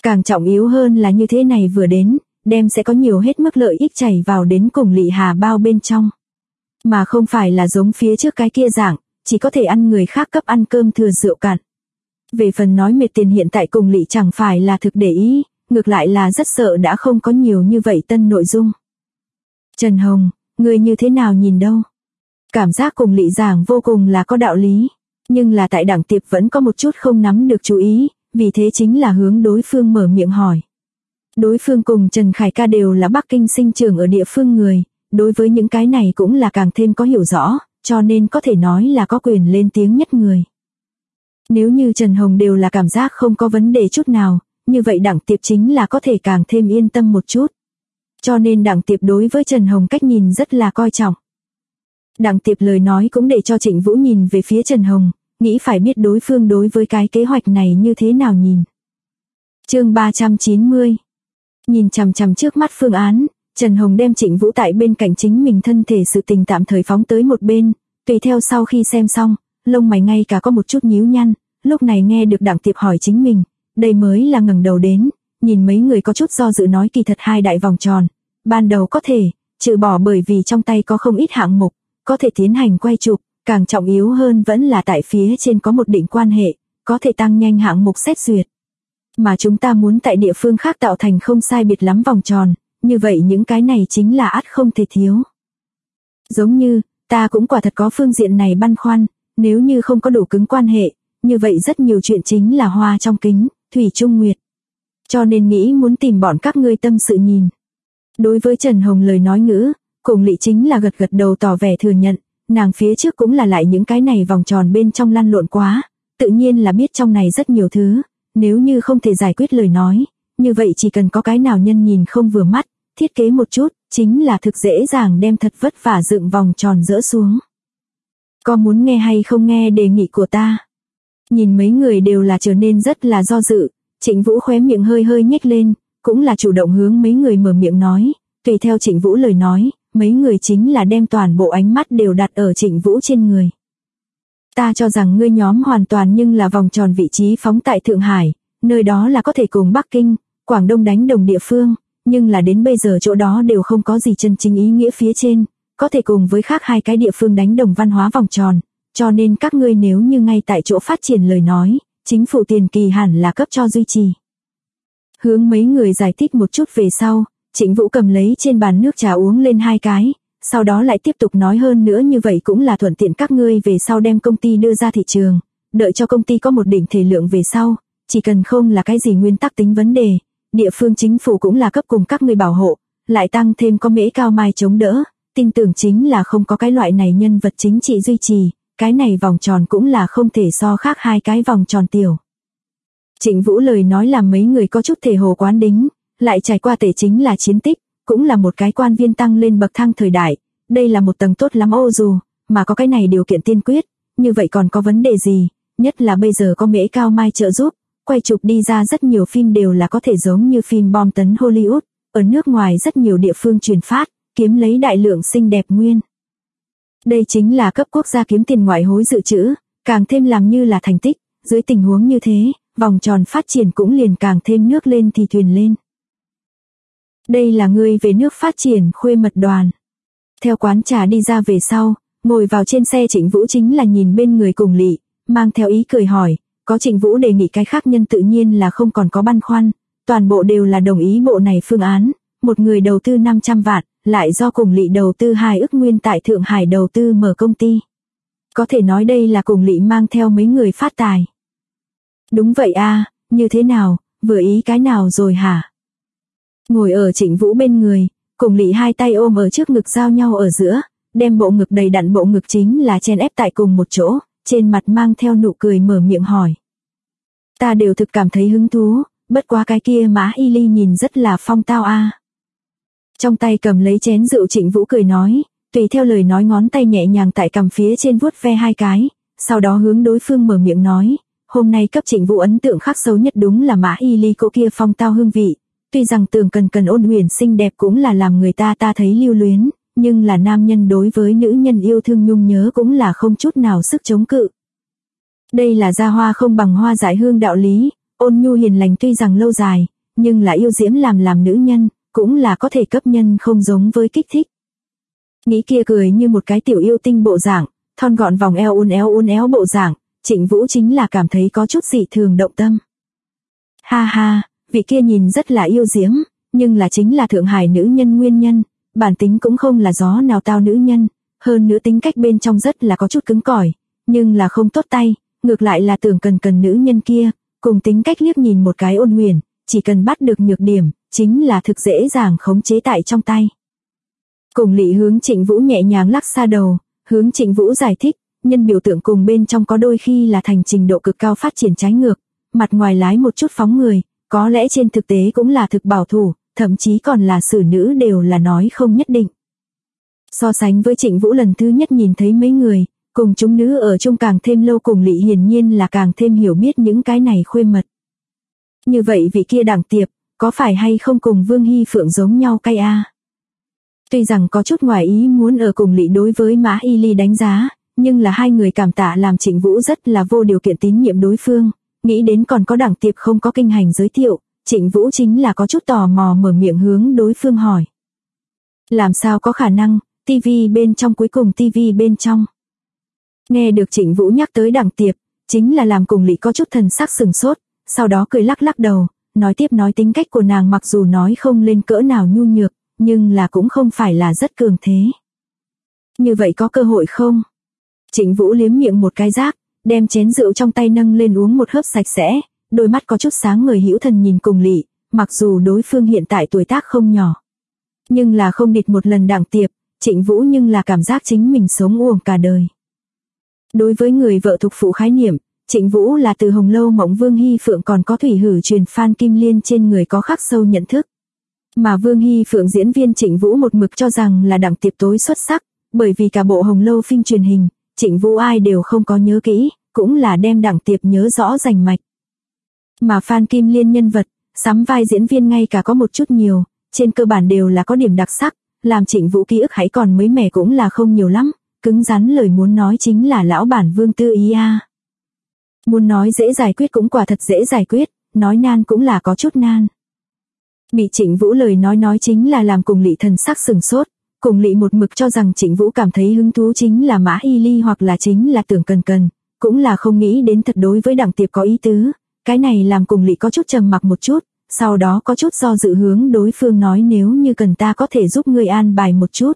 Càng trọng yếu hơn là như thế này vừa đến, đem sẽ có nhiều hết mức lợi ích chảy vào đến cùng lị hà bao bên trong. Mà không phải là giống phía trước cái kia dạng, chỉ có thể ăn người khác cấp ăn cơm thừa rượu cạn. Về phần nói mệt tiền hiện tại cùng lị chẳng phải là thực để ý, ngược lại là rất sợ đã không có nhiều như vậy tân nội dung. Trần Hồng, người như thế nào nhìn đâu? Cảm giác cùng lị giảng vô cùng là có đạo lý, nhưng là tại Đặng Tiệp vẫn có một chút không nắm được chú ý, vì thế chính là hướng đối phương mở miệng hỏi. Đối phương cùng Trần Khải Ca đều là Bắc Kinh sinh trưởng ở địa phương người, đối với những cái này cũng là càng thêm có hiểu rõ, cho nên có thể nói là có quyền lên tiếng nhất người. Nếu như Trần Hồng đều là cảm giác không có vấn đề chút nào, như vậy Đặng Tiệp chính là có thể càng thêm yên tâm một chút. Cho nên Đặng Tiệp đối với Trần Hồng cách nhìn rất là coi trọng. Đặng Tiệp lời nói cũng để cho Trịnh Vũ nhìn về phía Trần Hồng, nghĩ phải biết đối phương đối với cái kế hoạch này như thế nào nhìn. Chương 390. Nhìn chằm chằm trước mắt phương án, Trần Hồng đem Trịnh Vũ tại bên cạnh chính mình thân thể sự tình tạm thời phóng tới một bên, tùy theo sau khi xem xong, lông mày ngay cả có một chút nhíu nhăn, lúc này nghe được Đặng Tiệp hỏi chính mình, đây mới là ngẩng đầu đến, nhìn mấy người có chút do dự nói kỳ thật hai đại vòng tròn, ban đầu có thể, trừ bỏ bởi vì trong tay có không ít hạng mục, có thể tiến hành quay chụp, càng trọng yếu hơn vẫn là tại phía trên có một định quan hệ, có thể tăng nhanh hạng mục xét duyệt. Mà chúng ta muốn tại địa phương khác tạo thành không sai biệt lắm vòng tròn, như vậy những cái này chính là ắt không thể thiếu. Giống như, ta cũng quả thật có phương diện này băn khoăn, nếu như không có đủ cứng quan hệ, như vậy rất nhiều chuyện chính là hoa trong kính, thủy chung nguyệt. Cho nên nghĩ muốn tìm bọn các ngươi tâm sự nhìn. Đối với Trần Hồng lời nói ngữ, cùng lị chính là gật gật đầu tỏ vẻ thừa nhận, nàng phía trước cũng là lại những cái này vòng tròn bên trong lăn lộn quá, tự nhiên là biết trong này rất nhiều thứ, nếu như không thể giải quyết lời nói, như vậy chỉ cần có cái nào nhân nhìn không vừa mắt, thiết kế một chút, chính là thực dễ dàng đem thật vất vả dựng vòng tròn dỡ xuống. Có muốn nghe hay không nghe đề nghị của ta? Nhìn mấy người đều là trở nên rất là do dự, Trịnh Vũ khóe miệng hơi hơi nhếch lên, cũng là chủ động hướng mấy người mở miệng nói, tùy theo Trịnh Vũ lời nói, mấy người chính là đem toàn bộ ánh mắt đều đặt ở Trịnh Vũ trên người. Ta cho rằng ngươi nhóm hoàn toàn nhưng là vòng tròn vị trí phóng tại Thượng Hải, nơi đó là có thể cùng Bắc Kinh, Quảng Đông đánh đồng địa phương, nhưng là đến bây giờ chỗ đó đều không có gì chân chính ý nghĩa phía trên, có thể cùng với khác hai cái địa phương đánh đồng văn hóa vòng tròn, cho nên các ngươi nếu như ngay tại chỗ phát triển lời nói, chính phủ tiền kỳ hẳn là cấp cho duy trì. Hướng mấy người giải thích một chút về sau, Trịnh Vũ cầm lấy trên bàn nước trà uống lên hai cái, sau đó lại tiếp tục nói hơn nữa như vậy cũng là thuận tiện các ngươi về sau đem công ty đưa ra thị trường, đợi cho công ty có một định thể lượng về sau, chỉ cần không là cái gì nguyên tắc tính vấn đề, địa phương chính phủ cũng là cấp cùng các ngươi bảo hộ, lại tăng thêm có Mễ Cao Mai chống đỡ, tin tưởng chính là không có cái loại này nhân vật chính trị duy trì, cái này vòng tròn cũng là không thể so khác hai cái vòng tròn tiểu. Trịnh Vũ lời nói làm mấy người có chút thể hồ quán đính, lại trải qua tể chính là chiến tích, cũng là một cái quan viên tăng lên bậc thang thời đại, đây là một tầng tốt lắm ô dù, mà có cái này điều kiện tiên quyết, như vậy còn có vấn đề gì, nhất là bây giờ có Mễ Cao Mai trợ giúp, quay chụp đi ra rất nhiều phim đều là có thể giống như phim bom tấn Hollywood, ở nước ngoài rất nhiều địa phương truyền phát, kiếm lấy đại lượng xinh đẹp nguyên. Đây chính là cấp quốc gia kiếm tiền ngoại hối dự trữ, càng thêm làm như là thành tích, dưới tình huống như thế, vòng tròn phát triển cũng liền càng thêm nước lên thì thuyền lên. Đây là người về nước phát triển khuê mật đoàn. Theo quán trà đi ra về sau, ngồi vào trên xe Trịnh Vũ chính là nhìn bên người cùng lị, mang theo ý cười hỏi, có Trịnh Vũ đề nghị cái khác nhân tự nhiên là không còn có băn khoăn, toàn bộ đều là đồng ý bộ này phương án, một người đầu tư 500 vạn, lại do cùng lị đầu tư 2 ức nguyên tại Thượng Hải đầu tư mở công ty. Có thể nói đây là cùng lị mang theo mấy người phát tài. Đúng vậy a, như thế nào, vừa ý cái nào rồi hả? Ngồi ở Trịnh Vũ bên người, cùng lị hai tay ôm ở trước ngực giao nhau ở giữa, đem bộ ngực đầy đặn bộ ngực chính là chen ép tại cùng một chỗ, trên mặt mang theo nụ cười mở miệng hỏi. Ta đều thực cảm thấy hứng thú, bất quá cái kia Mã Y Ly nhìn rất là phong tao a. Trong tay cầm lấy chén rượu Trịnh Vũ cười nói, tùy theo lời nói ngón tay nhẹ nhàng tại cằm phía trên vuốt ve hai cái, sau đó hướng đối phương mở miệng nói, hôm nay cấp Trịnh Vũ ấn tượng khắc sâu nhất đúng là Mã Y Ly cô kia phong tao hương vị, tuy rằng tưởng cần ôn huyền xinh đẹp cũng là làm người ta thấy lưu luyến, nhưng là nam nhân đối với nữ nhân yêu thương nhung nhớ cũng là không chút nào sức chống cự. Đây là ra hoa không bằng hoa dại hương đạo lý, ôn nhu hiền lành tuy rằng lâu dài, nhưng là yêu diễm làm nữ nhân, cũng là có thể cấp nhân không giống với kích thích. Nghĩ kia cười như một cái tiểu yêu tinh bộ dạng, thon gọn vòng eo uốn éo bộ dạng, Trịnh Vũ chính là cảm thấy có chút dị thường động tâm. Ha ha, vị kia nhìn rất là yêu diễm, nhưng là chính là Thượng Hải nữ nhân nguyên nhân, bản tính cũng không là gió nào tao nữ nhân, hơn nữa tính cách bên trong rất là có chút cứng cỏi, nhưng là không tốt tay, ngược lại là tưởng cần nữ nhân kia, cùng tính cách liếc nhìn một cái ôn huyền, chỉ cần bắt được nhược điểm, chính là thực dễ dàng khống chế tại trong tay. Cùng Lị hướng Trịnh Vũ nhẹ nhàng lắc xa đầu, hướng Trịnh Vũ giải thích, nhân biểu tượng cùng bên trong có đôi khi là thành trình độ cực cao phát triển trái ngược, mặt ngoài lái một chút phóng người, có lẽ trên thực tế cũng là thực bảo thủ, thậm chí còn là xử nữ đều là nói không nhất định. So sánh với Trịnh Vũ lần thứ nhất nhìn thấy mấy người, cùng chúng nữ ở chung càng thêm lâu, Cùng Lị hiển nhiên là càng thêm hiểu biết những cái này khuê mật. Như vậy vị kia đảng tiệp, có phải hay không cùng Vương Hy Phượng giống nhau cay a? Tuy rằng có chút ngoài ý muốn ở Cùng Lị đối với Mã Y Ly đánh giá, nhưng là hai người cảm tạ làm Trịnh Vũ rất là vô điều kiện tín nhiệm đối phương, nghĩ đến còn có đảng tiệp không có kinh hành giới thiệu, Trịnh Vũ chính là có chút tò mò mở miệng hướng đối phương hỏi. Làm sao có khả năng, TV bên trong cuối cùng TV bên trong. Nghe được Trịnh Vũ nhắc tới đảng tiệp, chính là làm Cùng Lị có chút thần sắc sừng sốt, sau đó cười lắc đầu, nói tiếp nói tính cách của nàng mặc dù nói không lên cỡ nào nhu nhược, nhưng là cũng không phải là rất cường thế. Như vậy có cơ hội không? Trịnh Vũ liếm miệng một cái rác, đem chén rượu trong tay nâng lên uống một hớp sạch sẽ, đôi mắt có chút sáng ngời hữu thần nhìn Cùng Lị, mặc dù đối phương hiện tại tuổi tác không nhỏ, nhưng là không địch một lần đảng tiệp, Trịnh Vũ nhưng là cảm giác chính mình sống uổng cả đời. Đối với người vợ thuộc phụ khái niệm, Trịnh Vũ là từ Hồng Lâu Mộng Vương Hy Phượng còn có Thủy Hử truyền Phan Kim Liên trên người có khắc sâu nhận thức. Mà Vương Hy Phượng diễn viên Trịnh Vũ một mực cho rằng là đảng tiệp tối xuất sắc, bởi vì cả bộ Hồng Lâu phim truyền hình, Trịnh Vũ ai đều không có nhớ kỹ, cũng là đem đảng tiệp nhớ rõ rành mạch. Mà Phan Kim Liên nhân vật, sắm vai diễn viên ngay cả có một chút nhiều, trên cơ bản đều là có điểm đặc sắc, làm Trịnh Vũ ký ức hãy còn mới mẻ cũng là không nhiều lắm, cứng rắn lời muốn nói chính là lão bản Vương Tư Ý a. Muốn nói dễ giải quyết cũng quả thật dễ giải quyết, nói nan cũng là có chút nan. Bị Trịnh Vũ lời nói chính là làm Cùng Lị thần sắc sừng sốt, Cùng Lị một mực cho rằng Trịnh Vũ cảm thấy hứng thú chính là Mã Y Ly hoặc là chính là tưởng cần, cũng là không nghĩ đến thật đối với đảng tiệp có ý tứ, cái này làm Cùng Lị có chút trầm mặc một chút, sau đó có chút do dự hướng đối phương nói nếu như cần ta có thể giúp ngươi an bài một chút.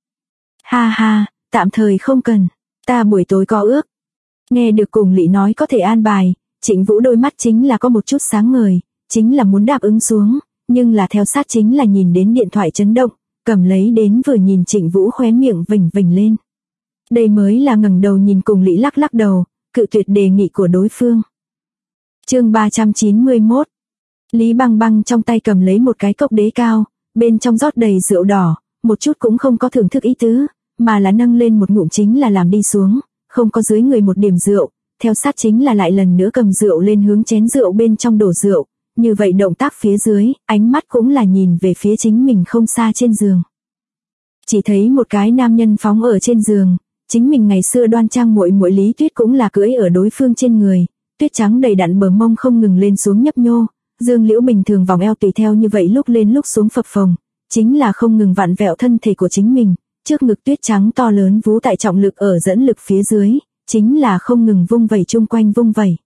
Ha ha, tạm thời không cần, ta buổi tối có ước. Nghe được Cùng Lị nói có thể an bài, Trịnh Vũ đôi mắt chính là có một chút sáng ngời, chính là muốn đáp ứng xuống, nhưng là theo sát chính là nhìn đến điện thoại chấn động, cầm lấy đến vừa nhìn Trịnh Vũ khóe miệng vểnh lên. Đây mới là ngẩng đầu nhìn Cùng Lị lắc đầu, cự tuyệt đề nghị của đối phương. Chương 391. Lý Băng Băng trong tay cầm lấy một cái cốc đế cao, bên trong rót đầy rượu đỏ, một chút cũng không có thưởng thức ý tứ, mà là nâng lên một ngụm chính là làm đi xuống, không có dưới người một điểm rượu, theo sát chính là lại lần nữa cầm rượu lên hướng chén rượu bên trong đổ rượu, như vậy động tác phía dưới, ánh mắt cũng là nhìn về phía chính mình không xa trên giường. Chỉ thấy một cái nam nhân phóng ở trên giường, chính mình ngày xưa đoan trang muội muội Lý Tuyết cũng là cưỡi ở đối phương trên người, tuyết trắng đầy đặn bờ mông không ngừng lên xuống nhấp nhô, dương liễu bình thường vòng eo tùy theo như vậy lúc lên lúc xuống phập phồng, chính là không ngừng vặn vẹo thân thể của chính mình, trước ngực tuyết trắng to lớn vú tại trọng lực ở dẫn lực phía dưới, chính là không ngừng vung vẩy chung quanh vung vẩy.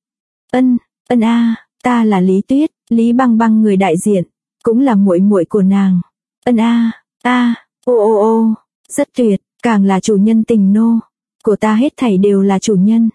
Ân a, ta là Lý Tuyết, Lý Băng Băng người đại diện, cũng là muội muội của nàng. Ân a, ô, rất tuyệt, càng là chủ nhân tình nô, của ta hết thảy đều là chủ nhân.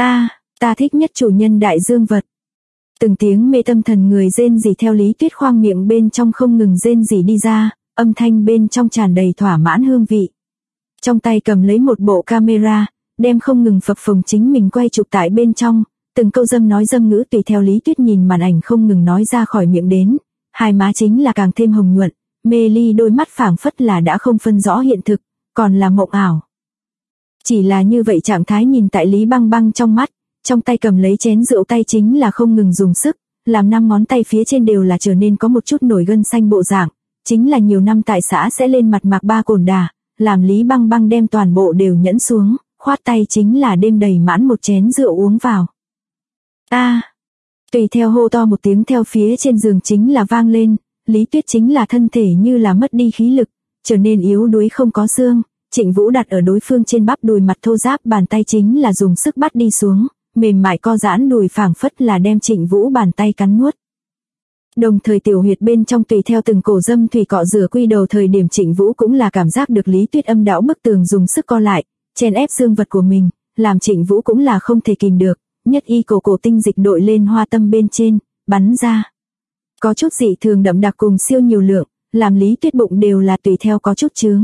Ta thích nhất chủ nhân đại dương vật. Từng tiếng mê tâm thần người rên rỉ theo Lý Tuyết khoang miệng bên trong không ngừng rên rỉ đi ra, âm thanh bên trong tràn đầy thỏa mãn hương vị. Trong tay cầm lấy một bộ camera, đem không ngừng phập phồng chính mình quay chụp tại bên trong, từng câu dâm nói dâm ngữ tùy theo Lý Tuyết nhìn màn ảnh không ngừng nói ra khỏi miệng đến, hai má chính là càng thêm hồng nhuận, mê ly đôi mắt phảng phất là đã không phân rõ hiện thực, còn là mộng ảo. Chỉ là như vậy trạng thái nhìn tại Lý Băng Băng trong mắt, trong tay cầm lấy chén rượu tay chính là không ngừng dùng sức, làm 5 ngón tay phía trên đều là trở nên có một chút nổi gân xanh bộ dạng, chính là nhiều năm tại xã sẽ lên mặt mạc ba cồn đà, làm Lý Băng Băng đem toàn bộ đều nhẫn xuống, khoát tay chính là đêm đầy mãn một chén rượu uống vào. Tùy theo hô to một tiếng theo phía trên giường chính là vang lên, Lý Tuyết chính là thân thể như là mất đi khí lực, trở nên yếu đuối không có xương. Trịnh Vũ đặt ở đối phương trên bắp đùi mặt thô ráp, bàn tay chính là dùng sức bắt đi xuống, mềm mại co giãn đùi phảng phất là đem Trịnh Vũ bàn tay cắn nuốt. Đồng thời tiểu huyệt bên trong tùy theo từng cổ dâm thủy cọ rửa quy đầu, thời điểm Trịnh Vũ cũng là cảm giác được Lý Tuyết âm đảo bức tường dùng sức co lại, chen ép dương vật của mình, làm Trịnh Vũ cũng là không thể kìm được, nhất y cổ tinh dịch đội lên hoa tâm bên trên, bắn ra. Có chút dị thường đậm đặc cùng siêu nhiều lượng, làm Lý Tuyết bụng đều là tùy theo có chút chướng.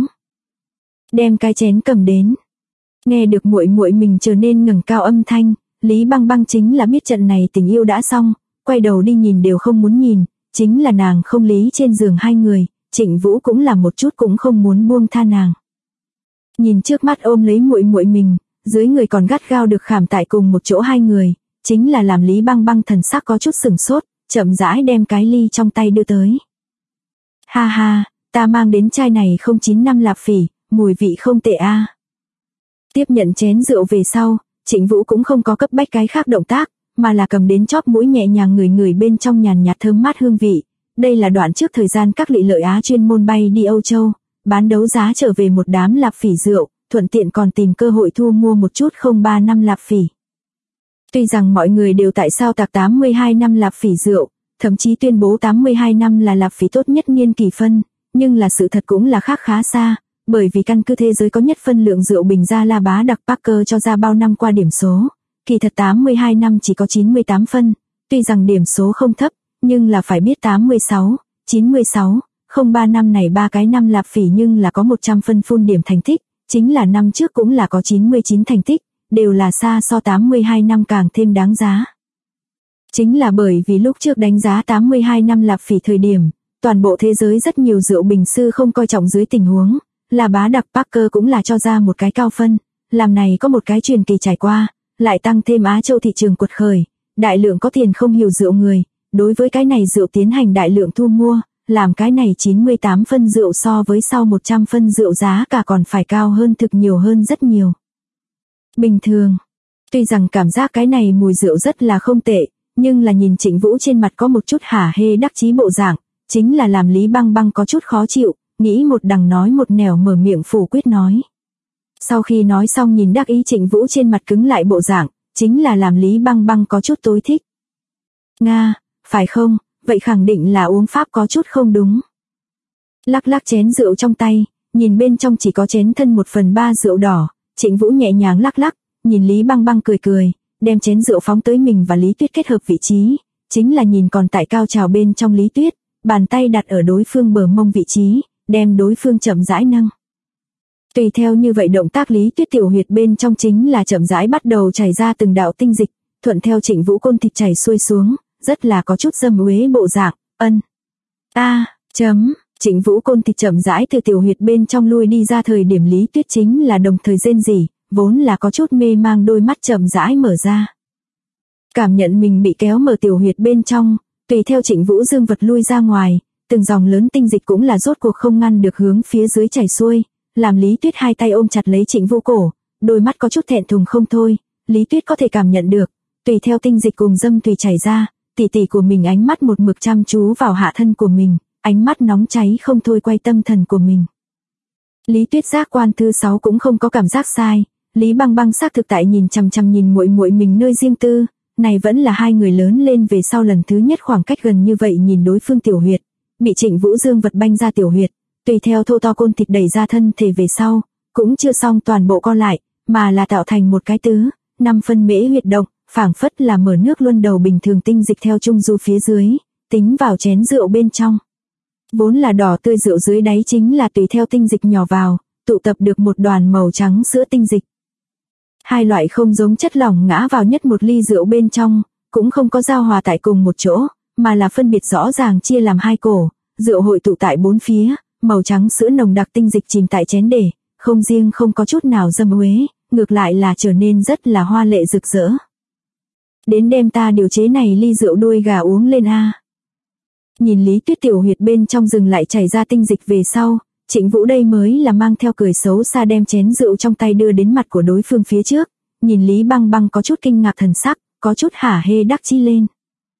Đem cái chén cầm đến. Nghe được muội muội mình trở nên ngẩng cao âm thanh, Lý Băng Băng chính là biết trận này tình yêu đã xong, quay đầu đi nhìn đều không muốn nhìn, chính là nàng không lý trên giường hai người, Trịnh Vũ cũng là một chút cũng không muốn buông tha nàng. Nhìn trước mắt ôm lấy muội muội mình, dưới người còn gắt gao được khảm tại cùng một chỗ hai người, chính là làm Lý Băng Băng thần sắc có chút sửng sốt, chậm rãi đem cái ly trong tay đưa tới. Ha ha, ta mang đến chai này 09 năm lạp phỉ, mùi vị không tệ a. Tiếp nhận chén rượu về sau, Trịnh Vũ cũng không có cấp bách cái khác động tác, mà là cầm đến chóp mũi nhẹ nhàng ngửi bên trong nhàn nhạt thơm mát hương vị. Đây là đoạn trước thời gian các lị lợi Á chuyên môn bay đi Âu Châu, bán đấu giá trở về một đám lạp phỉ rượu, thuận tiện còn tìm cơ hội thu mua một chút 03 năm lạp phỉ. Tuy rằng mọi người đều tại sao tạc 82 năm lạp phỉ rượu, thậm chí tuyên bố 82 năm là lạp phỉ tốt nhất niên kỳ phân, nhưng là sự thật cũng là khác khá xa, bởi vì căn cứ thế giới có nhất phân lượng rượu bình ra La Bá Đặc Parker cho ra bao năm qua điểm số, kỳ thật 82 năm chỉ có 98 phân, tuy rằng điểm số không thấp, nhưng là phải biết 86, 96, 03 năm này ba cái năm lạp phỉ nhưng là có 100 phân full điểm thành tích, chính là năm trước cũng là có 99 thành tích, đều là xa so 82 năm càng thêm đáng giá. Chính là bởi vì lúc trước đánh giá 82 năm lạp phỉ thời điểm, toàn bộ thế giới rất nhiều rượu bình sư không coi trọng dưới tình huống, La Bá Đặc Parker cũng là cho ra một cái cao phân, làm này có một cái truyền kỳ trải qua, lại tăng thêm Á Châu thị trường quật khởi, đại lượng có tiền không hiểu rượu người, đối với cái này rượu tiến hành đại lượng thu mua, làm cái này 98 phân rượu so với sau 100 phân rượu giá cả còn phải cao hơn thực nhiều hơn rất nhiều. Bình thường, tuy rằng cảm giác cái này mùi rượu rất là không tệ, nhưng là nhìn Trịnh Vũ trên mặt có một chút hả hê đắc chí bộ dạng, chính là làm Lý Băng Băng có chút khó chịu, nghĩ một đằng nói một nẻo mở miệng phủ quyết nói. Sau khi nói xong nhìn đắc ý Trịnh Vũ trên mặt cứng lại bộ dạng, chính là làm Lý Băng Băng có chút tối thích. Nga, phải không, vậy khẳng định là uống pháp có chút không đúng. Lắc lắc chén rượu trong tay, nhìn bên trong chỉ có chén thân 1/3 rượu đỏ, Trịnh Vũ nhẹ nhàng lắc lắc, nhìn Lý Băng Băng cười cười, đem chén rượu phóng tới mình và Lý Tuyết kết hợp vị trí, chính là nhìn còn tại cao trào bên trong Lý Tuyết, bàn tay đặt ở đối phương bờ mông vị trí, đem đối phương chậm rãi nâng. Tùy theo như vậy động tác Lý Tuyết tiểu huyệt bên trong chính là chậm rãi bắt đầu chảy ra từng đạo tinh dịch, thuận theo Trịnh Vũ côn thịt chảy xuôi xuống, rất là có chút dâm uế bộ dạng, Trịnh Vũ côn thịt chậm rãi từ tiểu huyệt bên trong lui đi ra, thời điểm Lý Tuyết chính là đồng thời rên rỉ, vốn là có chút mê mang đôi mắt chậm rãi mở ra. Cảm nhận mình bị kéo mở tiểu huyệt bên trong, tùy theo Trịnh Vũ dương vật lui ra ngoài, từng dòng lớn tinh dịch cũng là rốt cuộc không ngăn được hướng phía dưới chảy xuôi, làm Lý Tuyết hai tay ôm chặt lấy Trịnh Vũ cổ, đôi mắt có chút thẹn thùng không thôi, Lý Tuyết có thể cảm nhận được, tùy theo tinh dịch cùng dâm thủy chảy ra, tỷ tỷ của mình ánh mắt một mực chăm chú vào hạ thân của mình, ánh mắt nóng cháy không thôi quay tâm thần của mình. Lý Tuyết giác quan thứ 6 cũng không có cảm giác sai, Lý Băng Băng xác thực tại nhìn chằm chằm nhìn muội muội mình nơi riêng tư, này vẫn là hai người lớn lên về sau lần thứ nhất khoảng cách gần như vậy nhìn đối phương tiểu huyệt, bị Trịnh Vũ dương vật banh ra tiểu huyệt, tùy theo thô to côn thịt đẩy ra thân thể về sau, cũng chưa xong toàn bộ co lại, mà là tạo thành một cái tứ, 5 phân mễ huyệt động, phảng phất là mở nước luân đầu bình thường, tinh dịch theo trung du phía dưới, tính vào chén rượu bên trong. Vốn là đỏ tươi rượu dưới đáy chính là tùy theo tinh dịch nhỏ vào, tụ tập được một đoàn màu trắng sữa tinh dịch. Hai loại không giống chất lỏng ngã vào nhất một ly rượu bên trong, cũng không có giao hòa tại cùng một chỗ, mà là phân biệt rõ ràng chia làm hai cổ, rượu hội tụ tại bốn phía, màu trắng sữa nồng đặc tinh dịch chìm tại chén để, không riêng không có chút nào dâm uế, ngược lại là trở nên rất là hoa lệ rực rỡ. Đến đêm ta điều chế này ly rượu đuôi gà uống lên a. Nhìn Lý Tuyết tiểu huyệt bên trong rừng lại chảy ra tinh dịch về sau, Trịnh Vũ đây mới là mang theo cười xấu xa đem chén rượu trong tay đưa đến mặt của đối phương phía trước, nhìn Lý Băng Băng có chút kinh ngạc thần sắc, có chút hả hê đắc chí lên.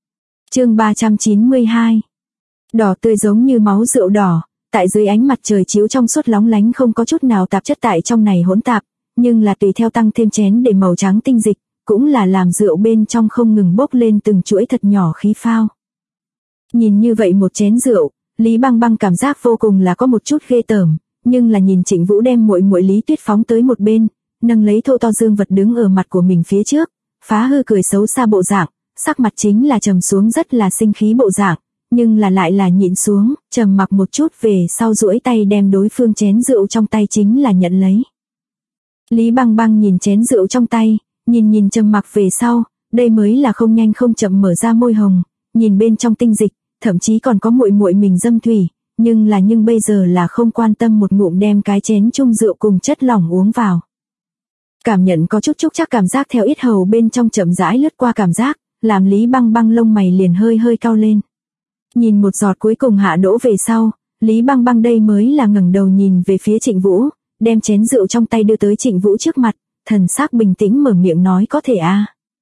Chương 392. Đỏ tươi giống như máu rượu đỏ, tại dưới ánh mặt trời chiếu trong suốt lóng lánh không có chút nào tạp chất tại trong này hỗn tạp, nhưng là tùy theo tăng thêm chén để màu trắng tinh dịch, cũng là làm rượu bên trong không ngừng bốc lên từng chuỗi thật nhỏ khí phao. Nhìn như vậy một chén rượu, Lý Băng Băng cảm giác vô cùng là có một chút ghê tởm, nhưng là nhìn Trịnh Vũ đem muội muội Lý Tuyết phóng tới một bên, nâng lấy thô to dương vật đứng ở mặt của mình phía trước, phá hư cười xấu xa bộ dạng, sắc mặt chính là trầm xuống rất là sinh khí bộ dạng, nhưng là lại là nhịn xuống, trầm mặc một chút về sau duỗi tay đem đối phương chén rượu trong tay chính là nhận lấy. Lý Băng Băng nhìn chén rượu trong tay, nhìn trầm mặc về sau, đây mới là không nhanh không chậm mở ra môi hồng, nhìn bên trong tinh dịch, thậm chí còn có muội muội mình dâm thủy, nhưng bây giờ là không quan tâm một ngụm đem cái chén chung rượu cùng chất lỏng uống vào. Cảm nhận có chút chắc cảm giác theo yết hầu bên trong chậm rãi lướt qua cảm giác, làm Lý Băng Băng lông mày liền hơi cau lên. Nhìn một giọt cuối cùng hạ đỗ về sau, Lý Băng Băng đây mới là ngẩng đầu nhìn về phía Trịnh Vũ, đem chén rượu trong tay đưa tới Trịnh Vũ trước mặt, thần sắc bình tĩnh mở miệng nói có thể a.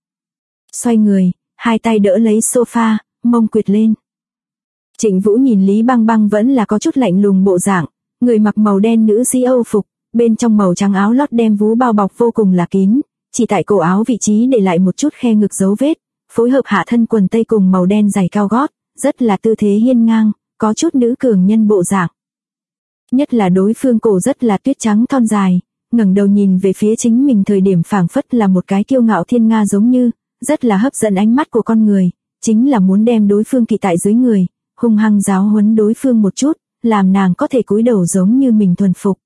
Xoay người, hai tay đỡ lấy sofa, mông quệt lên. Trịnh Vũ nhìn Lý Băng Băng vẫn là có chút lạnh lùng bộ dạng, người mặc màu đen nữ sĩ Âu phục, bên trong màu trắng áo lót đem vú bao bọc vô cùng là kín, chỉ tại cổ áo vị trí để lại một chút khe ngực dấu vết, phối hợp hạ thân quần tây cùng màu đen giày cao gót, rất là tư thế hiên ngang, có chút nữ cường nhân bộ dạng. Nhất là đối phương cổ rất là tuyết trắng thon dài, ngẩng đầu nhìn về phía chính mình thời điểm phảng phất là một cái kiêu ngạo thiên nga giống như, rất là hấp dẫn ánh mắt của con người, chính là muốn đem đối phương kỵ tại dưới người, hung hăng giáo huấn đối phương một chút, làm nàng có thể cúi đầu giống như mình thuần phục.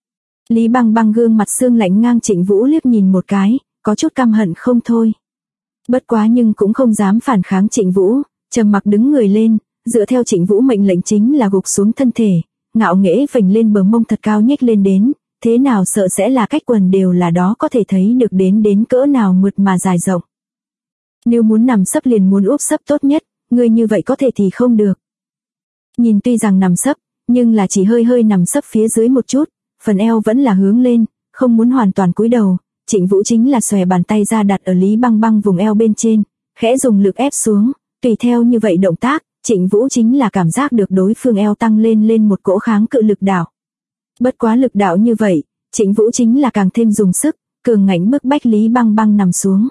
Lý Băng Băng gương mặt xương lạnh ngang Trịnh Vũ liếc nhìn một cái, có chút căm hận không thôi. Bất quá nhưng cũng không dám phản kháng Trịnh Vũ, trầm mặc đứng người lên, dựa theo Trịnh Vũ mệnh lệnh chính là gục xuống thân thể, ngạo nghễ vểnh lên bờ mông thật cao nhếch lên đến, thế nào sợ sẽ là cách quần đều là đó có thể thấy được đến cỡ nào mượt mà dài rộng. Nếu muốn nằm sấp liền muốn úp sấp tốt nhất, người như vậy có thể thì không được. Nhìn tuy rằng nằm sấp, nhưng là chỉ hơi nằm sấp phía dưới một chút, phần eo vẫn là hướng lên, không muốn hoàn toàn cúi đầu. Trịnh Vũ chính là xòe bàn tay ra đặt ở Lý Băng Băng vùng eo bên trên, khẽ dùng lực ép xuống, tùy theo như vậy động tác, Trịnh Vũ chính là cảm giác được đối phương eo tăng lên một cỗ kháng cự lực đạo. Bất quá lực đạo như vậy, Trịnh Vũ chính là càng thêm dùng sức, cường ngạnh bức bách Lý Băng Băng nằm xuống.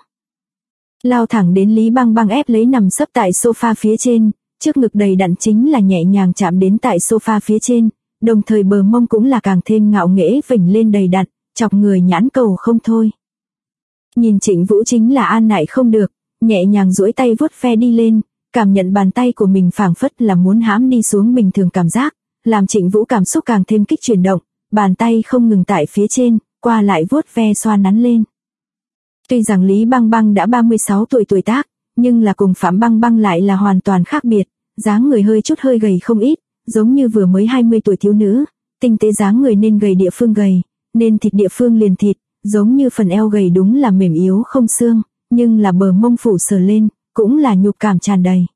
Lao thẳng đến Lý Băng Băng ép lấy nằm sấp tại sofa phía trên, trước ngực đầy đặn chính là nhẹ nhàng chạm đến tại sofa phía trên, đồng thời bờ mông cũng là càng thêm ngạo nghễ vểnh lên đầy đặn, chọc người nhãn cầu không thôi. Nhìn Trịnh Vũ chính là an nại không được, nhẹ nhàng duỗi tay vuốt ve đi lên, cảm nhận bàn tay của mình phảng phất là muốn hãm đi xuống bình thường cảm giác, làm Trịnh Vũ cảm xúc càng thêm kích chuyển động, bàn tay không ngừng tại phía trên, qua lại vuốt ve xoa nắn lên. Tuy rằng Lý Băng Băng đã 36 tuổi tác, nhưng là cùng Phạm Băng Băng lại là hoàn toàn khác biệt, dáng người hơi chút hơi gầy không ít, giống như vừa mới 20 tuổi thiếu nữ, tinh tế dáng người nên gầy địa phương gầy, nên thịt địa phương liền thịt, giống như phần eo gầy đúng là mềm yếu không xương, nhưng là bờ mông phủ sờ lên, cũng là nhục cảm tràn đầy.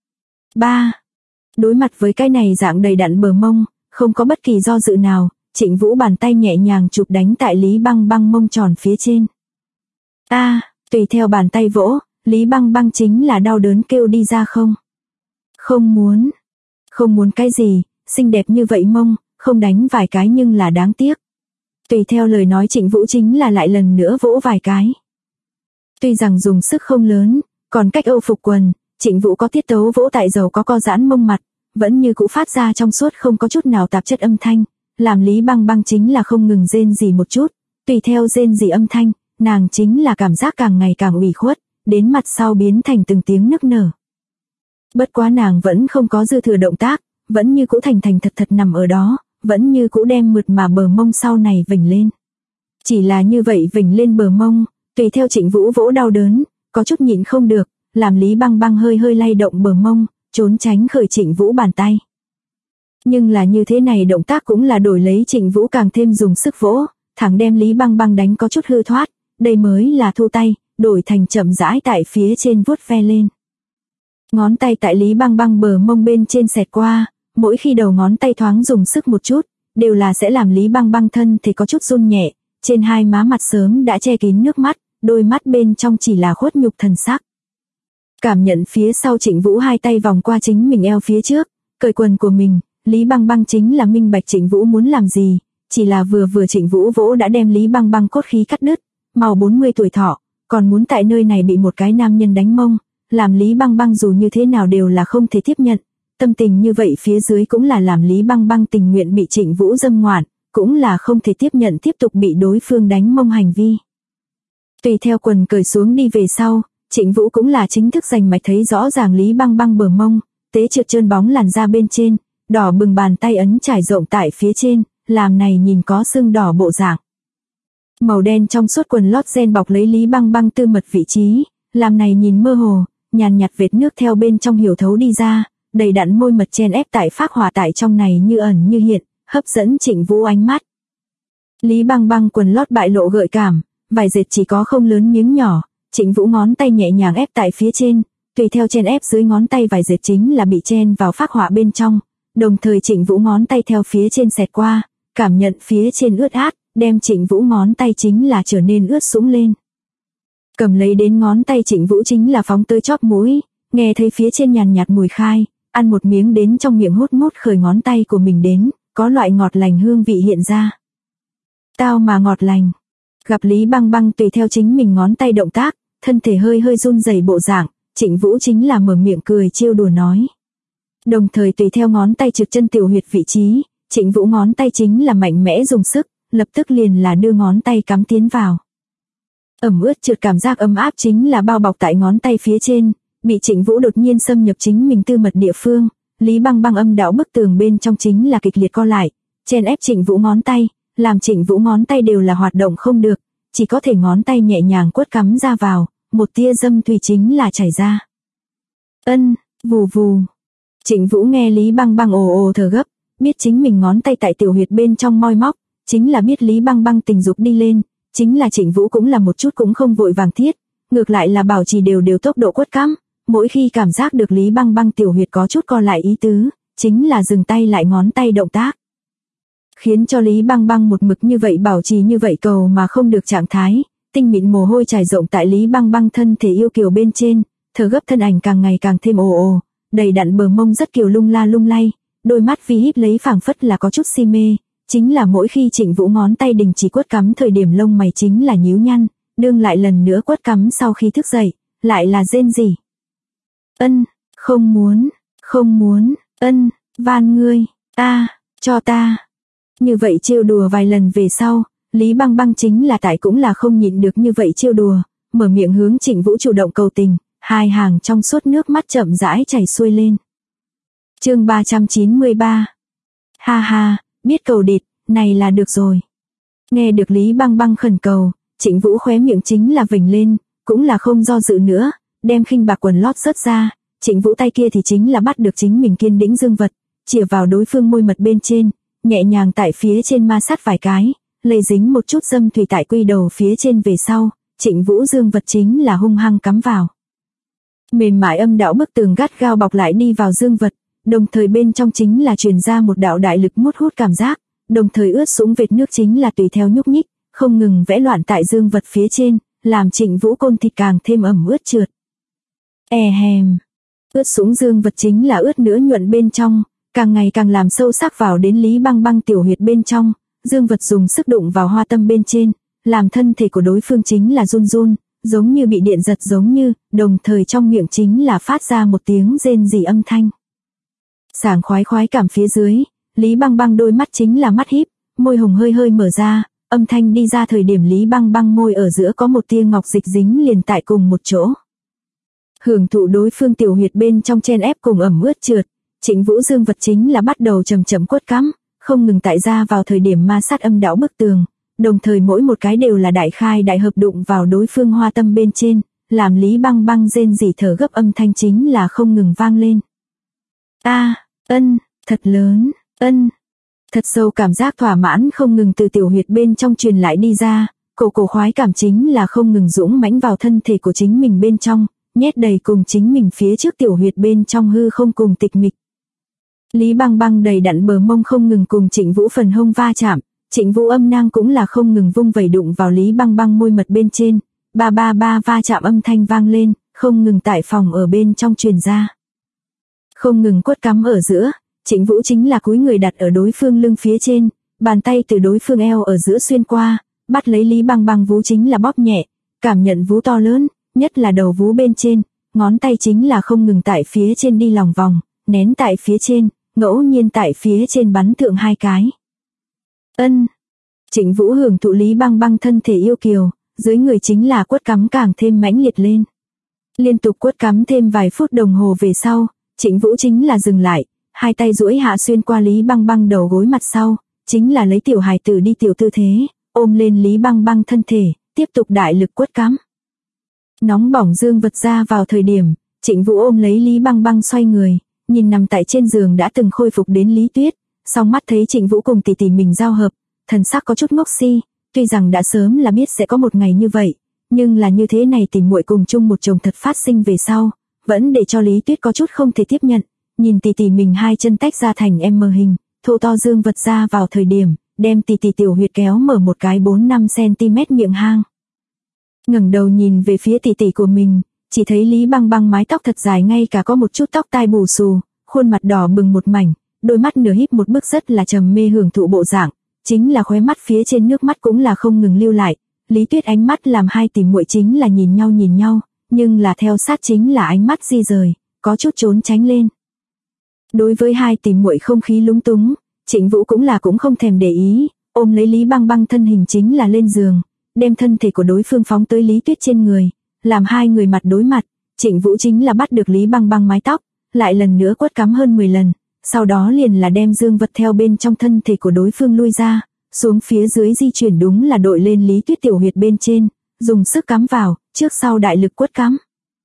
3. Đối mặt với cái này dạng đầy đặn bờ mông, không có bất kỳ do dự nào, Trịnh Vũ bàn tay nhẹ nhàng chụp đánh tại Lý Băng Băng mông tròn phía trên. Tùy theo bàn tay vỗ, Lý Băng Băng chính là đau đớn kêu đi ra không. Không muốn cái gì, xinh đẹp như vậy mông, không đánh vài cái nhưng là đáng tiếc. Tùy theo lời nói Trịnh Vũ chính là lại lần nữa vỗ vài cái. Tuy rằng dùng sức không lớn, còn cách Âu phục quần, Trịnh Vũ có tiết tấu vỗ tại dầu có co giãn mông mặt, vẫn như cũ phát ra trong suốt không có chút nào tạp chất âm thanh, làm Lý Băng Băng chính là không ngừng rên rỉ một chút, tùy theo rên rỉ âm thanh, nàng chính là cảm giác càng ngày càng ủy khuất, đến mặt sau biến thành từng tiếng nức nở. Bất quá nàng vẫn không có dư thừa động tác, vẫn như cũ thành thật nằm ở đó, vẫn như cũ đem mượt mà bờ mông sau này vểnh lên. Chỉ là như vậy vểnh lên bờ mông, tùy theo Trịnh Vũ vỗ đau đớn, có chút nhịn không được, làm Lý Băng Băng hơi lay động bờ mông, trốn tránh khởi Trịnh Vũ bàn tay. Nhưng là như thế này động tác cũng là đổi lấy Trịnh Vũ càng thêm dùng sức vỗ, thẳng đem Lý Băng Băng đánh có chút hư thoát, đây mới là thu tay, đổi thành chậm rãi tại phía trên vuốt ve lên. Ngón tay tại Lý Băng Băng bờ mông bên trên xẹt qua, mỗi khi đầu ngón tay thoáng dùng sức một chút, đều là sẽ làm Lý Băng Băng thân thì có chút run nhẹ, trên hai má mặt sớm đã che kín nước mắt, đôi mắt bên trong chỉ là khuất nhục thần sắc. Cảm nhận phía sau Trịnh Vũ hai tay vòng qua chính mình eo phía trước, cởi quần của mình, Lý Băng Băng chính là minh bạch Trịnh Vũ muốn làm gì, chỉ là vừa Trịnh Vũ vỗ đã đem Lý Băng Băng cốt khí cắt đứt, mau 40 tuổi thọ, còn muốn tại nơi này bị một cái nam nhân đánh mông, làm Lý Băng Băng dù như thế nào đều là không thể tiếp nhận, tâm tình như vậy phía dưới cũng là làm Lý Băng Băng tình nguyện bị Trịnh Vũ dâm ngoạn, cũng là không thể tiếp nhận tiếp tục bị đối phương đánh mông hành vi. Tùy theo quần cởi xuống đi về sau, Trịnh Vũ cũng là chính thức rành mạch thấy rõ ràng Lý Băng Băng bờ mông, tế trượt trơn bóng làn da bên trên, đỏ bừng bàn tay ấn trải rộng tại phía trên, làm này nhìn có xương đỏ bộ dạng. Màu đen trong suốt quần lót ren bọc lấy Lý Băng Băng tư mật vị trí, làm này nhìn mơ hồ, nhàn nhạt vệt nước theo bên trong hiểu thấu đi ra, đầy đặn môi mật chen ép tại phác hỏa tại trong này như ẩn như hiện, hấp dẫn Trịnh Vũ ánh mắt. Lý Băng Băng quần lót bại lộ gợi cảm, vải dệt chỉ có không lớn miếng nhỏ, Trịnh Vũ ngón tay nhẹ nhàng ép tại phía trên, tùy theo chen ép dưới ngón tay vải dệt chính là bị chen vào phác họa bên trong, đồng thời Trịnh Vũ ngón tay theo phía trên xẹt qua, cảm nhận phía trên ướt át, đem Trịnh Vũ ngón tay chính là trở nên ướt sũng lên. Cầm lấy đến ngón tay Trịnh Vũ chính là phóng tới chóp mũi, nghe thấy phía trên nhàn nhạt mùi khai, ăn một miếng đến trong miệng hút khởi ngón tay của mình đến, có loại ngọt lành hương vị hiện ra. Tao mà ngọt lành. Gặp Lý Băng Băng tùy theo chính mình ngón tay động tác, thân thể hơi run rẩy bộ dạng, Trịnh Vũ chính là mở miệng cười trêu đùa nói. Đồng thời tùy theo ngón tay trượt chân tiểu huyệt vị trí, Trịnh Vũ ngón tay chính là mạnh mẽ dùng sức, lập tức liền là đưa ngón tay cắm tiến vào. Ẩm ướt trượt cảm giác ấm áp chính là bao bọc tại ngón tay phía trên, bị Trịnh Vũ đột nhiên xâm nhập chính mình tư mật địa phương, Lý Băng Băng âm đạo bức tường bên trong chính là kịch liệt co lại, chen ép Trịnh Vũ ngón tay, làm Trịnh Vũ ngón tay đều là hoạt động không được, chỉ có thể ngón tay nhẹ nhàng quất cắm ra vào, một tia dâm thủy chính là chảy ra. Vù vù. Trịnh Vũ nghe Lý Băng Băng ồ ồ thở gấp, biết chính mình ngón tay tại tiểu huyệt bên trong moi móc, chính là biết Lý Băng Băng tình dục đi lên, chính là Trịnh Vũ cũng là một chút cũng không vội vàng thiết, ngược lại là bảo trì đều tốc độ quất cắm, mỗi khi cảm giác được Lý Băng Băng tiểu huyệt có chút co lại ý tứ, chính là dừng tay lại ngón tay động tác. Khiến cho Lý Băng Băng một mực như vậy bảo trì như vậy cầu mà không được trạng thái, tinh mịn mồ hôi trải rộng tại Lý Băng Băng thân thể yêu kiều bên trên, thở gấp thân ảnh càng ngày càng thêm ồ ồ, đầy đặn bờ mông rất kiều lung la lung lay, đôi mắt vi híp lấy phảng phất là có chút si mê, chính là mỗi khi Trịnh Vũ ngón tay đình chỉ quất cắm thời điểm lông mày chính là nhíu nhăn, đương lại lần nữa quất cắm sau khi thức dậy, lại là rên rỉ. Không muốn, van ngươi, cho ta. Như vậy trêu đùa vài lần về sau, Lý Băng Băng chính là tại cũng là không nhịn được như vậy trêu đùa, mở miệng hướng Trịnh Vũ chủ động cầu tình, hai hàng trong suốt nước mắt chậm rãi chảy xuôi lên. Chương 393. Ha ha, biết cầu địt, này là được rồi. Nghe được Lý Băng Băng khẩn cầu, Trịnh Vũ khóe miệng chính là vểnh lên, cũng là không do dự nữa, đem khinh bạc quần lót rớt ra, Trịnh Vũ tay kia thì chính là bắt được chính mình kiên đĩnh dương vật, chĩa vào đối phương môi mật bên trên, nhẹ nhàng tại phía trên ma sát vài cái, lây dính một chút dâm thủy tại quy đầu phía trên về sau, Trịnh Vũ dương vật chính là hung hăng cắm vào. Mềm mại âm đạo bức tường gắt gao bọc lại đi vào dương vật, đồng thời bên trong chính là truyền ra một đạo đại lực hút cảm giác, đồng thời ướt sũng vệt nước chính là tùy theo nhúc nhích, không ngừng vẽ loạn tại dương vật phía trên, làm Trịnh Vũ côn thịt càng thêm ẩm ướt trượt. Ướt sũng dương vật chính là ướt nữa nhuận bên trong, càng ngày càng làm sâu sắc vào đến Lý Băng Băng tiểu huyệt bên trong, dương vật dùng sức đụng vào hoa tâm bên trên, làm thân thể của đối phương chính là run run, giống như bị điện giật giống như, đồng thời trong miệng chính là phát ra một tiếng rên rỉ âm thanh. Sảng khoái cảm phía dưới, Lý Băng Băng đôi mắt chính là mắt híp, môi hồng hơi mở ra, âm thanh đi ra thời điểm Lý Băng Băng môi ở giữa có một tia ngọc dịch dính liền tại cùng một chỗ. Hưởng thụ đối phương tiểu huyệt bên trong chen ép cùng ẩm ướt trượt, Trịnh Vũ dương vật chính là bắt đầu chậm quất cắm, không ngừng tại ra vào thời điểm ma sát âm đạo bức tường, đồng thời mỗi một cái đều là đại khai đại hợp đụng vào đối phương hoa tâm bên trên, làm Lý Băng Băng rên rỉ thở gấp âm thanh chính là không ngừng vang lên. Thật lớn, thật sâu cảm giác thỏa mãn không ngừng từ tiểu huyệt bên trong truyền lại đi ra, cổ khoái cảm chính là không ngừng dũng mãnh vào thân thể của chính mình bên trong, nhét đầy cùng chính mình phía trước tiểu huyệt bên trong hư không cùng tịch mịch. Lý Băng Băng đầy đặn bờ mông không ngừng cùng Trịnh Vũ phần hông va chạm, Trịnh Vũ âm nang cũng là không ngừng vung vẩy đụng vào Lý Băng Băng môi mật bên trên, ba va chạm âm thanh vang lên, không ngừng tại phòng ở bên trong truyền ra. Không ngừng quất cắm ở giữa, Trịnh Vũ chính là cúi người đặt ở đối phương lưng phía trên, bàn tay từ đối phương eo ở giữa xuyên qua, bắt lấy Lý Băng Băng vú chính là bóp nhẹ, cảm nhận vú to lớn, nhất là đầu vú bên trên, ngón tay chính là không ngừng tại phía trên đi lòng vòng, nén tại phía trên, ngẫu nhiên tại phía trên bắn thượng 2 cái. Trịnh Vũ hưởng thụ Lý Băng Băng thân thể yêu kiều, dưới người chính là quất cắm càng thêm mãnh liệt lên. Liên tục quất cắm thêm vài phút đồng hồ về sau, Trịnh Vũ chính là dừng lại, 2 tay duỗi hạ xuyên qua Lý Băng Băng đầu gối mặt sau, chính là lấy tiểu hài tử đi tiểu tư thế, ôm lên Lý Băng Băng thân thể, tiếp tục đại lực quất cắm. Nóng bỏng dương vật ra vào thời điểm, Trịnh Vũ ôm lấy Lý Băng Băng xoay người, nhìn nằm tại trên giường đã từng khôi phục đến Lý Tuyết, song mắt thấy Trịnh Vũ cùng tỷ tỷ mình giao hợp, thần sắc có chút ngốc si, tuy rằng đã sớm là biết sẽ có một ngày như vậy, nhưng là như thế này tỷ muội cùng chung một chồng thật phát sinh về sau, vẫn để cho Lý Tuyết có chút không thể tiếp nhận, nhìn tỷ tỷ mình 2 chân tách ra thành M hình, thô to dương vật ra vào thời điểm, đem tỷ tỷ tiểu huyệt kéo mở một cái 4-5 cm miệng hang. Ngẩng đầu nhìn về phía tỷ tỷ của mình, chỉ thấy Lý Băng Băng mái tóc thật dài ngay cả có một chút tóc tai bù xù, khuôn mặt đỏ bừng một mảnh, đôi mắt nửa híp một bức rất là trầm mê hưởng thụ bộ dạng, chính là khóe mắt phía trên nước mắt cũng là không ngừng lưu lại. Lý Tuyết ánh mắt làm 2 tỷ muội chính là nhìn nhau, nhưng là theo sát chính là ánh mắt di rời, có chút trốn tránh lên. Đối với 2 tỷ muội không khí lúng túng, Trịnh Vũ cũng không thèm để ý, ôm lấy Lý Băng Băng thân hình chính là lên giường, đem thân thể của đối phương phóng tới Lý Tuyết trên người, làm 2 người mặt đối mặt, Trịnh Vũ chính là bắt được Lý Băng Băng mái tóc, lại lần nữa quất cắm hơn 10 lần, sau đó liền là đem dương vật theo bên trong thân thể của đối phương lui ra, xuống phía dưới di chuyển đúng là đội lên Lý Tuyết tiểu huyệt bên trên, dùng sức cắm vào, trước sau đại lực quất cắm.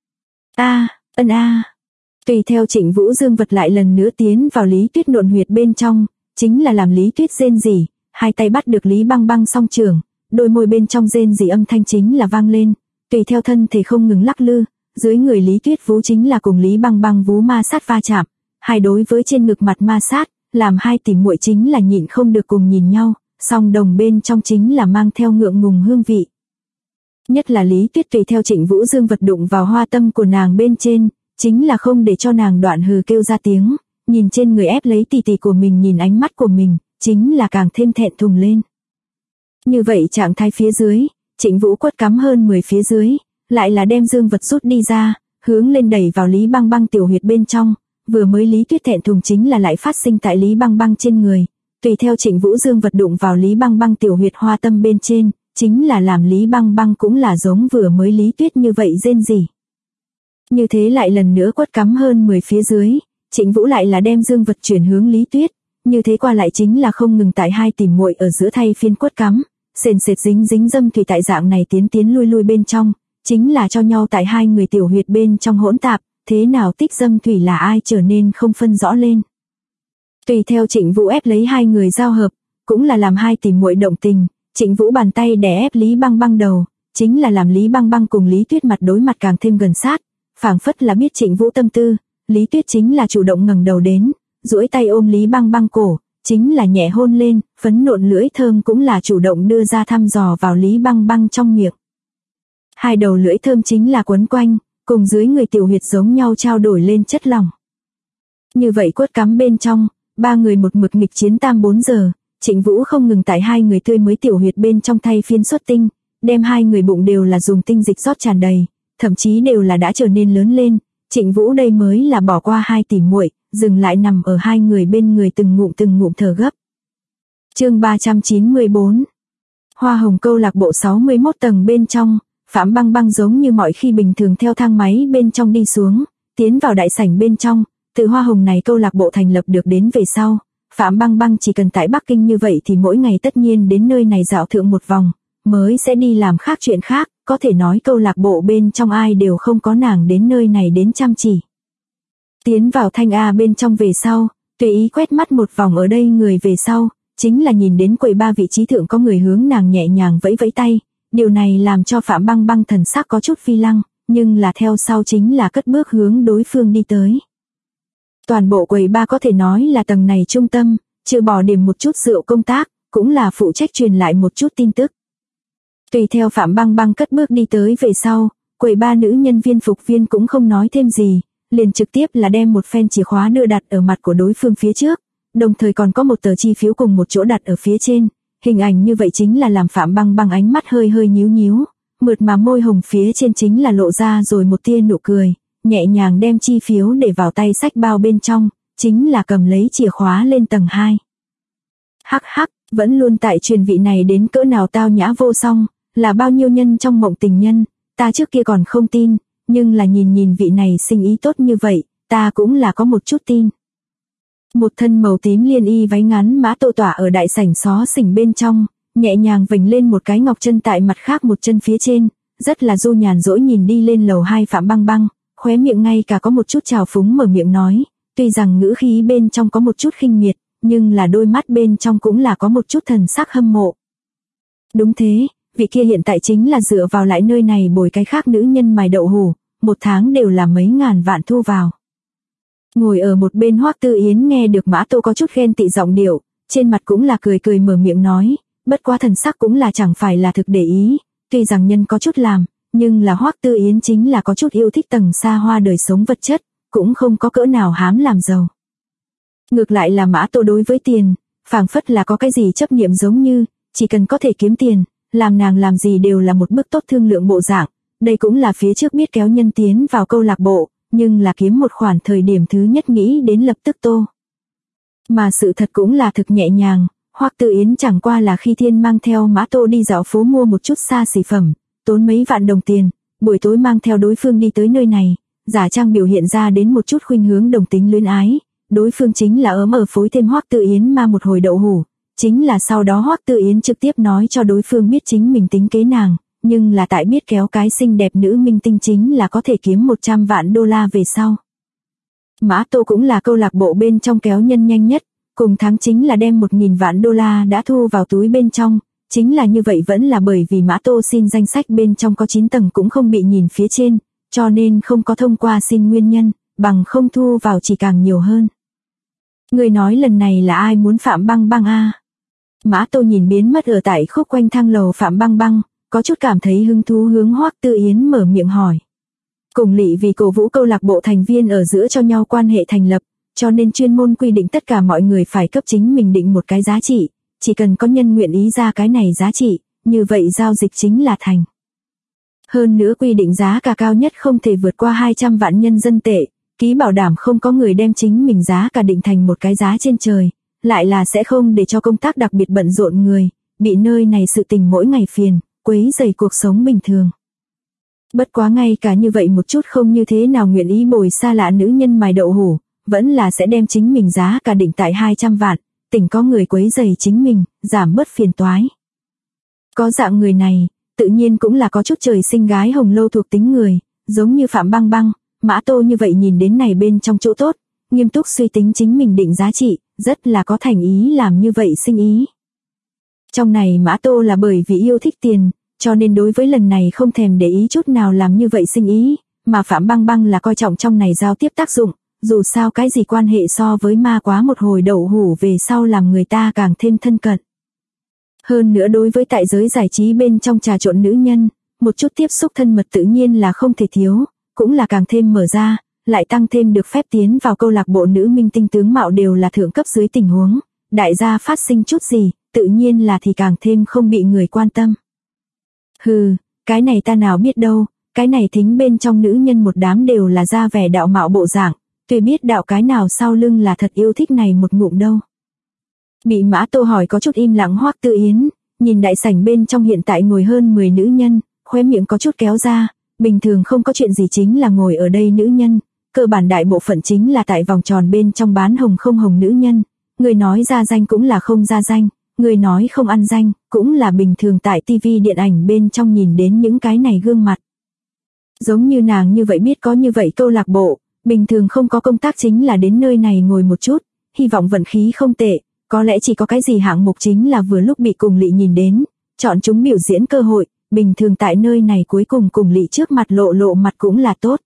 Tùy theo Trịnh Vũ dương vật lại lần nữa tiến vào Lý Tuyết nộn huyệt bên trong, chính là làm Lý Tuyết rên rỉ, 2 tay bắt được Lý Băng Băng song trường, đôi môi bên trong rên rỉ âm thanh chính là vang lên, tùy theo thân thể không ngừng lắc lư, dưới người Lý Tuyết vú chính là cùng Lý Băng Băng vú ma sát va chạm, hai đối với trên ngực mặt ma sát, làm 2 tỷ muội chính là nhịn không được cùng nhìn nhau, song đồng bên trong chính là mang theo ngượng ngùng hương vị. Nhất là Lý Tuyết tùy theo Trịnh Vũ dương vật đụng vào hoa tâm của nàng bên trên, chính là không để cho nàng đoạn hừ kêu ra tiếng, nhìn trên người ép lấy tỷ tỷ của mình nhìn ánh mắt của mình, chính là càng thêm thẹn thùng lên. Như vậy trạng thái phía dưới, Trịnh Vũ quất cắm hơn 10 phía dưới, lại là đem dương vật rút đi ra, hướng lên đẩy vào Lý Băng Băng tiểu huyệt bên trong, vừa mới Lý Tuyết thẹn thùng chính là lại phát sinh tại Lý Băng Băng trên người, tùy theo Trịnh Vũ dương vật đụng vào Lý Băng Băng tiểu huyệt hoa tâm bên trên, chính là làm Lý Băng Băng cũng là giống vừa mới Lý Tuyết như vậy rên rỉ. Như thế lại lần nữa quất cắm hơn 10 phía dưới, Trịnh Vũ lại là đem dương vật chuyển hướng Lý Tuyết, như thế qua lại chính là không ngừng tại 2 tỷ muội ở giữa thay phiên quất cắm, sền sệt dính dâm thủy tại dạng này tiến lui bên trong, chính là cho nhau tại 2 người tiểu huyệt bên trong hỗn tạp, thế nào tích dâm thủy là ai trở nên không phân rõ lên. Tùy theo Trịnh Vũ ép lấy 2 người giao hợp, cũng là làm 2 tỷ muội động tình, Trịnh Vũ bàn tay đè ép Lý Băng Băng đầu, chính là làm Lý Băng Băng cùng Lý Tuyết mặt đối mặt càng thêm gần sát, phảng phất là biết Trịnh Vũ tâm tư, Lý Tuyết chính là chủ động ngẩng đầu đến, duỗi tay ôm Lý Băng Băng cổ, chính là nhẹ hôn lên, phấn nộn lưỡi thơm cũng là chủ động đưa ra thăm dò vào Lý Băng Băng trong miệng. 2 đầu lưỡi thơm chính là quấn quanh, cùng dưới người tiểu huyệt giống nhau trao đổi lên chất lỏng. Như vậy quất cắm bên trong, 3 người một mực nghịch chiến 4 giờ, Trịnh Vũ không ngừng tại 2 người tươi mới tiểu huyệt bên trong thay phiên xuất tinh, đem 2 người bụng đều là dùng tinh dịch rót tràn đầy, thậm chí đều là đã trở nên lớn lên, Trịnh Vũ đây mới là bỏ qua 2 tỷ muội, dừng lại nằm ở 2 người bên người từng ngụm thở gấp. Chương 394. Hoa Hồng câu lạc bộ 61 tầng bên trong, Phạm Băng Băng giống như mọi khi bình thường theo thang máy bên trong đi xuống, tiến vào đại sảnh bên trong, từ Hoa Hồng này câu lạc bộ thành lập được đến về sau, Phạm Băng Băng chỉ cần tại Bắc Kinh như vậy thì mỗi ngày tất nhiên đến nơi này dạo thượng một vòng, mới sẽ đi làm khác chuyện khác, có thể nói câu lạc bộ bên trong ai đều không có nàng đến nơi này đến chăm chỉ. Tiến vào Thanh A bên trong về sau, tùy ý quét mắt một vòng ở đây người về sau, chính là nhìn đến quầy ba vị trí thượng có người hướng nàng nhẹ nhàng vẫy vẫy tay, điều này làm cho Phạm Băng Băng thần sắc có chút phi lăng, nhưng là theo sau chính là cất bước hướng đối phương đi tới. Toàn bộ quầy ba có thể nói là tầng này trung tâm, trừ bỏ điểm một chút rượu công tác, cũng là phụ trách truyền lại một chút tin tức. Tùy theo Phạm Băng Băng cất bước đi tới về sau, Quầy ba nữ nhân viên phục viên cũng không nói thêm gì, liền trực tiếp là đem một phen chìa khóa đưa đặt ở mặt của đối phương phía trước, đồng thời còn có một tờ chi phiếu cùng một chỗ đặt ở phía trên. Hình ảnh như vậy chính là làm Phạm Băng Băng ánh mắt hơi hơi nhíu nhíu, mượt mà môi hồng phía trên chính là lộ ra rồi một tia nụ cười, nhẹ nhàng đem chi phiếu để vào tay xách bao bên trong, chính là cầm lấy chìa khóa lên tầng 2. Hắc hắc, vẫn luôn tại truyền vị này đến cỡ nào tao nhã vô song, là bao nhiêu nhân trong mộng tình nhân, ta trước kia còn không tin, nhưng là nhìn vị này sinh ý tốt như vậy, ta cũng là có một chút tin. Một thân màu tím liên y váy ngắn Mã Tô tỏa ở đại sảnh xó xỉnh bên trong, nhẹ nhàng vểnh lên một cái ngọc chân tại mặt khác một chân phía trên, rất là du nhàn dỗi nhìn đi lên lầu 2 Phạm Băng Băng, khóe miệng ngay cả có một chút trào phúng mở miệng nói, tuy rằng ngữ khí bên trong có một chút khinh miệt, nhưng là đôi mắt bên trong cũng là có một chút thần sắc hâm mộ. Đúng thế, vị kia hiện tại chính là dựa vào lại nơi này bồi cái khác nữ nhân mài đậu hủ, một tháng đều là mấy ngàn vạn thu vào. Ngồi ở một bên Hoắc Tư Yến nghe được Mã Tô có chút ghen tị giọng điệu, trên mặt cũng là cười cười mở miệng nói, bất quá thần sắc cũng là chẳng phải là thực để ý, tuy rằng nhân có chút làm, nhưng là Hoắc Tư Yến chính là có chút yêu thích tầng xa hoa đời sống vật chất, cũng không có cỡ nào hám làm giàu. Ngược lại là Mã Tô đối với tiền, phảng phất là có cái gì chấp niệm giống như, chỉ cần có thể kiếm tiền, làm nàng làm gì đều là một bước tốt thương lượng bộ dạng, đây cũng là phía trước biết kéo nhân tiến vào câu lạc bộ, nhưng là kiếm một khoản thời điểm thứ nhất nghĩ đến lập tức tô. Mà sự thật cũng là thực nhẹ nhàng, Hoắc Tư Yến chẳng qua là khi thiên mang theo Mã Tô đi dạo phố mua một chút xa xỉ phẩm, tốn mấy vạn đồng tiền, buổi tối mang theo đối phương đi tới nơi này, giả trang biểu hiện ra đến một chút khuynh hướng đồng tính luyến ái, đối phương chính là ấm ở phối thêm Hoắc Tư Yến ma một hồi đậu hủ, chính là sau đó Hoắc Tư Yến trực tiếp nói cho đối phương biết chính mình tính kế nàng, nhưng là tại biết kéo cái xinh đẹp nữ minh tinh chính là có thể kiếm 100 vạn đô la về sau. Mã Tô cũng là câu lạc bộ bên trong kéo nhân nhanh nhất, cùng tháng chính là đem 1.000 vạn đô la đã thu vào túi bên trong, chính là như vậy vẫn là bởi vì Mã Tô xin danh sách bên trong có 9 tầng cũng không bị nhìn phía trên, cho nên không có thông qua xin nguyên nhân, bằng không thu vào chỉ càng nhiều hơn. Người nói lần này là ai muốn Phạm Băng Băng a? Mã Tô nhìn biến mất ở tại khúc quanh thang lầu Phạm Băng Băng, có chút cảm thấy hứng thú hướng Hoắc Tư Yến mở miệng hỏi. Cùng lỵ vì cổ vũ câu lạc bộ thành viên ở giữa cho nhau quan hệ thành lập, cho nên chuyên môn quy định tất cả mọi người phải cấp chính mình định một cái giá trị, chỉ cần có nhân nguyện ý ra cái này giá trị, như vậy giao dịch chính là thành. Hơn nữa quy định giá cả cao nhất không thể vượt qua 200 vạn nhân dân tệ, ký bảo đảm không có người đem chính mình giá cả định thành một cái giá trên trời, lại là sẽ không để cho công tác đặc biệt bận rộn người, bị nơi này sự tình mỗi ngày phiền, quấy rầy cuộc sống bình thường. Bất quá ngay cả như vậy một chút không như thế nào nguyện ý bồi xa lạ nữ nhân mài đậu hủ, vẫn là sẽ đem chính mình giá cả định tại 200 vạn, tỉnh có người quấy rầy chính mình, giảm bớt phiền toái. Có dạng người này, tự nhiên cũng là có chút trời sinh gái hồng lâu thuộc tính người, giống như Phạm Băng Băng, Mã Tô như vậy nhìn đến này bên trong chỗ tốt, nghiêm túc suy tính chính mình định giá trị, rất là có thành ý làm như vậy sinh ý. Trong này Mã Tô là bởi vì yêu thích tiền, cho nên đối với lần này không thèm để ý chút nào làm như vậy sinh ý, mà Phạm Băng Băng là coi trọng trong này giao tiếp tác dụng, dù sao cái gì quan hệ so với ma quá một hồi đậu hủ về sau làm người ta càng thêm thân cận. Hơn nữa đối với tại giới giải trí bên trong trà trộn nữ nhân, một chút tiếp xúc thân mật tự nhiên là không thể thiếu, cũng là càng thêm mở ra, lại tăng thêm được phép tiến vào câu lạc bộ nữ minh tinh tướng mạo đều là thượng cấp dưới tình huống, đại gia phát sinh chút gì, tự nhiên là thì càng thêm không bị người quan tâm. Hừ, cái này ta nào biết đâu, cái này thính bên trong nữ nhân một đám đều là ra vẻ đạo mạo bộ dạng, tuy biết đạo cái nào sau lưng là thật yêu thích này một ngụm đâu. Bị Mã Tô hỏi có chút im lặng Hoắc Tư Yến, nhìn đại sảnh bên trong hiện tại ngồi hơn 10 nữ nhân, khóe miệng có chút kéo ra, bình thường không có chuyện gì chính là ngồi ở đây nữ nhân, cơ bản đại bộ phận chính là tại vòng tròn bên trong bán hồng không hồng nữ nhân, người nói ra danh cũng là không ra danh, người nói không ăn danh, cũng là bình thường tại TV điện ảnh bên trong nhìn đến những cái này gương mặt. Giống như nàng như vậy biết có như vậy câu lạc bộ, bình thường không có công tác chính là đến nơi này ngồi một chút, hy vọng vận khí không tệ, có lẽ chỉ có cái gì hạng mục chính là vừa lúc bị cùng lỵ nhìn đến, chọn chúng biểu diễn cơ hội, bình thường tại nơi này cuối cùng lỵ trước mặt lộ mặt cũng là tốt.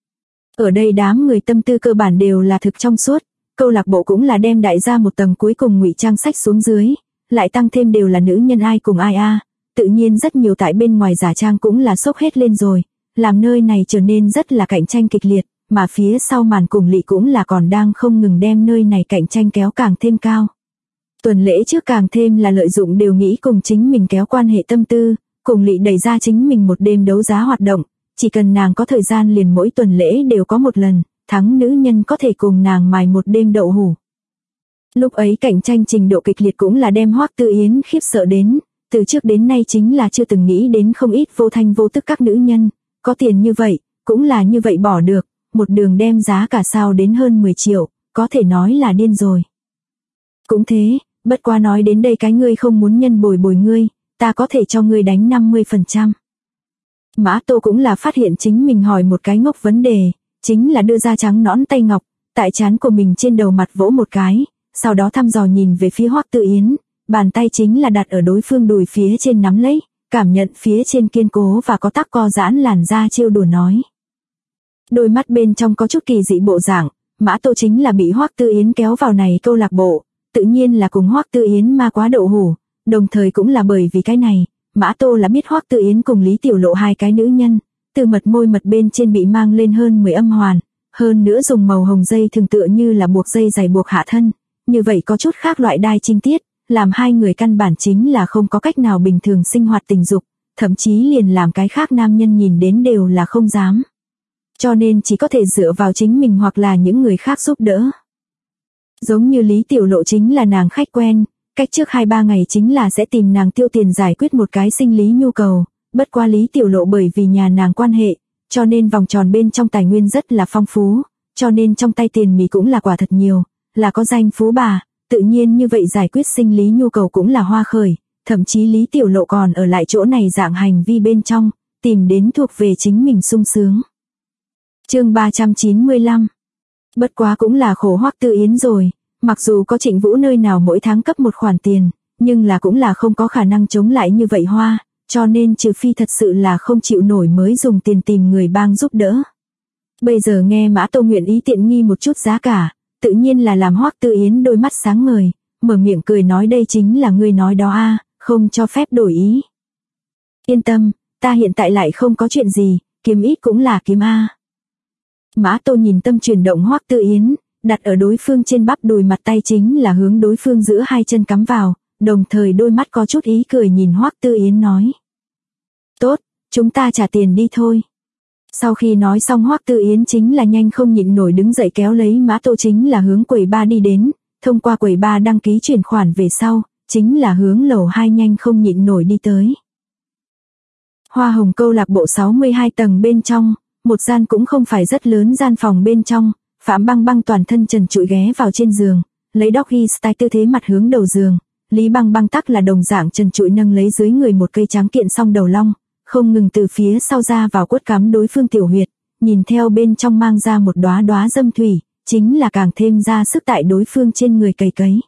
Ở đây đám người tâm tư cơ bản đều là thực trong suốt, câu lạc bộ cũng là đem đại gia một tầng cuối cùng ngụy trang sách xuống dưới, lại tăng thêm đều là nữ nhân ai cùng ai a, tự nhiên rất nhiều tại bên ngoài giả trang cũng là sốc hết lên rồi, làm nơi này trở nên rất là cạnh tranh kịch liệt, mà phía sau màn cùng Lị cũng là còn đang không ngừng đem nơi này cạnh tranh kéo càng thêm cao. Tuần lễ trước càng thêm là lợi dụng đều nghĩ cùng chính mình kéo quan hệ tâm tư, cùng Lị đẩy ra chính mình một đêm đấu giá hoạt động, chỉ cần nàng có thời gian liền mỗi tuần lễ đều có một lần, thắng nữ nhân có thể cùng nàng mài một đêm đậu hũ. Lúc ấy cạnh tranh trình độ kịch liệt cũng là đem Hoắc Tư Yến khiếp sợ đến, từ trước đến nay chính là chưa từng nghĩ đến không ít vô thanh vô tức các nữ nhân, có tiền như vậy, cũng là như vậy bỏ được, một đường đem giá cả sao đến hơn 10 triệu, có thể nói là điên rồi. Cũng thế, bất quá nói đến đây cái ngươi không muốn nhân bồi bồi ngươi, ta có thể cho ngươi đánh 50%. Mã Tô cũng là phát hiện chính mình hỏi một cái ngốc vấn đề, chính là đưa ra trắng nõn tay ngọc, tại trán của mình trên đầu mặt vỗ một cái, sau đó thăm dò nhìn về phía Hoắc Tư Yến, bàn tay chính là đặt ở đối phương đùi phía trên nắm lấy, cảm nhận phía trên kiên cố và có tắc co giãn làn da trêu đùa nói. Đôi mắt bên trong có chút kỳ dị bộ dạng, Mã Tô chính là bị Hoắc Tư Yến kéo vào này câu lạc bộ, tự nhiên là cùng Hoắc Tư Yến ma quá đậu hũ, đồng thời cũng là bởi vì cái này, Mã Tô là biết Hoắc Tư Yến cùng Lý Tiểu Lộ hai cái nữ nhân, từ mật môi mật bên trên bị mang lên hơn 10 âm hoàn, hơn nữa dùng màu hồng dây thường tựa như là buộc dây dày buộc hạ thân, như vậy có chút khác loại đai trinh tiết, làm hai người căn bản chính là không có cách nào bình thường sinh hoạt tình dục, thậm chí liền làm cái khác nam nhân nhìn đến đều là không dám. Cho nên chỉ có thể dựa vào chính mình hoặc là những người khác giúp đỡ. Giống như Lý Tiểu Lộ chính là nàng khách quen, cách trước 2-3 ngày chính là sẽ tìm nàng tiêu tiền giải quyết một cái sinh lý nhu cầu, bất qua Lý Tiểu Lộ bởi vì nhà nàng quan hệ, cho nên vòng tròn bên trong tài nguyên rất là phong phú, cho nên trong tay tiền mì cũng là quả thật nhiều, là có danh phú bà, tự nhiên như vậy giải quyết sinh lý nhu cầu cũng là hoa khởi, thậm chí Lý Tiểu Lộ còn ở lại chỗ này dạng hành vi bên trong, tìm đến thuộc về chính mình sung sướng. Chương 395. Bất quá cũng là khổ Hoắc Tư Yến rồi, mặc dù có Trịnh Vũ nơi nào mỗi tháng cấp một khoản tiền, nhưng là cũng là không có khả năng chống lại như vậy hoa, cho nên trừ phi thật sự là không chịu nổi mới dùng tiền tìm người bang giúp đỡ. Bây giờ nghe Mã Tô nguyện ý tiện nghi một chút giá cả, tự nhiên là làm Hoắc Tư Yến đôi mắt sáng ngời, mở miệng cười nói đây chính là ngươi nói đó a, không cho phép đổi ý. Yên tâm, ta hiện tại lại không có chuyện gì, kiếm ít cũng là kiếm a. Mã Tô nhìn tâm chuyển động Hoắc Tư Yến, đặt ở đối phương trên bắp đùi mặt tay chính là hướng đối phương giữa hai chân cắm vào, đồng thời đôi mắt có chút ý cười nhìn Hoắc Tư Yến nói. Tốt, chúng ta trả tiền đi thôi. Sau khi nói xong Hoắc Tư Yến chính là nhanh không nhịn nổi đứng dậy kéo lấy Mã Tô chính là hướng quầy bar đi đến, thông qua quầy bar đăng ký chuyển khoản về sau, chính là hướng lầu 2 nhanh không nhịn nổi đi tới. Hoa Hồng câu lạc bộ 62 tầng bên trong, một gian cũng không phải rất lớn gian phòng bên trong, Phạm Băng Băng toàn thân trần trụi ghé vào trên giường, lấy doggy style tư thế mặt hướng đầu giường, Lý Băng Băng tắc là đồng dạng trần trụi nâng lấy dưới người một cây tráng kiện song đầu long, không ngừng từ phía sau ra vào quất cắm đối phương tiểu huyệt, nhìn theo bên trong mang ra một đóa đóa dâm thủy, chính là càng thêm ra sức tại đối phương trên người cày cấy.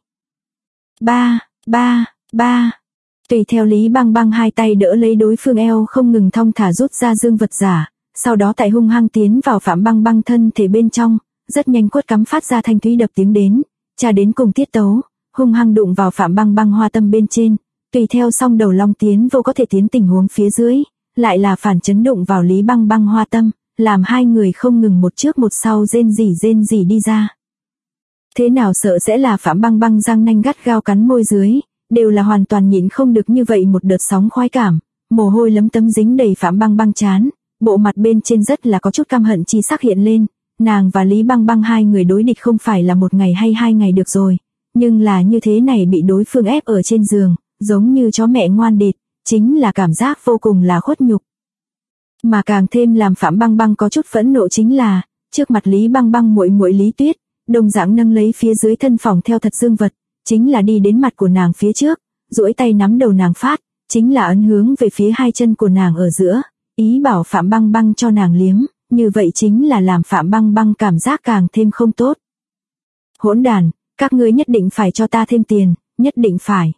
Ba. Tùy theo Lý Băng Băng hai tay đỡ lấy đối phương eo không ngừng thong thả rút ra dương vật giả, sau đó tại hung hăng tiến vào Phạm Băng Băng thân thể bên trong, rất nhanh quất cắm phát ra thanh thúy đập tiếng đến, tra đến cùng tiết tấu, hung hăng đụng vào Phạm Băng Băng hoa tâm bên trên, tùy theo song đầu long tiến vô có thể tiến tình huống phía dưới, lại là phản chấn đụng vào Lý Băng Băng hoa tâm, làm hai người không ngừng một trước một sau rên rỉ đi ra. Thế nào sợ sẽ là Phạm Băng Băng răng nanh gắt gao cắn môi dưới, đều là hoàn toàn nhịn không được như vậy một đợt sóng khoái cảm, mồ hôi lấm tấm dính đầy Phạm Băng Băng trán, bộ mặt bên trên rất là có chút căm hận chi sắc hiện lên, nàng và Lý Băng Băng hai người đối địch không phải là một ngày hay 2 ngày được rồi, nhưng là như thế này bị đối phương ép ở trên giường, giống như chó mẹ ngoan đệt, chính là cảm giác vô cùng là khuất nhục. Mà càng thêm làm Phạm Băng Băng có chút phẫn nộ chính là, trước mặt Lý Băng Băng muội muội Lý Tuyết, đồng dạng nâng lấy phía dưới thân phòng theo thật dương vật, chính là đi đến mặt của nàng phía trước, duỗi tay nắm đầu nàng phát, chính là ấn hướng về phía hai chân của nàng ở giữa, ý bảo Phạm Băng Băng cho nàng liếm, như vậy chính là làm Phạm Băng Băng cảm giác càng thêm không tốt. Hỗn đàn, các ngươi nhất định phải cho ta thêm tiền, nhất định phải.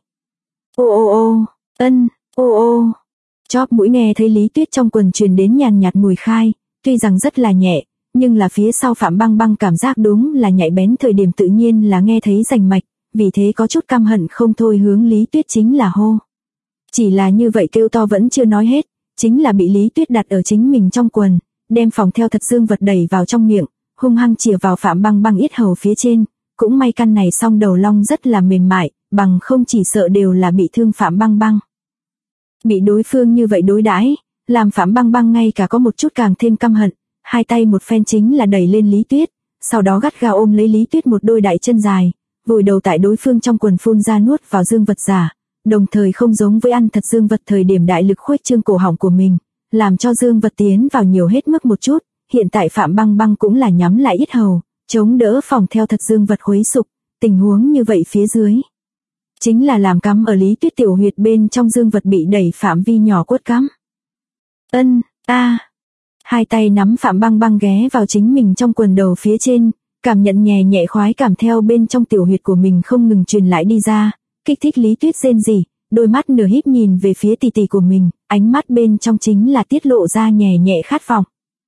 Ô. Chóp mũi nghe thấy Lý Tuyết trong quần truyền đến nhàn nhạt mùi khai, tuy rằng rất là nhẹ, nhưng là phía sau Phạm Băng Băng cảm giác đúng là nhạy bén thời điểm tự nhiên là nghe thấy rành mạch, vì thế có chút căm hận không thôi hướng Lý Tuyết chính là hô. Chỉ là như vậy kêu to vẫn chưa nói hết, chính là bị Lý Tuyết đặt ở chính mình trong quần, đem phòng theo thật dương vật đẩy vào trong miệng, hung hăng chìa vào Phạm Băng Băng yết hầu phía trên. Cũng may căn này song đầu long rất là mềm mại, bằng không chỉ sợ đều là bị thương Phạm Băng Băng. Bị đối phương như vậy đối đãi, làm Phạm Băng Băng ngay cả có một chút càng thêm căm hận, hai tay một phen chính là đẩy lên Lý Tuyết, sau đó gắt gao ôm lấy Lý Tuyết một đôi đại chân dài, vùi đầu tại đối phương trong quần phun ra nuốt vào dương vật giả, đồng thời không giống với ăn thật dương vật thời điểm đại lực khuếch trương cổ họng của mình, làm cho dương vật tiến vào nhiều hết mức một chút. Hiện tại Phạm Băng Băng cũng là nhắm lại yết hầu, chống đỡ phòng theo thật dương vật khuấy sục, tình huống như vậy phía dưới chính là làm cắm ở Lý Tuyết tiểu huyệt bên trong dương vật bị đẩy phạm vi nhỏ quất cắm. Hai tay nắm Phạm Băng Băng ghé vào chính mình trong quần đầu phía trên, cảm nhận nhẹ nhẹ khoái cảm theo bên trong tiểu huyệt của mình không ngừng truyền lại đi ra, kích thích Lý Tuyết rên rỉ, đôi mắt nửa híp nhìn về phía tì tì của mình, ánh mắt bên trong chính là tiết lộ ra nhẹ nhẹ khát vọng.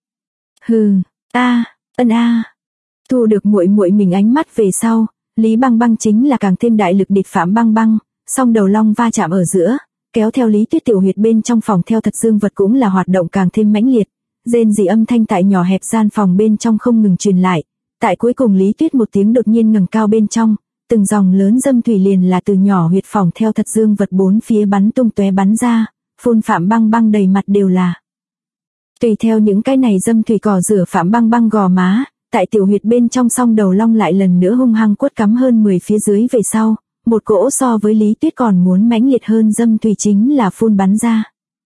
Thu được muội muội mình ánh mắt về sau, Lý Băng Băng chính là càng thêm đại lực địch Phạm Băng Băng, song đầu long va chạm ở giữa, kéo theo Lý Tuyết tiểu huyệt bên trong phòng theo thật dương vật cũng là hoạt động càng thêm mãnh liệt, rên rỉ âm thanh tại nhỏ hẹp gian phòng bên trong không ngừng truyền lại. Tại cuối cùng Lý Tuyết một tiếng đột nhiên ngẩng cao bên trong, từng dòng lớn dâm thủy liền là từ nhỏ huyệt phòng theo thật dương vật bốn phía bắn tung tóe bắn ra, phun Phạm Băng Băng đầy mặt đều là. Tùy theo những cái này dâm thủy cỏ rửa Phạm Băng Băng gò má, tại tiểu huyệt bên trong song đầu long lại lần nữa hung hăng quất cắm hơn 10 phía dưới về sau, một cỗ so với Lý Tuyết còn muốn mãnh liệt hơn dâm thủy chính là phun bắn ra.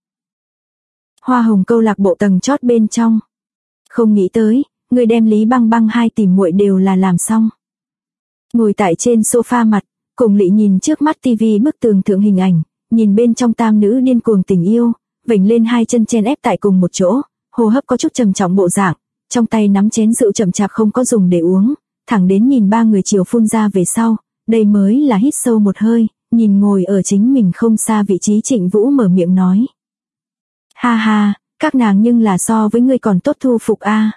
Hoa hồng câu lạc bộ tầng chót bên trong. Không nghĩ tới, người đem Lý Băng Băng hai tỷ muội đều là làm xong. Ngồi tại trên sofa mặt, cùng Lị nhìn trước mắt tivi bức tường thượng hình ảnh, nhìn bên trong tam nữ điên cuồng tình yêu, vểnh lên hai chân chen ép tại cùng một chỗ, hô hấp có chút trầm trọng bộ dạng, trong tay nắm chén rượu chậm chạp không có dùng để uống, thẳng đến nhìn ba người chiều phun ra về sau, đây mới là hít sâu một hơi, nhìn ngồi ở chính mình không xa vị trí Trịnh Vũ mở miệng nói. Ha ha, các nàng nhưng là so với ngươi còn tốt thu phục a.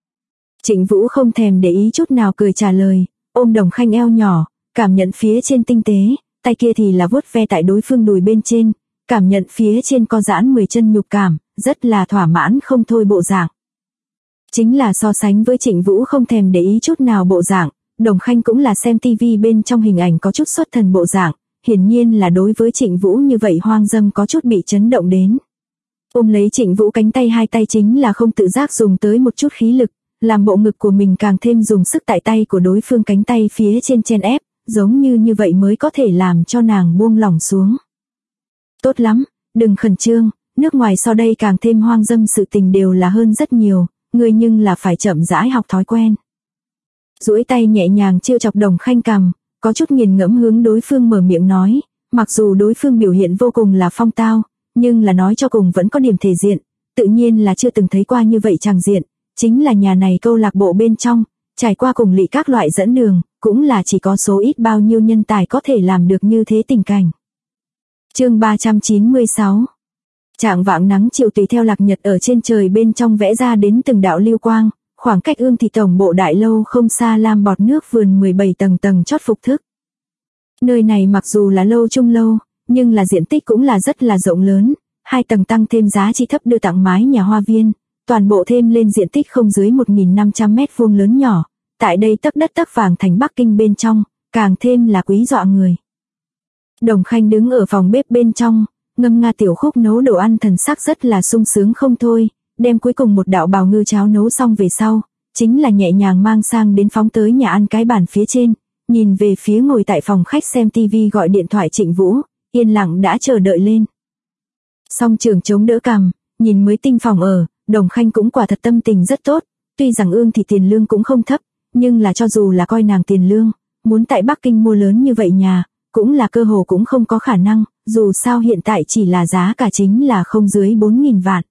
Trịnh Vũ không thèm để ý chút nào cười trả lời, ôm Đồng Khanh eo nhỏ, cảm nhận phía trên tinh tế, tay kia thì là vuốt ve tại đối phương đùi bên trên, cảm nhận phía trên co giãn 10 chân nhục cảm, rất là thỏa mãn không thôi bộ dạng. Chính là so sánh với Trịnh Vũ không thèm để ý chút nào bộ dạng, Đồng Khanh cũng là xem tivi bên trong hình ảnh có chút xuất thần bộ dạng, hiển nhiên là đối với Trịnh Vũ như vậy hoang dâm có chút bị chấn động đến. Ôm lấy Trịnh Vũ cánh tay hai tay chính là không tự giác dùng tới một chút khí lực, làm bộ ngực của mình càng thêm dùng sức tại tay của đối phương cánh tay phía trên chen ép, giống như vậy mới có thể làm cho nàng buông lỏng xuống. Tốt lắm, đừng khẩn trương, nước ngoài sau đây càng thêm hoang dâm sự tình đều là hơn rất nhiều, ngươi nhưng là phải chậm rãi học thói quen. Duỗi tay nhẹ nhàng trêu chọc Đồng Khanh cằm, có chút nghiền ngẫm hướng đối phương mở miệng nói, mặc dù đối phương biểu hiện vô cùng là phong tao, nhưng là nói cho cùng vẫn có điểm thể diện, tự nhiên là chưa từng thấy qua như vậy tràng diện, chính là nhà này câu lạc bộ bên trong, trải qua cùng Lị các loại dẫn đường, cũng là chỉ có số ít bao nhiêu nhân tài có thể làm được như thế tình cảnh. Chương 396. Trạng vạng nắng chiều tùy theo lạc nhật ở trên trời bên trong vẽ ra đến từng đạo lưu quang, khoảng cách Ương Thị tổng bộ đại lâu không xa lam bọt nước vườn 17 tầng chót phục thức. Nơi này mặc dù là lâu trung lâu, nhưng là diện tích cũng là rất là rộng lớn, 2 tầng tăng thêm giá trị thấp đưa tặng mái nhà hoa viên, toàn bộ thêm lên diện tích không dưới 1.500 mét vuông lớn nhỏ, tại đây tấc đất tấc vàng thành Bắc Kinh bên trong, càng thêm là quý dọa người. Đồng Khanh đứng ở phòng bếp bên trong, ngâm nga tiểu khúc nấu đồ ăn thần sắc rất là sung sướng không thôi, đem cuối cùng một đạo bào ngư cháo nấu xong về sau, chính là nhẹ nhàng mang sang đến phóng tới nhà ăn cái bàn phía trên, nhìn về phía ngồi tại phòng khách xem tivi gọi điện thoại Trịnh Vũ, yên lặng đã chờ đợi lên. Song Trường chống đỡ cằm, nhìn mới tinh phòng ở, Đồng Khanh cũng quả thật tâm tình rất tốt, tuy rằng Ương thì tiền lương cũng không thấp, nhưng là cho dù là coi nàng tiền lương, muốn tại Bắc Kinh mua lớn như vậy nhà, cũng là cơ hồ cũng không có khả năng, dù sao hiện tại chỉ là giá cả chính là không dưới 4.000 vạn.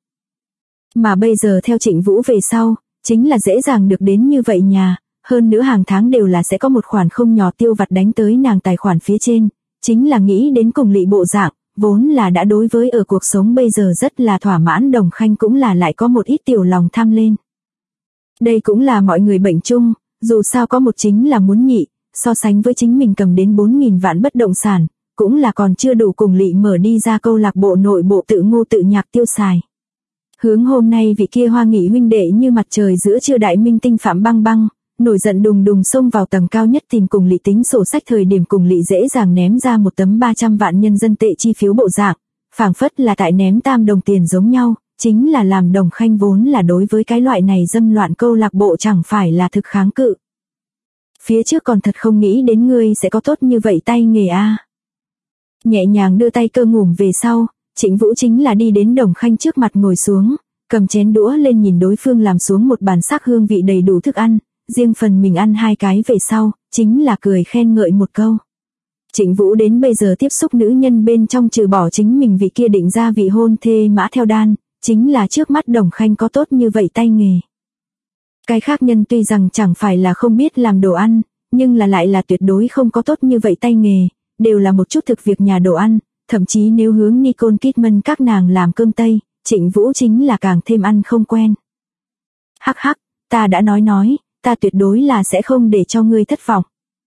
Mà bây giờ theo Trịnh Vũ về sau, chính là dễ dàng được đến như vậy nhà, hơn nữa hàng tháng đều là sẽ có một khoản không nhỏ tiêu vặt đánh tới nàng tài khoản phía trên, chính là nghĩ đến cùng Lị bộ dạng, vốn là đã đối với ở cuộc sống bây giờ rất là thỏa mãn. Đồng Khanh cũng là lại có một ít tiểu lòng tham lên. Đây cũng là mọi người bệnh chung, dù sao có một chính là muốn nhị, so sánh với chính mình cầm đến 4.000 vạn bất động sản, cũng là còn chưa đủ cùng Lị mở đi ra câu lạc bộ nội bộ tự ngô tự nhạc tiêu xài. Hướng hôm nay vị kia Hoa Nghị huynh đệ như mặt trời giữa trưa đại minh tinh Phạm Băng Băng, nổi giận đùng đùng xông vào tầng cao nhất tìm cùng Lị tính sổ sách, thời điểm cùng Lị dễ dàng ném ra một tấm 300 vạn nhân dân tệ chi phiếu bộ dạng, phảng phất là tại ném tam đồng tiền giống nhau, chính là làm Đồng Khanh vốn là đối với cái loại này dâm loạn câu lạc bộ chẳng phải là thực kháng cự. Phía trước còn thật không nghĩ đến ngươi sẽ có tốt như vậy tay nghề a. Nhẹ nhàng đưa tay cơ ngủm về sau, Trịnh Vũ chính là đi đến Đồng Khanh trước mặt ngồi xuống, cầm chén đũa lên nhìn đối phương làm xuống một bàn sắc hương vị đầy đủ thức ăn, riêng phần mình ăn 2 cái về sau, chính là cười khen ngợi một câu. Trịnh Vũ đến bây giờ tiếp xúc nữ nhân bên trong trừ bỏ chính mình vị kia định ra vị hôn thê Mã Theo Đan, chính là trước mắt Đồng Khanh có tốt như vậy tay nghề. Cái khác nhân tuy rằng chẳng phải là không biết làm đồ ăn, nhưng là lại là tuyệt đối không có tốt như vậy tay nghề, đều là một chút thực việc nhà đồ ăn, thậm chí nếu hướng Nicole Kidman các nàng làm cơm Tây, Trịnh Vũ chính là càng thêm ăn không quen. Hắc hắc, ta đã nói, ta tuyệt đối là sẽ không để cho ngươi thất vọng.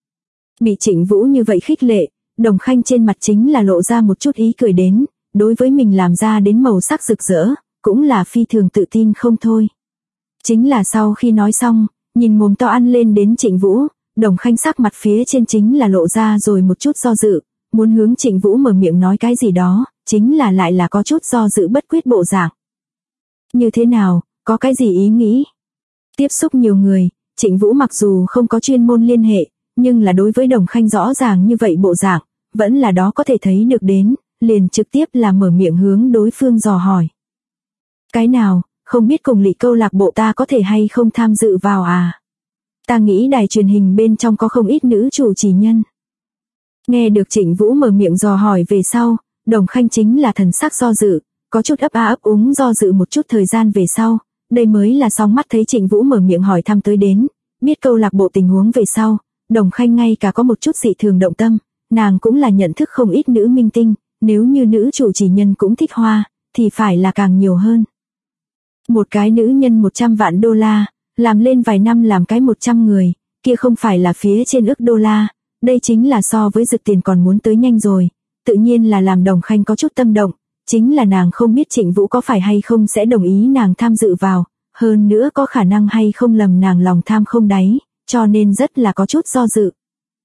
Bị Trịnh Vũ như vậy khích lệ, Đồng Khanh trên mặt chính là lộ ra một chút ý cười đến, đối với mình làm ra đến màu sắc rực rỡ, cũng là phi thường tự tin không thôi. Chính là sau khi nói xong, nhìn mồm to ăn lên đến Trịnh Vũ, Đồng Khanh sắc mặt phía trên chính là lộ ra rồi một chút do dự, muốn hướng Trịnh Vũ mở miệng nói cái gì đó, chính là lại là có chút do dự bất quyết bộ dạng. Như thế nào, có cái gì ý nghĩ? Tiếp xúc nhiều người, Trịnh Vũ mặc dù không có chuyên môn liên hệ, nhưng là đối với Đồng Khanh rõ ràng như vậy bộ dạng, vẫn là đó có thể thấy được đến, liền trực tiếp là mở miệng hướng đối phương dò hỏi. Cái nào, không biết cùng Lị câu lạc bộ ta có thể hay không tham dự vào à? Ta nghĩ đài truyền hình bên trong có không ít nữ chủ trì nhân. Nghe được Trịnh Vũ mở miệng dò hỏi về sau, Đồng Khanh chính là thần sắc do dự, có chút ấp a ấp úng do dự một chút thời gian về sau, đây mới là song mắt thấy Trịnh Vũ mở miệng hỏi thăm tới đến, biết câu lạc bộ tình huống về sau, Đồng Khanh ngay cả có một chút dị thường động tâm, nàng cũng là nhận thức không ít nữ minh tinh, nếu như nữ chủ trì nhân cũng thích hoa, thì phải là càng nhiều hơn. Một cái nữ nhân 100 vạn đô la, làm lên vài năm làm cái 100 người, kia không phải là phía trên ức đô la, đây chính là so với Dực Tiền còn muốn tới nhanh rồi, tự nhiên là làm Đồng Khanh có chút tâm động, chính là nàng không biết Trịnh Vũ có phải hay không sẽ đồng ý nàng tham dự vào, hơn nữa có khả năng hay không lầm nàng lòng tham không đáy, cho nên rất là có chút do dự.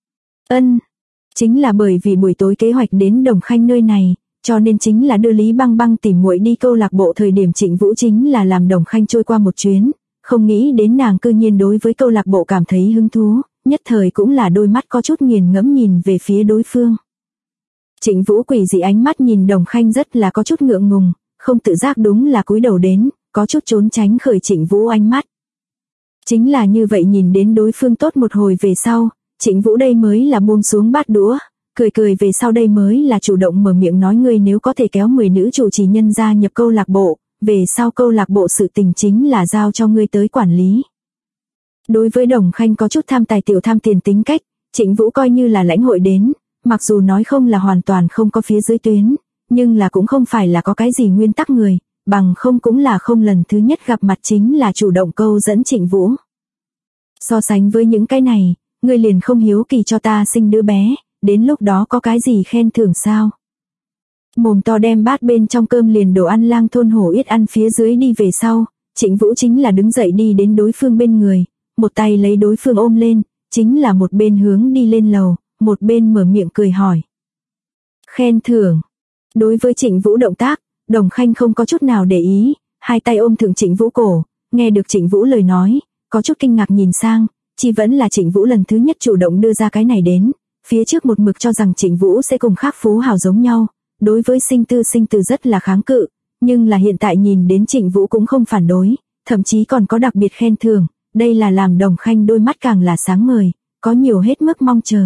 Chính là bởi vì buổi tối kế hoạch đến Đồng Khanh nơi này, cho nên chính là đưa Lý Băng Băng tìm muội đi câu lạc bộ, thời điểm Trịnh Vũ chính là làm Đồng Khanh trôi qua một chuyến, không nghĩ đến nàng cư nhiên đối với câu lạc bộ cảm thấy hứng thú, nhất thời cũng là đôi mắt có chút nghiền ngẫm nhìn về phía đối phương. Trịnh Vũ quỷ dị ánh mắt nhìn Đồng Khanh rất là có chút ngượng ngùng, không tự giác đúng là cúi đầu đến, có chút trốn tránh khởi Trịnh Vũ ánh mắt. Chính là như vậy nhìn đến đối phương tốt một hồi về sau, Trịnh Vũ đây mới là buông xuống bát đũa, cười về sau đây mới là chủ động mở miệng nói, ngươi nếu có thể kéo 10 nữ chủ trì nhân gia nhập câu lạc bộ, về sau câu lạc bộ sự tình chính là giao cho ngươi tới quản lý. Đối với Đồng Khanh có chút tham tài tiểu tham tiền tính cách, Trịnh Vũ coi như là lãnh hội đến, mặc dù nói không là hoàn toàn không có phía dưới tuyến, nhưng là cũng không phải là có cái gì nguyên tắc người, bằng không cũng là không lần thứ nhất gặp mặt chính là chủ động câu dẫn Trịnh Vũ. So sánh với những cái này, ngươi liền không hiếu kỳ cho ta sinh đứa bé, đến lúc đó có cái gì khen thưởng sao? Mồm to đem bát bên trong cơm liền đồ ăn lang thôn hổ yết ăn phía dưới đi về sau, Trịnh Vũ chính là đứng dậy đi đến đối phương bên người, một tay lấy đối phương ôm lên, chính là một bên hướng đi lên lầu, một bên mở miệng cười hỏi. Khen thưởng. Đối với Trịnh Vũ động tác, Đồng Khanh không có chút nào để ý, hai tay ôm thượng Trịnh Vũ cổ, nghe được Trịnh Vũ lời nói, có chút kinh ngạc nhìn sang, chỉ vẫn là Trịnh Vũ lần thứ nhất chủ động đưa ra cái này đến, phía trước một mực cho rằng Trịnh Vũ sẽ cùng khác phú hào giống nhau, đối với sinh tư rất là kháng cự, nhưng là hiện tại nhìn đến Trịnh Vũ cũng không phản đối, thậm chí còn có đặc biệt khen thưởng, đây là làm Đồng Khanh đôi mắt càng là sáng ngời, có nhiều hết mức mong chờ.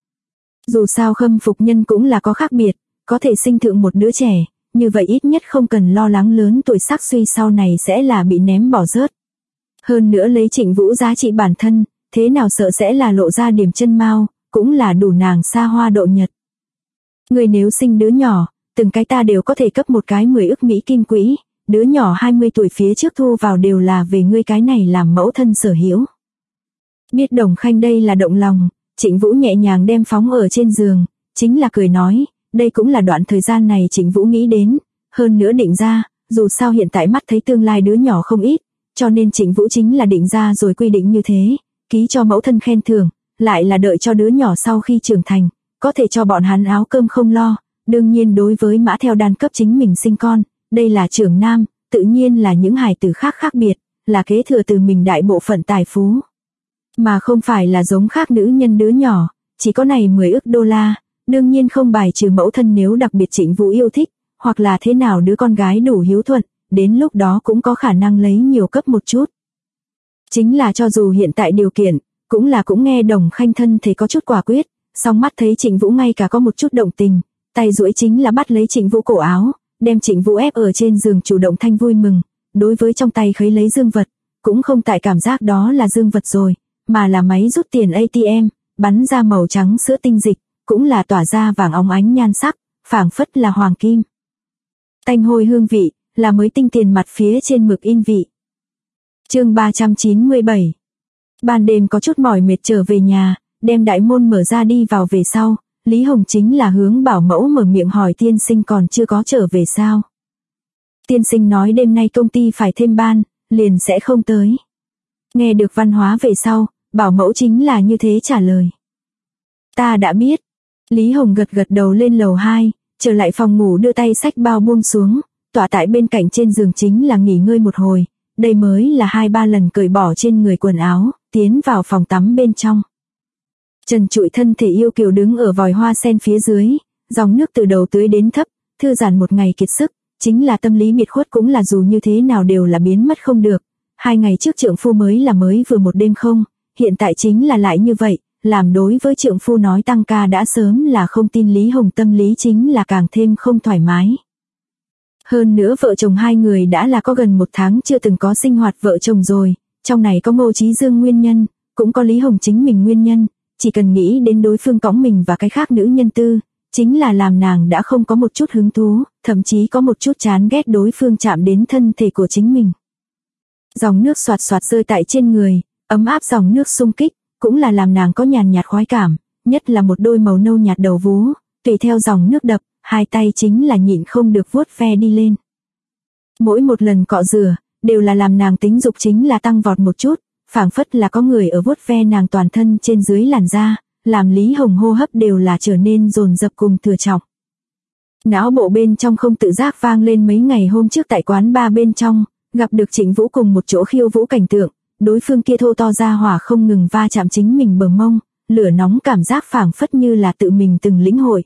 Dù sao khâm phục nhân cũng là có khác biệt, có thể sinh thượng một đứa trẻ, như vậy ít nhất không cần lo lắng lớn tuổi sắc suy sau này sẽ là bị ném bỏ rớt. Hơn nữa lấy Trịnh Vũ giá trị bản thân, thế nào sợ sẽ là lộ ra điểm chân mao, cũng là đủ nàng xa hoa độ nhật. Người nếu sinh đứa nhỏ, từng cái ta đều có thể cấp một cái 10 ức Mỹ kim quỹ, đứa nhỏ 20 tuổi phía trước thu vào đều là về ngươi cái này làm mẫu thân sở hữu. Biết Đồng Khanh đây là động lòng, Trịnh Vũ nhẹ nhàng đem phóng ở trên giường, chính là cười nói, đây cũng là đoạn thời gian này Trịnh Vũ nghĩ đến, hơn nữa định ra, dù sao hiện tại mắt thấy tương lai đứa nhỏ không ít, cho nên Trịnh Vũ chính là định ra rồi quy định như thế, ký cho mẫu thân khen thưởng, lại là đợi cho đứa nhỏ sau khi trưởng thành, có thể cho bọn hắn áo cơm không lo. Đương nhiên đối với Mã Theo Đan cấp chính mình sinh con, đây là trưởng nam, tự nhiên là những hài tử khác khác biệt, là kế thừa từ mình đại bộ phận tài phú. Mà không phải là giống khác nữ nhân đứa nhỏ, chỉ có này 10 ức đô la, đương nhiên không bài trừ mẫu thân nếu đặc biệt Trịnh Vũ yêu thích, hoặc là thế nào đứa con gái đủ hiếu thuận, đến lúc đó cũng có khả năng lấy nhiều cấp một chút. Chính là cho dù hiện tại điều kiện, cũng nghe Đồng Khanh thân thấy có chút quả quyết, song mắt thấy Trịnh Vũ ngay cả có một chút động tình, tay duỗi chính là bắt lấy Trịnh Vũ cổ áo, đem Trịnh Vũ ép ở trên giường chủ động thanh vui mừng, đối với trong tay khấy lấy dương vật, cũng không tại cảm giác đó là dương vật rồi, mà là máy rút tiền ATM, bắn ra màu trắng sữa tinh dịch, cũng là tỏa ra vàng óng ánh nhan sắc, phảng phất là hoàng kim. Tanh hôi hương vị, là mới tinh tiền mặt phía trên mực in vị. Chương 397. Ban đêm có chút mỏi mệt trở về nhà, đem đại môn mở ra đi vào về sau, Lý Hồng chính là hướng bảo mẫu mở miệng hỏi tiên sinh còn chưa có trở về sao. Tiên sinh nói đêm nay công ty phải thêm ban, liền sẽ không tới. Nghe được Văn Hóa về sau, bảo mẫu chính là như thế trả lời. Ta đã biết. Lý Hồng gật gật đầu lên lầu 2, trở lại phòng ngủ đưa tay xách bao buông xuống, tọa tại bên cạnh trên giường chính là nghỉ ngơi một hồi, đây mới là 2-3 lần cởi bỏ trên người quần áo, tiến vào phòng tắm bên trong. Trần trụi thân thể yêu kiều đứng ở vòi hoa sen phía dưới, dòng nước từ đầu tưới đến thấp, thư giãn một ngày kiệt sức, chính là tâm lý miệt khuất cũng là dù như thế nào đều là biến mất không được. 2 ngày trước trượng phu mới vừa một đêm không, hiện tại chính là lại như vậy, làm đối với trượng phu nói tăng ca đã sớm là không tin Lý Hồng tâm lý chính là càng thêm không thoải mái. Hơn nữa vợ chồng hai người đã là có gần 1 tháng chưa từng có sinh hoạt vợ chồng rồi, trong này có Ngô Chí Dương nguyên nhân, cũng có Lý Hồng chính mình nguyên nhân, chỉ cần nghĩ đến đối phương cõng mình và cái khác nữ nhân tư, chính là làm nàng đã không có một chút hứng thú, thậm chí có một chút chán ghét đối phương chạm đến thân thể của chính mình. Dòng nước xoạt xoạt rơi tại trên người, ấm áp dòng nước xung kích, cũng là làm nàng có nhàn nhạt khoái cảm, nhất là một đôi màu nâu nhạt đầu vú, tùy theo dòng nước đập, hai tay chính là nhịn không được vuốt ve đi lên. Mỗi một lần cọ rửa, đều là làm nàng tính dục chính là tăng vọt một chút, phảng phất là có người ở vuốt ve nàng toàn thân trên dưới làn da, làm Lý Hồng hô hấp đều là trở nên dồn dập cùng thừa trọng. Não bộ bên trong không tự giác vang lên mấy ngày hôm trước tại quán bar bên trong, gặp được Trịnh Vũ cùng một chỗ khiêu vũ cảnh tượng, đối phương kia thô to ra hỏa không ngừng va chạm chính mình bờ mông, lửa nóng cảm giác phảng phất như là tự mình từng lĩnh hội.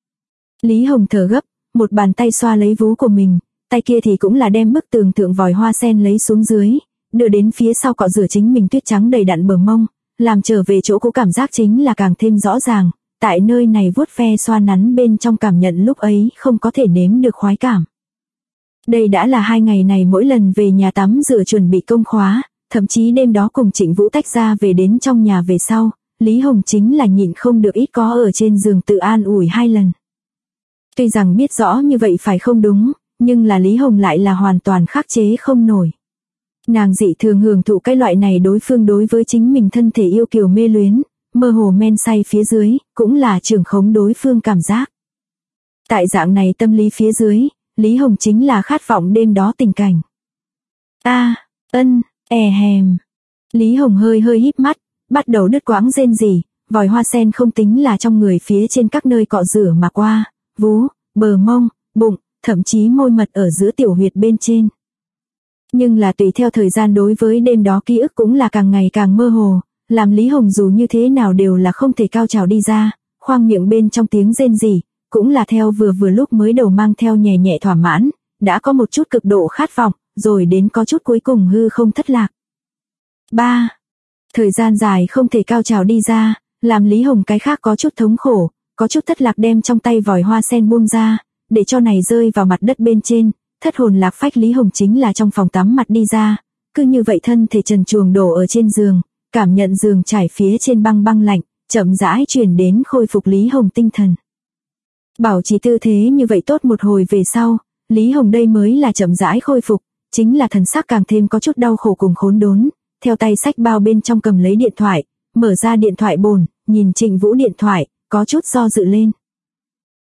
Lý Hồng thở gấp, một bàn tay xoa lấy vú của mình, tay kia thì cũng là đem bức tường thượng vòi hoa sen lấy xuống dưới, đưa đến phía sau cọ rửa chính mình tuyết trắng đầy đặn bờ mông, làm trở về chỗ cũ cảm giác chính là càng thêm rõ ràng, tại nơi này vuốt ve xoa nắn bên trong cảm nhận lúc ấy không có thể nếm được khoái cảm. Đây đã là 2 ngày này mỗi lần về nhà tắm rửa chuẩn bị công khóa, thậm chí đêm đó cùng Trịnh Vũ tách ra về đến trong nhà về sau, Lý Hồng chính là nhịn không được ít có ở trên giường tự an ủi 2 lần. Tuy rằng biết rõ như vậy phải không đúng, nhưng là Lý Hồng lại là hoàn toàn khắc chế không nổi. Nàng dị thường hưởng thụ cái loại này đối phương đối với chính mình thân thể yêu kiều mê luyến, mơ hồ men say phía dưới, cũng là trưởng khống đối phương cảm giác. Tại dạng này tâm lý phía dưới, Lý Hồng chính là khát vọng đêm đó tình cảnh. Hèm. Lý Hồng hơi híp mắt, bắt đầu đứt quãng rên rỉ, vòi hoa sen không tính là trong người phía trên các nơi cọ rửa mà qua, vú, bờ mông, bụng, thậm chí môi mật ở giữa tiểu huyệt bên trên. Nhưng là tùy theo thời gian đối với đêm đó ký ức cũng là càng ngày càng mơ hồ, làm Lý Hồng dù như thế nào đều là không thể cao trào đi ra, khoang miệng bên trong tiếng rên rỉ, cũng là theo vừa lúc mới đầu mang theo nhẹ nhẹ thỏa mãn, đã có một chút cực độ khát vọng, rồi đến có chút cuối cùng hư không thất lạc. 3. Thời gian dài không thể cao trào đi ra, làm Lý Hồng cái khác có chút thống khổ, có chút thất lạc đem trong tay vòi hoa sen buông ra, để cho này rơi vào mặt đất bên trên, thất hồn lạc phách Lý Hồng chính là trong phòng tắm mặt đi ra, cứ như vậy thân thể trần truồng đổ ở trên giường, cảm nhận giường trải phía trên băng lạnh, chậm rãi chuyển đến khôi phục Lý Hồng tinh thần. Bảo trì tư thế như vậy tốt một hồi về sau, Lý Hồng đây mới là chậm rãi khôi phục, chính là thần sắc càng thêm có chút đau khổ cùng khốn đốn, theo tay xách bao bên trong cầm lấy điện thoại, mở ra điện thoại bồn, nhìn Trịnh Vũ điện thoại, có chút do dự lên.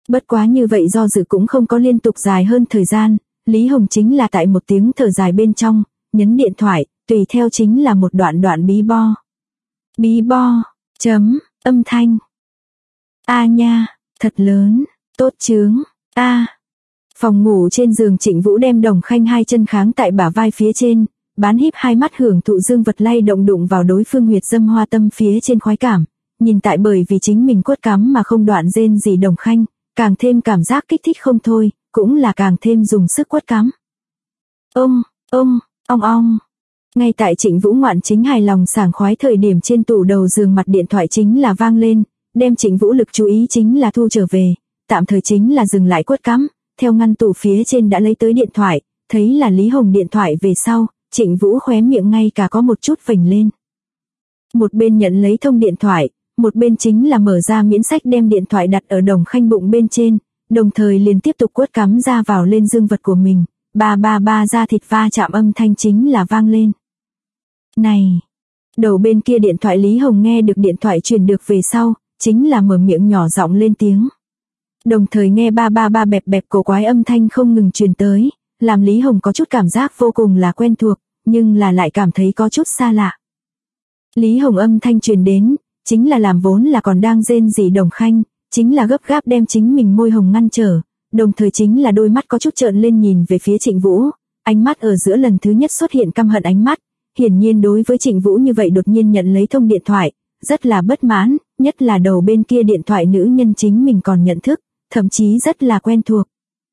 Bất quá như vậy do dự cũng không có liên tục dài hơn thời gian, Lý Hồng chính là tại một tiếng thở dài bên trong, nhấn điện thoại, tùy theo chính là một đoạn bí bo. Bí bo, chấm, âm thanh. A nha, thật lớn, tốt chướng, a. Phòng ngủ trên giường Trịnh Vũ đem Đồng Khanh hai chân kháng tại bả vai phía trên, bán híp hai mắt hưởng thụ dương vật lay động đụng vào đối phương huyệt dâm hoa tâm phía trên khoái cảm, nhìn tại bởi vì chính mình quất cắm mà không đoạn rên gì Đồng Khanh, càng thêm cảm giác kích thích không thôi, cũng là càng thêm dùng sức quất cắm. Ong, ong. Ngay tại Trịnh Vũ ngoạn chính hài lòng sảng khoái thời điểm trên tủ đầu giường mặt điện thoại chính là vang lên, đem Trịnh Vũ lực chú ý chính là thu trở về, tạm thời chính là dừng lại quất cắm, theo ngăn tủ phía trên đã lấy tới điện thoại, thấy là Lý Hồng điện thoại về sau, Trịnh Vũ khóe miệng ngay cả có một chút vểnh lên. Một bên nhận lấy thông điện thoại, một bên chính là mở ra miễn sách đem điện thoại đặt ở Đồng Khanh bụng bên trên, đồng thời liền tiếp tục quất cắm ra vào lên dương vật của mình, ba da thịt va chạm âm thanh chính là vang lên. Này! Đầu bên kia điện thoại Lý Hồng nghe được điện thoại truyền được về sau, chính là mở miệng nhỏ giọng lên tiếng. Đồng thời nghe ba bẹp cổ quái âm thanh không ngừng truyền tới, làm Lý Hồng có chút cảm giác vô cùng là quen thuộc, nhưng là lại cảm thấy có chút xa lạ. Lý Hồng âm thanh truyền đến, chính là làm vốn là còn đang rên rỉ Đồng Khanh, chính là gấp gáp đem chính mình môi hồng ngăn trở, đồng thời chính là đôi mắt có chút trợn lên nhìn về phía Trịnh Vũ, ánh mắt ở giữa lần thứ nhất xuất hiện căm hận ánh mắt, hiển nhiên đối với Trịnh Vũ như vậy đột nhiên nhận lấy thông điện thoại, rất là bất mãn, nhất là đầu bên kia điện thoại nữ nhân chính mình còn nhận thức, thậm chí rất là quen thuộc.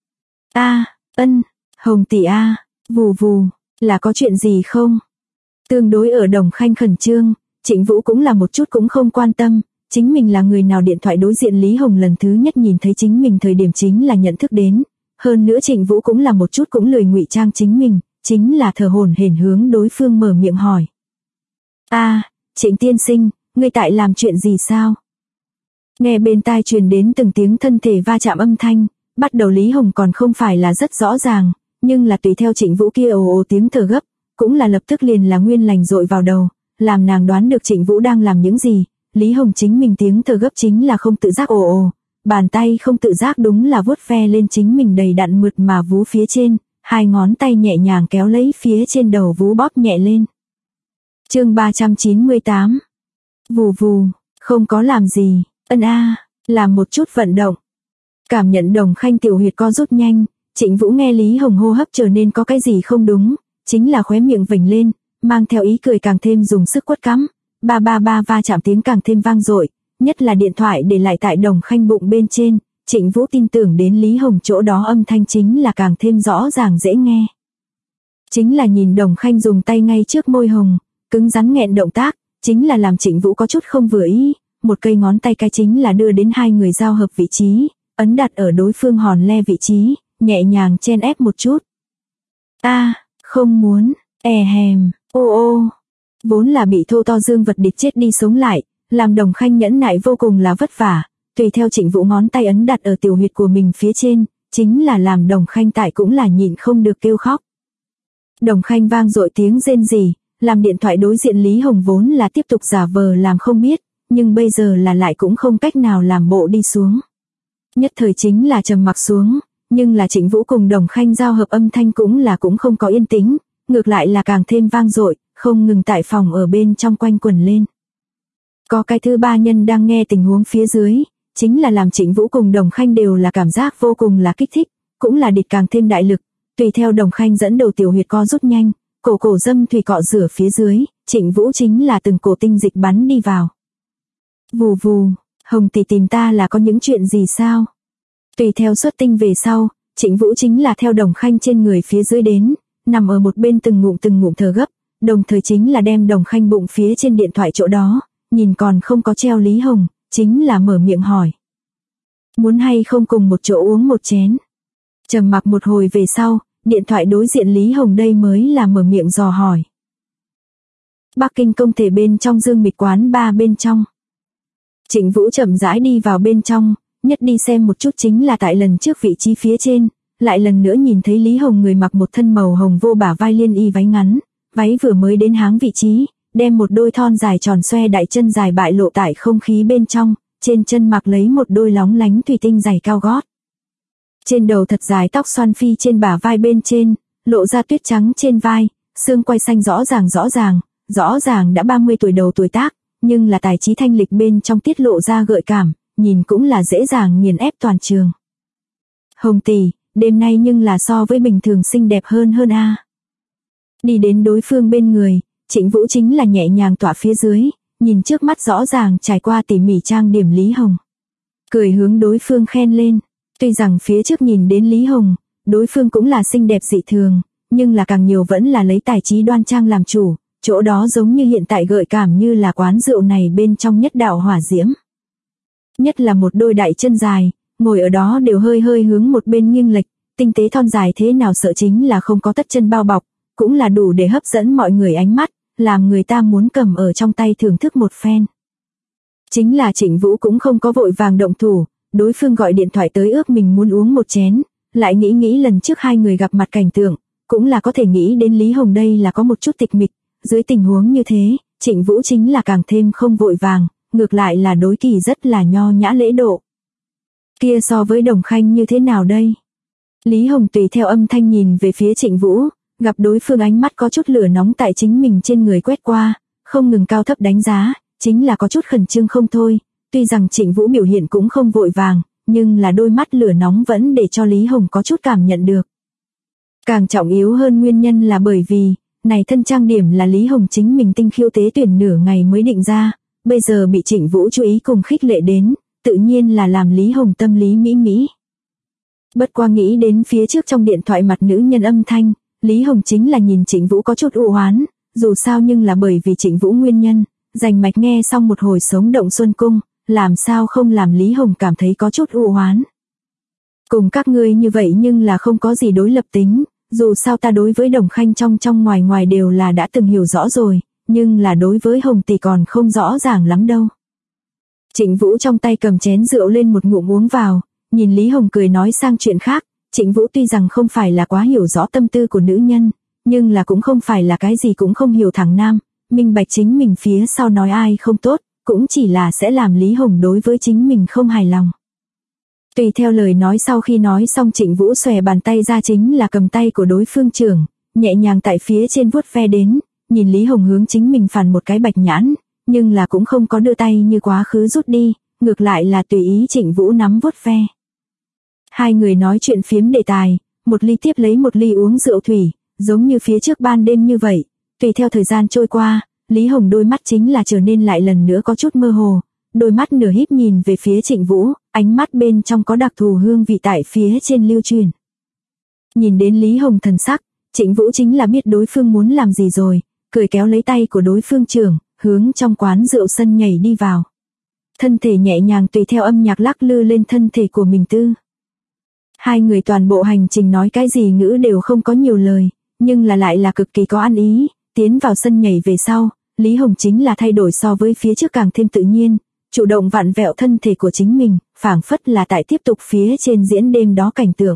Hồng tỷ a, vù, là có chuyện gì không? Tương đối ở Đồng Khanh khẩn trương, Trịnh Vũ cũng là một chút cũng không quan tâm, chính mình là người nào điện thoại đối diện Lý Hồng lần thứ nhất nhìn thấy chính mình thời điểm chính là nhận thức đến, hơn nữa Trịnh Vũ cũng là một chút cũng lười ngụy trang chính mình, chính là thở hổn hển hướng đối phương mở miệng hỏi. Trịnh tiên sinh, ngươi tại làm chuyện gì sao? Nghe bên tai truyền đến từng tiếng thân thể va chạm âm thanh, bắt đầu Lý Hồng còn không phải là rất rõ ràng, nhưng là tùy theo Trịnh Vũ kia ồ tiếng thở gấp, cũng là lập tức liền là nguyên lành dội vào đầu, làm nàng đoán được Trịnh Vũ đang làm những gì. Lý Hồng chính mình tiếng thở gấp chính là không tự giác bàn tay không tự giác đúng là vuốt ve lên chính mình đầy đặn mượt mà vú phía trên, hai ngón tay nhẹ nhàng kéo lấy phía trên đầu vú bóp nhẹ lên. Chương 398. Vù, không có làm gì, làm một chút vận động. Cảm nhận Đồng Khanh tiểu huyệt co rút nhanh, Trịnh Vũ nghe Lý Hồng hô hấp trở nên có cái gì không đúng, chính là khóe miệng vểnh lên, mang theo ý cười càng thêm dùng sức quất cắm, ba va chạm tiếng càng thêm vang dội, nhất là điện thoại để lại tại Đồng Khanh bụng bên trên, Trịnh Vũ tin tưởng đến Lý Hồng chỗ đó âm thanh chính là càng thêm rõ ràng dễ nghe. Chính là nhìn Đồng Khanh dùng tay ngay trước môi hồng, cứng rắn nghẹn động tác, chính là làm Trịnh Vũ có chút không vừa ý, một cây ngón tay cái chính là đưa đến hai người giao hợp vị trí, ấn đặt ở đối phương hòn le vị trí, nhẹ nhàng chen ép một chút. Không muốn, vốn là bị thô to dương vật địch chết đi sống lại, làm Đồng Khanh nhẫn nại vô cùng là vất vả, tùy theo Trịnh Vũ ngón tay ấn đặt ở tiểu huyệt của mình phía trên, chính là làm Đồng Khanh tại cũng là nhịn không được kêu khóc. Đồng Khanh vang dội tiếng rên rỉ, làm điện thoại đối diện Lý Hồng vốn là tiếp tục giả vờ làm không biết, nhưng bây giờ là lại cũng không cách nào làm bộ đi xuống. Nhất thời chính là trầm mặc xuống, nhưng là Trịnh Vũ cùng Đồng Khanh giao hợp âm thanh cũng không có yên tĩnh, ngược lại là càng thêm vang dội, không ngừng tại phòng ở bên trong quanh quẩn lên. Có cái thứ ba nhân đang nghe tình huống phía dưới, chính là làm Trịnh Vũ cùng Đồng Khanh đều là cảm giác vô cùng là kích thích, cũng là địch càng thêm đại lực, tùy theo Đồng Khanh dẫn đầu tiểu huyệt co rút nhanh, cổ dâm thủy cọ rửa phía dưới, Trịnh Vũ chính là từng cổ tinh dịch bắn đi vào. Vù, Hồng tỷ tìm ta là có những chuyện gì sao? Tùy theo xuất tinh về sau, Trịnh Vũ chính là theo Đồng Khanh trên người phía dưới đến, nằm ở một bên từng ngụm thở gấp, đồng thời chính là đem Đồng Khanh bụng phía trên điện thoại chỗ đó, nhìn còn không có treo Lý Hồng, chính là mở miệng hỏi. Muốn hay không cùng một chỗ uống một chén? Trầm mặc một hồi về sau, điện thoại đối diện Lý Hồng đây mới là mở miệng dò hỏi. Bắc Kinh công thể bên trong Dương Mịch quán bar bên trong. Trịnh Vũ chậm rãi đi vào bên trong, nhất đi xem một chút chính là tại lần trước vị trí phía trên, lại lần nữa nhìn thấy Lý Hồng người mặc một thân màu hồng vô bả vai liên y váy ngắn, váy vừa mới đến háng vị trí, đem một đôi thon dài tròn xoe đại chân dài bại lộ tại không khí bên trong, trên chân mặc lấy một đôi lóng lánh thủy tinh giày cao gót. Trên đầu thật dài tóc xoăn phi trên bả vai bên trên, lộ ra tuyết trắng trên vai, xương quai xanh rõ ràng đã 30 tuổi đầu tuổi tác, nhưng là tài trí thanh lịch bên trong tiết lộ ra gợi cảm, nhìn cũng là dễ dàng nghiền ép toàn trường. Hồng tỷ, đêm nay nhưng là so với bình thường xinh đẹp hơn a. Đi đến đối phương bên người, Trịnh Vũ chính là nhẹ nhàng tỏa phía dưới, nhìn trước mắt rõ ràng trải qua tỉ mỉ trang điểm Lý Hồng. Cười hướng đối phương khen lên, tuy rằng phía trước nhìn đến Lý Hồng, đối phương cũng là xinh đẹp dị thường, nhưng là càng nhiều vẫn là lấy tài trí đoan trang làm chủ, chỗ đó giống như hiện tại gợi cảm như là quán rượu này bên trong nhất đạo hỏa diễm. Nhất là một đôi đại chân dài, ngồi ở đó đều hơi hướng một bên nghiêng lệch, tinh tế thon dài thế nào sợ chính là không có tất chân bao bọc, cũng là đủ để hấp dẫn mọi người ánh mắt, làm người ta muốn cầm ở trong tay thưởng thức một phen. Chính là Trịnh Vũ cũng không có vội vàng động thủ, đối phương gọi điện thoại tới ước mình muốn uống một chén, lại nghĩ lần trước hai người gặp mặt cảnh tượng, cũng là có thể nghĩ đến Lý Hồng đây là có một chút tịch mịch, dưới tình huống như thế, Trịnh Vũ chính là càng thêm không vội vàng, ngược lại là đối kỳ rất là nho nhã lễ độ. Kia so với Đồng Khanh như thế nào đây? Lý Hồng tùy theo âm thanh nhìn về phía Trịnh Vũ, gặp đối phương ánh mắt có chút lửa nóng tại chính mình trên người quét qua, không ngừng cao thấp đánh giá, chính là có chút khẩn trương không thôi, tuy rằng Trịnh Vũ biểu hiện cũng không vội vàng, nhưng là đôi mắt lửa nóng vẫn để cho Lý Hồng có chút cảm nhận được. Càng trọng yếu hơn nguyên nhân là bởi vì, này thân trang điểm là Lý Hồng chính mình tinh khiêu tế tuyển nửa ngày mới định ra, bây giờ bị Trịnh Vũ chú ý cùng khích lệ đến, tự nhiên là làm Lý Hồng tâm lý mỹ. Bất qua nghĩ đến phía trước trong điện thoại mặt nữ nhân âm thanh, Lý Hồng chính là nhìn Trịnh Vũ có chút u hoán, dù sao nhưng là bởi vì Trịnh Vũ nguyên nhân, rành mạch nghe xong một hồi sống động xuân cung, làm sao không làm Lý Hồng cảm thấy có chút u hoán. Cùng các ngươi như vậy nhưng là không có gì đối lập tính, dù sao ta đối với Đồng Khanh trong ngoài đều là đã từng hiểu rõ rồi, nhưng là đối với Hồng tỷ còn không rõ ràng lắm đâu. Trịnh Vũ trong tay cầm chén rượu lên một ngụm uống vào, nhìn Lý Hồng cười nói sang chuyện khác, Trịnh Vũ tuy rằng không phải là quá hiểu rõ tâm tư của nữ nhân, nhưng là cũng không phải là cái gì cũng không hiểu thẳng nam, minh bạch chính mình phía sau nói ai không tốt, cũng chỉ là sẽ làm Lý Hồng đối với chính mình không hài lòng. Tùy theo lời nói sau khi nói xong Trịnh Vũ xòe bàn tay ra chính là cầm tay của đối phương trưởng, nhẹ nhàng tại phía trên vuốt ve đến, nhìn Lý Hồng hướng chính mình phản một cái bạch nhãn, nhưng là cũng không có đưa tay như quá khứ rút đi, ngược lại là tùy ý Trịnh Vũ nắm vuốt ve. Hai người nói chuyện phiếm đề tài, một ly tiếp lấy một ly uống rượu thủy, giống như phía trước ban đêm như vậy, tùy theo thời gian trôi qua, Lý Hồng đôi mắt chính là trở nên lại lần nữa có chút mơ hồ, đôi mắt nửa híp nhìn về phía Trịnh Vũ, ánh mắt bên trong có đặc thù hương vị tại phía trên lưu truyền. Nhìn đến Lý Hồng thần sắc, Trịnh Vũ chính là biết đối phương muốn làm gì rồi, cười kéo lấy tay của đối phương trưởng, hướng trong quán rượu sân nhảy đi vào. Thân thể nhẹ nhàng tùy theo âm nhạc lắc lư lên thân thể của mình tư. Hai người toàn bộ hành trình nói cái gì ngữ đều không có nhiều lời, nhưng là lại là cực kỳ có ăn ý, tiến vào sân nhảy về sau, Lý Hồng chính là thay đổi so với phía trước càng thêm tự nhiên, chủ động vặn vẹo thân thể của chính mình, phảng phất là tại tiếp tục phía trên diễn đêm đó cảnh tượng.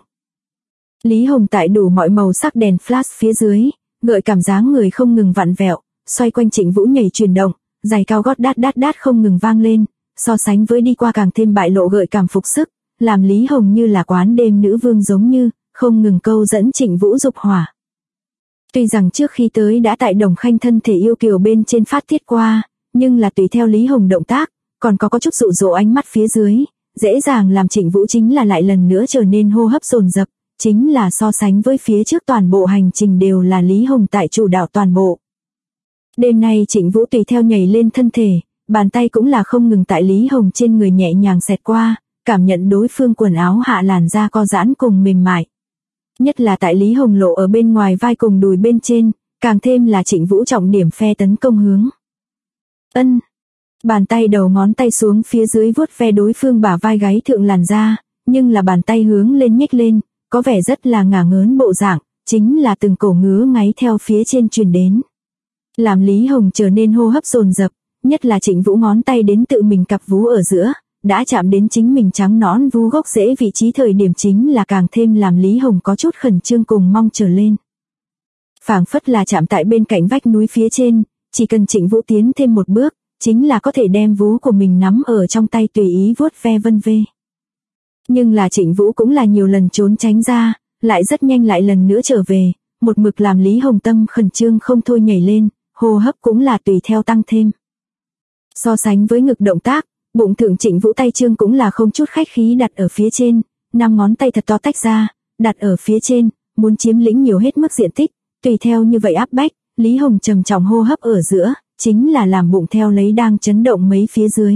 Lý Hồng tại đủ mọi màu sắc đèn flash phía dưới, gợi cảm dáng người không ngừng vặn vẹo, xoay quanh Trịnh Vũ nhảy chuyển động, giày cao gót đát không ngừng vang lên, so sánh với đi qua càng thêm bại lộ gợi cảm phục sức, làm Lý Hồng như là quán đêm nữ vương giống như, không ngừng câu dẫn Trịnh Vũ dục hỏa. Tuy rằng trước khi tới đã tại Đồng Khanh thân thể yêu kiều bên trên phát tiết qua, nhưng là tùy theo Lý Hồng động tác, còn có chút dụ dỗ ánh mắt phía dưới, dễ dàng làm Trịnh Vũ chính là lại lần nữa trở nên hô hấp dồn dập, chính là so sánh với phía trước toàn bộ hành trình đều là Lý Hồng tại chủ đạo toàn bộ. Đêm nay Trịnh Vũ tùy theo nhảy lên thân thể, bàn tay cũng là không ngừng tại Lý Hồng trên người nhẹ nhàng xẹt qua, cảm nhận đối phương quần áo hạ làn da co giãn cùng mềm mại. Nhất là tại Lý Hồng lộ ở bên ngoài vai cùng đùi bên trên, càng thêm là Trịnh Vũ trọng điểm phe tấn công hướng. Bàn tay đầu ngón tay xuống phía dưới vuốt ve đối phương bả vai gáy thượng làn da, nhưng là bàn tay hướng lên nhích lên, có vẻ rất là ngả ngớn bộ dạng, chính là từng cổ ngứa ngáy theo phía trên truyền đến. Làm Lý Hồng trở nên hô hấp dồn dập, nhất là Trịnh Vũ ngón tay đến tự mình cặp vú ở giữa, đã chạm đến chính mình trắng nõn vú gốc rễ vị trí thời điểm chính là càng thêm làm Lý Hồng có chút khẩn trương cùng mong trở lên. Phảng phất là chạm tại bên cạnh vách núi phía trên, chỉ cần Trịnh Vũ tiến thêm một bước, chính là có thể đem vú của mình nắm ở trong tay tùy ý vuốt ve vân vê. Nhưng là Trịnh Vũ cũng là nhiều lần trốn tránh ra, lại rất nhanh lại lần nữa trở về, một mực làm Lý Hồng tâm khẩn trương không thôi nhảy lên, hô hấp cũng là tùy theo tăng thêm. So sánh với ngực động tác, bụng thượng Trịnh Vũ tay trương cũng là không chút khách khí đặt ở phía trên, 5 ngón tay thật to tách ra, đặt ở phía trên, muốn chiếm lĩnh nhiều hết mức diện tích, tùy theo như vậy áp bách, Lý Hồng trầm trọng hô hấp ở giữa, chính là làm bụng theo lấy đang chấn động mấy phía dưới.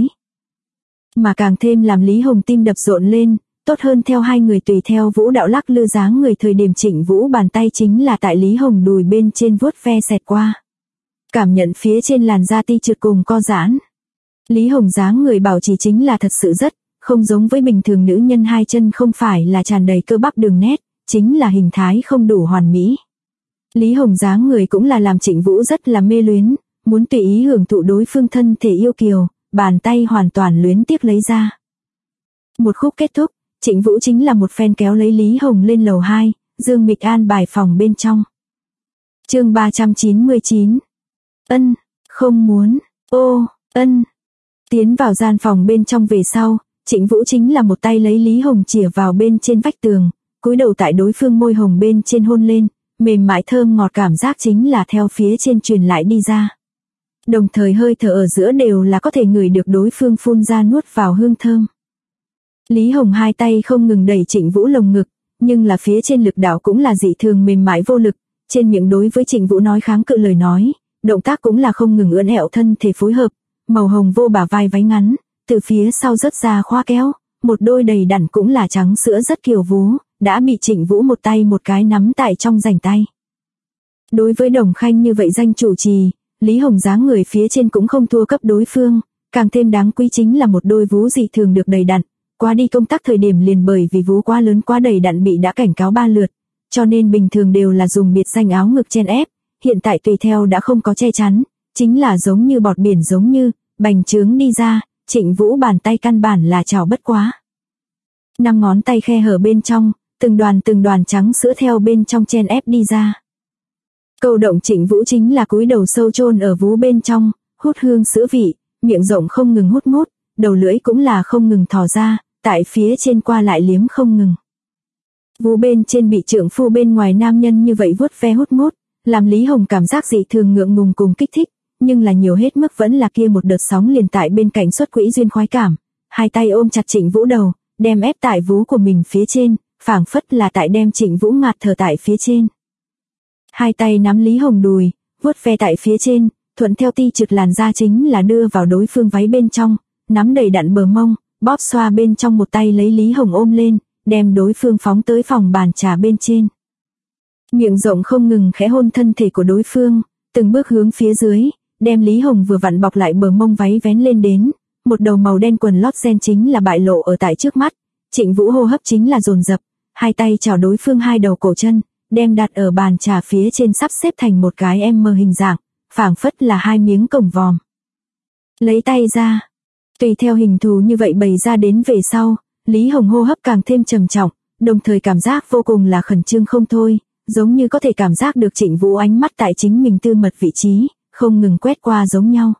Mà càng thêm làm Lý Hồng tim đập rộn lên, tốt hơn theo hai người tùy theo vũ đạo lắc lư dáng người thời điểm Trịnh Vũ bàn tay chính là tại Lý Hồng đùi bên trên vuốt ve xẹt qua. Cảm nhận phía trên làn da ti trượt cùng co giãn. Lý Hồng dáng người bảo trì chính là thật sự rất, không giống với bình thường nữ nhân hai chân không phải là tràn đầy cơ bắp đường nét, chính là hình thái không đủ hoàn mỹ. Lý Hồng dáng người cũng là làm Trịnh Vũ rất là mê luyến, muốn tùy ý hưởng thụ đối phương thân thể yêu kiều, bàn tay hoàn toàn luyến tiếc lấy ra. Một khúc kết thúc, Trịnh Vũ chính là một phen kéo lấy Lý Hồng lên lầu 2, Dương Mịch An bài phòng bên trong. Chương 399. Ân, không muốn, ô, ân. Tiến vào gian phòng bên trong về sau, Trịnh Vũ chính là một tay lấy Lý Hồng chìa vào bên trên vách tường, cúi đầu tại đối phương môi hồng bên trên hôn lên, mềm mại thơm ngọt cảm giác chính là theo phía trên truyền lại đi ra. Đồng thời hơi thở ở giữa đều là có thể ngửi được đối phương phun ra nuốt vào hương thơm. Lý Hồng hai tay không ngừng đẩy Trịnh Vũ lồng ngực, nhưng là phía trên lực đạo cũng là dị thường mềm mại vô lực, trên miệng đối với Trịnh Vũ nói kháng cự lời nói, động tác cũng là không ngừng ưỡn ẹo thân thể phối hợp, màu hồng vô bả vai váy ngắn, từ phía sau rớt ra khoa kéo, một đôi đầy đặn cũng là trắng sữa rất kiều vú, đã bị Trịnh Vũ một tay một cái nắm tại trong rảnh tay. Đối với Đồng Khanh như vậy danh chủ trì, Lý Hồng dáng người phía trên cũng không thua cấp đối phương, càng thêm đáng quý chính là một đôi vú dị thường được đầy đặn, qua đi công tác thời điểm liền bởi vì vú quá lớn quá đầy đặn bị đã cảnh cáo 3 lượt, cho nên bình thường đều là dùng biệt danh áo ngực chen ép, hiện tại tùy theo đã không có che chắn, chính là giống như bọt biển giống như, bành trướng đi ra, Trịnh Vũ bàn tay căn bản là chảo bất quá. 5 ngón tay khe hở bên trong, từng đoàn trắng sữa theo bên trong chen ép đi ra. Câu động Trịnh Vũ chính là cúi đầu sâu chôn ở vú bên trong, hút hương sữa vị, miệng rộng không ngừng hút mút, đầu lưỡi cũng là không ngừng thò ra, tại phía trên qua lại liếm không ngừng. Vú bên trên bị trượng phu bên ngoài nam nhân như vậy vuốt ve hút mút, làm Lý Hồng cảm giác dị thường ngượng ngùng cùng kích thích, nhưng là nhiều hết mức vẫn là kia một đợt sóng liền tại bên cạnh xuất quỹ duyên khoái cảm, hai tay ôm chặt Trịnh Vũ đầu, đem ép tại vú của mình phía trên, phảng phất là tại đem Trịnh Vũ ngạt thở tại phía trên. Hai tay nắm Lý Hồng đùi, vuốt ve tại phía trên, thuận theo ti trực làn da chính là đưa vào đối phương váy bên trong, nắm đầy đặn bờ mông, bóp xoa bên trong một tay lấy Lý Hồng ôm lên, đem đối phương phóng tới phòng bàn trà bên trên. Miệng rộng không ngừng khẽ hôn thân thể của đối phương, từng bước hướng phía dưới, đem Lý Hồng vừa vặn bọc lại bờ mông váy vén lên đến, một đầu màu đen quần lót ren chính là bại lộ ở tại trước mắt, Trịnh Vũ hô hấp chính là dồn dập, hai tay chảo đối phương hai đầu cổ chân, đem đặt ở bàn trà phía trên sắp xếp thành một cái M hình dạng, phảng phất là hai miếng cổng vòm. Lấy tay ra, tùy theo hình thù như vậy bày ra đến về sau, Lý Hồng hô hấp càng thêm trầm trọng, đồng thời cảm giác vô cùng là khẩn trương không thôi, giống như có thể cảm giác được Trịnh Vũ ánh mắt tại chính mình tư mật vị trí, không ngừng quét qua giống nhau.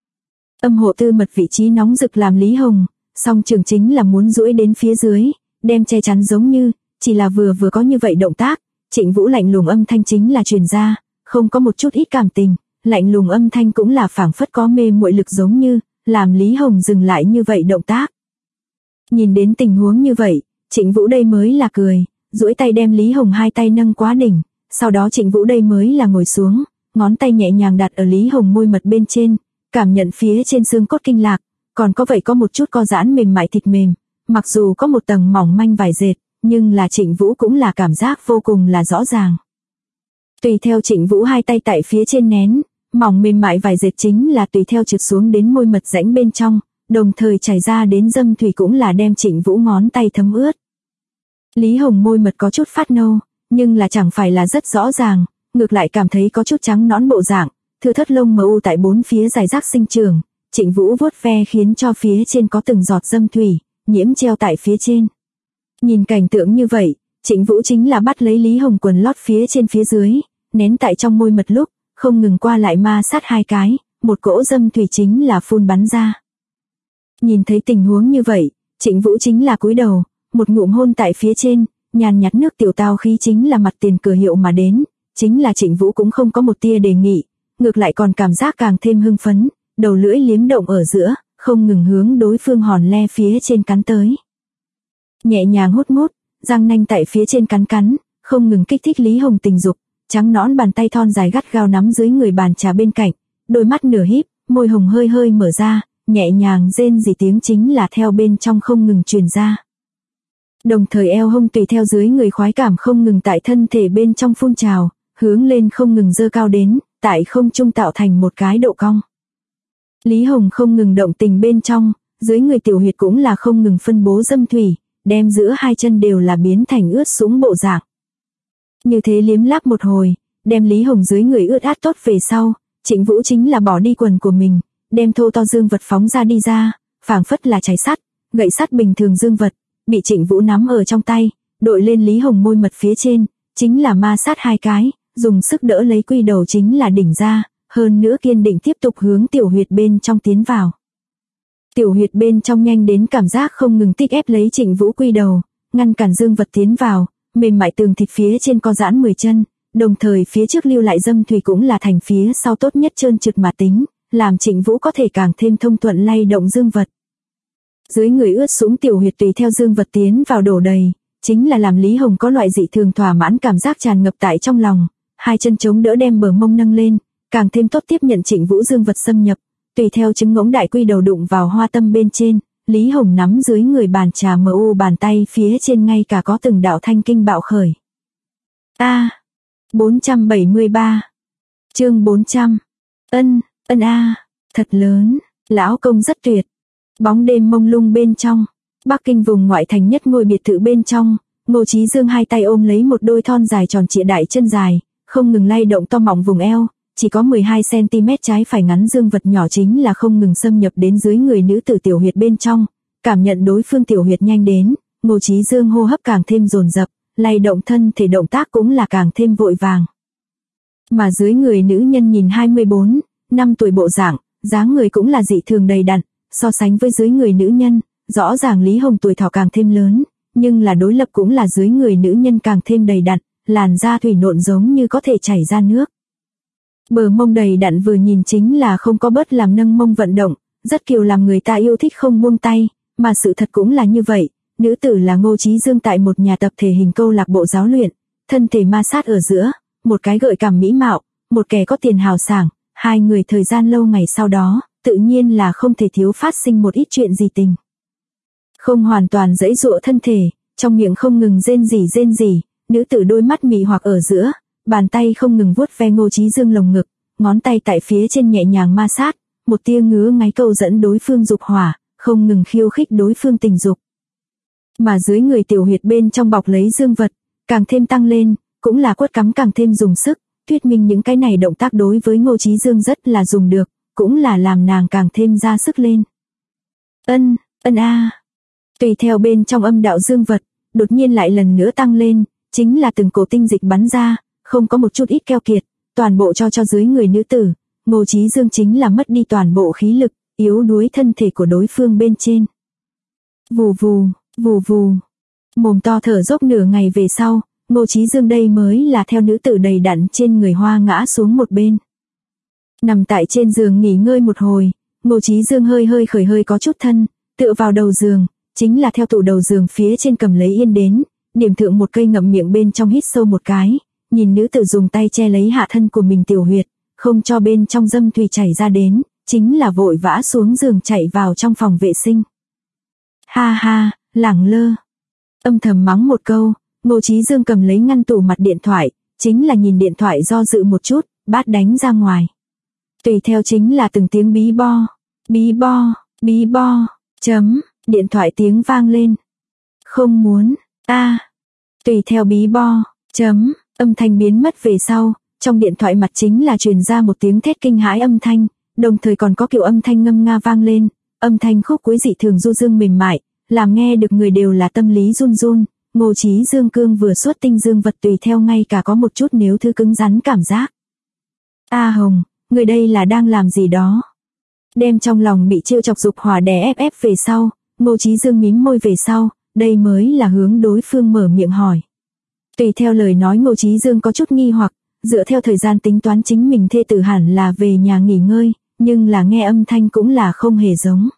Âm hộ tư mật vị trí nóng rực làm Lý Hồng, song trường chính là muốn duỗi đến phía dưới, đem che chắn giống như, chỉ là vừa có như vậy động tác, Trịnh Vũ lạnh lùng âm thanh chính là truyền ra, không có một chút ít cảm tình, lạnh lùng âm thanh cũng là phảng phất có mê muội lực giống như, làm Lý Hồng dừng lại như vậy động tác. Nhìn đến tình huống như vậy, Trịnh Vũ đây mới là cười, duỗi tay đem Lý Hồng hai tay nâng quá đỉnh, sau đó Trịnh Vũ đây mới là ngồi xuống, ngón tay nhẹ nhàng đặt ở Lý Hồng môi mật bên trên, cảm nhận phía trên xương cốt kinh lạc, còn có vậy có một chút co giãn mềm mại thịt mềm, mặc dù có một tầng mỏng manh vải dệt, nhưng là Trịnh Vũ cũng là cảm giác vô cùng là rõ ràng. Tùy theo Trịnh Vũ hai tay tại phía trên nén, mỏng mềm mại vải dệt chính là tùy theo trượt xuống đến môi mật rãnh bên trong, đồng thời chảy ra đến dâm thủy cũng là đem Trịnh Vũ ngón tay thấm ướt. Lý Hồng môi mật có chút phát nâu, nhưng là chẳng phải là rất rõ ràng, ngược lại cảm thấy có chút trắng nõn bộ dạng, thưa thớt lông mờ u tại bốn phía dài rác sinh trưởng, Trịnh Vũ vuốt ve khiến cho phía trên có từng giọt dâm thủy, nhiễm treo tại phía trên. Nhìn cảnh tượng như vậy, Trịnh Vũ chính là bắt lấy Lý Hồng quần lót phía trên phía dưới, nén tại trong môi mật lúc, không ngừng qua lại ma sát hai cái, một cỗ dâm thủy chính là phun bắn ra. Nhìn thấy tình huống như vậy, Trịnh Vũ chính là cúi đầu, một ngụm hôn tại phía trên, nhàn nhạt nước tiểu tao khí chính là mặt tiền cửa hiệu mà đến, chính là Trịnh Vũ cũng không có một tia đề nghị, ngược lại còn cảm giác càng thêm hưng phấn, đầu lưỡi liếm động ở giữa, không ngừng hướng đối phương hòn le phía trên cắn tới. Nhẹ nhàng hút mút, răng nanh tại phía trên cắn cắn, không ngừng kích thích Lý Hồng tình dục, trắng nõn bàn tay thon dài gắt gao nắm dưới người bàn trà bên cạnh, đôi mắt nửa híp, môi hồng hơi hơi mở ra, nhẹ nhàng rên rỉ tiếng chính là theo bên trong không ngừng truyền ra. Đồng thời eo hông tùy theo dưới người khoái cảm không ngừng tại thân thể bên trong phun trào, hướng lên không ngừng dơ cao đến, tại không trung tạo thành một cái độ cong. Lý Hồng không ngừng động tình bên trong, dưới người tiểu huyệt cũng là không ngừng phân bố dâm thủy, đem giữa hai chân đều là biến thành ướt sũng bộ dạng. Như thế liếm láp một hồi, đem Lý Hồng dưới người ướt át tốt về sau, Trịnh Vũ chính là bỏ đi quần của mình, đem thô to dương vật phóng ra đi ra, phảng phất là chày sắt, gậy sắt bình thường dương vật, bị Trịnh Vũ nắm ở trong tay, đội lên Lý Hồng môi mật phía trên, chính là ma sát hai cái, dùng sức đỡ lấy quy đầu chính là đỉnh ra, hơn nữa kiên định tiếp tục hướng tiểu huyệt bên trong tiến vào. Tiểu huyệt bên trong nhanh đến cảm giác không ngừng tích ép lấy Trịnh Vũ quy đầu, ngăn cản dương vật tiến vào, mềm mại tường thịt phía trên co giãn 10 chân, đồng thời phía trước lưu lại dâm thủy cũng là thành phía sau tốt nhất trơn trượt mà tính, làm Trịnh Vũ có thể càng thêm thông thuận lay động dương vật. Dưới người ướt sũng tiểu huyệt tùy theo dương vật tiến vào đổ đầy, chính là làm Lý Hồng có loại dị thường thỏa mãn cảm giác tràn ngập tại trong lòng, hai chân chống đỡ đem bờ mông nâng lên, càng thêm tốt tiếp nhận Trịnh Vũ dương vật xâm nhập, tùy theo trứng ngỗng đại quy đầu đụng vào hoa tâm bên trên, Lý Hồng nắm dưới người bàn trà MU bàn tay phía trên ngay cả có từng đạo thanh kinh bạo khởi. 473 chương 400 Ân thật lớn, lão công rất tuyệt. Bóng đêm mông lung bên trong, Bắc Kinh vùng ngoại thành nhất ngôi biệt thự bên trong, Ngô Chí Dương hai tay ôm lấy một đôi thon dài tròn trịa đại chân dài, không ngừng lay động to mọng vùng eo, chỉ có 12 cm trái phải ngắn dương vật nhỏ chính là không ngừng xâm nhập đến dưới người nữ tử tiểu huyệt bên trong, cảm nhận đối phương tiểu huyệt nhanh đến, Ngô Chí Dương hô hấp càng thêm dồn dập, lay động thân thể động tác cũng là càng thêm vội vàng. Mà dưới người nữ nhân nhìn 24 năm tuổi bộ dạng, dáng người cũng là dị thường đầy đặn, so sánh với dưới người nữ nhân, rõ ràng Lý Hồng tuổi thọ càng thêm lớn, nhưng là đối lập cũng là dưới người nữ nhân càng thêm đầy đặn, làn da thủy nộn giống như có thể chảy ra nước. Bờ mông đầy đặn vừa nhìn chính là không có bớt làm nâng mông vận động, rất kiều làm người ta yêu thích không buông tay, mà sự thật cũng là như vậy, nữ tử là Ngô Chí Dương tại một nhà tập thể hình câu lạc bộ giáo luyện, thân thể ma sát ở giữa, một cái gợi cảm mỹ mạo, một kẻ có tiền hào sảng, hai người thời gian lâu ngày sau đó, tự nhiên là không thể thiếu phát sinh một ít chuyện gì tình. Không hoàn toàn giãy giụa thân thể, trong miệng không ngừng rên rỉ, nữ tử đôi mắt mị hoặc ở giữa, bàn tay không ngừng vuốt ve Ngô Chí Dương lồng ngực, ngón tay tại phía trên nhẹ nhàng ma sát, một tia ngứa ngáy câu dẫn đối phương dục hỏa, không ngừng khiêu khích đối phương tình dục. Mà dưới người tiểu huyệt bên trong bọc lấy dương vật, càng thêm tăng lên, cũng là quất cắm càng thêm dùng sức, thuyết minh những cái này động tác đối với Ngô Chí Dương rất là dùng được, cũng là làm nàng càng thêm ra sức lên. Tùy theo bên trong âm đạo dương vật, đột nhiên lại lần nữa tăng lên, chính là từng cổ tinh dịch bắn ra, không có một chút ít keo kiệt, toàn bộ cho dưới người nữ tử, Ngô Chí Dương chính là mất đi toàn bộ khí lực, yếu đuối thân thể của đối phương bên trên. Vù vù, mồm to thở dốc nửa ngày về sau, Ngô Chí Dương đây mới là theo nữ tử đầy đặn trên người hoa ngã xuống một bên. Nằm tại trên giường nghỉ ngơi một hồi, Ngô Chí Dương hơi khởi hơi có chút thân, tựa vào đầu giường, chính là theo tủ đầu giường phía trên cầm lấy yên đến, điểm thượng một cây ngậm miệng bên trong hít sâu một cái, nhìn nữ tử dùng tay che lấy hạ thân của mình tiểu huyệt, không cho bên trong dâm thủy chảy ra đến, chính là vội vã xuống giường chạy vào trong phòng vệ sinh. Ha, lẳng lơ. Âm thầm mắng một câu, Ngô Chí Dương cầm lấy ngăn tủ mặt điện thoại, chính là nhìn điện thoại do dự một chút, bát đánh ra ngoài. Tùy theo chính là từng tiếng bí bo, chấm, điện thoại tiếng vang lên. Không muốn, tùy theo bí bo, chấm, âm thanh biến mất về sau, trong điện thoại mặt chính là truyền ra một tiếng thét kinh hãi âm thanh, đồng thời còn có kiểu âm thanh ngâm nga vang lên, âm thanh khúc cuối dị thường du dương mềm mại, làm nghe được người đều là tâm lý run run. Ngô Chí Dương cương vừa xuất tinh dương vật tùy theo ngay cả có một chút nếu thứ cứng rắn cảm giác. A Hồng, người đây là đang làm gì đó? Đem trong lòng bị trêu chọc dục hỏa đè ép về sau, Ngô Chí Dương mím môi về sau, đây mới là hướng đối phương mở miệng hỏi. Tùy theo lời nói Ngô Chí Dương có chút nghi hoặc, dựa theo thời gian tính toán chính mình thê tử hẳn là về nhà nghỉ ngơi, nhưng là nghe âm thanh cũng là không hề giống.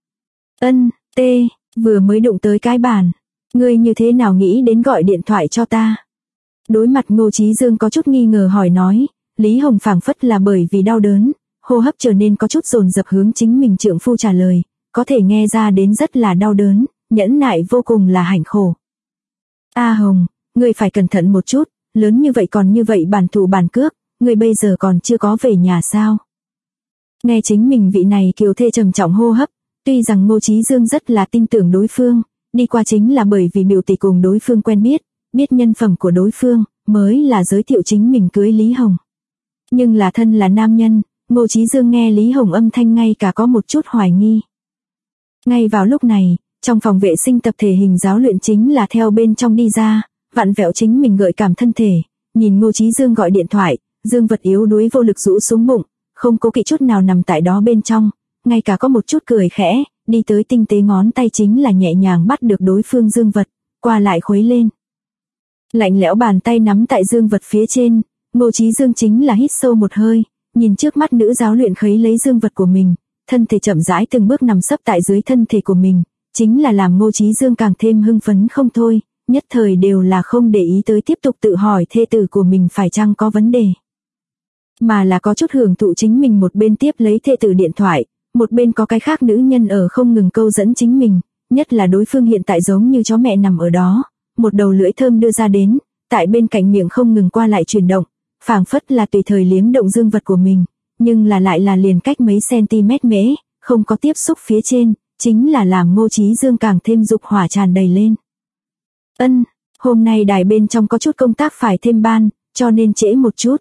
Vừa mới đụng tới cái bàn, ngươi như thế nào nghĩ đến gọi điện thoại cho ta? Đối mặt Ngô Chí Dương có chút nghi ngờ hỏi nói, Lý Hồng phảng phất là bởi vì đau đớn, hô hấp trở nên có chút dồn dập hướng chính mình trượng phu trả lời, có thể nghe ra đến rất là đau đớn, nhẫn nại vô cùng là hạnh khổ. A Hồng, ngươi phải cẩn thận một chút, lớn như vậy còn như vậy bản thù bản cước, ngươi bây giờ còn chưa có về nhà sao? Nghe chính mình vị này kiều thê trầm trọng hô hấp, tuy rằng Ngô Chí Dương rất là tin tưởng đối phương, đi qua chính là bởi vì biểu tỷ cùng đối phương quen biết nhân phẩm của đối phương, mới là giới thiệu chính mình cưới Lý Hồng. Nhưng là thân là nam nhân, Ngô Chí Dương nghe Lý Hồng âm thanh ngay cả có một chút hoài nghi. Ngay vào lúc này, trong phòng vệ sinh tập thể hình giáo luyện chính là theo bên trong đi ra, vặn vẹo chính mình gợi cảm thân thể, nhìn Ngô Chí Dương gọi điện thoại, Dương Vật yếu đuối vô lực rũ xuống bụng, không cố kỵ chút nào nằm tại đó bên trong, ngay cả có một chút cười khẽ, đi tới tinh tế ngón tay chính là nhẹ nhàng bắt được đối phương Dương Vật, qua lại khuấy lên. Lạnh lẽo bàn tay nắm tại Dương Vật phía trên, Ngô Chí Dương chính là hít sâu một hơi, nhìn trước mắt nữ giáo luyện khấy lấy Dương Vật của mình, thân thể chậm rãi từng bước nằm sấp tại dưới thân thể của mình, chính là làm Ngô Chí Dương càng thêm hưng phấn không thôi, nhất thời đều là không để ý tới tiếp tục tự hỏi thê tử của mình phải chăng có vấn đề. Mà là có chút hưởng thụ chính mình một bên tiếp lấy thê tử điện thoại, một bên có cái khác nữ nhân ở không ngừng câu dẫn chính mình, nhất là đối phương hiện tại giống như chó mẹ nằm ở đó, một đầu lưỡi thơm đưa ra đến, tại bên cạnh miệng không ngừng qua lại chuyển động, phảng phất là tùy thời liếm động Dương Vật của mình, nhưng là lại là liền cách mấy cm mễ, không có tiếp xúc phía trên, chính là làm Ngô Chí Dương càng thêm dục hỏa tràn đầy lên. Hôm nay đài bên trong có chút công tác phải thêm ban, cho nên trễ một chút.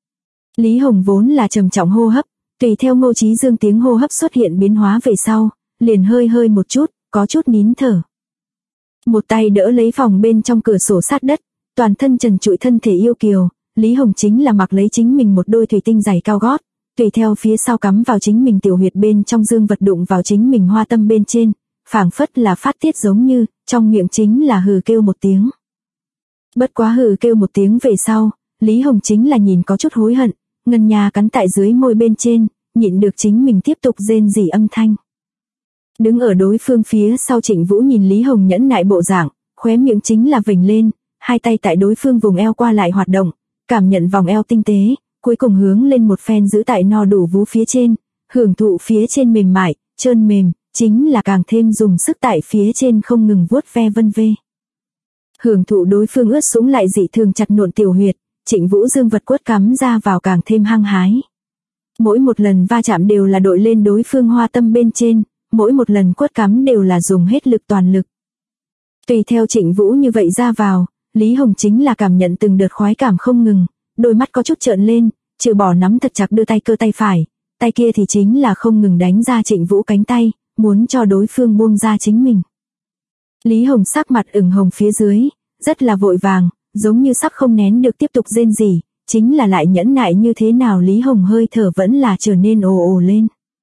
Lý Hồng vốn là trầm trọng hô hấp, tùy theo Ngô Chí Dương tiếng hô hấp xuất hiện biến hóa về sau, liền hơi một chút, có chút nín thở. Một tay đỡ lấy phòng bên trong cửa sổ sát đất, toàn thân trần trụi thân thể yêu kiều, Lý Hồng chính là mặc lấy chính mình một đôi thủy tinh giày cao gót, tùy theo phía sau cắm vào chính mình tiểu huyệt bên trong Dương Vật đụng vào chính mình hoa tâm bên trên, phảng phất là phát tiết giống như, trong miệng chính là hừ kêu một tiếng. Bất quá hừ kêu một tiếng về sau, Lý Hồng chính là nhìn có chút hối hận, ngân nhà cắn tại dưới môi bên trên, nhịn được chính mình tiếp tục rên rỉ âm thanh. Đứng ở đối phương phía sau Trịnh Vũ nhìn Lý Hồng nhẫn nại bộ dạng, khóe miệng chính là vểnh lên, hai tay tại đối phương vùng eo qua lại hoạt động, cảm nhận vòng eo tinh tế, cuối cùng hướng lên một phen giữ tại no đủ vú phía trên, hưởng thụ phía trên mềm mại, trơn mềm, chính là càng thêm dùng sức tại phía trên không ngừng vuốt ve vân vê. Hưởng thụ đối phương ướt sũng lại dị thường chặt nuộn tiểu huyệt, Trịnh Vũ Dương Vật quất cắm ra vào càng thêm hăng hái. Mỗi một lần va chạm đều là đội lên đối phương hoa tâm bên trên, mỗi một lần quất cắm đều là dùng hết lực toàn lực. Tùy theo Trịnh Vũ như vậy ra vào, Lý Hồng chính là cảm nhận từng đợt khoái cảm không ngừng, đôi mắt có chút trợn lên, trừ bỏ nắm thật chặt đưa tay cơ tay phải, tay kia thì chính là không ngừng đánh ra Trịnh Vũ cánh tay, muốn cho đối phương buông ra chính mình. Lý Hồng sắc mặt ửng hồng phía dưới, rất là vội vàng, giống như sắp không nén được tiếp tục rên rỉ, chính là lại nhẫn nại như thế nào Lý Hồng hơi thở vẫn là trở nên ồ ồ lên.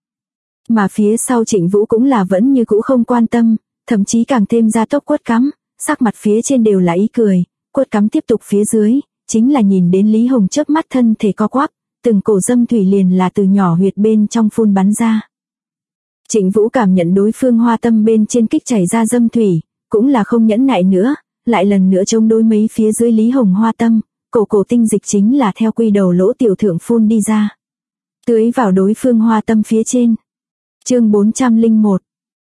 Mà phía sau Trịnh Vũ cũng là vẫn như cũ không quan tâm, thậm chí càng thêm ra tốc quất cắm, sắc mặt phía trên đều là ý cười, quất cắm tiếp tục phía dưới, chính là nhìn đến Lý Hồng chớp mắt thân thể co quắp, từng cổ dâm thủy liền là từ nhỏ huyệt bên trong phun bắn ra. Trịnh Vũ cảm nhận đối phương hoa tâm bên trên kích chảy ra dâm thủy, cũng là không nhẫn nại nữa, lại lần nữa chống đối mấy phía dưới Lý Hồng hoa tâm, cổ tinh dịch chính là theo quy đầu lỗ tiểu thượng phun đi ra, tưới vào đối phương hoa tâm phía trên. Chương 401.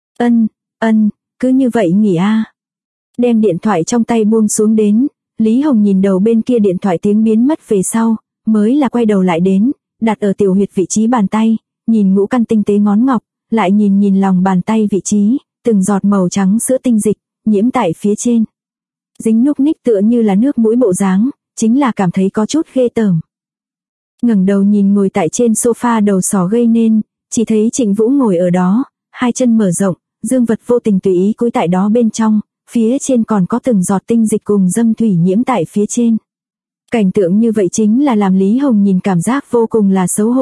Cứ như vậy nghỉ a. Đem điện thoại trong tay buông xuống đến, Lý Hồng nhìn đầu bên kia điện thoại tiếng biến mất về sau, mới là quay đầu lại đến, đặt ở tiểu huyệt vị trí bàn tay, nhìn ngũ căn tinh tế ngón ngọc, lại nhìn lòng bàn tay vị trí, từng giọt màu trắng sữa tinh dịch, nhiễm tại phía trên. Dính núc ních tựa như là nước mũi bộ dáng, chính là cảm thấy có chút ghê tởm. Ngẩng đầu nhìn ngồi tại trên sofa đầu sỏ gây nên, chỉ thấy Trịnh Vũ ngồi ở đó, hai chân mở rộng, Dương Vật vô tình tùy ý cúi tại đó bên trong, phía trên còn có từng giọt tinh dịch cùng dâm thủy nhiễm tại phía trên. Cảnh tượng như vậy chính là làm Lý Hồng nhìn cảm giác vô cùng là xấu hổ,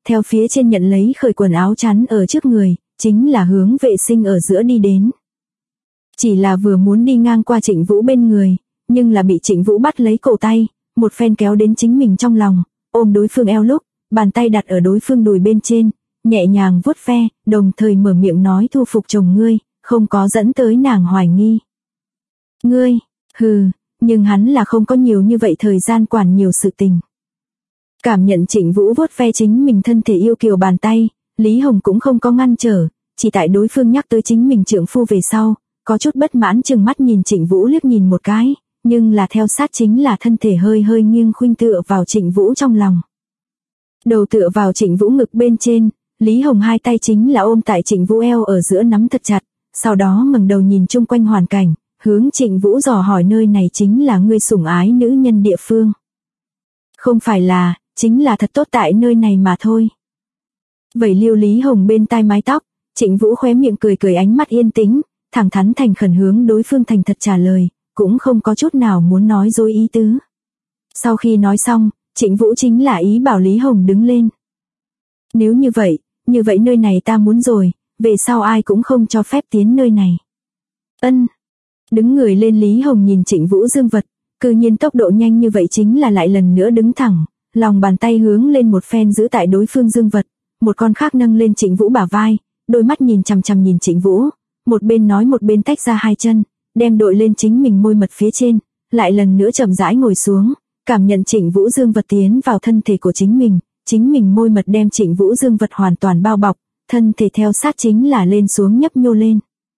theo phía trên nhận lấy khởi quần áo chắn ở trước người, chính là hướng vệ sinh ở giữa đi đến. Chỉ là vừa muốn đi ngang qua Trịnh Vũ bên người, nhưng là bị Trịnh Vũ bắt lấy cổ tay, một phen kéo đến chính mình trong lòng, ôm đối phương eo lúc, bàn tay đặt ở đối phương đùi bên trên, nhẹ nhàng vuốt ve, đồng thời mở miệng nói thu phục chồng ngươi, không có dẫn tới nàng hoài nghi. Ngươi, hừ, nhưng hắn là không có nhiều như vậy thời gian quản nhiều sự tình. Cảm nhận Trịnh Vũ vuốt ve chính mình thân thể yêu kiều bàn tay, Lý Hồng cũng không có ngăn trở, chỉ tại đối phương nhắc tới chính mình trượng phu về sau, có chút bất mãn chừng mắt nhìn Trịnh Vũ liếc nhìn một cái, nhưng là theo sát chính là thân thể hơi hơi nghiêng khuynh tựa vào Trịnh Vũ trong lòng. Đầu tựa vào Trịnh Vũ ngực bên trên, Lý Hồng hai tay chính là ôm tại Trịnh Vũ eo ở giữa nắm thật chặt, sau đó ngẩng đầu nhìn chung quanh hoàn cảnh, hướng Trịnh Vũ dò hỏi nơi này chính là ngươi sủng ái nữ nhân địa phương. Không phải là, chính là thật tốt tại nơi này mà thôi. Vẩy liêu Lý Hồng bên tai mái tóc, Trịnh Vũ khóe miệng cười cười ánh mắt yên tĩnh, thẳng thắn thành khẩn hướng đối phương thành thật trả lời, cũng không có chút nào muốn nói dối ý tứ. Sau khi nói xong, Trịnh Vũ chính là ý bảo Lý Hồng đứng lên. Nếu như vậy nơi này ta muốn rồi, về sau ai cũng không cho phép tiến nơi này. Ân. Đứng người lên Lý Hồng nhìn Trịnh Vũ dương vật, cư nhiên tốc độ nhanh như vậy chính là lại lần nữa đứng thẳng, lòng bàn tay hướng lên một phen giữ tại đối phương dương vật, một con khác nâng lên Trịnh Vũ bả vai, đôi mắt nhìn chằm chằm nhìn Trịnh Vũ, một bên nói một bên tách ra hai chân, đem đội lên chính mình môi mật phía trên, lại lần nữa chậm rãi ngồi xuống, cảm nhận Trịnh Vũ dương vật tiến vào thân thể của chính mình môi mật đem Trịnh Vũ dương vật hoàn toàn bao bọc, thân thể theo sát chính là lên xuống nhấp nhô lên.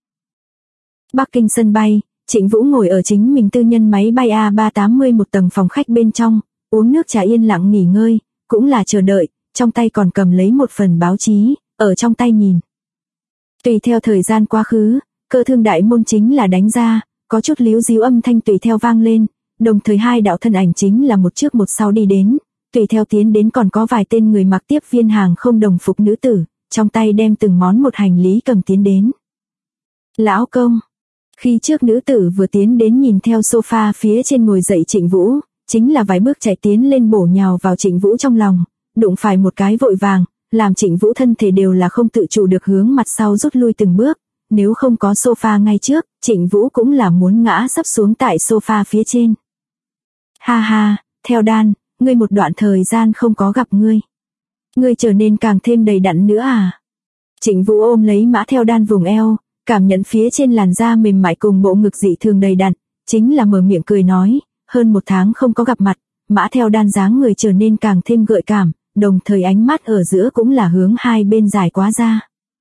Bắc Kinh sân bay, Trịnh Vũ ngồi ở chính mình tư nhân máy bay A380 một tầng phòng khách bên trong, uống nước trà yên lặng nghỉ ngơi, cũng là chờ đợi, trong tay còn cầm lấy một phần báo chí, ở trong tay nhìn. Tùy theo thời gian quá khứ, cơ thương đại môn chính là đánh ra, có chút líu díu âm thanh tùy theo vang lên, đồng thời hai đạo thân ảnh chính là một trước một sau đi đến, tùy theo tiến đến còn có vài tên người mặc tiếp viên hàng không đồng phục nữ tử, trong tay đem từng món một hành lý cầm tiến đến. Lão công. Khi trước nữ tử vừa tiến đến nhìn theo sofa phía trên ngồi dậy Trịnh Vũ, chính là vài bước chạy tiến lên bổ nhào vào Trịnh Vũ trong lòng, đụng phải một cái vội vàng, làm Trịnh Vũ thân thể đều là không tự chủ được hướng mặt sau rút lui từng bước, nếu không có sofa ngay trước, Trịnh Vũ cũng là muốn ngã sắp xuống tại sofa phía trên. Ha ha, theo đan, ngươi một đoạn thời gian không có gặp ngươi. Ngươi trở nên càng thêm đầy đặn nữa à? Trịnh Vũ ôm lấy Mã Theo Đan vùng eo, cảm nhận phía trên làn da mềm mại cùng bộ ngực dị thường đầy đặn, chính là mở miệng cười nói, hơn một tháng không có gặp mặt, Mã Theo Đan dáng người trở nên càng thêm gợi cảm, đồng thời ánh mắt ở giữa cũng là hướng hai bên dài quá ra.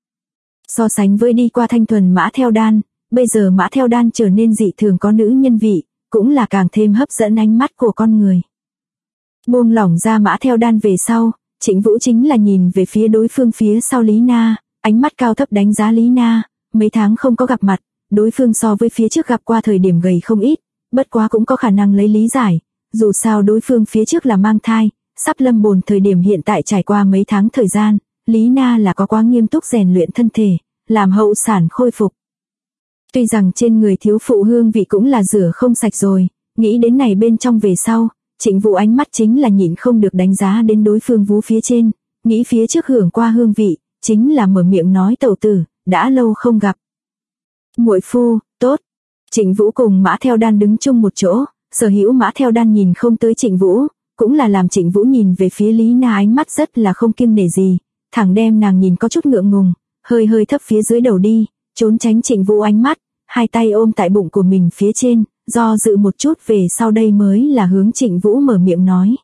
So sánh với đi qua thanh thuần Mã Theo Đan, bây giờ Mã Theo Đan trở nên dị thường có nữ nhân vị, cũng là càng thêm hấp dẫn ánh mắt của con người. Buông lỏng ra Mã Theo Đan về sau, Trịnh Vũ chính là nhìn về phía đối phương phía sau Lý Na, ánh mắt cao thấp đánh giá Lý Na, mấy tháng không có gặp mặt, đối phương so với phía trước gặp qua thời điểm gầy không ít, bất quá cũng có khả năng lấy lý giải, dù sao đối phương phía trước là mang thai, sắp lâm bồn thời điểm hiện tại trải qua mấy tháng thời gian, Lý Na là có quá nghiêm túc rèn luyện thân thể, làm hậu sản khôi phục. Tuy rằng trên người thiếu phụ hương vị cũng là rửa không sạch rồi, nghĩ đến này bên trong về sau, Trịnh Vũ ánh mắt chính là nhịn không được đánh giá đến đối phương vú phía trên, nghĩ phía trước hưởng qua hương vị, chính là mở miệng nói tẩu tử, đã lâu không gặp. Muội phu, tốt. Trịnh Vũ cùng Mã Theo Đan đứng chung một chỗ, sở hữu Mã Theo Đan nhìn không tới Trịnh Vũ, cũng là làm Trịnh Vũ nhìn về phía Lý Na ánh mắt rất là không kiêng nể gì, thẳng đem nàng nhìn có chút ngượng ngùng, hơi hơi thấp phía dưới đầu đi, trốn tránh Trịnh Vũ ánh mắt, hai tay ôm tại bụng của mình phía trên, do dự một chút về sau đây mới là hướng Trịnh Vũ mở miệng nói.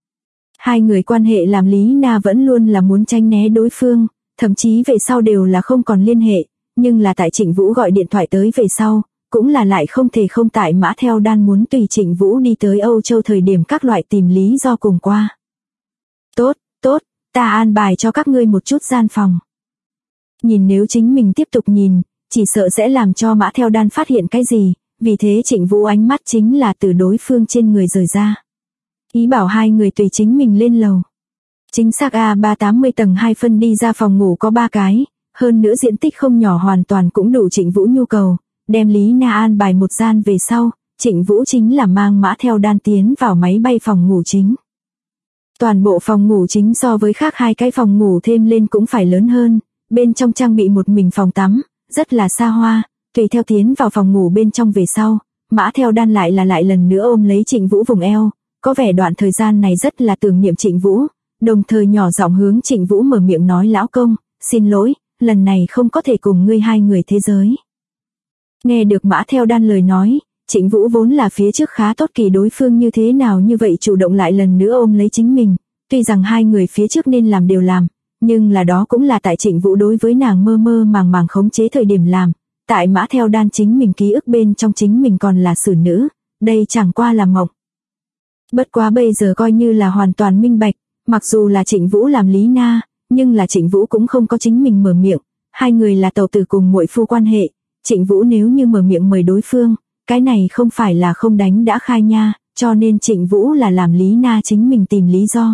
Hai người quan hệ làm Lý Na vẫn luôn là muốn tránh né đối phương, thậm chí về sau đều là không còn liên hệ, nhưng là tại Trịnh Vũ gọi điện thoại tới về sau, cũng là lại không thể không tại Mã Theo Đan muốn tùy Trịnh Vũ đi tới Âu Châu thời điểm các loại tìm lý do cùng qua. Tốt, tốt, ta an bài cho các ngươi một chút gian phòng. Nhìn nếu chính mình tiếp tục nhìn, chỉ sợ sẽ làm cho Mã Theo Đan phát hiện cái gì, vì thế Trịnh Vũ ánh mắt chính là từ đối phương trên người rời ra. Ý bảo hai người tùy chính mình lên lầu. Chính xác A380 tầng 2 phân đi ra phòng ngủ có 3 cái, hơn nữa diện tích không nhỏ hoàn toàn cũng đủ Trịnh Vũ nhu cầu, đem Lý Na an bài một gian về sau, Trịnh Vũ chính là mang Mã Theo Đan tiến vào máy bay phòng ngủ chính. Toàn bộ phòng ngủ chính so với khác hai cái phòng ngủ thêm lên cũng phải lớn hơn, bên trong trang bị một mình phòng tắm, rất là xa hoa. Tùy theo tiến vào phòng ngủ bên trong về sau, Mã Theo Đan lại lần nữa ôm lấy Trịnh Vũ vùng eo, có vẻ đoạn thời gian này rất là tưởng niệm Trịnh Vũ, đồng thời nhỏ giọng hướng Trịnh Vũ mở miệng nói lão công, xin lỗi, lần này không có thể cùng ngươi hai người thế giới. Nghe được Mã Theo Đan lời nói, Trịnh Vũ vốn là phía trước khá tốt kỳ đối phương như thế nào như vậy chủ động lại lần nữa ôm lấy chính mình, tuy rằng hai người phía trước nên làm đều làm, nhưng là đó cũng là tại Trịnh Vũ đối với nàng mơ mơ màng khống chế thời điểm làm, tại Mã Theo Đan chính mình ký ức bên trong chính mình còn là xử nữ, đây chẳng qua là mộng. Bất quá bây giờ coi như là hoàn toàn minh bạch, mặc dù là Trịnh Vũ làm Lý Na, nhưng là Trịnh Vũ cũng không có chính mình mở miệng, hai người là tẩu tử cùng muội phu quan hệ, Trịnh Vũ nếu như mở miệng mời đối phương, cái này không phải là không đánh đã khai nha, cho nên Trịnh Vũ là làm Lý Na chính mình tìm lý do.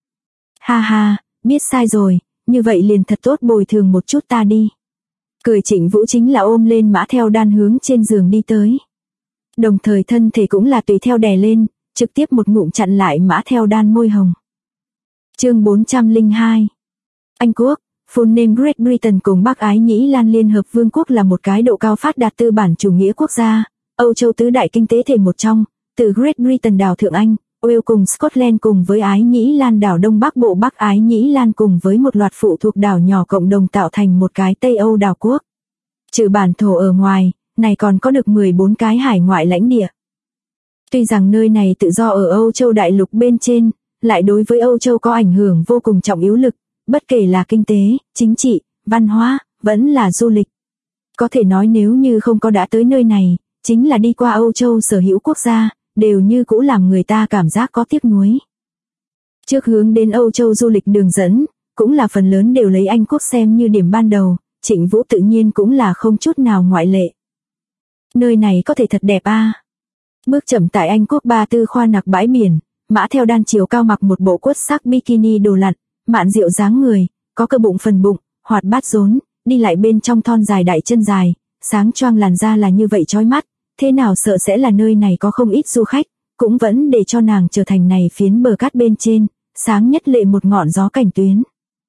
Ha ha, biết sai rồi, như vậy liền thật tốt bồi thường một chút ta đi. Cười Trịnh Vũ chính là ôm lên Mã Theo Đan hướng trên giường đi tới. Đồng thời thân thể cũng là tùy theo đè lên, trực tiếp một ngụm chặn lại Mã Theo Đan môi hồng. Chương 402. Anh Quốc, full name Great Britain cùng Bắc Ái Nhĩ Lan Liên Hợp Vương quốc là một cái độ cao phát đạt tư bản chủ nghĩa quốc gia, Âu Châu tứ đại kinh tế thể một trong, từ Great Britain đảo Thượng Anh, Wales cùng Scotland cùng với Ái Nhĩ Lan đảo Đông Bắc Bộ Bắc Ái Nhĩ Lan cùng với một loạt phụ thuộc đảo nhỏ cộng đồng tạo thành một cái Tây Âu đảo quốc. Trừ bản thổ ở ngoài, này còn có được 14 cái hải ngoại lãnh địa. Tuy rằng nơi này tự do ở Âu Châu đại lục bên trên, lại đối với Âu Châu có ảnh hưởng vô cùng trọng yếu lực, bất kể là kinh tế, chính trị, văn hóa, vẫn là du lịch. Có thể nói nếu như không có đã tới nơi này, chính là đi qua Âu Châu sở hữu quốc gia, đều như cũ làm người ta cảm giác có tiếc nuối. Trước hướng đến Âu Châu du lịch đường dẫn, cũng là phần lớn đều lấy Anh Quốc xem như điểm ban đầu, Trịnh Vũ tự nhiên cũng là không chút nào ngoại lệ. Nơi này có thể thật đẹp a. Bước chậm tại Anh Quốc Ba Tư khoa nặc bãi biển, Mã Theo Đan chiều cao mặc một bộ quất sắc bikini đồ lặn, mạn diệu dáng người, có cơ bụng phần bụng, hoạt bát rốn, đi lại bên trong thon dài đại chân dài, sáng choang làn da là như vậy chói mắt, thế nào sợ sẽ là nơi này có không ít du khách, cũng vẫn để cho nàng trở thành này phiến bờ cát bên trên, sáng nhất lệ một ngọn gió cảnh tuyến.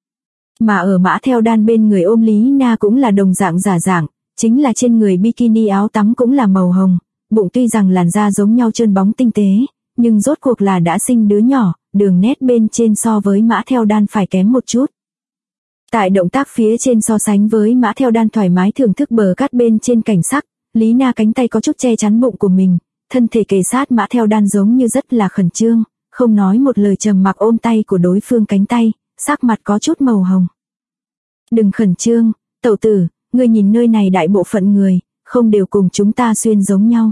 Mà ở Mã Theo Đan bên người ôm Lý Na cũng là đồng dạng giả dạng, chính là trên người bikini áo tắm cũng là màu hồng, bụng tuy rằng làn da giống nhau trơn bóng tinh tế, nhưng rốt cuộc là đã sinh đứa nhỏ, đường nét bên trên so với Mã Theo Đan phải kém một chút. Tại động tác phía trên so sánh với Mã Theo Đan thoải mái thưởng thức bờ cát bên trên cảnh sắc, Lý Na cánh tay có chút che chắn bụng của mình, thân thể kề sát Mã Theo Đan giống như rất là khẩn trương, không nói một lời trầm mặc ôm tay của đối phương cánh tay, sắc mặt có chút màu hồng. Đừng khẩn trương, tẩu tử, ngươi nhìn nơi này đại bộ phận người, không đều cùng chúng ta xuyên giống nhau.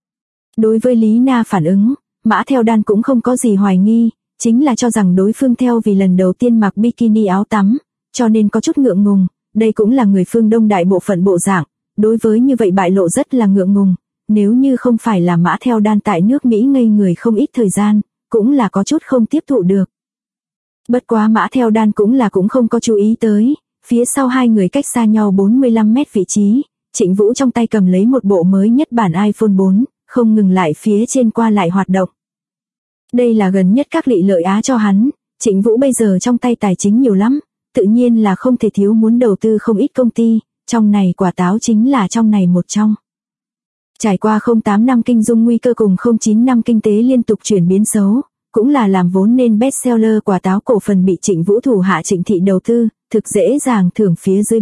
Đối với Lý Na phản ứng, Mã Theo Đan cũng không có gì hoài nghi, chính là cho rằng đối phương theo vì lần đầu tiên mặc bikini áo tắm, cho nên có chút ngượng ngùng, đây cũng là người phương Đông đại bộ phận bộ dạng, đối với như vậy bại lộ rất là ngượng ngùng, nếu như không phải là Mã Theo Đan tại nước Mỹ ngây người không ít thời gian, cũng là có chút không tiếp thụ được. Bất quá Mã Theo Đan cũng không có chú ý tới, phía sau hai người cách xa nhau 45 mét vị trí, Trịnh Vũ trong tay cầm lấy một bộ mới nhất bản iPhone 4, không ngừng lại phía trên qua lại hoạt động. Đây là gần nhất các lị lợi Á cho hắn, Trịnh Vũ bây giờ trong tay tài chính nhiều lắm, tự nhiên là không thể thiếu muốn đầu tư không ít công ty, trong này quả táo chính là trong này một trong. Trải qua 08 năm kinh dung nguy cơ cùng 09 năm kinh tế liên tục chuyển biến xấu, cũng là làm vốn nên bestseller quả táo cổ phần bị Trịnh Vũ thủ hạ Trịnh Thị đầu tư, thực dễ dàng thưởng phía dưới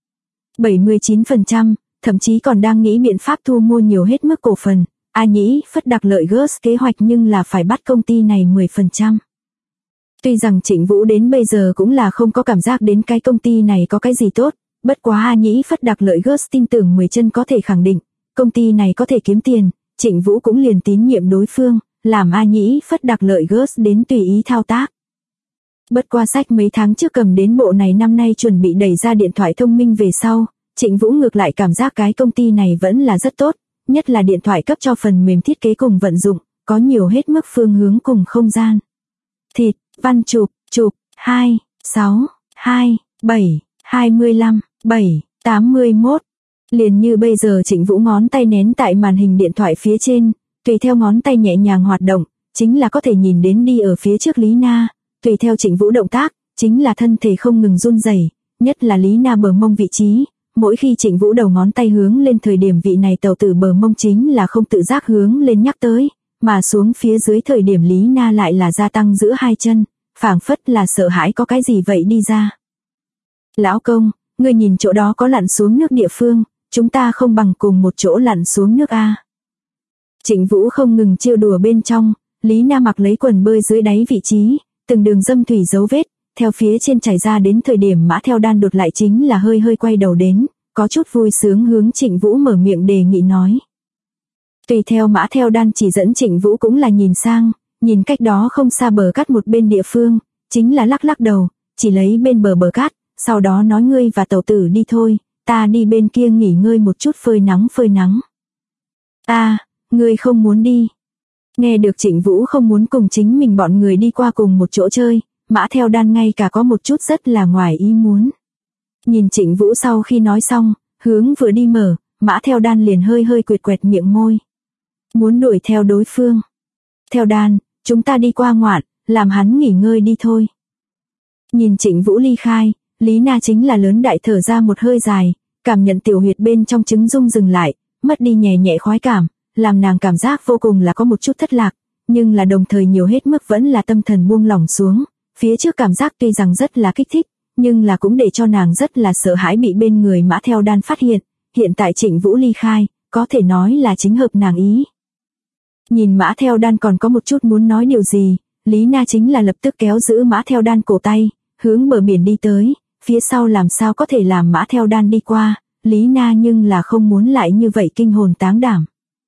79%, thậm chí còn đang nghĩ biện pháp thu mua nhiều hết mức cổ phần. A Nhĩ phất đặc lợi GUS kế hoạch nhưng là phải bắt công ty này 10%. Tuy rằng Trịnh Vũ đến bây giờ cũng là không có cảm giác đến cái công ty này có cái gì tốt, bất quá A Nhĩ phất đặc lợi GUS tin tưởng 10 chân có thể khẳng định, công ty này có thể kiếm tiền, Trịnh Vũ cũng liền tín nhiệm đối phương, làm A Nhĩ phất đặc lợi GUS đến tùy ý thao tác. Bất qua sách mấy tháng trước cầm đến bộ này năm nay chuẩn bị đẩy ra điện thoại thông minh về sau, Trịnh Vũ ngược lại cảm giác cái công ty này vẫn là rất tốt, nhất là điện thoại cấp cho phần mềm thiết kế cùng vận dụng, có nhiều hết mức phương hướng cùng không gian. Thịt, văn chụp, 2, 6, 2, 7, 25, 7, 81. Liền như bây giờ Trịnh Vũ ngón tay nén tại màn hình điện thoại phía trên, tùy theo ngón tay nhẹ nhàng hoạt động, chính là có thể nhìn đến đi ở phía trước Lý Na, tùy theo Trịnh Vũ động tác, chính là thân thể không ngừng run rẩy, nhất là Lý Na bờ mông vị trí, mỗi khi Trịnh Vũ đầu ngón tay hướng lên thời điểm vị này tàu tử bờ mông chính là không tự giác hướng lên nhắc tới, mà xuống phía dưới thời điểm Lý Na lại là gia tăng giữa hai chân, phảng phất là sợ hãi có cái gì vậy đi ra. Lão công, ngươi nhìn chỗ đó có lặn xuống nước địa phương, chúng ta không bằng cùng một chỗ lặn xuống nước a. Trịnh Vũ không ngừng trêu đùa bên trong, Lý Na mặc lấy quần bơi dưới đáy vị trí, từng đường dâm thủy dấu vết, theo phía trên chảy ra đến thời điểm Mã Theo Đan đột lại chính là hơi hơi quay đầu đến, có chút vui sướng hướng Trịnh Vũ mở miệng đề nghị nói. Tùy theo Mã Theo Đan chỉ dẫn Trịnh Vũ cũng là nhìn sang, nhìn cách đó không xa bờ cát một bên địa phương, chính là lắc lắc đầu, chỉ lấy bên bờ cát, sau đó nói ngươi và tẩu tử đi thôi, ta đi bên kia nghỉ ngơi một chút phơi nắng phơi nắng. Ngươi không muốn đi. Nghe được Trịnh Vũ không muốn cùng chính mình bọn người đi qua cùng một chỗ chơi, Mã Theo Đan ngay cả có một chút rất là ngoài ý muốn. Nhìn Trịnh Vũ sau khi nói xong, hướng vừa đi mở, Mã Theo Đan liền hơi hơi quệt quẹt miệng môi. Muốn đuổi theo đối phương. Theo Đan, chúng ta đi qua ngoạn, làm hắn nghỉ ngơi đi thôi. Nhìn Trịnh Vũ ly khai, Lý Na chính là lớn đại thở ra một hơi dài, cảm nhận tiểu huyệt bên trong trứng rung dừng lại, mất đi nhẹ nhẹ khoái cảm, làm nàng cảm giác vô cùng là có một chút thất lạc, nhưng là đồng thời nhiều hết mức vẫn là tâm thần buông lỏng xuống, phía trước cảm giác tuy rằng rất là kích thích, nhưng là cũng để cho nàng rất là sợ hãi bị bên người Mã Theo Đan phát hiện tại Trịnh Vũ ly khai, có thể nói là chính hợp nàng ý. Nhìn Mã Theo Đan còn có một chút muốn nói điều gì, Lý Na chính là lập tức kéo giữ Mã Theo Đan cổ tay, hướng bờ biển đi tới, phía sau làm sao có thể làm Mã Theo Đan đi qua, Lý Na nhưng là không muốn lại như vậy kinh hồn táng đảm.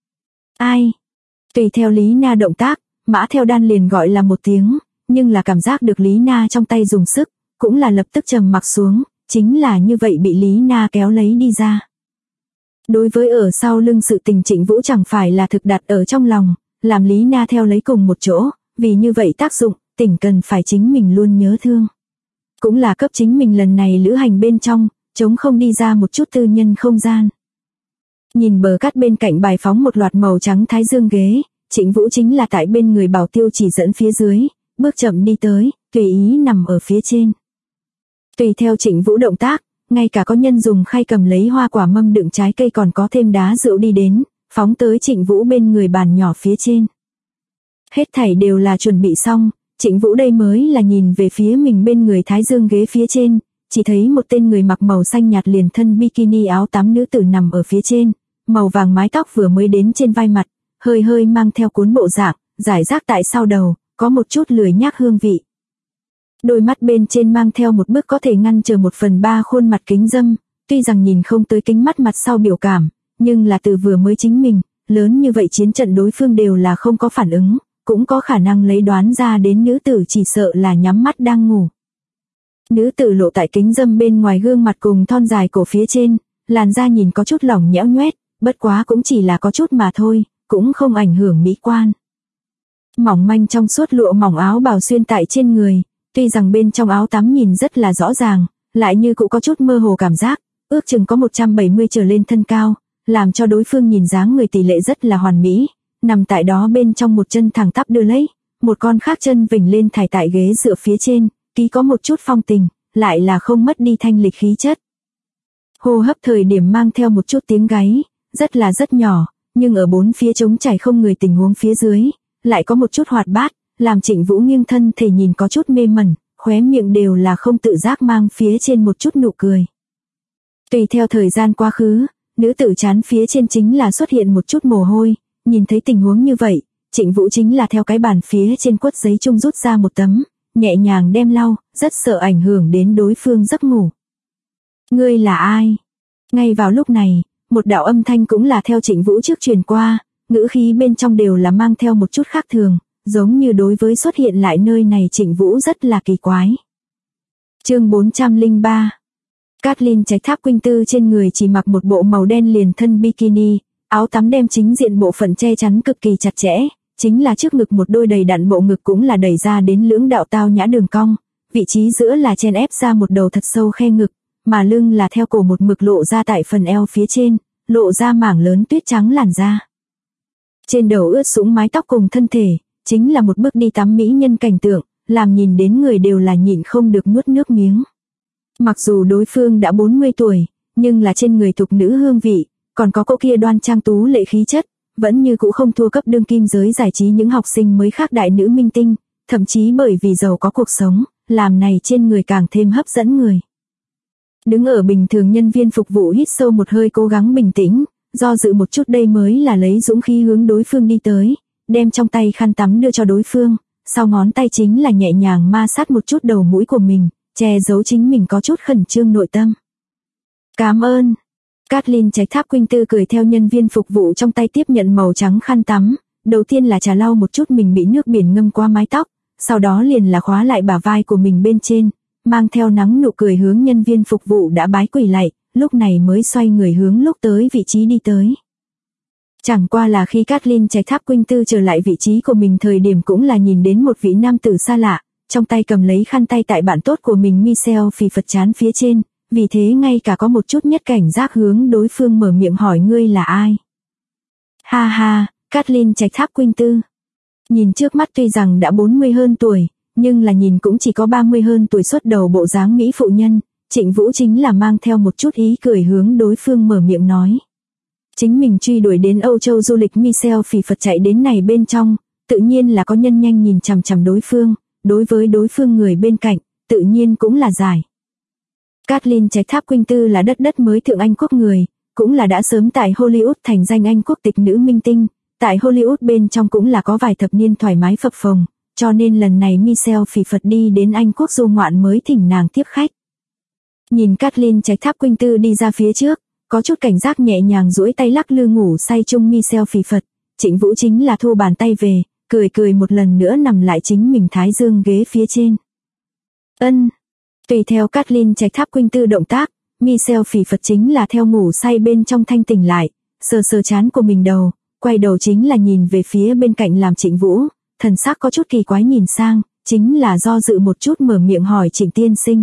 Ai? Tùy theo Lý Na động tác, Mã Theo Đan liền gọi là một tiếng, nhưng là cảm giác được Lý Na trong tay dùng sức, cũng là lập tức trầm mặc xuống, chính là như vậy bị Lý Na kéo lấy đi ra. Đối với ở sau lưng sự tình Trịnh Vũ chẳng phải là thực đặt ở trong lòng, làm Lý Na theo lấy cùng một chỗ, vì như vậy tác dụng, tỉnh cần phải chính mình luôn nhớ thương. Cũng là cấp chính mình lần này lữ hành bên trong, chống không đi ra một chút tư nhân không gian. Nhìn bờ cát bên cạnh bài phóng một loạt màu trắng thái dương ghế, Trịnh Vũ chính là tại bên người bảo tiêu chỉ dẫn phía dưới, bước chậm đi tới, tùy ý nằm ở phía trên. Tùy theo Trịnh Vũ động tác, ngay cả có nhân dùng khay cầm lấy hoa quả mâm đựng trái cây còn có thêm đá rượu đi đến, phóng tới Trịnh Vũ bên người bàn nhỏ phía trên. Hết thảy đều là chuẩn bị xong, Trịnh Vũ đây mới là nhìn về phía mình bên người thái dương ghế phía trên, chỉ thấy một tên người mặc màu xanh nhạt liền thân bikini áo tắm nữ tử nằm ở phía trên, màu vàng mái tóc vừa mới đến trên vai mặt, hơi hơi mang theo cuốn bộ dạng, giải rác tại sau đầu, có một chút lười nhác hương vị. Đôi mắt bên trên mang theo một bức có thể ngăn trở 1/3 khuôn mặt kính dâm, tuy rằng nhìn không tới kính mắt mặt sau biểu cảm, nhưng là từ vừa mới chính mình, lớn như vậy chiến trận đối phương đều là không có phản ứng, cũng có khả năng lấy đoán ra đến nữ tử chỉ sợ là nhắm mắt đang ngủ. Nữ tử lộ tại kính dâm bên ngoài gương mặt cùng thon dài cổ phía trên, làn da nhìn có chút lỏng nhẽo nhoét, bất quá cũng chỉ là có chút mà thôi, cũng không ảnh hưởng mỹ quan. Mỏng manh trong suốt lụa mỏng áo bào xuyên tại trên người, tuy rằng bên trong áo tắm nhìn rất là rõ ràng, lại như cũng có chút mơ hồ cảm giác, ước chừng có 170 trở lên thân cao, làm cho đối phương nhìn dáng người tỷ lệ rất là hoàn mỹ, nằm tại đó bên trong một chân thẳng tắp đưa lấy, một con khác chân vểnh lên thải tại ghế dựa phía trên, ký có một chút phong tình, lại là không mất đi thanh lịch khí chất. Hô hấp thời điểm mang theo một chút tiếng gáy, rất nhỏ, nhưng ở bốn phía trống trải không người tình huống phía dưới, lại có một chút hoạt bát, làm Trịnh Vũ nghiêng thân thể nhìn có chút mê mẩn, khóe miệng đều là không tự giác mang phía trên một chút nụ cười. Tùy theo thời gian quá khứ, nữ tử chán phía trên chính là xuất hiện một chút mồ hôi, nhìn thấy tình huống như vậy, Trịnh Vũ chính là theo cái bàn phía trên quất giấy chung rút ra một tấm, nhẹ nhàng đem lau, rất sợ ảnh hưởng đến đối phương giấc ngủ. Ngươi là ai? Ngay vào lúc này, một đạo âm thanh cũng là theo Trịnh Vũ trước truyền qua, ngữ khí bên trong đều là mang theo một chút khác thường, giống như đối với xuất hiện lại nơi này Trịnh Vũ rất là kỳ quái. Chương 403. Kathleen Trạch Tháp Quynh Tư trên người chỉ mặc một bộ màu đen liền thân bikini, áo tắm đem chính diện bộ phận che chắn cực kỳ chặt chẽ, chính là trước ngực một đôi đầy đặn bộ ngực cũng là đẩy ra đến lưỡng đạo tao nhã đường cong, vị trí giữa là chen ép ra một đầu thật sâu khe ngực, mà lưng là theo cổ một mực lộ ra tại phần eo phía trên, lộ ra mảng lớn tuyết trắng làn da. Trên đầu ướt sũng mái tóc cùng thân thể, chính là một bước đi tắm mỹ nhân cảnh tượng, làm nhìn đến người đều là nhịn không được nuốt nước miếng. Mặc dù đối phương đã 40 tuổi, nhưng là trên người thục nữ hương vị, còn có cỗ kia đoan trang tú lệ khí chất, vẫn như cũ không thua cấp đương kim giới giải trí những học sinh mới khác đại nữ minh tinh, thậm chí bởi vì giàu có cuộc sống, làm này trên người càng thêm hấp dẫn người. Đứng ở bình thường nhân viên phục vụ hít sâu một hơi cố gắng bình tĩnh, do dự một chút đây mới là lấy dũng khí hướng đối phương đi tới, đem trong tay khăn tắm đưa cho đối phương, sau ngón tay chính là nhẹ nhàng ma sát một chút đầu mũi của mình, che giấu chính mình có chút khẩn trương nội tâm. Cảm ơn. Kathleen Trạch Tháp Quynh Tư cười theo nhân viên phục vụ trong tay tiếp nhận màu trắng khăn tắm, đầu tiên là trà lau một chút mình bị nước biển ngâm qua mái tóc, sau đó liền là khóa lại bả vai của mình bên trên, mang theo nắng nụ cười hướng nhân viên phục vụ đã bái quỳ lạy, lúc này mới xoay người hướng lúc tới vị trí đi tới. Chẳng qua là khi Kathleen Trạch Tháp Quynh Tư trở lại vị trí của mình thời điểm cũng là nhìn đến một vị nam tử xa lạ, trong tay cầm lấy khăn tay tại bạn tốt của mình Michelle phì phật chán phía trên, vì thế ngay cả có một chút nhất cảnh giác hướng đối phương mở miệng hỏi ngươi là ai. Ha ha, Kathleen Trạch Tháp Quynh Tư. Nhìn trước mắt tuy rằng đã 40 hơn tuổi, nhưng là nhìn cũng chỉ có 30 hơn tuổi xuất đầu bộ dáng mỹ phụ nhân, Trịnh Vũ chính là mang theo một chút ý cười hướng đối phương mở miệng nói. Chính mình truy đuổi đến Âu Châu du lịch Michelle phì phật chạy đến này bên trong, tự nhiên là có nhân nhanh nhìn chằm chằm đối phương, đối với đối phương người bên cạnh, tự nhiên cũng là giải. Kathleen Trạch Tháp Quynh Tư là đất mới thượng Anh quốc người, cũng là đã sớm tại Hollywood thành danh Anh quốc tịch nữ minh tinh, tại Hollywood bên trong cũng là có vài thập niên thoải mái phập phồng, cho nên lần này Michelle phì phật đi đến Anh quốc du ngoạn mới thỉnh nàng tiếp khách. Nhìn Kathleen Trạch Tháp Quynh Tư đi ra phía trước, có chút cảnh giác nhẹ nhàng duỗi tay lắc lư ngủ say chung Michelle phì phật, Trịnh Vũ chính là thu bàn tay về, cười một lần nữa nằm lại chính mình thái dương ghế phía trên. Ân. Tùy theo Kathleen Trạch Tháp Quynh Tư động tác, Michelle phì phật chính là theo ngủ say bên trong thanh tỉnh lại, sờ trán của mình đầu, quay đầu chính là nhìn về phía bên cạnh làm Trịnh Vũ, thần sắc có chút kỳ quái nhìn sang, chính là do dự một chút mở miệng hỏi Trịnh tiên sinh.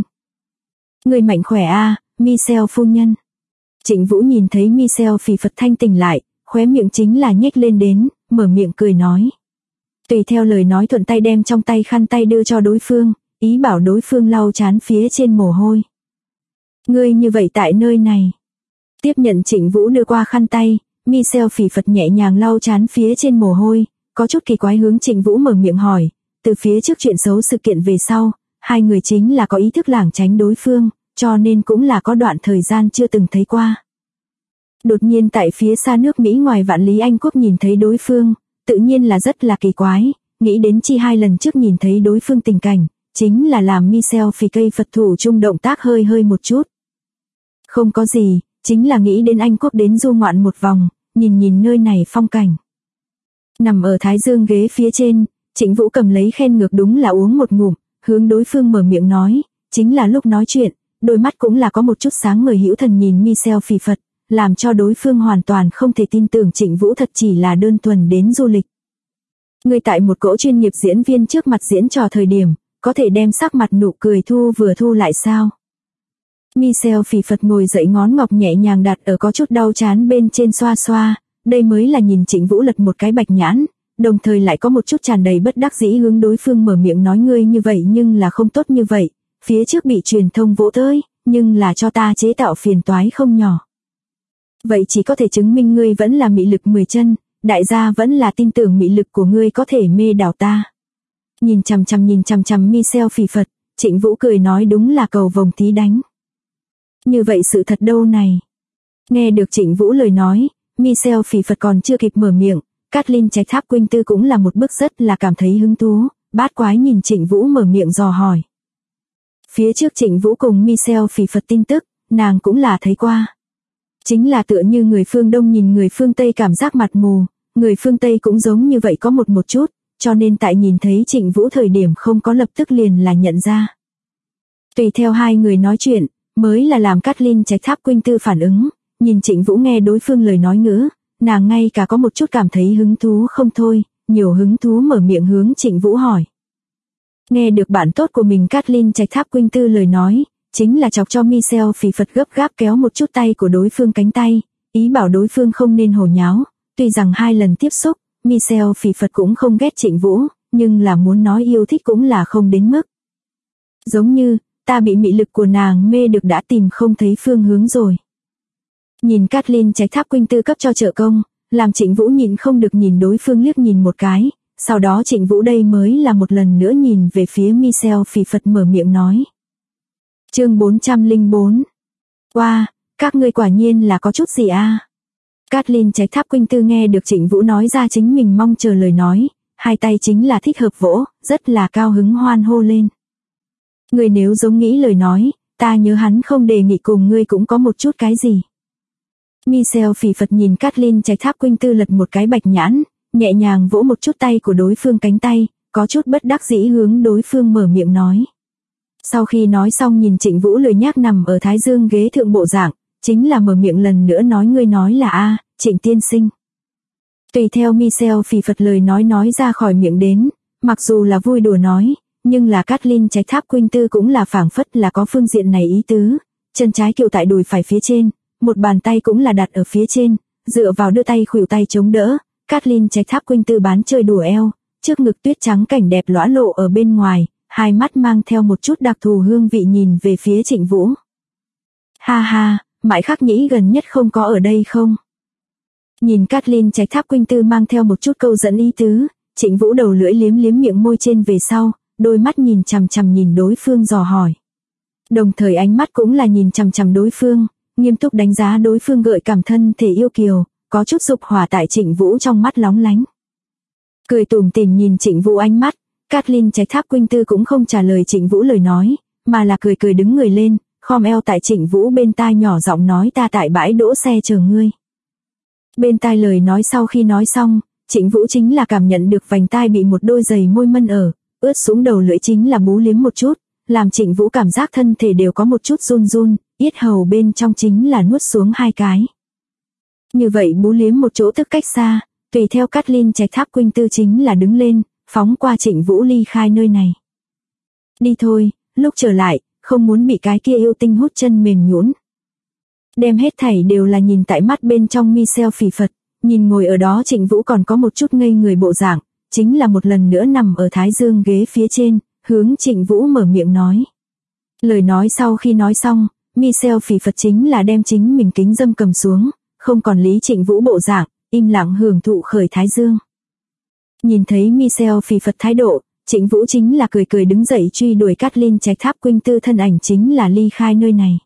Người mạnh khỏe a, Michelle phu nhân. Trịnh Vũ nhìn thấy Michelle phì phật thanh tỉnh lại, khóe miệng chính là nhếch lên đến, mở miệng cười nói. Tùy theo lời nói thuận tay đem trong tay khăn tay đưa cho đối phương, ý bảo đối phương lau chán phía trên mồ hôi. Ngươi như vậy tại nơi này. Tiếp nhận Trịnh Vũ đưa qua khăn tay, Michelle phì phật nhẹ nhàng lau chán phía trên mồ hôi, có chút kỳ quái hướng Trịnh Vũ mở miệng hỏi, từ phía trước chuyện xấu sự kiện về sau, hai người chính là có ý thức lảng tránh đối phương, cho nên cũng là có đoạn thời gian chưa từng thấy qua. Đột nhiên tại phía xa nước Mỹ ngoài vạn lý Anh quốc nhìn thấy đối phương, tự nhiên là rất là kỳ quái, nghĩ đến chi hai lần trước nhìn thấy đối phương tình cảnh, chính là làm Michelle phì cây Phật thủ chung động tác hơi một chút. Không có gì, chính là nghĩ đến Anh quốc đến du ngoạn một vòng, nhìn nơi này phong cảnh. Nằm ở thái dương ghế phía trên, Trịnh Vũ cầm lấy khen ngược đúng là uống một ngụm, hướng đối phương mở miệng nói, chính là lúc nói chuyện, đôi mắt cũng là có một chút sáng ngời hữu thần nhìn Michelle phì phật, làm cho đối phương hoàn toàn không thể tin tưởng Trịnh Vũ thật chỉ là đơn thuần đến du lịch. Người tại một cỗ chuyên nghiệp diễn viên trước mặt diễn trò thời điểm, có thể đem sắc mặt nụ cười thu lại sao? Michelle phì phật ngồi dậy ngón ngọc nhẹ nhàng đặt ở có chút đau chán bên trên xoa, đây mới là nhìn Trịnh Vũ lật một cái bạch nhãn, đồng thời lại có một chút tràn đầy bất đắc dĩ hướng đối phương mở miệng nói ngươi như vậy nhưng là không tốt như vậy, phía trước bị truyền thông vỗ tới, nhưng là cho ta chế tạo phiền toái không nhỏ. Vậy chỉ có thể chứng minh ngươi vẫn là mị lực 10 chân, đại gia vẫn là tin tưởng mị lực của ngươi có thể mê đảo ta. Nhìn chằm chằm Michelle phì phật, Trịnh Vũ cười nói đúng là cầu vồng tí đánh. Như vậy sự thật đâu này. Nghe được Trịnh Vũ lời nói, Michelle phì phật còn chưa kịp mở miệng, Kathleen Trạch Tháp Quynh Tư cũng là một bước rất là cảm thấy hứng thú, bát quái nhìn Trịnh Vũ mở miệng dò hỏi. Phía trước Trịnh Vũ cùng Michelle phì phật tin tức, nàng cũng là thấy qua. Chính là tựa như người phương Đông nhìn người phương Tây cảm giác mặt mù, người phương Tây cũng giống như vậy có một chút, cho nên tại nhìn thấy Trịnh Vũ thời điểm không có lập tức liền là nhận ra. Tùy theo hai người nói chuyện, mới là làm Kathleen Trạch Tháp Quynh Tư phản ứng, nhìn Trịnh Vũ nghe đối phương lời nói ngữ, nàng ngay cả có một chút cảm thấy hứng thú không thôi, nhiều hứng thú mở miệng hướng Trịnh Vũ hỏi. Nghe được bạn tốt của mình Kathleen Trạch Tháp Quynh Tư lời nói, chính là chọc cho Michelle phì phật gấp gáp kéo một chút tay của đối phương cánh tay, ý bảo đối phương không nên hồ nháo, tuy rằng hai lần tiếp xúc, Michelle phì phật cũng không ghét Trịnh Vũ, nhưng là muốn nói yêu thích cũng là không đến mức. Giống như, ta bị mị lực của nàng mê được đã tìm không thấy phương hướng rồi. Nhìn Kathleen trái tháp Quynh Tư cấp cho trợ công, làm Trịnh Vũ nhịn không được nhìn đối phương liếc nhìn một cái, sau đó Trịnh Vũ đây mới là một lần nữa nhìn về phía Michelle phì phật mở miệng nói. Chương 404. Wow, các ngươi quả nhiên là có chút gì a? Kathleen trái tháp Quynh Tư nghe được Trịnh Vũ nói ra chính mình mong chờ lời nói, hai tay chính là thích hợp vỗ, rất là cao hứng hoan hô lên. Ngươi nếu giống nghĩ lời nói, ta nhớ hắn không đề nghị cùng ngươi cũng có một chút cái gì. Michelle phì phật nhìn Kathleen trái tháp Quynh Tư lật một cái bạch nhãn, nhẹ nhàng vỗ một chút tay của đối phương cánh tay, có chút bất đắc dĩ hướng đối phương mở miệng nói. Sau khi nói xong nhìn Trịnh Vũ lười nhác nằm ở thái dương ghế thượng bộ dạng, chính là mở miệng lần nữa nói ngươi nói là a, Trịnh tiên sinh. Tùy theo Michelle phì phật lời nói ra khỏi miệng đến, mặc dù là vui đùa nói, nhưng là Kathleen trái tháp Quynh Tư cũng là phảng phất là có phương diện này ý tứ, chân trái kiệu tại đùi phải phía trên, một bàn tay cũng là đặt ở phía trên, dựa vào đưa tay khuỷu tay chống đỡ, Kathleen trái tháp Quynh Tư bán chơi đùa eo, trước ngực tuyết trắng cảnh đẹp lõa lộ ở bên ngoài, hai mắt mang theo một chút đặc thù hương vị nhìn về phía Trịnh Vũ. Ha ha, Mại Khắc Nhĩ gần nhất không có ở đây không? Nhìn Kathleen trái tháp Quynh Tư mang theo một chút câu dẫn ý tứ, Trịnh Vũ đầu lưỡi liếm miệng môi trên về sau, đôi mắt nhìn chằm chằm nhìn đối phương dò hỏi. Đồng thời ánh mắt cũng là nhìn chằm chằm đối phương, nghiêm túc đánh giá đối phương gợi cảm thân thể yêu kiều, có chút dục hỏa tại Trịnh Vũ trong mắt lóng lánh. Cười tủm tỉm nhìn Trịnh Vũ ánh mắt, Kathleen trái tháp Quynh Tư cũng không trả lời Trịnh Vũ lời nói, mà là cười đứng người lên, khom eo tại Trịnh Vũ bên tai nhỏ giọng nói ta tại bãi đỗ xe chờ ngươi. Bên tai lời nói sau khi nói xong, Trịnh Vũ chính là cảm nhận được vành tai bị một đôi giày môi mân ở, ướt xuống đầu lưỡi chính là bú liếm một chút, làm Trịnh Vũ cảm giác thân thể đều có một chút run run, yết hầu bên trong chính là nuốt xuống hai cái. Như vậy bú liếm một chỗ tức cách xa, tùy theo Kathleen trái tháp Quynh Tư chính là đứng lên, phóng qua Trịnh Vũ ly khai nơi này. Đi thôi, lúc trở lại, không muốn bị cái kia yêu tinh hút chân mềm nhũn. Đem hết thảy đều là nhìn tại mắt bên trong Michelle phì phật, nhìn ngồi ở đó Trịnh Vũ còn có một chút ngây người bộ dạng, chính là một lần nữa nằm ở thái dương ghế phía trên, hướng Trịnh Vũ mở miệng nói. Lời nói sau khi nói xong, Michelle phì phật chính là đem chính mình kính dâm cầm xuống, không còn lý Trịnh Vũ bộ dạng, im lặng hưởng thụ khởi thái dương. Nhìn thấy Michelle phì phật thái độ, Trịnh Vũ chính là cười đứng dậy truy đuổi Kathleen trái tháp Quynh Tư thân ảnh chính là ly khai nơi này.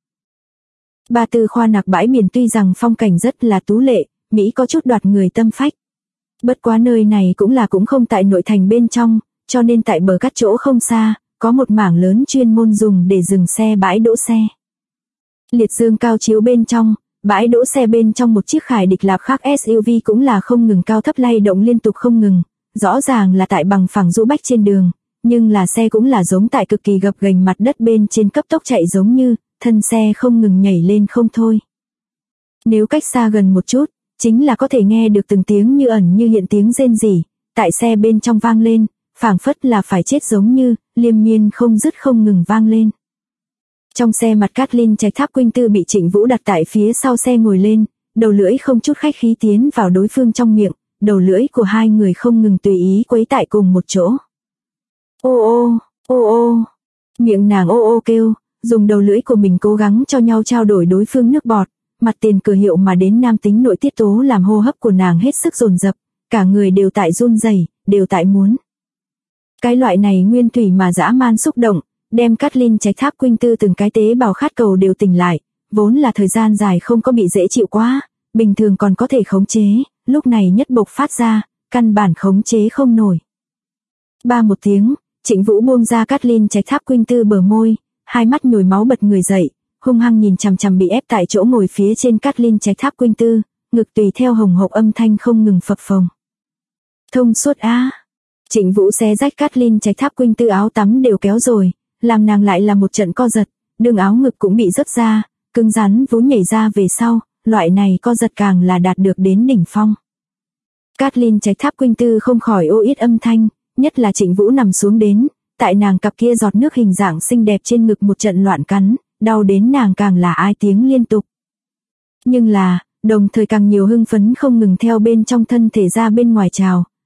Ba Tư khoa nạc bãi biển tuy rằng phong cảnh rất là tú lệ, Mỹ có chút đoạt người tâm phách. Bất quá nơi này cũng không tại nội thành bên trong, cho nên tại bờ cát chỗ không xa, có một mảng lớn chuyên môn dùng để dừng xe bãi đỗ xe. Liệt dương cao chiếu bên trong, bãi đỗ xe bên trong một chiếc khải địch lạp khác SUV cũng là không ngừng cao thấp lay động liên tục không ngừng, rõ ràng là tại bằng phẳng rũ bách trên đường, nhưng là xe cũng là giống tại cực kỳ gập ghềnh mặt đất bên trên cấp tốc chạy giống như, thân xe không ngừng nhảy lên không thôi. Nếu cách xa gần một chút, chính là có thể nghe được từng tiếng như ẩn như hiện tiếng rên rỉ, tại xe bên trong vang lên, phảng phất là phải chết giống như, liên miên không dứt không ngừng vang lên. Trong xe mặt Kathleen trái tháp Quynh Tư bị Trịnh Vũ đặt tại phía sau xe ngồi lên, đầu lưỡi không chút khách khí tiến vào đối phương trong miệng, đầu lưỡi của hai người không ngừng tùy ý quấy tại cùng một chỗ. Ô ô, miệng nàng ô kêu, dùng đầu lưỡi của mình cố gắng cho nhau trao đổi đối phương nước bọt, mặt tiền cửa hiệu mà đến nam tính nội tiết tố làm hô hấp của nàng hết sức dồn dập, cả người đều tại run rẩy, đều tại muốn. Cái loại này nguyên thủy mà dã man xúc động, đem Kathleen trái tháp Quynh Tư từng cái tế bào khát cầu đều tỉnh lại, vốn là thời gian dài không có bị dễ chịu quá, bình thường còn có thể khống chế, lúc này nhất bộc phát ra, căn bản khống chế không nổi. Ba một tiếng, Trịnh Vũ buông ra Kathleen trái tháp Quynh Tư bờ môi, hai mắt nhồi máu bật người dậy, hung hăng nhìn chằm chằm bị ép tại chỗ ngồi phía trên Kathleen trái tháp Quynh Tư, ngực tùy theo hồng hộc âm thanh không ngừng phập phồng. Thông suốt a. Trịnh Vũ xé rách Kathleen trái tháp Quynh Tư áo tắm đều kéo rồi, làm nàng lại là một trận co giật, đường áo ngực cũng bị rớt ra, cứng rắn vốn nhảy ra về sau, loại này co giật càng là đạt được đến đỉnh phong. Kathleen trái tháp Quynh Tư không khỏi ô yết âm thanh, nhất là Trịnh Vũ nằm xuống đến, tại nàng cặp kia giọt nước hình dạng xinh đẹp trên ngực một trận loạn cắn, đau đến nàng càng là ai tiếng liên tục. Nhưng là, đồng thời càng nhiều hưng phấn không ngừng theo bên trong thân thể ra bên ngoài trào,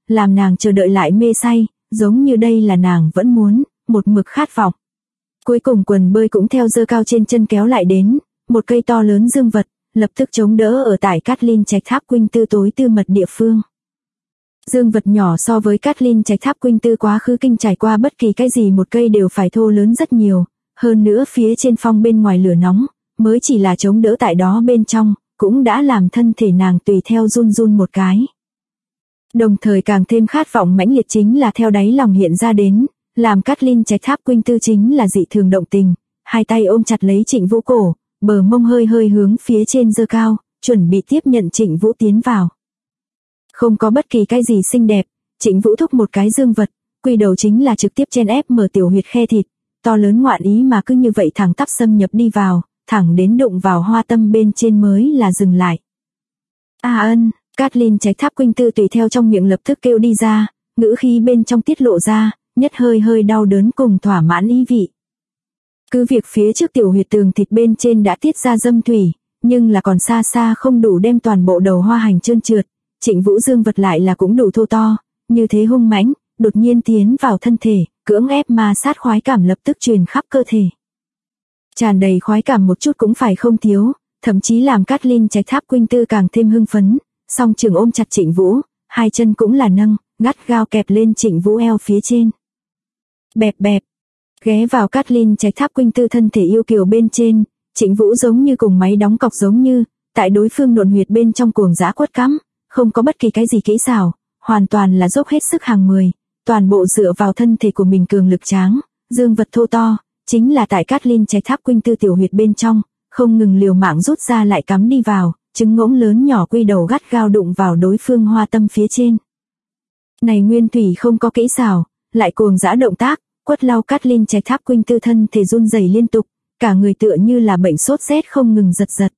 làm nàng chờ đợi lại mê say, giống như đây là nàng vẫn muốn, một mực khát vọng. Cuối cùng quần bơi cũng theo dơ cao trên chân kéo lại đến, một cây to lớn dương vật, lập tức chống đỡ ở tại Kathleen Trạch Tháp Quynh Tư tối tư mật địa phương. Dương vật nhỏ so với Kathleen Trạch Tháp Quynh Tư quá khứ kinh trải qua bất kỳ cái gì một cây đều phải thô lớn rất nhiều, hơn nữa phía trên phong bên ngoài lửa nóng, mới chỉ là chống đỡ tại đó bên trong, cũng đã làm thân thể nàng tùy theo run run một cái. Đồng thời càng thêm khát vọng mãnh liệt chính là theo đáy lòng hiện ra đến, làm Kathleen Trạch Tháp Quynh Tư chính là dị thường động tình, hai tay ôm chặt lấy Trịnh Vũ cổ, bờ mông hơi hơi hướng phía trên giơ cao, chuẩn bị tiếp nhận Trịnh Vũ tiến vào. Không có bất kỳ cái gì xinh đẹp, Trịnh Vũ thúc một cái dương vật, quy đầu chính là trực tiếp chen ép mở tiểu huyệt khe thịt, to lớn ngoạn ý mà cứ như vậy thẳng tắp xâm nhập đi vào, thẳng đến đụng vào hoa tâm bên trên mới là dừng lại. Ân, Kathleen Trạch Tháp Quynh Tư tùy theo trong miệng lập tức kêu đi ra, ngữ khí bên trong tiết lộ ra, nhất hơi hơi đau đớn cùng thỏa mãn ý vị. Cứ việc phía trước tiểu huyệt tường thịt bên trên đã tiết ra dâm thủy, nhưng là còn xa xa không đủ đem toàn bộ đầu hoa hành trơn trượt, Trịnh Vũ dương vật lại là cũng đủ thô to, như thế hung mãnh, đột nhiên tiến vào thân thể, cưỡng ép ma sát khoái cảm lập tức truyền khắp cơ thể. Tràn đầy khoái cảm một chút cũng phải không thiếu, thậm chí làm Kathleen Trạch Tháp Quynh Tư càng thêm hưng phấn, song trường ôm chặt Trịnh Vũ, hai chân cũng là nâng, gắt gao kẹp lên Trịnh Vũ eo phía trên. Bẹp bẹp, ghé vào Kathleen Trạch Tháp Quynh Tư thân thể yêu kiều bên trên, Trịnh Vũ giống như cùng máy đóng cọc giống như, tại đối phương nộn huyệt bên trong cuồng dã quất cắm, không có bất kỳ cái gì kỹ xảo, hoàn toàn là dốc hết sức hàng 10, toàn bộ dựa vào thân thể của mình cường lực tráng, dương vật thô to, chính là tại Kathleen Trạch Tháp Quynh Tư tiểu huyệt bên trong, không ngừng liều mạng rút ra lại cắm đi vào, trứng ngỗng lớn nhỏ quy đầu gắt gao đụng vào đối phương hoa tâm phía trên. Này nguyên thủy không có kỹ xảo, lại cuồng dã động tác, quất lau Kathleen Trạch Tháp Quynh Tư thân thể run rẩy liên tục, cả người tựa như là bệnh sốt rét không ngừng giật giật.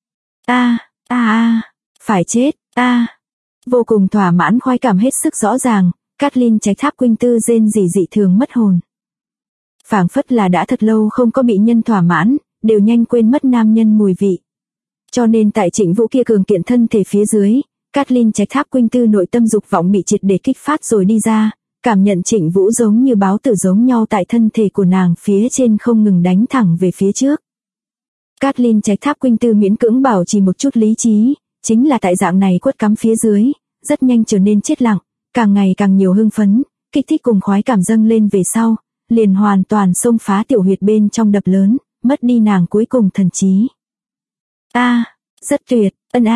Phải chết, Vô cùng thỏa mãn khoái cảm hết sức rõ ràng, Kathleen Trạch Tháp Quynh Tư rên rỉ dị thường mất hồn. Phảng phất là đã thật lâu không có bị nhân thỏa mãn, đều nhanh quên mất nam nhân mùi vị. Cho nên tại Trịnh Vũ kia cường kiện thân thể phía dưới, Kathleen Trạch Tháp Quynh Tư nội tâm dục vọng bị triệt để kích phát rồi đi ra, cảm nhận Trịnh Vũ giống như báo tử giống nhau tại thân thể của nàng phía trên không ngừng đánh thẳng về phía trước. Kathleen Trạch Tháp Quynh Tư miễn cưỡng bảo trì một chút lý trí, chính là tại dạng này quất cắm phía dưới, rất nhanh trở nên chết lặng, càng ngày càng nhiều hưng phấn, kích thích cùng khoái cảm dâng lên về sau, liền hoàn toàn xông phá tiểu huyệt bên trong đập lớn, mất đi nàng cuối cùng thần trí. Rất tuyệt,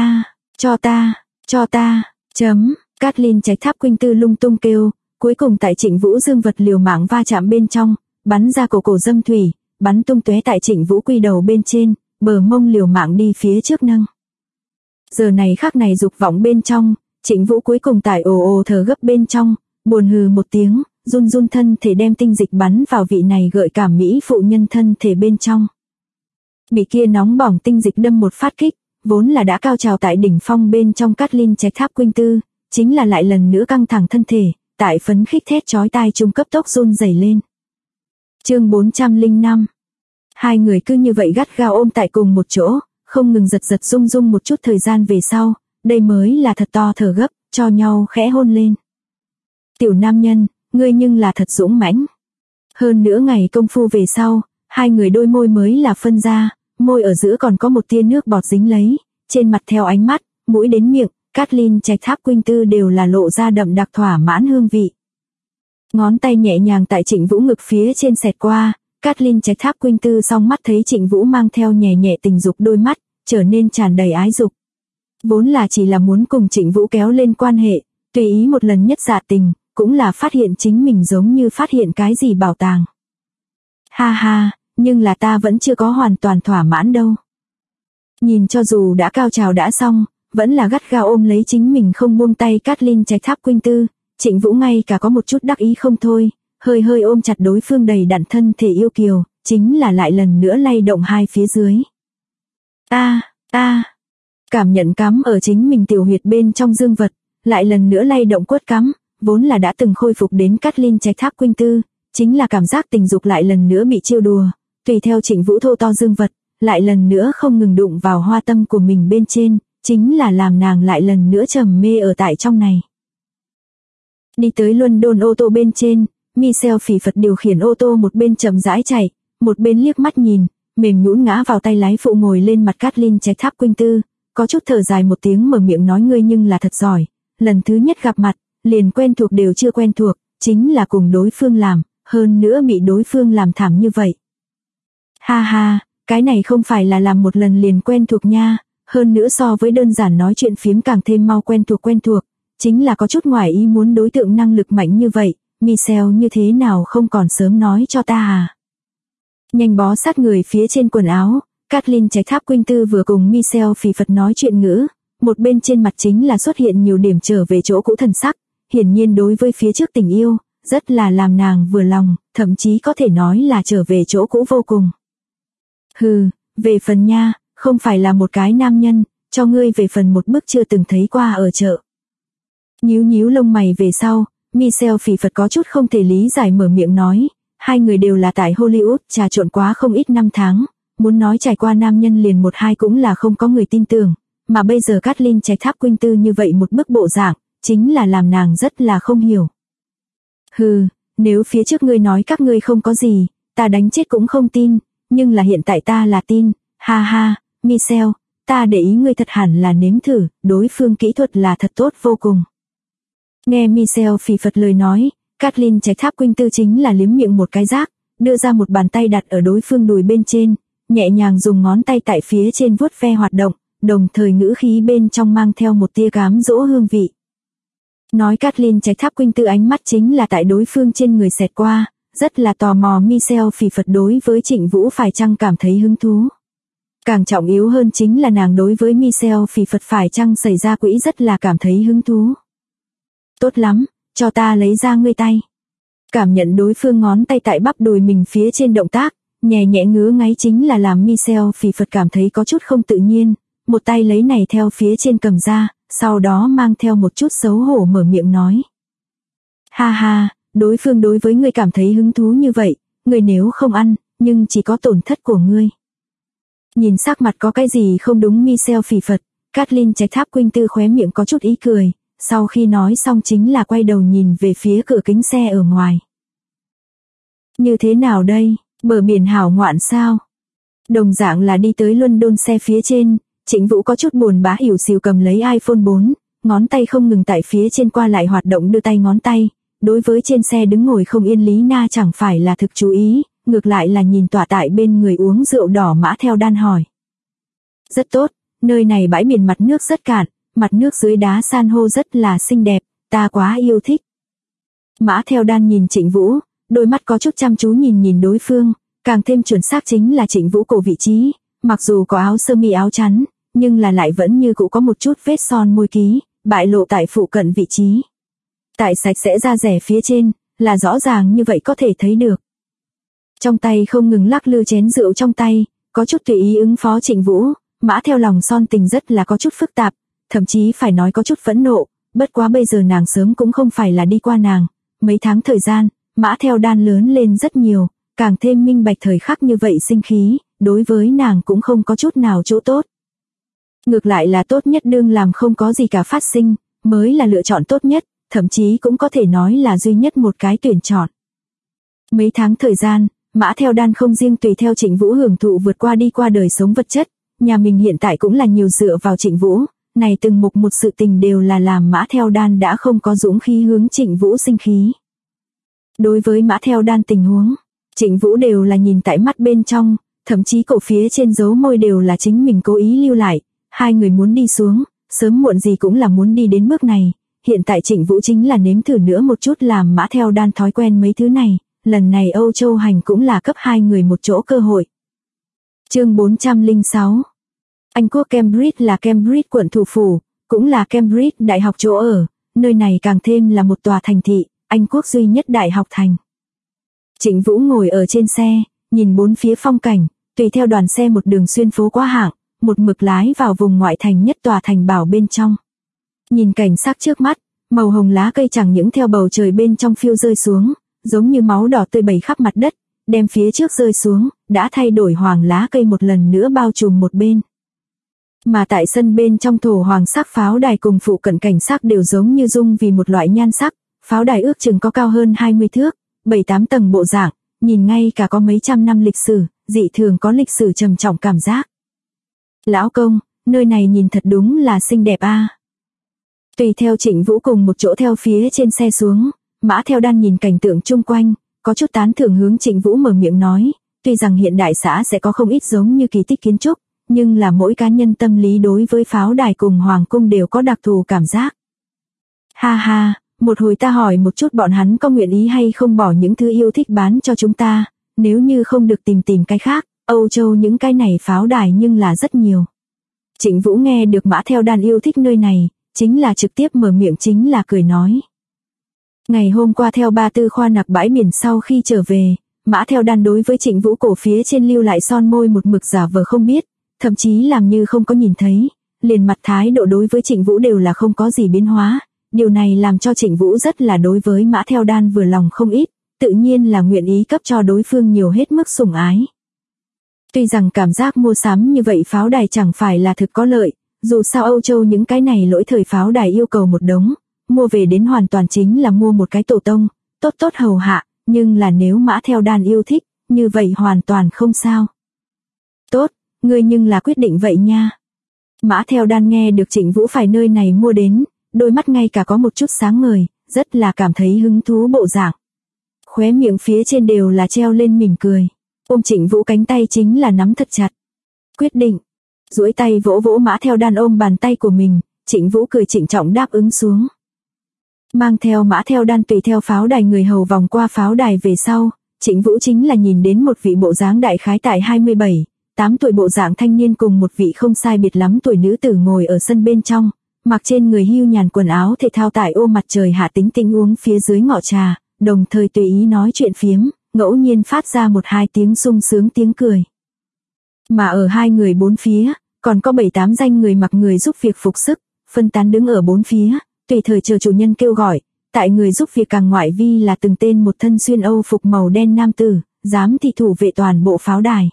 cho ta, Kathleen Trạch Tháp Quynh Tư lung tung kêu, cuối cùng tại Trịnh Vũ dương vật liều mạng va chạm bên trong, bắn ra cổ dâm thủy, bắn tung tóe tại Trịnh Vũ quy đầu bên trên, bờ mông liều mạng đi phía trước nâng. Giờ này khắc này dục vọng bên trong, Trịnh Vũ cuối cùng tại ồ thở gấp bên trong, buồn hừ một tiếng, run run thân thể đem tinh dịch bắn vào vị này gợi cảm mỹ phụ nhân thân thể bên trong. Bị kia nóng bỏng tinh dịch đâm một phát kích, vốn là đã cao trào tại đỉnh phong bên trong Kathleen Trạch Tháp Quynh Tư, chính là lại lần nữa căng thẳng thân thể, tại phấn khích thét chói tai trung cấp tốc run rẩy lên. Chương 405. Hai người cứ như vậy gắt gao ôm tại cùng một chỗ, không ngừng giật giật rung rung một chút thời gian về sau, đây mới là thật to thở gấp, cho nhau khẽ hôn lên. Tiểu nam nhân, ngươi nhưng là thật dũng mãnh. Hơn nữa ngày công phu về sau, hai người đôi môi mới là phân ra, môi ở giữa còn có một tia nước bọt dính lấy, trên mặt theo ánh mắt, mũi đến miệng, Kathleen Trạch Tháp Quynh Tư đều là lộ ra đậm đặc thỏa mãn hương vị. Ngón tay nhẹ nhàng tại Trịnh Vũ ngực phía trên xẹt qua, Kathleen Trạch Tháp Quynh Tư song mắt thấy Trịnh Vũ mang theo nhẹ nhẹ tình dục đôi mắt, trở nên tràn đầy ái dục. Vốn là chỉ là muốn cùng Trịnh Vũ kéo lên quan hệ, tùy ý một lần nhất dạ tình, cũng là phát hiện chính mình giống như phát hiện cái gì bảo tàng. Nhưng là ta vẫn chưa có hoàn toàn thỏa mãn đâu. Nhìn cho dù đã cao trào đã xong, vẫn là gắt gao ôm lấy chính mình không buông tay Kathleen Trạch Tháp Quynh Tư, Trịnh Vũ ngay cả có một chút đắc ý không thôi, hơi hơi ôm chặt đối phương đầy đặn thân thể yêu kiều, chính là lại lần nữa lay động hai phía dưới. Cảm nhận cắm ở chính mình tiểu huyệt bên trong dương vật, lại lần nữa lay động quất cắm, vốn là đã từng khôi phục đến Kathleen Trạch Tháp Quynh Tư, chính là cảm giác tình dục lại lần nữa bị trêu đùa, tùy theo Trịnh Vũ thô to dương vật, lại lần nữa không ngừng đụng vào hoa tâm của mình bên trên, chính là làm nàng lại lần nữa trầm mê ở tại trong này. Đi tới London ô tô bên trên, Michelle phì phật điều khiển ô tô một bên chậm rãi chạy, một bên liếc mắt nhìn, mềm nhũn ngã vào tay lái phụ ngồi lên mặt Kathleen trái tháp Quỳnh Tư, có chút thở dài một tiếng mở miệng nói ngươi nhưng là thật giỏi, lần thứ nhất gặp mặt, liền quen thuộc đều chưa quen thuộc, chính là cùng đối phương làm, hơn nữa bị đối phương làm thảm như vậy. Ha ha, cái này không phải là làm một lần liền quen thuộc nha, hơn nữa so với đơn giản nói chuyện phiếm càng thêm mau quen thuộc, chính là có chút ngoài ý muốn đối tượng năng lực mạnh như vậy, Michelle như thế nào không còn sớm nói cho ta à. Nhanh bó sát người phía trên quần áo, Kathleen trái tháp Quỳnh Tư vừa cùng Michelle phì phật nói chuyện ngữ, một bên trên mặt chính là xuất hiện nhiều điểm trở về chỗ cũ thần sắc, hiển nhiên đối với phía trước tình yêu, rất là làm nàng vừa lòng, thậm chí có thể nói là trở về chỗ cũ vô cùng. Hừ, về phần nha, không phải là một cái nam nhân, cho ngươi về phần một bước chưa từng thấy qua ở chợ. Nhíu lông mày về sau, Michelle phì phật có chút không thể lý giải mở miệng nói, hai người đều là tại Hollywood trà trộn quá không ít năm tháng, muốn nói trải qua nam nhân liền một hai cũng là không có người tin tưởng, mà bây giờ Kathleen trái tháp Quỳnh Tư như vậy một bức bộ dạng, chính là làm nàng rất là không hiểu. Hừ, nếu phía trước ngươi nói các ngươi không có gì, ta đánh chết cũng không tin, nhưng là hiện tại ta là tin, ha ha, Michelle, ta để ý ngươi thật hẳn là nếm thử, đối phương kỹ thuật là thật tốt vô cùng. Nghe Michelle phì phật lời nói, Kathleen trái tháp Quỳnh Tư chính là liếm miệng một cái rác, đưa ra một bàn tay đặt ở đối phương đùi bên trên, nhẹ nhàng dùng ngón tay tại phía trên vuốt ve hoạt động, đồng thời ngữ khí bên trong mang theo một tia cám dỗ hương vị. Nói Kathleen trái tháp Quỳnh Tư ánh mắt chính là tại đối phương trên người xẹt qua, rất là tò mò Michelle phì phật đối với Trịnh Vũ phải chăng cảm thấy hứng thú. Càng trọng yếu hơn chính là nàng đối với Michelle phì phật phải chăng xảy ra quỹ rất là cảm thấy hứng thú. Tốt lắm, cho ta lấy ra ngươi tay. Cảm nhận đối phương ngón tay tại bắp đùi mình phía trên động tác, nhẹ nhẹ ngứa ngáy chính là làm Michelle phì phật cảm thấy có chút không tự nhiên, một tay lấy này theo phía trên cầm ra, sau đó mang theo một chút xấu hổ mở miệng nói. Ha ha, đối phương đối với ngươi cảm thấy hứng thú như vậy, ngươi nếu không ăn, nhưng chỉ có tổn thất của ngươi. Nhìn sắc mặt có cái gì không đúng Michelle phì phật, Kathleen trái tháp Quỳnh Tư khóe miệng có chút ý cười, sau khi nói xong chính là quay đầu nhìn về phía cửa kính xe ở ngoài. Như thế nào đây, bờ biển hảo ngoạn sao? Đồng dạng là đi tới London xe phía trên, Trịnh Vũ có chút buồn bã ỉu xìu cầm lấy iPhone 4, ngón tay không ngừng tại phía trên qua lại hoạt động đưa tay ngón tay, đối với trên xe đứng ngồi không yên Lý Na chẳng phải là thực chú ý, ngược lại là nhìn tỏa tại bên người uống rượu đỏ Mã Theo Đan hỏi. Rất tốt, nơi này bãi biển mặt nước rất cạn, mặt nước dưới đá san hô rất là xinh đẹp, ta quá yêu thích. Mã Theo Đan nhìn Trịnh Vũ, đôi mắt có chút chăm chú nhìn đối phương, càng thêm chuẩn xác chính là Trịnh Vũ cổ vị trí, mặc dù có áo sơ mi áo chắn, nhưng là lại vẫn như cũ có một chút vết son môi ký, bại lộ tại phụ cận vị trí. Tại sạch sẽ da rẻ phía trên, là rõ ràng như vậy có thể thấy được. Trong tay không ngừng lắc lư chén rượu trong tay, có chút tùy ý ứng phó Trịnh Vũ, Mã Theo lòng son tình rất là có chút phức tạp, thậm chí phải nói có chút phẫn nộ, bất quá bây giờ nàng sớm cũng không phải là đi qua nàng, mấy tháng thời gian, Mã Theo Đan lớn lên rất nhiều, càng thêm minh bạch thời khắc như vậy sinh khí, đối với nàng cũng không có chút nào chỗ tốt. Ngược lại là tốt nhất đương làm không có gì cả phát sinh, mới là lựa chọn tốt nhất, thậm chí cũng có thể nói là duy nhất một cái tuyển chọn. Mấy tháng thời gian, Mã Theo Đan không riêng tùy theo Trịnh Vũ hưởng thụ vượt qua đi qua đời sống vật chất, nhà mình hiện tại cũng là nhiều dựa vào Trịnh Vũ, này từng mục một sự tình đều là làm Mã Theo Đan đã không có dũng khí hướng Trịnh Vũ sinh khí. Đối với Mã Theo Đan tình huống, Trịnh Vũ đều là nhìn tại mắt bên trong, thậm chí cổ phía trên dấu môi đều là chính mình cố ý lưu lại, hai người muốn đi xuống, sớm muộn gì cũng là muốn đi đến bước này, hiện tại Trịnh Vũ chính là nếm thử nữa một chút làm Mã Theo Đan thói quen mấy thứ này, lần này Âu Châu hành cũng là cấp hai người một chỗ cơ hội. Chương 406. Anh quốc Cambridge là Cambridge quận thủ phủ, cũng là Cambridge đại học chỗ ở, nơi này càng thêm là một tòa thành thị, Anh quốc duy nhất đại học thành. Trịnh Vũ ngồi ở trên xe, nhìn bốn phía phong cảnh, tùy theo đoàn xe một đường xuyên phố qua hạng, một mực lái vào vùng ngoại thành nhất tòa thành bảo bên trong. Nhìn cảnh sắc trước mắt, màu hồng lá cây chẳng những theo bầu trời bên trong phiêu rơi xuống, giống như máu đỏ tươi bày khắp mặt đất, đem phía trước rơi xuống, đã thay đổi hoàng lá cây một lần nữa bao trùm một bên. Mà tại sân bên trong thổ hoàng sắc pháo đài cùng phụ cận cảnh sắc đều giống như dung vì một loại nhan sắc, Pháo đài ước chừng có cao hơn 20 thước, 7-8 tầng bộ dạng, nhìn ngay cả có mấy trăm năm lịch sử, dị thường có lịch sử trầm trọng cảm giác. Lão công, nơi này nhìn thật đúng là xinh đẹp a. Tùy theo Trịnh Vũ cùng một chỗ theo phía trên xe xuống, Mã Theo Đan nhìn cảnh tượng chung quanh, có chút tán thưởng hướng Trịnh Vũ mở miệng nói, tuy rằng hiện đại xã sẽ có không ít giống như kỳ tích kiến trúc, nhưng là mỗi cá nhân tâm lý đối với pháo đài cùng hoàng cung đều có đặc thù cảm giác. Ha ha, một hồi ta hỏi một chút bọn hắn có nguyện ý hay không bỏ những thứ yêu thích bán cho chúng ta, nếu như không được tìm cái khác, Âu Châu những cái này pháo đài nhưng là rất nhiều. Trịnh Vũ nghe được Mã Theo Đan yêu thích nơi này, chính là trực tiếp mở miệng chính là cười nói. Ngày hôm qua theo ba tư khoa nặc bãi biển sau khi trở về, Mã Theo Đan đối với Trịnh Vũ cổ phía trên lưu lại son môi một mực giả vờ không biết, thậm chí làm như không có nhìn thấy, liền mặt thái độ đối với Trịnh Vũ đều là không có gì biến hóa, điều này làm cho Trịnh Vũ rất là đối với Mã Theo Đan vừa lòng không ít, tự nhiên là nguyện ý cấp cho đối phương nhiều hết mức sủng ái. Tuy rằng cảm giác mua sắm như vậy pháo đài chẳng phải là thực có lợi, dù sao Âu Châu những cái này lỗi thời pháo đài yêu cầu một đống, mua về đến hoàn toàn chính là mua một cái tổ tông, tốt hầu hạ, nhưng là nếu Mã Theo Đan yêu thích, như vậy hoàn toàn không sao. Tốt, ngươi nhưng là quyết định vậy nha. Mã Theo Đan nghe được Trịnh Vũ phải nơi này mua đến, đôi mắt ngay cả có một chút sáng ngời, rất là cảm thấy hứng thú bộ dạng. Khóe miệng phía trên đều là treo lên mỉm cười, ôm Trịnh Vũ cánh tay chính là nắm thật chặt. Quyết định, duỗi tay vỗ vỗ Mã Theo Đan ôm bàn tay của mình, Trịnh Vũ cười trịnh trọng đáp ứng xuống. Mang theo Mã Theo Đan tùy theo pháo đài người hầu vòng qua pháo đài về sau, Trịnh Vũ chính là nhìn đến một vị bộ dáng đại khái tại 27-8 tuổi bộ dạng thanh niên cùng một vị không sai biệt lắm tuổi nữ tử ngồi ở sân bên trong, mặc trên người hưu nhàn quần áo thể thao tại ô mặt trời hạ tính tĩnh uống phía dưới ngọ trà, đồng thời tùy ý nói chuyện phiếm, ngẫu nhiên phát ra 1-2 tiếng sung sướng tiếng cười. Mà ở hai người bốn phía, còn có 7-8 danh người mặc người giúp việc phục sức, phân tán đứng ở bốn phía, tùy thời chờ chủ nhân kêu gọi, tại người giúp việc càng ngoại vi là từng tên một thân xuyên Âu phục màu đen nam tử, dám thị thủ vệ toàn bộ pháo đài.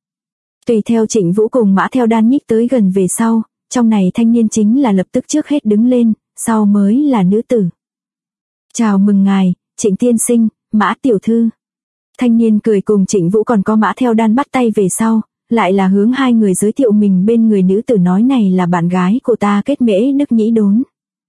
Tùy theo Trịnh Vũ cùng Mã Theo Đan nhích tới gần về sau, trong này thanh niên chính là lập tức trước hết đứng lên, sau mới là nữ tử. Chào mừng ngài, Trịnh tiên sinh, Mã tiểu thư. Thanh niên cười cùng Trịnh Vũ còn có Mã Theo Đan bắt tay về sau, lại là hướng hai người giới thiệu mình bên người nữ tử nói này là bạn gái của ta Kết Mễ Đức Nhĩ Đốn.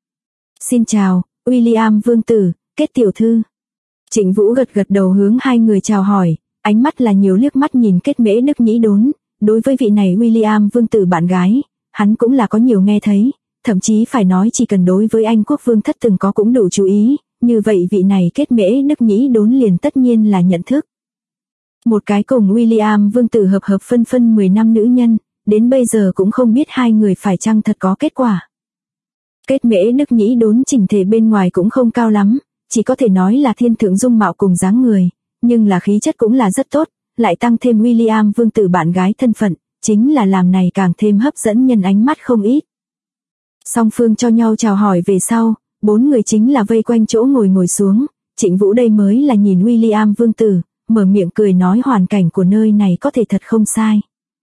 Xin chào, William vương tử, Kết tiểu thư. Trịnh Vũ gật đầu hướng hai người chào hỏi, ánh mắt là nhiều liếc mắt nhìn Kết Mễ Đức Nhĩ Đốn, đối với vị này William vương tử bạn gái, hắn cũng là có nhiều nghe thấy, thậm chí phải nói chỉ cần đối với Anh quốc vương thất từng có cũng đủ chú ý, như vậy vị này Kết Mễ Đức Nhĩ Đốn liền tất nhiên là nhận thức. Một cái cùng William vương tử hợp phân 10 năm nữ nhân, đến bây giờ cũng không biết hai người phải chăng thật có kết quả. Kết Mễ Đức Nhĩ Đốn chỉnh thể bên ngoài cũng không cao lắm, chỉ có thể nói là thiên thượng dung mạo cùng dáng người, nhưng là khí chất cũng là rất tốt, lại tăng thêm William vương tử bạn gái thân phận, chính là làm này càng thêm hấp dẫn nhân ánh mắt không ít. Song phương cho nhau chào hỏi về sau, bốn người chính là vây quanh chỗ ngồi xuống, Trịnh Vũ đây mới là nhìn William vương tử, mở miệng cười nói hoàn cảnh của nơi này có thể thật không sai.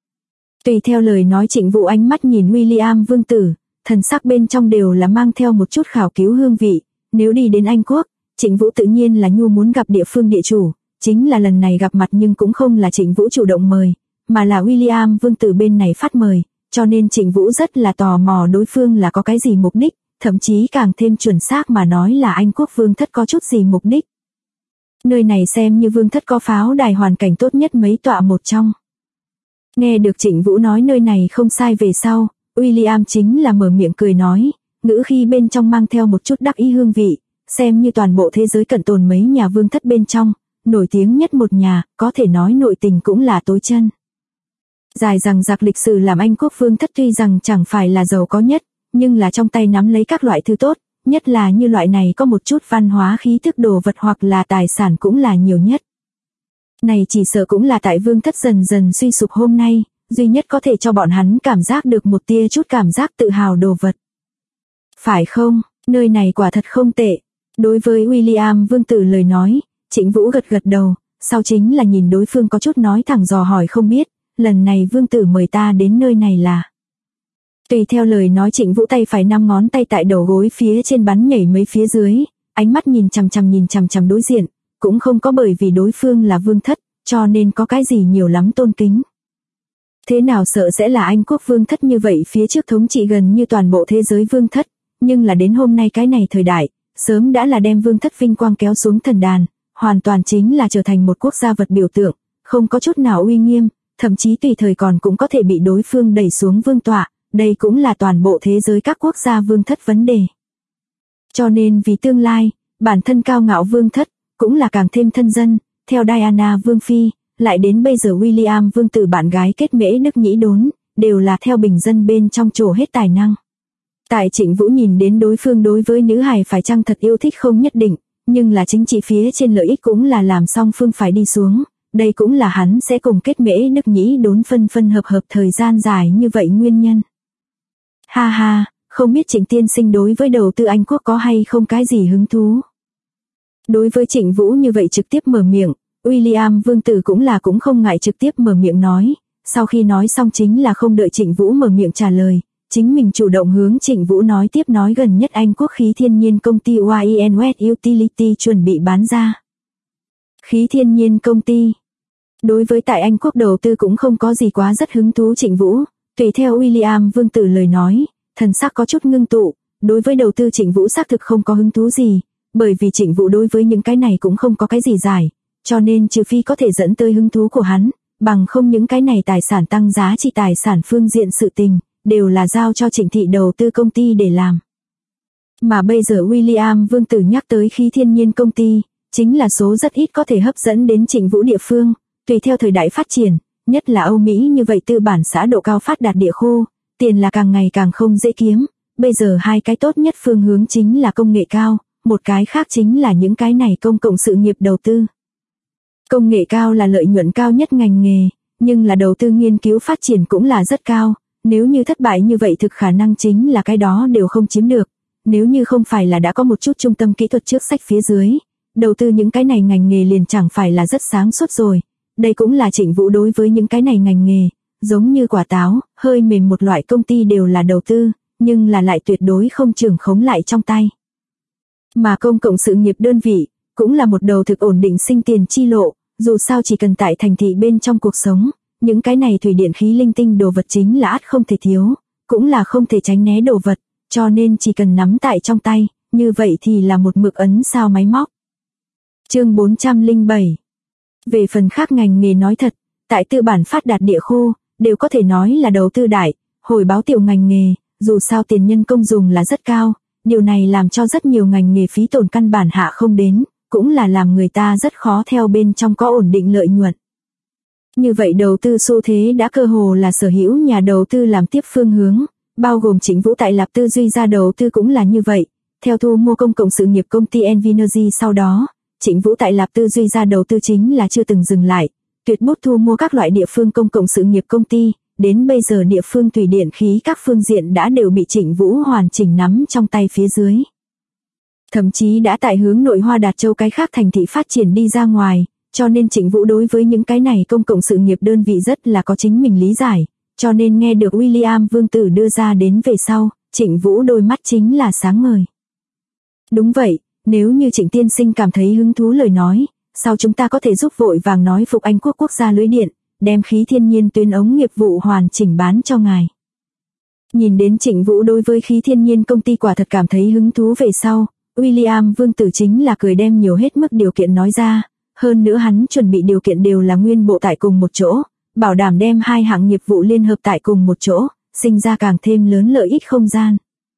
Tùy theo lời nói Trịnh Vũ ánh mắt nhìn William vương tử, thần sắc bên trong đều là mang theo một chút khảo cứu hương vị, nếu đi đến Anh quốc, Trịnh Vũ tự nhiên là nhu muốn gặp địa phương địa chủ, chính là lần này gặp mặt nhưng cũng không là Trịnh Vũ chủ động mời, mà là William vương tử bên này phát mời, cho nên Trịnh Vũ rất là tò mò đối phương là có cái gì mục đích, thậm chí càng thêm chuẩn xác mà nói là Anh quốc vương thất có chút gì mục đích. Nơi này xem như vương thất có pháo đài hoàn cảnh tốt nhất mấy tọa một trong. Nghe được Trịnh Vũ nói nơi này không sai về sau, William chính là mở miệng cười nói, ngữ khi bên trong mang theo một chút đắc ý hương vị, xem như toàn bộ thế giới cận tồn mấy nhà vương thất bên trong, nổi tiếng nhất một nhà, có thể nói nội tình cũng là tối chân. Dài rằng giặc lịch sử làm Anh quốc vương thất tuy rằng chẳng phải là giàu có nhất, nhưng là trong tay nắm lấy các loại thứ tốt, nhất là như loại này có một chút văn hóa khí thức đồ vật hoặc là tài sản cũng là nhiều nhất. Này chỉ sợ cũng là tại vương thất dần dần suy sụp hôm nay, duy nhất có thể cho bọn hắn cảm giác được một tia chút cảm giác tự hào đồ vật. Phải không, nơi này quả thật không tệ. Đối với William vương tử lời nói, Trịnh Vũ gật đầu, sau chính là nhìn đối phương có chút nói thẳng dò hỏi không biết, lần này vương tử mời ta đến nơi này là. Tùy theo lời nói Trịnh Vũ tay phải 5 ngón tay tại đầu gối phía trên bắn nhảy mấy phía dưới, ánh mắt nhìn chằm chằm đối diện, cũng không có bởi vì đối phương là vương thất, cho nên có cái gì nhiều lắm tôn kính. Thế nào sợ sẽ là Anh quốc vương thất như vậy, phía trước thống trị gần như toàn bộ thế giới vương thất, nhưng là đến hôm nay cái này thời đại, sớm đã là đem vương thất vinh quang kéo xuống thần đàn, hoàn toàn chính là trở thành một quốc gia vật biểu tượng, không có chút nào uy nghiêm, thậm chí tùy thời còn cũng có thể bị đối phương đẩy xuống vương tọa, đây cũng là toàn bộ thế giới các quốc gia vương thất vấn đề. Cho nên vì tương lai, bản thân cao ngạo vương thất, cũng là càng thêm thân dân, theo Diana vương phi, lại đến bây giờ William vương tử bạn gái kết mễ Đức Nhĩ Đốn, đều là theo bình dân bên trong trổ hết tài năng. Tại Trịnh Vũ nhìn đến đối phương đối với nữ hài phải chăng thật yêu thích không nhất định, nhưng là chính trị phía trên lợi ích cũng là làm song phương phải đi xuống, đây cũng là hắn sẽ cùng kết mễ Đức Nhĩ Đốn phân hợp thời gian dài như vậy nguyên nhân. Ha ha, không biết Trịnh tiên sinh đối với đầu tư Anh quốc có hay không cái gì hứng thú. Đối với Trịnh Vũ như vậy trực tiếp mở miệng, William vương tử cũng không ngại trực tiếp mở miệng nói, sau khi nói xong chính là không đợi Trịnh Vũ mở miệng trả lời, chính mình chủ động hướng Trịnh Vũ nói tiếp nói gần nhất Anh quốc khí thiên nhiên công ty YENWET Utility chuẩn bị bán ra. Khí thiên nhiên công ty. Đối với tại Anh quốc đầu tư cũng không có gì quá rất hứng thú Trịnh Vũ, tùy theo William vương tử lời nói, thần sắc có chút ngưng tụ, đối với đầu tư Trịnh Vũ xác thực không có hứng thú gì, bởi vì Trịnh Vũ đối với những cái này cũng không có cái gì giải, cho nên trừ phi có thể dẫn tới hứng thú của hắn, bằng không những cái này tài sản tăng giá trị tài sản phương diện sự tình, đều là giao cho Trịnh thị đầu tư công ty để làm. Mà bây giờ William vương tử nhắc tới khí thiên nhiên công ty, chính là số rất ít có thể hấp dẫn đến Trịnh Vũ địa phương, tùy theo thời đại phát triển, nhất là Âu Mỹ như vậy tư bản xã độ cao phát đạt địa khu, tiền là càng ngày càng không dễ kiếm, bây giờ hai cái tốt nhất phương hướng chính là công nghệ cao, một cái khác chính là những cái này công cộng sự nghiệp đầu tư. Công nghệ cao là lợi nhuận cao nhất ngành nghề, nhưng là đầu tư nghiên cứu phát triển cũng là rất cao, nếu như thất bại như vậy thực khả năng chính là cái đó đều không chiếm được, nếu như không phải là đã có một chút trung tâm kỹ thuật trước sách phía dưới, đầu tư những cái này ngành nghề liền chẳng phải là rất sáng suốt rồi, đây cũng là Trịnh Vũ đối với những cái này ngành nghề, giống như quả táo, hơi mềm một loại công ty đều là đầu tư, nhưng là lại tuyệt đối không trưởng khống lại trong tay. Mà công cộng sự nghiệp đơn vị, cũng là một đầu thực ổn định sinh tiền chi lộ, dù sao chỉ cần tại thành thị bên trong cuộc sống, những cái này thủy điện khí linh tinh đồ vật chính là ắt không thể thiếu, cũng là không thể tránh né đồ vật, cho nên chỉ cần nắm tại trong tay, như vậy thì là một mực ấn sao máy móc. Chương 407. Về phần khác ngành nghề nói thật, tại tư bản phát đạt địa khu, đều có thể nói là đầu tư đại, hồi báo tiểu ngành nghề, dù sao tiền nhân công dùng là rất cao, điều này làm cho rất nhiều ngành nghề phí tổn căn bản hạ không đến, cũng là làm người ta rất khó theo bên trong có ổn định lợi nhuận. Như vậy đầu tư xu thế đã cơ hồ là sở hữu nhà đầu tư làm tiếp phương hướng, bao gồm Trịnh Vũ tại Lạp Tư Duy ra đầu tư cũng là như vậy, theo thu mua công cộng sự nghiệp công ty Envinergy sau đó, Trịnh Vũ tại Lạp Tư Duy ra đầu tư chính là chưa từng dừng lại, tuyệt bút thu mua các loại địa phương công cộng sự nghiệp công ty, đến bây giờ địa phương thủy điện khí các phương diện đã đều bị Trịnh Vũ hoàn chỉnh nắm trong tay phía dưới. Thậm chí đã tại hướng nội Hoa Đạt Châu cái khác thành thị phát triển đi ra ngoài, cho nên Trịnh Vũ đối với những cái này công cộng sự nghiệp đơn vị rất là có chính mình lý giải, cho nên nghe được William vương tử đưa ra đến về sau, Trịnh Vũ đôi mắt chính là sáng ngời. Đúng vậy, nếu như Trịnh tiên sinh cảm thấy hứng thú lời nói, sau chúng ta có thể giúp vội vàng nói phục Anh quốc quốc gia lưới điện, đem khí thiên nhiên tuyến ống nghiệp vụ hoàn chỉnh bán cho ngài. Nhìn đến Trịnh Vũ đối với khí thiên nhiên công ty quả thật cảm thấy hứng thú về sau, William vương tử chính là cười đem nhiều hết mức điều kiện nói ra, hơn nữa hắn chuẩn bị điều kiện đều là nguyên bộ tại cùng một chỗ, bảo đảm đem hai hạng nghiệp vụ liên hợp tại cùng một chỗ, sinh ra càng thêm lớn lợi ích không gian.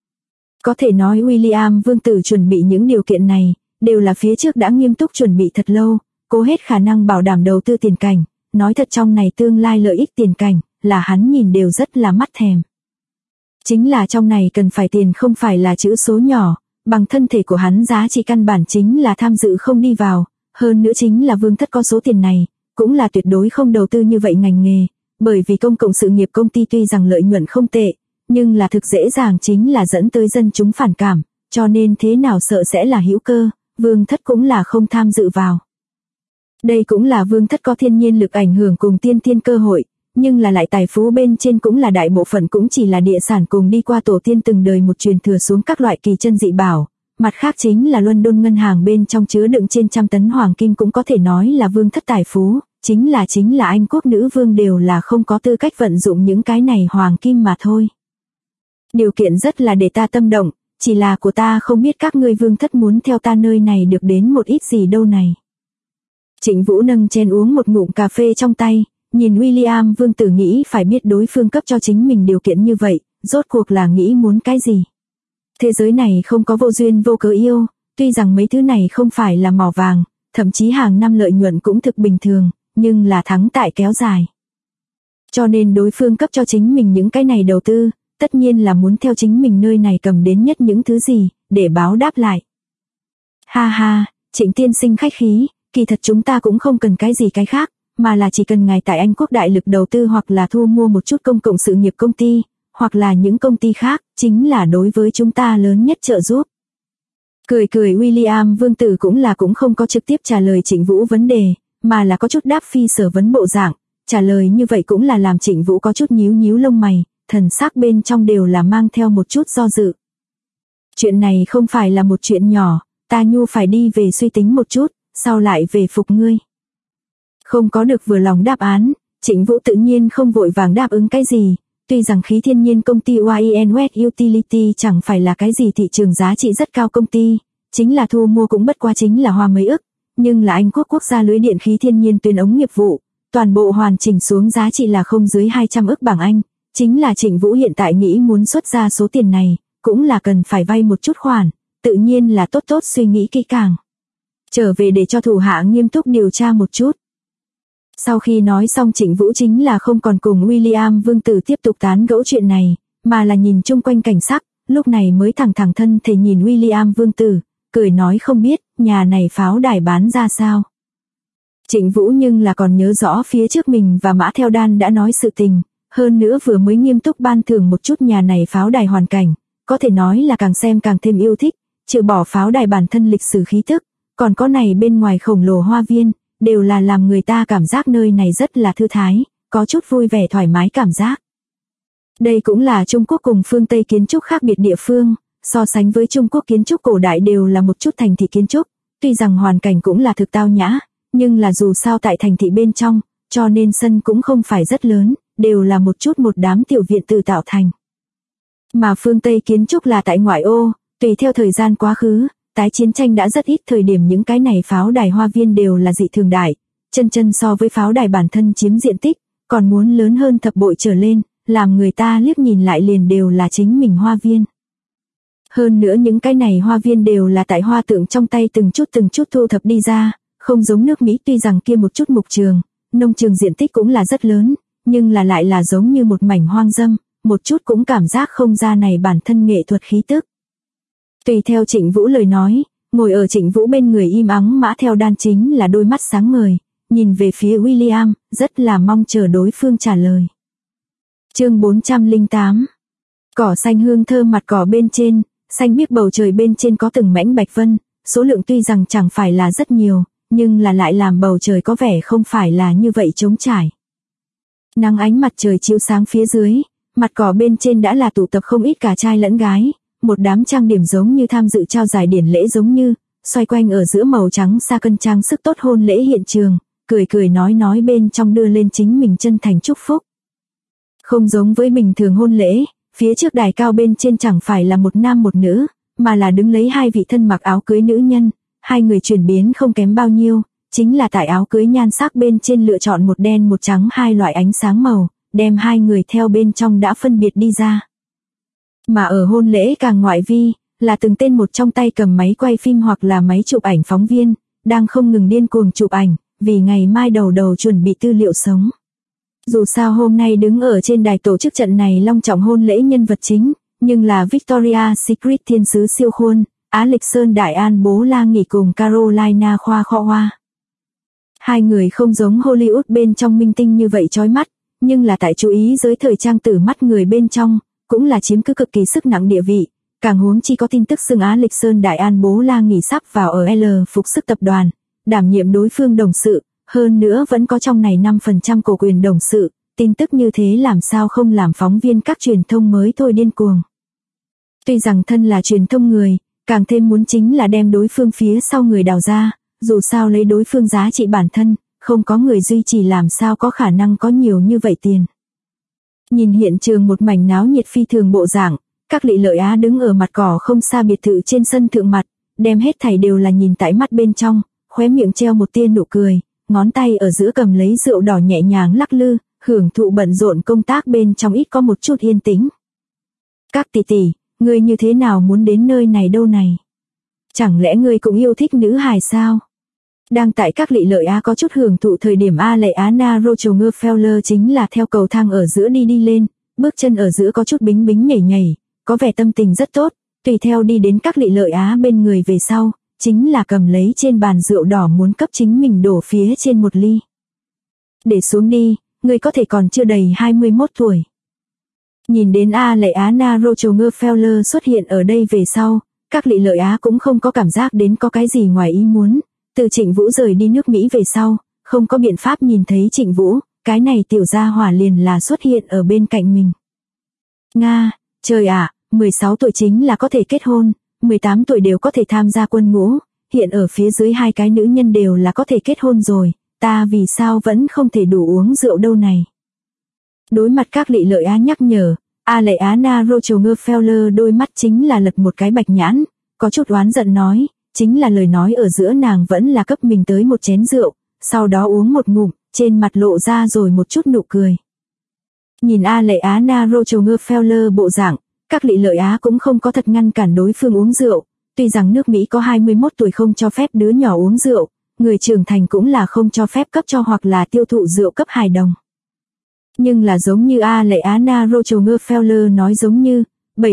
Có thể nói William vương tử chuẩn bị những điều kiện này, đều là phía trước đã nghiêm túc chuẩn bị thật lâu, cố hết khả năng bảo đảm đầu tư tiền cảnh, nói thật trong này tương lai lợi ích tiền cảnh, là hắn nhìn đều rất là mắt thèm. Chính là trong này cần phải tiền không phải là chữ số nhỏ, bằng thân thể của hắn giá trị căn bản chính là tham dự không đi vào, hơn nữa chính là vương thất có số tiền này, cũng là tuyệt đối không đầu tư như vậy ngành nghề, bởi vì công cộng sự nghiệp công ty tuy rằng lợi nhuận không tệ, nhưng là thực dễ dàng chính là dẫn tới dân chúng phản cảm, cho nên thế nào sợ sẽ là hữu cơ, vương thất cũng là không tham dự vào. Đây cũng là vương thất có thiên nhiên lực ảnh hưởng cùng tiên thiên cơ hội, nhưng là lại tài phú bên trên cũng là đại bộ phận cũng chỉ là địa sản cùng đi qua tổ tiên từng đời một truyền thừa xuống các loại kỳ chân dị bảo, mặt khác chính là London ngân hàng bên trong chứa đựng trên 100 tấn hoàng kim cũng có thể nói là vương thất tài phú, chính là Anh quốc nữ vương đều là không có tư cách vận dụng những cái này hoàng kim mà thôi. Điều kiện rất là để ta tâm động, chỉ là của ta không biết các ngươi vương thất muốn theo ta nơi này được đến một ít gì đâu này. Trịnh Vũ nâng chén uống một ngụm cà phê trong tay, nhìn William vương tử nghĩ phải biết đối phương cấp cho chính mình điều kiện như vậy, rốt cuộc là nghĩ muốn cái gì. Thế giới này không có vô duyên vô cớ yêu, tuy rằng mấy thứ này không phải là mỏ vàng, thậm chí hàng năm lợi nhuận cũng thực bình thường, nhưng là thắng tại kéo dài. Cho nên đối phương cấp cho chính mình những cái này đầu tư, tất nhiên là muốn theo chính mình nơi này cầm đến nhất những thứ gì, để báo đáp lại. Ha ha, Trịnh tiên sinh khách khí, kỳ thật chúng ta cũng không cần cái gì cái khác, mà là chỉ cần ngài tại Anh quốc đại lực đầu tư hoặc là thu mua một chút công cộng sự nghiệp công ty, hoặc là những công ty khác, chính là đối với chúng ta lớn nhất trợ giúp. Cười William vương tử cũng không có trực tiếp trả lời Trịnh Vũ vấn đề, mà là có chút đáp phi sở vấn bộ dạng, trả lời như vậy cũng là làm Trịnh Vũ có chút nhíu lông mày, thần sắc bên trong đều là mang theo một chút do dự. Chuyện này không phải là một chuyện nhỏ, ta nhu phải đi về suy tính một chút, sau lại về phục ngươi. Không có được vừa lòng đáp án, Trịnh Vũ tự nhiên không vội vàng đáp ứng cái gì, tuy rằng khí thiên nhiên công ty YEN West Utility chẳng phải là cái gì thị trường giá trị rất cao công ty, chính là thu mua cũng bất quá chính là hoa mấy ức, nhưng là Anh quốc quốc gia lưới điện khí thiên nhiên tuyến ống nghiệp vụ, toàn bộ hoàn chỉnh xuống giá trị là không dưới 200 ức bảng Anh, chính là Trịnh Vũ hiện tại nghĩ muốn xuất ra số tiền này, cũng là cần phải vay một chút khoản, tự nhiên là tốt suy nghĩ kỹ càng. Trở về để cho thủ hạ nghiêm túc điều tra một chút. Sau khi nói xong Trịnh Vũ chính là không còn cùng William vương tử tiếp tục tán gẫu chuyện này, mà là nhìn chung quanh cảnh sắc, lúc này mới thẳng thân thể nhìn William vương tử, cười nói không biết, nhà này pháo đài bán ra sao. Trịnh Vũ nhưng là còn nhớ rõ phía trước mình và Mã Theo Đan đã nói sự tình, hơn nữa vừa mới nghiêm túc ban thưởng một chút nhà này pháo đài hoàn cảnh, có thể nói là càng xem càng thêm yêu thích, trừ bỏ pháo đài bản thân lịch sử khí tức, còn có này bên ngoài khổng lồ hoa viên, đều là làm người ta cảm giác nơi này rất là thư thái, có chút vui vẻ thoải mái cảm giác. Đây cũng là Trung Quốc cùng phương Tây kiến trúc khác biệt địa phương, so sánh với Trung Quốc kiến trúc cổ đại đều là một chút thành thị kiến trúc, tuy rằng hoàn cảnh cũng là thực tao nhã, nhưng là dù sao tại thành thị bên trong, cho nên sân cũng không phải rất lớn, đều là một đám tiểu viện tự tạo thành. Mà phương Tây kiến trúc là tại ngoại ô, tùy theo thời gian quá khứ, tái chiến tranh đã rất ít thời điểm những cái này pháo đài hoa viên đều là dị thường đại, chân so với pháo đài bản thân chiếm diện tích, còn muốn lớn hơn thập bội trở lên, làm người ta liếc nhìn lại liền đều là chính mình hoa viên. Hơn nữa những cái này hoa viên đều là tại hoa tượng trong tay từng chút thu thập đi ra, không giống nước Mỹ tuy rằng kia một chút mục trường, nông trường diện tích cũng là rất lớn, nhưng là lại là giống như một mảnh hoang dâm, một chút cũng cảm giác không ra này bản thân nghệ thuật khí tức. Tùy theo Trịnh Vũ lời nói, ngồi ở Trịnh Vũ bên người im ắng Mã Theo Đan chính là đôi mắt sáng ngời, nhìn về phía William, rất là mong chờ đối phương trả lời. Chương 408. Cỏ xanh hương thơm mặt cỏ bên trên, xanh biếc bầu trời bên trên có từng mảnh bạch vân, số lượng tuy rằng chẳng phải là rất nhiều, nhưng là lại làm bầu trời có vẻ không phải là như vậy trống trải. Nắng ánh mặt trời chiếu sáng phía dưới, mặt cỏ bên trên đã là tụ tập không ít cả trai lẫn gái, một đám trang điểm giống như tham dự trao giải điển lễ giống như, xoay quanh ở giữa màu trắng sa cân trang sức tốt hôn lễ hiện trường, cười nói bên trong đưa lên chính mình chân thành chúc phúc. Không giống với bình thường hôn lễ, phía trước đài cao bên trên chẳng phải là một nam một nữ, mà là đứng lấy hai vị thân mặc áo cưới nữ nhân, hai người chuyển biến không kém bao nhiêu, chính là tại áo cưới nhan sắc bên trên lựa chọn một đen một trắng hai loại ánh sáng màu, đem hai người theo bên trong đã phân biệt đi ra. Mà ở hôn lễ càng ngoại vi, là từng tên một trong tay cầm máy quay phim hoặc là máy chụp ảnh phóng viên, đang không ngừng điên cuồng chụp ảnh, vì ngày mai đầu chuẩn bị tư liệu sống. Dù sao hôm nay đứng ở trên đài tổ chức trận này long trọng hôn lễ nhân vật chính, nhưng là Victoria's Secret thiên sứ siêu khuôn, Á Lịch Sơn Đại An Bố La Nghỉ cùng Carolina Khoa Kho Hoa. Hai người không giống Hollywood bên trong minh tinh như vậy chói mắt, nhưng là tại chú ý giới thời trang từ mắt người bên trong, cũng là chiếm cứ cực kỳ sức nặng địa vị, càng huống chi có tin tức xưng Á Lịch Sơn Đại An Bố La Nghỉ sắp vào ở L phục sức tập đoàn, đảm nhiệm đối phương đồng sự, hơn nữa vẫn có trong này 5% cổ quyền đồng sự, tin tức như thế làm sao không làm phóng viên các truyền thông mới thôi điên cuồng. Tuy rằng thân là truyền thông người, càng thêm muốn chính là đem đối phương phía sau người đào ra, dù sao lấy đối phương giá trị bản thân, không có người duy trì làm sao có khả năng có nhiều như vậy tiền. Nhìn hiện trường một mảnh náo nhiệt phi thường bộ dạng, Các Lị Lợi Á đứng ở mặt cỏ không xa biệt thự trên sân thượng mặt, đem hết thảy đều là nhìn tại mắt bên trong, khóe miệng treo một tia nụ cười, ngón tay ở giữa cầm lấy rượu đỏ nhẹ nhàng lắc lư, hưởng thụ bận rộn công tác bên trong ít có một chút yên tĩnh. Các tỷ tỷ, ngươi như thế nào muốn đến nơi này đâu này? Chẳng lẽ ngươi cũng yêu thích nữ hài sao? Đang tại Các Lị Lợi Á có chút hưởng thụ thời điểm A Lệ Á Na Rockefeller chính là theo cầu thang ở giữa đi lên, bước chân ở giữa có chút bính bính nhảy nhảy, có vẻ tâm tình rất tốt, tùy theo đi đến Các Lị Lợi Á bên người về sau, chính là cầm lấy trên bàn rượu đỏ muốn cấp chính mình đổ phía trên một ly. Để xuống đi, ngươi có thể còn chưa đầy 21 tuổi. Nhìn đến A Lệ Á Na Rockefeller xuất hiện ở đây về sau, Các Lị Lợi Á cũng không có cảm giác đến có cái gì ngoài ý muốn. Từ Trịnh Vũ rời đi nước Mỹ về sau, không có biện pháp nhìn thấy Trịnh Vũ, cái này tiểu gia hỏa liền là xuất hiện ở bên cạnh mình. Nga, trời ạ, 16 tuổi chính là có thể kết hôn, 18 tuổi đều có thể tham gia quân ngũ, hiện ở phía dưới hai cái nữ nhân đều là có thể kết hôn rồi, ta vì sao vẫn không thể đủ uống rượu đâu này. Đối mặt Các Lị Lợi Á nhắc nhở, A Lệ Á Na Rockefeller đôi mắt chính là lật một cái bạch nhãn, có chút oán giận nói, chính là lời nói ở giữa nàng vẫn là cấp mình tới một chén rượu, sau đó uống một ngụm, trên mặt lộ ra rồi một chút nụ cười. Nhìn A Lệ Á Na Rockefeller bộ dạng, Các Lị Lợi Á cũng không có thật ngăn cản đối phương uống rượu, tuy rằng nước Mỹ có 21 tuổi không cho phép đứa nhỏ uống rượu, người trưởng thành cũng là không cho phép cấp cho hoặc là tiêu thụ rượu cấp hài đồng. Nhưng là giống như A Lệ Á Na Rockefeller nói giống như,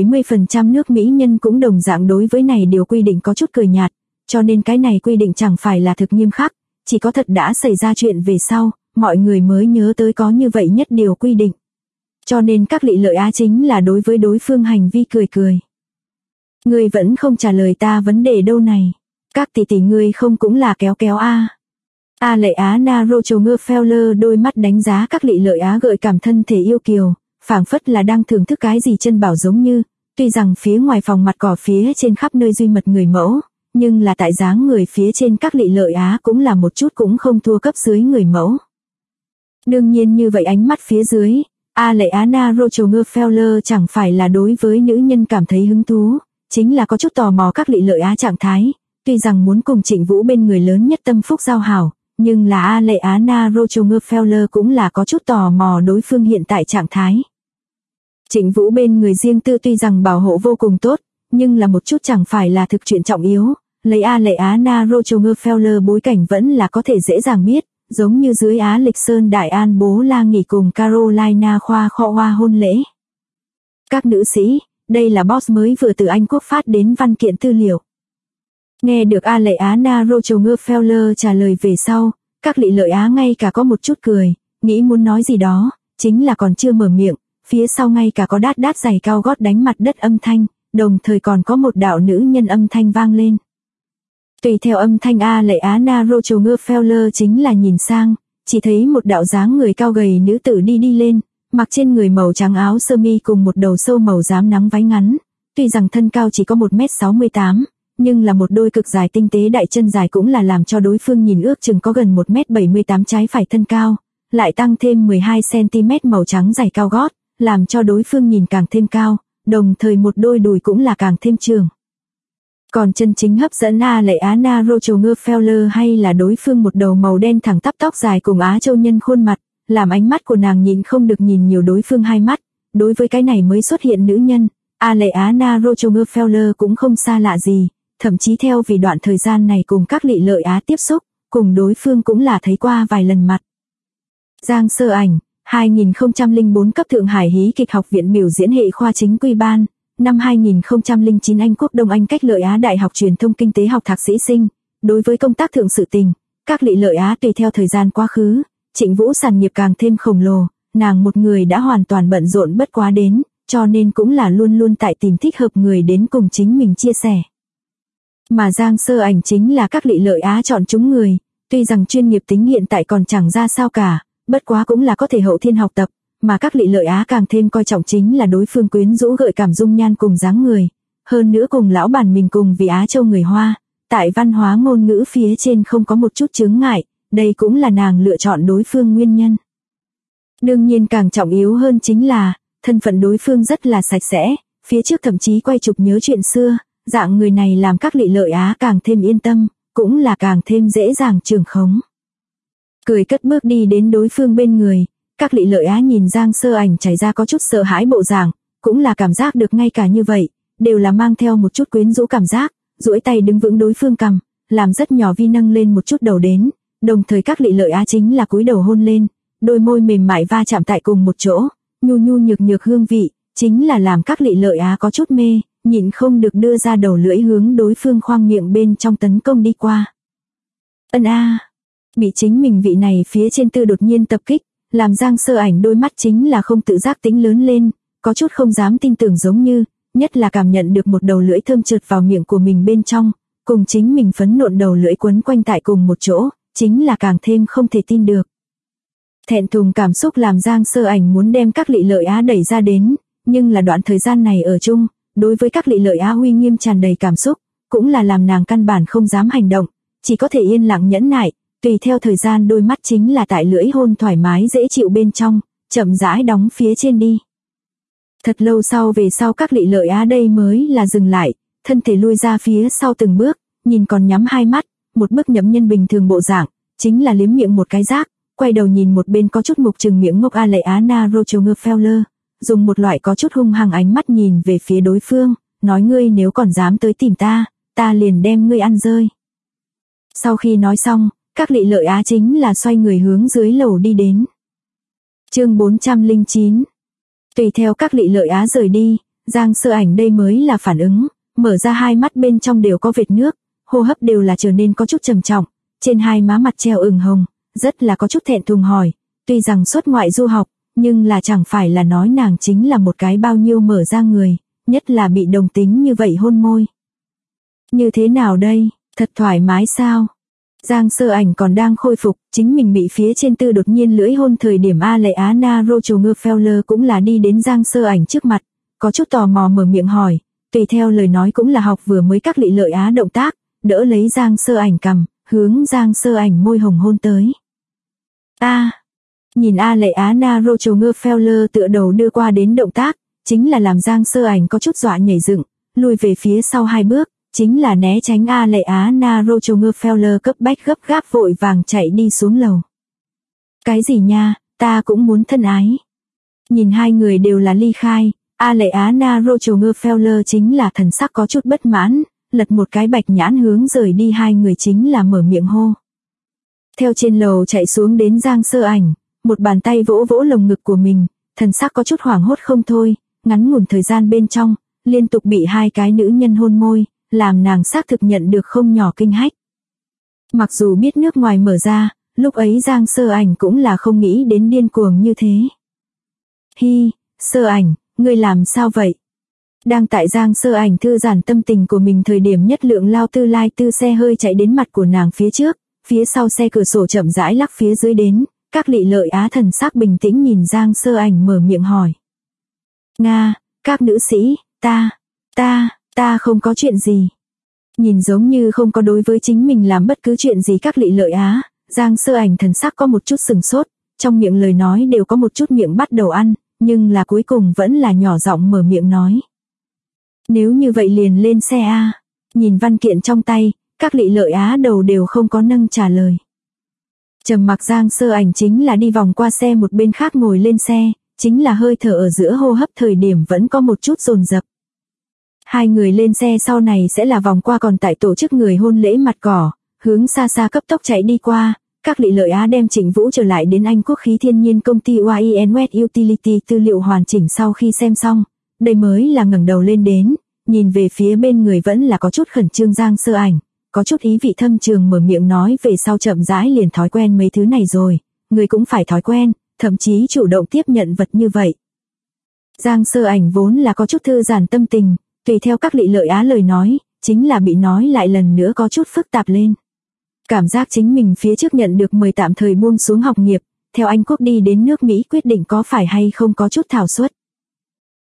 70% nước Mỹ nhân cũng đồng dạng đối với này điều quy định có chút cười nhạt, cho nên cái này quy định chẳng phải là thực nghiêm khắc, chỉ có thật đã xảy ra chuyện về sau, mọi người mới nhớ tới có như vậy nhất điều quy định. Cho nên Các Lị Lợi Á chính là đối với đối phương hành vi cười cười. Ngươi vẫn không trả lời ta vấn đề đâu này. Các tỷ tỷ ngươi không cũng là kéo kéo a. A Lệ Á Na Rockefeller đôi mắt đánh giá Các Lị Lợi Á gợi cảm thân thể yêu kiều, phảng phất là đang thưởng thức cái gì chân bảo giống như, tuy rằng phía ngoài phòng mặt cỏ phía trên khắp nơi duy mật người mẫu, nhưng là tại dáng người phía trên Các Lị Lợi Á cũng là một chút cũng không thua cấp dưới người mẫu. Đương nhiên như vậy ánh mắt phía dưới, A Lệ Á Na Rockefeller chẳng phải là đối với nữ nhân cảm thấy hứng thú, chính là có chút tò mò Các Lị Lợi Á trạng thái, tuy rằng muốn cùng Trịnh Vũ bên người lớn nhất tâm phúc giao hảo, nhưng là A Lệ Á Na Rockefeller cũng là có chút tò mò đối phương hiện tại trạng thái. Trịnh Vũ bên người riêng tư tuy rằng bảo hộ vô cùng tốt, nhưng là một chút chẳng phải là thực chuyện trọng yếu, lấy A Lệ Á Na Rockefeller bối cảnh vẫn là có thể dễ dàng biết, giống như dưới Á Lịch Sơn Đại An bố la nghỉ cùng Carolina khoa kho hoa hôn lễ. Các nữ sĩ, đây là boss mới vừa từ Anh Quốc phát đến văn kiện tư liệu. Nghe được A Lệ Á Na Rockefeller trả lời về sau, Các Lị Lợi Á ngay cả có một chút cười, nghĩ muốn nói gì đó, chính là còn chưa mở miệng, phía sau ngay cả có đát đát giày cao gót đánh mặt đất âm thanh, đồng thời còn có một đạo nữ nhân âm thanh vang lên. Tùy theo âm thanh A Lệ Á Na Rockefeller chính là nhìn sang, chỉ thấy một đạo dáng người cao gầy nữ tử đi lên, mặc trên người màu trắng áo sơ mi cùng một đầu sâu màu rám nắng váy ngắn, tuy rằng thân cao chỉ có 1m68, nhưng là một đôi cực dài tinh tế đại chân dài cũng là làm cho đối phương nhìn ước chừng có gần 1m78 trái phải thân cao, lại tăng thêm 12cm màu trắng giày cao gót, làm cho đối phương nhìn càng thêm cao, đồng thời một đôi đùi cũng là càng thêm trường. Còn chân chính hấp dẫn A Lệ Á Na Rockefeller hay là đối phương một đầu màu đen thẳng tắp tóc dài cùng Á Châu nhân khuôn mặt, làm ánh mắt của nàng nhìn không được nhìn nhiều đối phương hai mắt, đối với cái này mới xuất hiện nữ nhân, A Lệ Á Na Rockefeller cũng không xa lạ gì, thậm chí theo vì đoạn thời gian này cùng Các Lị Lợi Á tiếp xúc, cùng đối phương cũng là thấy qua vài lần mặt. Giang Sơ Ảnh, 2004 cấp Thượng Hải Hí kịch học viện biểu diễn hệ khoa chính quy ban, năm 2009 Anh Quốc Đông Anh Cách Lợi Á Đại học Truyền thông Kinh tế học thạc sĩ sinh, đối với công tác thượng sự tình, Các Lị Lợi Á tùy theo thời gian quá khứ, Trịnh Vũ sản nghiệp càng thêm khổng lồ, nàng một người đã hoàn toàn bận rộn bất quá đến, cho nên cũng là luôn luôn tại tìm thích hợp người đến cùng chính mình chia sẻ. Mà Giang Sơ Ảnh chính là Các Lị Lợi Á chọn chúng người, tuy rằng chuyên nghiệp tính hiện tại còn chẳng ra sao cả, bất quá cũng là có thể hậu thiên học tập, mà Các Lị Lợi Á càng thêm coi trọng chính là đối phương quyến rũ gợi cảm dung nhan cùng dáng người. hơn nữa cùng lão bản mình cùng vì Á Châu người Hoa, tại văn hóa ngôn ngữ phía trên không có một chút chướng ngại, đây cũng là nàng lựa chọn đối phương nguyên nhân. Đương nhiên càng trọng yếu hơn chính là, thân phận đối phương rất là sạch sẽ, phía trước thậm chí quay chụp nhớ chuyện xưa, dạng người này làm các Lị Lợi Á càng thêm yên tâm, cũng là càng thêm dễ dàng trưởng khống. Cười cất bước đi đến đối phương bên người, các Lị Lợi Á nhìn Giang Sơ Ảnh chảy ra có chút sợ hãi bộ dạng, cũng là cảm giác được ngay cả như vậy, đều là mang theo một chút quyến rũ cảm giác, duỗi tay đứng vững đối phương cằm, làm rất nhỏ vi nâng lên một chút đầu đến, đồng thời các Lị Lợi Á chính là cúi đầu hôn lên, đôi môi mềm mại va chạm tại cùng một chỗ, nhu nhu nhược nhược hương vị, chính là làm các Lị Lợi Á có chút mê, nhịn không được đưa ra đầu lưỡi hướng đối phương khoang miệng bên trong tấn công đi qua. Ân a, bị chính mình vị này phía trên tư đột nhiên tập kích, làm Giang Sơ Ảnh đôi mắt chính là không tự giác tính lớn lên, có chút không dám tin tưởng giống như, nhất là cảm nhận được một đầu lưỡi thơm trượt vào miệng của mình bên trong, cùng chính mình phấn nộn đầu lưỡi quấn quanh tại cùng một chỗ, chính là càng thêm không thể tin được. Thẹn thùng cảm xúc làm Giang Sơ Ảnh muốn đem các Lị Lợi Á đẩy ra đến, nhưng là đoạn thời gian này ở chung, đối với các Lị Lợi Á uy nghiêm tràn đầy cảm xúc, cũng là làm nàng căn bản không dám hành động, chỉ có thể yên lặng nhẫn nại, tùy theo thời gian đôi mắt chính là tại lưỡi hôn thoải mái dễ chịu bên trong, chậm rãi đóng phía trên đi. Thật lâu sau về sau các Lị Lợi Á đây mới là dừng lại, thân thể lui ra phía sau từng bước, nhìn còn nhắm hai mắt, một bức nhậm nhân bình thường bộ dạng, chính là liếm miệng một cái rác, quay đầu nhìn một bên có chút mục trừng miệng ngốc Lệ Á Na Rochogerfeller, dùng một loại có chút hung hăng ánh mắt nhìn về phía đối phương, nói ngươi nếu còn dám tới tìm ta, ta liền đem ngươi ăn rơi. Sau khi nói xong, các Lị Lợi Á chính là xoay người hướng dưới lầu đi đến. Chương 409. Tùy theo các Lị Lợi Á rời đi, Giang Sơ Ảnh đây mới là phản ứng, mở ra hai mắt bên trong đều có vệt nước, hô hấp đều là trở nên có chút trầm trọng, trên hai má mặt treo ửng hồng, rất là có chút thẹn thùng hỏi, tuy rằng xuất ngoại du học, nhưng là chẳng phải là nói nàng chính là một cái bao nhiêu mở ra người, nhất là bị đồng tính như vậy hôn môi. Như thế nào đây, thật thoải mái sao? Giang Sơ Ảnh còn đang khôi phục, chính mình bị phía trên tư đột nhiên lưỡi hôn thời điểm Lệ Á Na Rochogerfeller cũng là đi đến Giang Sơ Ảnh trước mặt, có chút tò mò mở miệng hỏi, tùy theo lời nói cũng là học vừa mới các Lị Lợi Á động tác, đỡ lấy Giang Sơ Ảnh cằm, hướng Giang Sơ Ảnh môi hồng hôn tới. Nhìn Lệ Á Na Rochogerfeller tựa đầu đưa qua đến động tác, chính là làm Giang Sơ Ảnh có chút dọa nhảy dựng, lùi về phía sau hai bước, chính là né tránh Lệ Á Na Rochogerfeller cấp bách gấp gáp vội vàng chạy đi xuống lầu. Cái gì nha, ta cũng muốn thân ái. Nhìn hai người đều là ly khai, Lệ Á Na Rochogerfeller chính là thần sắc có chút bất mãn, lật một cái bạch nhãn hướng rời đi hai người chính là mở miệng hô. Theo trên lầu chạy xuống đến Giang Sơ Ảnh, một bàn tay vỗ vỗ lồng ngực của mình, thần sắc có chút hoảng hốt không thôi, ngắn ngủn thời gian bên trong, liên tục bị hai cái nữ nhân hôn môi, làm nàng xác thực nhận được không nhỏ kinh hách. Mặc dù biết nước ngoài mở ra, lúc ấy Giang Sơ Ảnh cũng là không nghĩ đến điên cuồng như thế. Hi, Sơ Ảnh, ngươi làm sao vậy? Đang tại Giang Sơ Ảnh thư giãn tâm tình của mình thời điểm nhất lượng lao tư lai tư xe hơi chạy đến mặt của nàng phía trước, phía sau xe cửa sổ chậm rãi lắc phía dưới đến, các Lị Lợi Á thần sắc bình tĩnh nhìn Giang Sơ Ảnh mở miệng hỏi. Nga, các nữ sĩ, ta không có chuyện gì. Nhìn giống như không có đối với chính mình làm bất cứ chuyện gì các Lị Lợi Á, Giang Sơ Ảnh thần sắc có một chút sừng sốt, trong miệng lời nói đều có một chút miệng bắt đầu ăn, nhưng là cuối cùng vẫn là nhỏ giọng mở miệng nói. Nếu như vậy liền lên xe a. Nhìn văn kiện trong tay, các Lị Lợi Á đầu đều không có nâng trả lời. Trầm mặc Giang Sơ Ảnh chính là đi vòng qua xe một bên khác ngồi lên xe, chính là hơi thở ở giữa hô hấp thời điểm vẫn có một chút dồn dập. Hai người lên xe sau này sẽ là vòng qua còn tại tổ chức người hôn lễ mặt cỏ, hướng xa xa cấp tốc chạy đi qua, các Lị Lợi Á đem Trịnh Vũ trở lại đến Anh Quốc khí thiên nhiên công ty YEN West Utility tư liệu hoàn chỉnh sau khi xem xong, đây mới là ngẩng đầu lên đến, nhìn về phía bên người vẫn là có chút khẩn trương Giang Sơ Ảnh, có chút ý vị thâm trường mở miệng nói về sau chậm rãi liền thói quen mấy thứ này rồi, người cũng phải thói quen, thậm chí chủ động tiếp nhận vật như vậy. Giang Sơ Ảnh vốn là có chút thư giãn tâm tình, tùy theo các Lị Lợi Á lời nói, chính là bị nói lại lần nữa có chút phức tạp lên. Cảm giác chính mình phía trước nhận được mời tạm thời buông xuống học nghiệp, theo Anh Quốc đi đến nước Mỹ quyết định có phải hay không có chút thảo suất.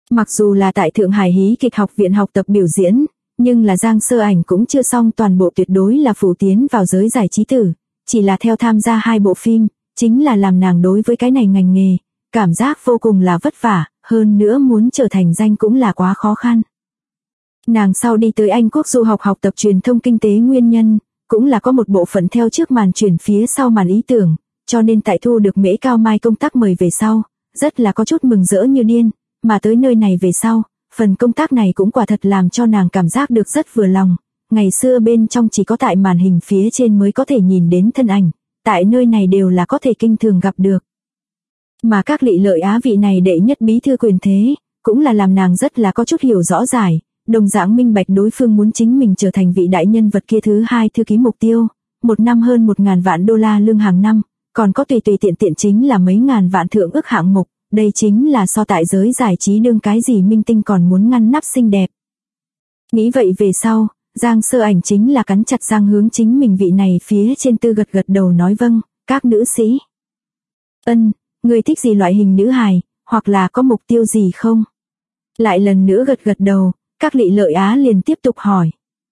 Mặc dù là tại Thượng Hải Hí Kịch Học Viện học tập biểu diễn, nhưng là Giang Sơ Ảnh cũng chưa xong toàn bộ, tuyệt đối là phủ tiến vào giới giải trí tử, chỉ là theo tham gia 2 bộ phim, chính là làm nàng đối với cái này ngành nghề, cảm giác vô cùng là vất vả, hơn nữa muốn trở thành danh cũng là quá khó khăn. Nàng sau đi tới Anh Quốc du học học tập truyền thông kinh tế nguyên nhân, cũng là có một bộ phận theo trước màn chuyển phía sau màn ý tưởng, cho nên tại thu được Mễ Cao Mai công tác mời về sau, rất là có chút mừng rỡ như điên, mà tới nơi này về sau, phần công tác này cũng quả thật làm cho nàng cảm giác được rất vừa lòng, ngày xưa bên trong chỉ có tại màn hình phía trên mới có thể nhìn đến thân ảnh, tại nơi này đều là có thể kinh thường gặp được. Mà các Lị Lợi Á vị này đệ nhất bí thư quyền thế, cũng là làm nàng rất là có chút hiểu rõ giải, đồng dạng minh bạch đối phương muốn chính mình trở thành vị đại nhân vật kia thứ 2 thư ký mục tiêu, một năm hơn 1.000 vạn đô la lương hàng năm, còn có tùy tiện tiện chính là mấy ngàn vạn thượng ức hạng mục, đây chính là so tại giới giải trí đương cái gì minh tinh còn muốn ngăn nắp xinh đẹp. Nghĩ vậy về sau, Giang Sơ Ảnh chính là cắn chặt răng hướng chính mình vị này phía trên tư gật gật đầu nói vâng, các nữ sĩ. Người thích gì loại hình nữ hài, hoặc là có mục tiêu gì không? Lại lần nữa gật gật đầu, các Lị Lợi Á liền tiếp tục hỏi.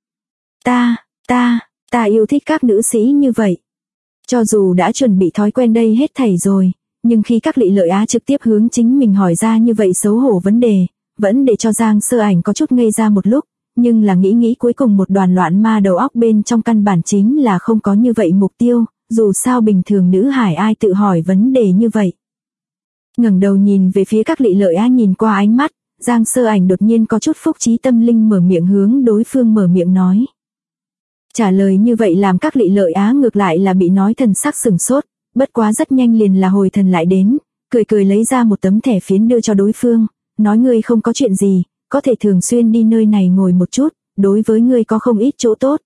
Ta yêu thích các nữ sĩ như vậy. Cho dù đã chuẩn bị thói quen đây hết thảy rồi, nhưng khi các Lị Lợi Á trực tiếp hướng chính mình hỏi ra như vậy xấu hổ vấn đề, vẫn để cho Giang Sơ Ảnh có chút ngây ra một lúc, nhưng là nghĩ cuối cùng một đoàn loạn ma đầu óc bên trong căn bản chính là không có như vậy mục tiêu, dù sao bình thường nữ hải ai tự hỏi vấn đề như vậy. Ngẩng đầu nhìn về phía các Lị Lợi Á, nhìn qua ánh mắt, Giang Sơ Ảnh đột nhiên có chút phúc trí tâm linh mở miệng hướng đối phương mở miệng nói. Trả lời như vậy làm các Lị Lợi Á ngược lại là bị nói thần sắc sửng sốt, bất quá rất nhanh liền là hồi thần lại đến, cười lấy ra một tấm thẻ phiến đưa cho đối phương, nói ngươi không có chuyện gì, có thể thường xuyên đi nơi này ngồi một chút, đối với ngươi có không ít chỗ tốt.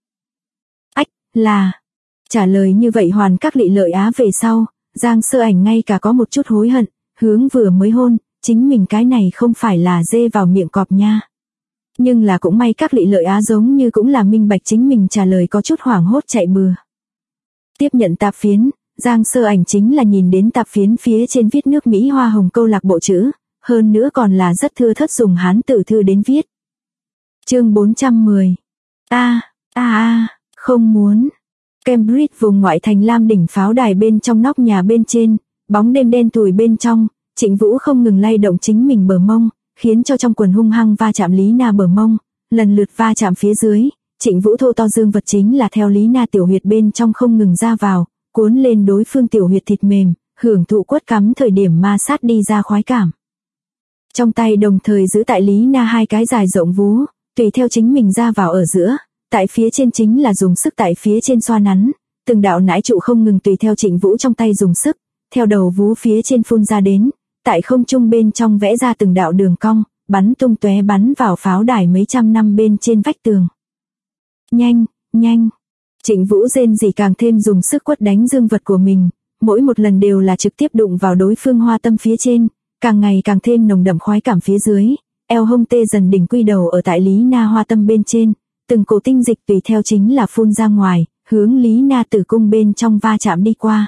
Trả lời như vậy hoàn các Lị Lợi Á về sau, Giang Sơ Ảnh ngay cả có một chút hối hận, hướng vừa mới hôn, chính mình cái này không phải là dê vào miệng cọp nha. Nhưng là cũng may các Lị Lợi Á giống như cũng là minh bạch chính mình trả lời có chút hoảng hốt chạy bừa. Tiếp nhận tạp phiến, Giang Sơ Ảnh chính là nhìn đến tạp phiến phía trên viết nước Mỹ Hoa Hồng câu lạc bộ chữ, hơn nữa còn là rất thưa thớt dùng Hán tự thư đến viết. Chương 410. Không muốn. Cambridge vùng ngoại thành Lam đỉnh pháo đài bên trong nóc nhà bên trên, bóng đêm đen tủi bên trong, Trịnh Vũ không ngừng lay động chính mình bờ mông, khiến cho trong quần hung hăng va chạm Lý Na bờ mông, lần lượt va chạm phía dưới, Trịnh Vũ thô to dương vật chính là theo Lý Na tiểu huyệt bên trong không ngừng ra vào, cuốn lên đối phương tiểu huyệt thịt mềm, hưởng thụ quất cắm thời điểm ma sát đi ra khoái cảm. Trong tay đồng thời giữ tại Lý Na 2 cái dài rộng vú, tùy theo chính mình ra vào ở giữa, tại phía trên chính là dùng sức tại phía trên xoa nắn, từng đạo nãi trụ không ngừng tùy theo Trịnh Vũ trong tay dùng sức, theo đầu vú phía trên phun ra đến, tại không trung bên trong vẽ ra từng đạo đường cong, bắn tung tóe bắn vào pháo đài mấy trăm năm bên trên vách tường. Nhanh. Trịnh Vũ rên rỉ càng thêm dùng sức quất đánh dương vật của mình, mỗi một lần đều là trực tiếp đụng vào đối phương hoa tâm phía trên, càng ngày càng thêm nồng đậm khoái cảm phía dưới, eo hông tê dần đỉnh quy đầu ở tại Lý Na hoa tâm bên trên, từng cổ tinh dịch tùy theo chính là phun ra ngoài, hướng Lý Na tử cung bên trong va chạm đi qua.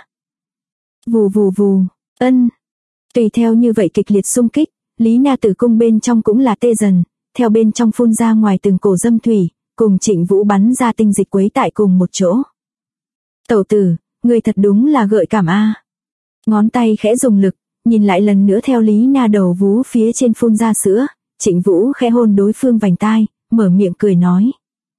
Vù. Tùy theo như vậy kịch liệt xung kích, Lý Na tử cung bên trong cũng là tê dần, theo bên trong phun ra ngoài từng cổ dâm thủy, cùng Trịnh Vũ bắn ra tinh dịch quấy tại cùng một chỗ. Tẩu tử, người thật đúng là gợi cảm a. Ngón tay khẽ dùng lực, nhìn lại lần nữa theo Lý Na đầu vú phía trên phun ra sữa, Trịnh Vũ khẽ hôn đối phương vành tai, mở miệng cười nói.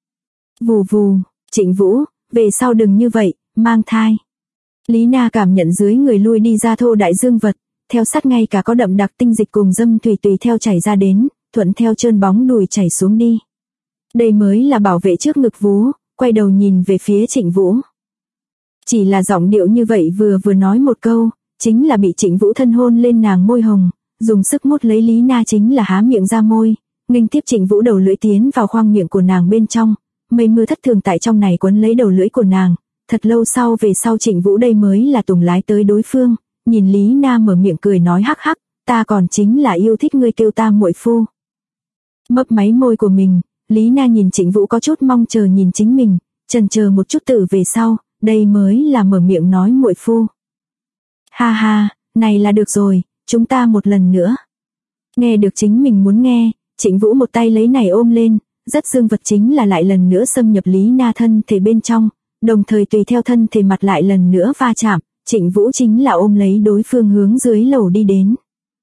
Vù, Trịnh Vũ, về sau đừng như vậy, mang thai. Lý Na cảm nhận dưới người lui đi ra thô đại dương vật, theo sát ngay cả có đậm đặc tinh dịch cùng dâm thủy tùy theo chảy ra đến, thuận theo trơn bóng đùi chảy xuống đi. Đây mới là bảo vệ trước ngực vú, quay đầu nhìn về phía Trịnh Vũ. Chỉ là giọng điệu như vậy vừa nói một câu, chính là bị Trịnh Vũ thân hôn lên nàng môi hồng, dùng sức mút lấy Lý Na chính là há miệng ra môi, nghênh tiếp Trịnh Vũ đầu lưỡi tiến vào khoang miệng của nàng bên trong, mây mưa thất thường tại trong này quấn lấy đầu lưỡi của nàng, thật lâu sau về sau Trịnh Vũ đây mới là tùng lái tới đối phương, nhìn Lý Na mở miệng cười nói hắc hắc, ta còn chính là yêu thích ngươi kêu ta muội phu. Mấp máy môi của mình, Lý Na nhìn Trịnh Vũ có chút mong chờ nhìn chính mình, chần chờ một chút từ về sau, đây mới là mở miệng nói muội phu. Ha, này là được rồi, chúng ta một lần nữa. Nghe được chính mình muốn nghe, Trịnh Vũ một tay lấy này ôm lên, rất dương vật chính là lại lần nữa xâm nhập Lý Na thân thể bên trong, đồng thời tùy theo thân thể mặt lại lần nữa va chạm, Trịnh Vũ chính là ôm lấy đối phương hướng dưới lầu đi đến.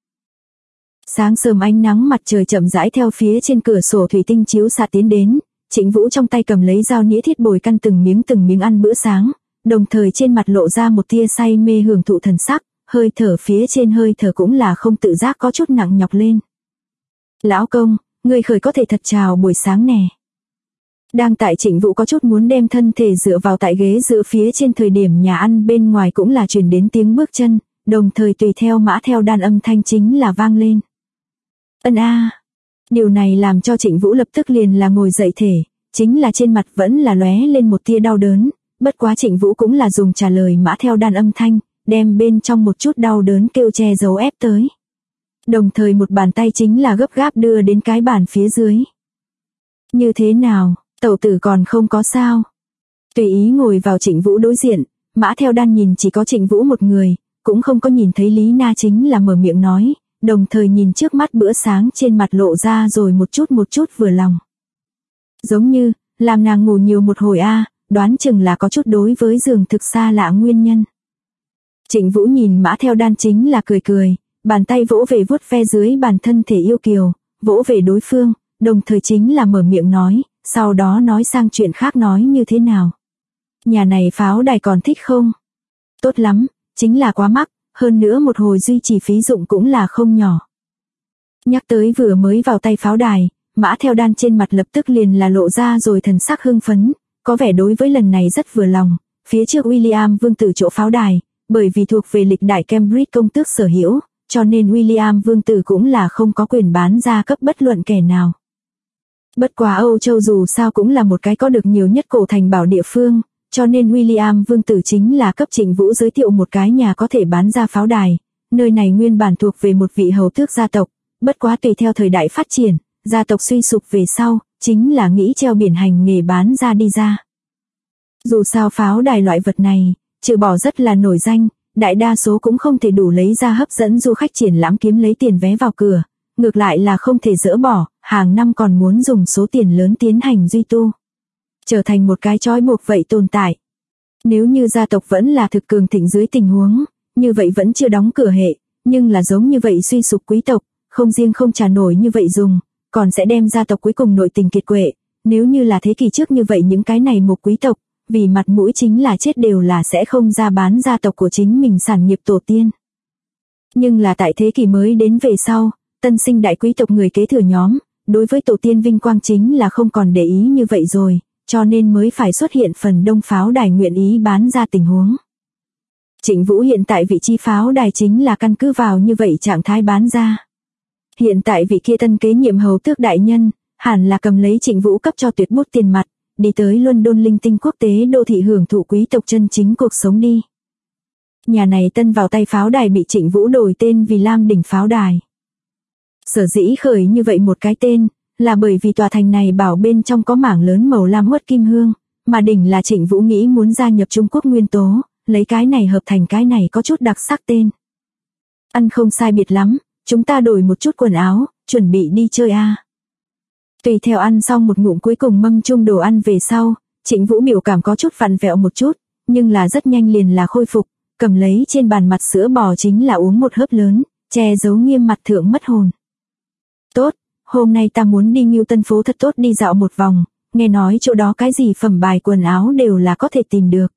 Sáng sớm ánh nắng mặt trời chậm rãi theo phía trên cửa sổ thủy tinh chiếu xạ tiến đến, Trịnh Vũ trong tay cầm lấy dao nĩa thiết bồi căn từng miếng ăn bữa sáng, đồng thời trên mặt lộ ra một tia say mê hưởng thụ thần sắc, hơi thở phía trên hơi thở cũng là không tự giác có chút nặng nhọc lên. Lão công, người khởi có thể thật chào buổi sáng nè. Đang tại Trịnh Vũ có chút muốn đem thân thể dựa vào tại ghế dựa phía trên thời điểm nhà ăn bên ngoài cũng là truyền đến tiếng bước chân, đồng thời tùy theo Mã Theo Đan âm thanh chính là vang lên. Ân a. Điều này làm cho Trịnh Vũ lập tức liền là ngồi dậy thể, chính là trên mặt vẫn là lóe lên một tia đau đớn, bất quá Trịnh Vũ cũng là dùng trả lời Mã Theo Đan âm thanh, đem bên trong một chút đau đớn kêu che giấu ép tới. Đồng thời một bàn tay chính là gấp gáp đưa đến cái bàn phía dưới. Như thế nào, tẩu tử còn không có sao? Tùy ý ngồi vào Trịnh Vũ đối diện, Mã Theo Đan nhìn chỉ có Trịnh Vũ một người, cũng không có nhìn thấy Lý Na chính là mở miệng nói, đồng thời nhìn trước mắt bữa sáng trên mặt lộ ra rồi một chút vừa lòng. Giống như, làm nàng ngủ nhiều một hồi đoán chừng là có chút đối với giường thực xa lạ nguyên nhân. Trịnh Vũ nhìn Mã Theo Đan chính là cười, bàn tay vỗ về vuốt ve dưới bàn thân thể yêu kiều, vỗ về đối phương, đồng thời chính là mở miệng nói, sau đó nói sang chuyện khác nói như thế nào. Nhà này pháo đài còn thích không? Tốt lắm, chính là quá mắc, hơn nữa một hồi duy trì phí dụng cũng là không nhỏ. Nhắc tới vừa mới vào tay pháo đài, Mã Theo Đan trên mặt lập tức liền là lộ ra rồi thần sắc hưng phấn, có vẻ đối với lần này rất vừa lòng, phía trước William vương tử chỗ pháo đài, bởi vì thuộc về lịch đại Cambridge công tước sở hữu, cho nên William vương tử cũng là không có quyền bán ra cấp bất luận kẻ nào. Bất quá Âu Châu dù sao cũng là một cái có được nhiều nhất cổ thành bảo địa phương, cho nên William vương tử chính là cấp Trịnh Vũ giới thiệu một cái nhà có thể bán ra pháo đài, nơi này nguyên bản thuộc về một vị hầu tước gia tộc, bất quá tùy theo thời đại phát triển, gia tộc suy sụp về sau, chính là nghĩ treo biển hành nghề bán ra đi ra. Dù sao pháo đài loại vật này, trừ bỏ rất là nổi danh, đại đa số cũng không thể đủ lấy ra hấp dẫn du khách triển lãm kiếm lấy tiền vé vào cửa, ngược lại là không thể dỡ bỏ, hàng năm còn muốn dùng số tiền lớn tiến hành duy tu. Trở thành một cái trói buộc vậy tồn tại. Nếu như gia tộc vẫn là thực cường thịnh dưới tình huống, như vậy vẫn chưa đóng cửa hệ, nhưng là giống như vậy suy sụp quý tộc, không riêng không trả nổi như vậy dùng, còn sẽ đem gia tộc cuối cùng nội tình kiệt quệ, nếu như là thế kỷ trước như vậy những cái này một quý tộc, vì mặt mũi chính là chết đều là sẽ không ra bán gia tộc của chính mình sản nghiệp tổ tiên. Nhưng là tại thế kỷ mới đến về sau, tân sinh đại quý tộc người kế thừa nhóm, đối với tổ tiên vinh quang chính là không còn để ý như vậy rồi, cho nên mới phải xuất hiện phần đông pháo đài nguyện ý bán ra tình huống. Trịnh Vũ hiện tại vị trí pháo đài chính là căn cứ vào như vậy trạng thái bán ra. Hiện tại vị kia tân kế nhiệm hầu tước đại nhân, hẳn là cầm lấy Trịnh Vũ cấp cho tuyệt bút tiền mặt, đi tới London linh tinh quốc tế đô thị hưởng thụ quý tộc chân chính cuộc sống đi. Nhà này tân vào tay pháo đài bị Trịnh Vũ đổi tên vì Lam Đỉnh pháo đài. Sở dĩ khởi như vậy một cái tên, là bởi vì tòa thành này bảo bên trong có mảng lớn màu lam uất kim hương, mà đỉnh là Trịnh Vũ nghĩ muốn gia nhập Trung Quốc nguyên tố, lấy cái này hợp thành cái này có chút đặc sắc tên. Ăn không sai biệt lắm, chúng ta đổi một chút quần áo, chuẩn bị đi chơi Tùy theo ăn xong một ngụm cuối cùng mâm chung đồ ăn về sau, Trịnh Vũ biểu cảm có chút vặn vẹo một chút, nhưng là rất nhanh liền là khôi phục, cầm lấy trên bàn mặt sữa bò chính là uống một hớp lớn, che giấu nghiêm mặt thượng mất hồn. Tốt, hôm nay ta muốn đi Ngưu Tân phố thật tốt đi dạo một vòng, nghe nói chỗ đó cái gì phẩm bài quần áo đều là có thể tìm được.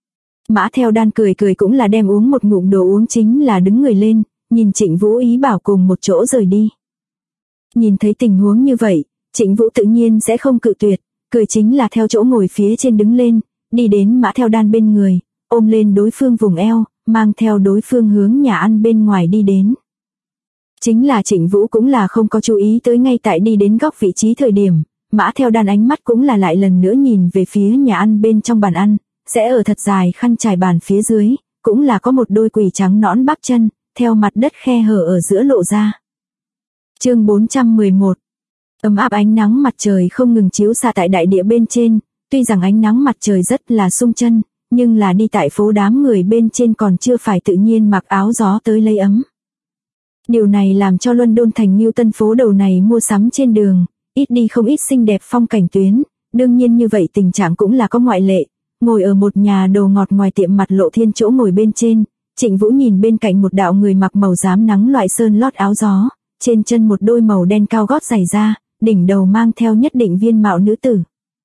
Mã Theo Đan cười cũng là đem uống một ngụm đồ uống chính là đứng người lên, nhìn Trịnh Vũ ý bảo cùng một chỗ rời đi. Nhìn thấy tình huống như vậy, Trịnh Vũ tự nhiên sẽ không cự tuyệt, cười chính là theo chỗ ngồi phía trên đứng lên, đi đến Mã Theo Đan bên người, ôm lên đối phương vùng eo, mang theo đối phương hướng nhà ăn bên ngoài đi đến. Chính là Trịnh Vũ cũng là không có chú ý tới ngay tại đi đến góc vị trí thời điểm, Mã Theo Đan ánh mắt cũng là lại lần nữa nhìn về phía nhà ăn bên trong bàn ăn, sẽ ở thật dài khăn trải bàn phía dưới, cũng là có một đôi quỳ trắng nõn bắp chân, theo mặt đất khe hở ở giữa lộ ra. Chương 411. Ấm áp ánh nắng mặt trời không ngừng chiếu xạ tại đại địa bên trên, tuy rằng ánh nắng mặt trời rất là sung chân, nhưng là đi tại phố đám người bên trên còn chưa phải tự nhiên mặc áo gió tới lấy ấm. Điều này làm cho London thành Newton phố đầu này mua sắm trên đường, ít đi không ít xinh đẹp phong cảnh tuyến, đương nhiên như vậy tình trạng cũng là có ngoại lệ. Ngồi ở một nhà đồ ngọt ngoài tiệm Mặt Lộ Thiên chỗ ngồi bên trên, Trịnh Vũ nhìn bên cạnh một đạo người mặc màu xám nắng loại sơn lót áo gió, trên chân một đôi màu đen cao gót giày da, đỉnh đầu mang theo nhất định viên mạo nữ tử.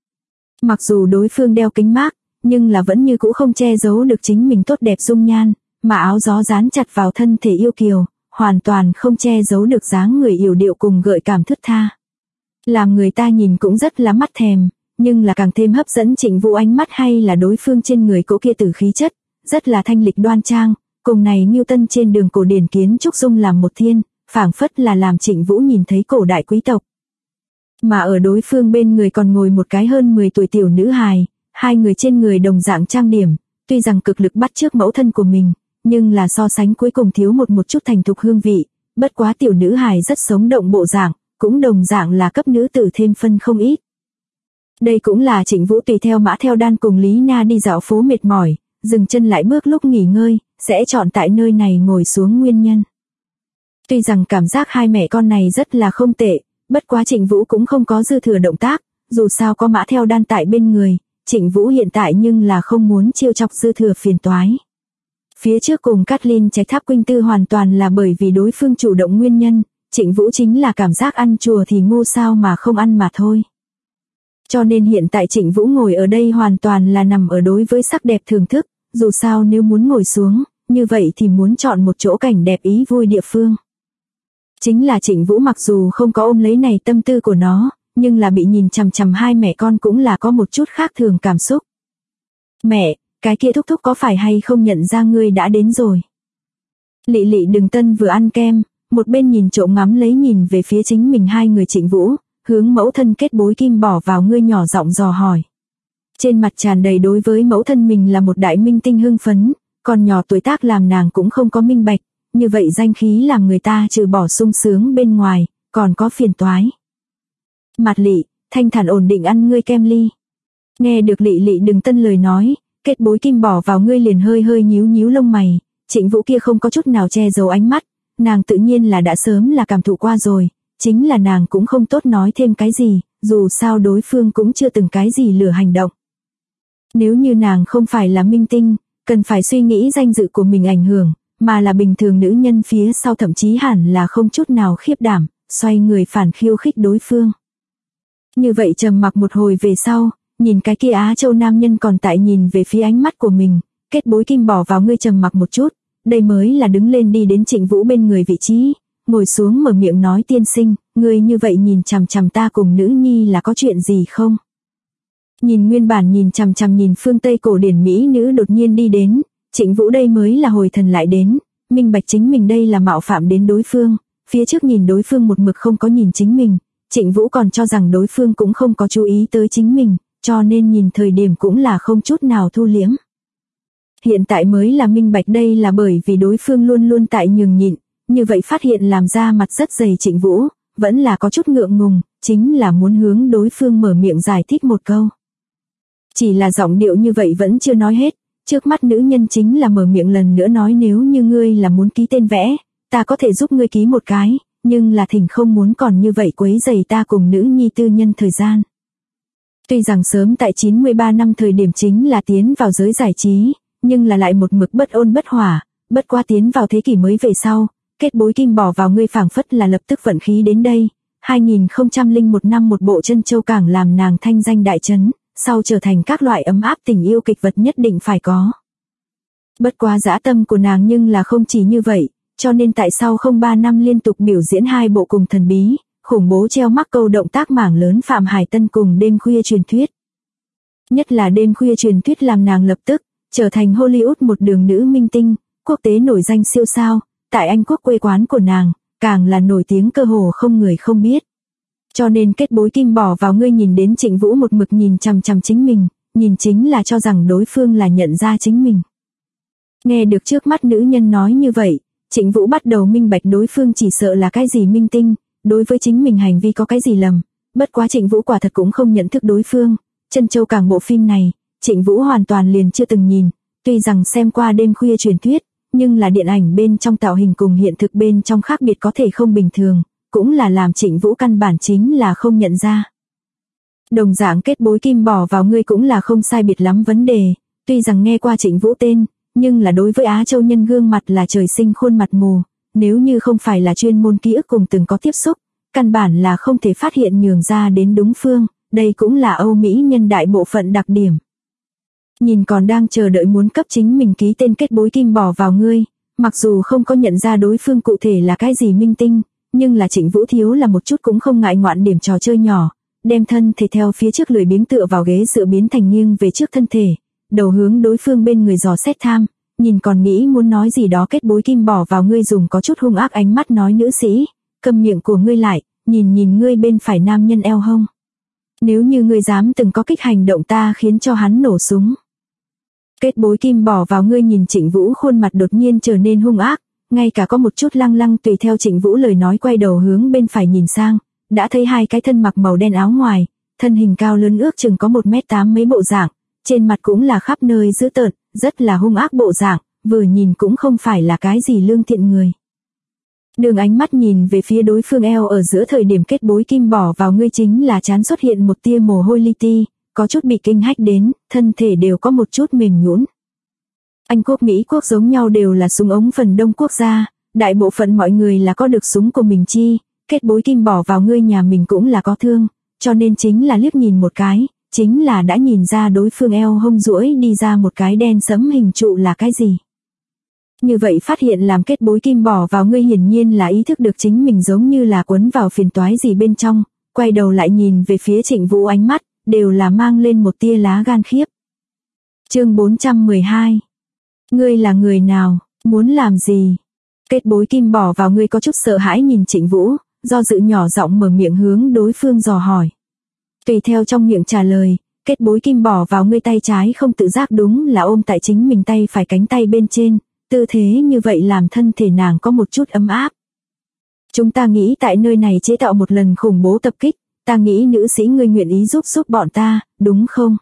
Mặc dù đối phương đeo kính mác, nhưng là vẫn như cũ không che giấu được chính mình tốt đẹp dung nhan, mà áo gió dán chặt vào thân thể yêu kiều, hoàn toàn không che giấu được dáng người yểu điệu cùng gợi cảm thướt tha. Làm người ta nhìn cũng rất là mắt thèm, nhưng là càng thêm hấp dẫn Trịnh Vũ ánh mắt hay là đối phương trên người cỗ kia tử khí chất, rất là thanh lịch đoan trang, cùng này Newton trên đường cổ điển kiến trúc dung làm một thiên, phảng phất là làm Trịnh Vũ nhìn thấy cổ đại quý tộc. Mà ở đối phương bên người còn ngồi một cái hơn 10 tuổi tiểu nữ hài, hai người trên người đồng dạng trang điểm, tuy rằng cực lực bắt chước mẫu thân của mình, nhưng là so sánh cuối cùng thiếu một chút thành thục hương vị, bất quá tiểu nữ hài rất sống động bộ dạng, cũng đồng dạng là cấp nữ tử thêm phân không ít. Đây cũng là Trịnh Vũ tùy theo Mã Theo Đan cùng Lý Na đi dạo phố mệt mỏi, dừng chân lại bước lúc nghỉ ngơi, sẽ chọn tại nơi này ngồi xuống nguyên nhân. Tuy rằng cảm giác hai mẹ con này rất là không tệ, bất quá Trịnh Vũ cũng không có dư thừa động tác, dù sao có Mã Theo Đan tại bên người, Trịnh Vũ hiện tại nhưng là không muốn trêu chọc dư thừa phiền toái. Phía trước cùng Kathleen Trạch Tháp Quynh Tư hoàn toàn là bởi vì đối phương chủ động nguyên nhân, Trịnh Vũ chính là cảm giác ăn chùa thì ngu sao mà không ăn mà thôi. Cho nên hiện tại Trịnh Vũ ngồi ở đây hoàn toàn là nằm ở đối với sắc đẹp thưởng thức, dù sao nếu muốn ngồi xuống, như vậy thì muốn chọn một chỗ cảnh đẹp ý vui địa phương. Chính là Trịnh Vũ mặc dù không có ôm lấy này tâm tư của nó, nhưng là bị nhìn chằm chằm hai mẹ con cũng là có một chút khác thường cảm xúc. Mẹ, cái kia thúc thúc có phải hay không nhận ra ngươi đã đến rồi? Lị Lị Đừng Tân vừa ăn kem, một bên nhìn trộm ngắm lấy nhìn về phía chính mình hai người Trịnh Vũ, hướng mẫu thân kết bối kim bỏ vào ngươi nhỏ giọng dò hỏi. Trên mặt tràn đầy đối với mẫu thân mình là một đại minh tinh hưng phấn, còn nhỏ tuổi tác làm nàng cũng không có minh bạch, như vậy danh khí làm người ta trừ bỏ sung sướng bên ngoài, còn có phiền toái. Mặt Lị, thanh thản ổn định ăn ngươi kem ly. Nghe được Lị Lị Đừng Tân lời nói, kết bối kim bỏ vào ngươi liền hơi hơi nhíu nhíu lông mày, Trịnh Vũ kia không có chút nào che giấu ánh mắt, nàng tự nhiên là đã sớm là cảm thụ qua rồi, chính là nàng cũng không tốt nói thêm cái gì, dù sao đối phương cũng chưa từng cái gì lừa hành động. Nếu như nàng không phải là minh tinh, cần phải suy nghĩ danh dự của mình ảnh hưởng, mà là bình thường nữ nhân phía sau thậm chí hẳn là không chút nào khiếp đảm, xoay người phản khiêu khích đối phương. Như vậy trầm mặc một hồi về sau, nhìn cái kia Á Châu nam nhân còn tại nhìn về phía ánh mắt của mình, kết bối kim bỏ vào ngươi trầm mặc một chút, đây mới là đứng lên đi đến Trịnh Vũ bên người vị trí, ngồi xuống mở miệng nói tiên sinh, ngươi như vậy nhìn chằm chằm ta cùng nữ nhi là có chuyện gì không? Nhìn nguyên bản nhìn chằm chằm nhìn phương Tây cổ điển Mỹ nữ đột nhiên đi đến, Trịnh Vũ đây mới là hồi thần lại đến, minh bạch chính mình đây là mạo phạm đến đối phương, phía trước nhìn đối phương một mực không có nhìn chính mình, Trịnh Vũ còn cho rằng đối phương cũng không có chú ý tới chính mình, cho nên nhìn thời điểm cũng là không chút nào thu liễm. Hiện tại mới là minh bạch đây là bởi vì đối phương luôn luôn tại nhường nhịn, như vậy phát hiện làm ra mặt rất dày Trịnh Vũ, vẫn là có chút ngượng ngùng, chính là muốn hướng đối phương mở miệng giải thích một câu. Chỉ là giọng điệu như vậy vẫn chưa nói hết, trước mắt nữ nhân chính là mở miệng lần nữa nói nếu như ngươi là muốn ký tên vẽ, ta có thể giúp ngươi ký một cái, nhưng là thỉnh không muốn còn như vậy quấy rầy ta cùng nữ nhi tư nhân thời gian. Tuy rằng sớm tại 93 năm thời điểm chính là tiến vào giới giải trí, nhưng là lại một mực bất ôn bất hòa, bất qua tiến vào thế kỷ mới về sau, kết bối kim bỏ vào ngươi phảng phất là lập tức vận khí đến đây, 2001 năm một bộ Chân Châu Cảng làm nàng thanh danh đại chấn, sau trở thành các loại ấm áp tình yêu kịch vật nhất định phải có. Bất quá dã tâm của nàng nhưng là không chỉ như vậy, cho nên tại sao không 3 năm liên tục biểu diễn hai bộ cùng thần bí, khủng bố treo mắc câu động tác mảng lớn Phạm Hải Tân cùng Đêm Khuya Truyền Thuyết. Nhất là Đêm Khuya Truyền Thuyết làm nàng lập tức trở thành Hollywood một đường nữ minh tinh, quốc tế nổi danh siêu sao, tại Anh quốc quê quán của nàng, càng là nổi tiếng cơ hồ không người không biết. Cho nên kết bối kim bỏ vào ngươi nhìn đến Trịnh Vũ một mực nhìn chằm chằm chính mình, nhìn chính là cho rằng đối phương là nhận ra chính mình. Nghe được trước mắt nữ nhân nói như vậy, Trịnh Vũ bắt đầu minh bạch đối phương chỉ sợ là cái gì minh tinh, đối với chính mình hành vi có cái gì lầm, bất quá Trịnh Vũ quả thật cũng không nhận thức đối phương. Chân Châu Cảng bộ phim này, Trịnh Vũ hoàn toàn liền chưa từng nhìn, tuy rằng xem qua Đêm Khuya Truyền Thuyết, nhưng là điện ảnh bên trong tạo hình cùng hiện thực bên trong khác biệt có thể không bình thường, cũng là làm Trịnh Vũ căn bản chính là không nhận ra. Đồng dạng kết bối kim bỏ vào ngươi cũng là không sai biệt lắm vấn đề, tuy rằng nghe qua Trịnh Vũ tên, nhưng là đối với Á Châu nhân gương mặt là trời sinh khuôn mặt mù, nếu như không phải là chuyên môn ký ức cùng từng có tiếp xúc, căn bản là không thể phát hiện nhường ra đến đúng phương, đây cũng là Âu Mỹ nhân đại bộ phận đặc điểm. Nhìn còn đang chờ đợi muốn cấp chính mình ký tên kết bối kim bỏ vào ngươi, mặc dù không có nhận ra đối phương cụ thể là cái gì minh tinh, nhưng là Trịnh Vũ thiếu là một chút cũng không ngại ngoạn điểm trò chơi nhỏ, đem thân thể theo phía trước lười biếng tựa vào ghế dựa biến thành nghiêng về trước thân thể, đầu hướng đối phương bên người dò xét tham, nhìn còn nghĩ muốn nói gì đó kết bối kim bỏ vào ngươi dùng có chút hung ác ánh mắt nói nữ sĩ, cầm miệng của ngươi lại, nhìn nhìn ngươi bên phải nam nhân eo hông. Nếu như ngươi dám từng có kích hành động ta khiến cho hắn nổ súng. Kết bối kim bỏ vào ngươi nhìn Trịnh Vũ khuôn mặt đột nhiên trở nên hung ác, ngay cả có một chút lăng lăng tùy theo Trịnh Vũ lời nói quay đầu hướng bên phải nhìn sang, đã thấy hai cái thân mặc màu đen áo ngoài, thân hình cao lớn ước chừng có 1m8 mấy bộ dạng, trên mặt cũng là khắp nơi dữ tợn, rất là hung ác bộ dạng, vừa nhìn cũng không phải là cái gì lương thiện người. Đường ánh mắt nhìn về phía đối phương eo ở giữa thời điểm kết bối kim bỏ vào ngươi chính là trán xuất hiện một tia mồ hôi li ti, có chút bị kinh hách đến, thân thể đều có một chút mềm nhũn. Anh quốc Mỹ quốc giống nhau đều là súng ống phần đông quốc gia, đại bộ phận mọi người là có được súng của mình chi, kết bối kim bỏ vào ngươi nhà mình cũng là có thương, cho nên chính là liếc nhìn một cái, chính là đã nhìn ra đối phương eo hông duỗi đi ra một cái đen sẫm hình trụ là cái gì. Như vậy phát hiện làm kết bối kim bỏ vào ngươi hiển nhiên là ý thức được chính mình giống như là quấn vào phiền toái gì bên trong, quay đầu lại nhìn về phía Trịnh Vũ ánh mắt, đều là mang lên một tia lá gan khiếp. Chương 412. Ngươi là người nào, muốn làm gì? Kết bối kim bỏ vào ngươi có chút sợ hãi nhìn Trịnh Vũ, do dự nhỏ giọng mở miệng hướng đối phương dò hỏi. Tùy theo trong miệng trả lời, kết bối kim bỏ vào ngươi tay trái không tự giác đúng là ôm tại chính mình tay phải cánh tay bên trên, tư thế như vậy làm thân thể nàng có một chút ấm áp. Chúng ta nghĩ tại nơi này chế tạo một lần khủng bố tập kích, ta nghĩ nữ sĩ ngươi nguyện ý giúp bọn ta, đúng không?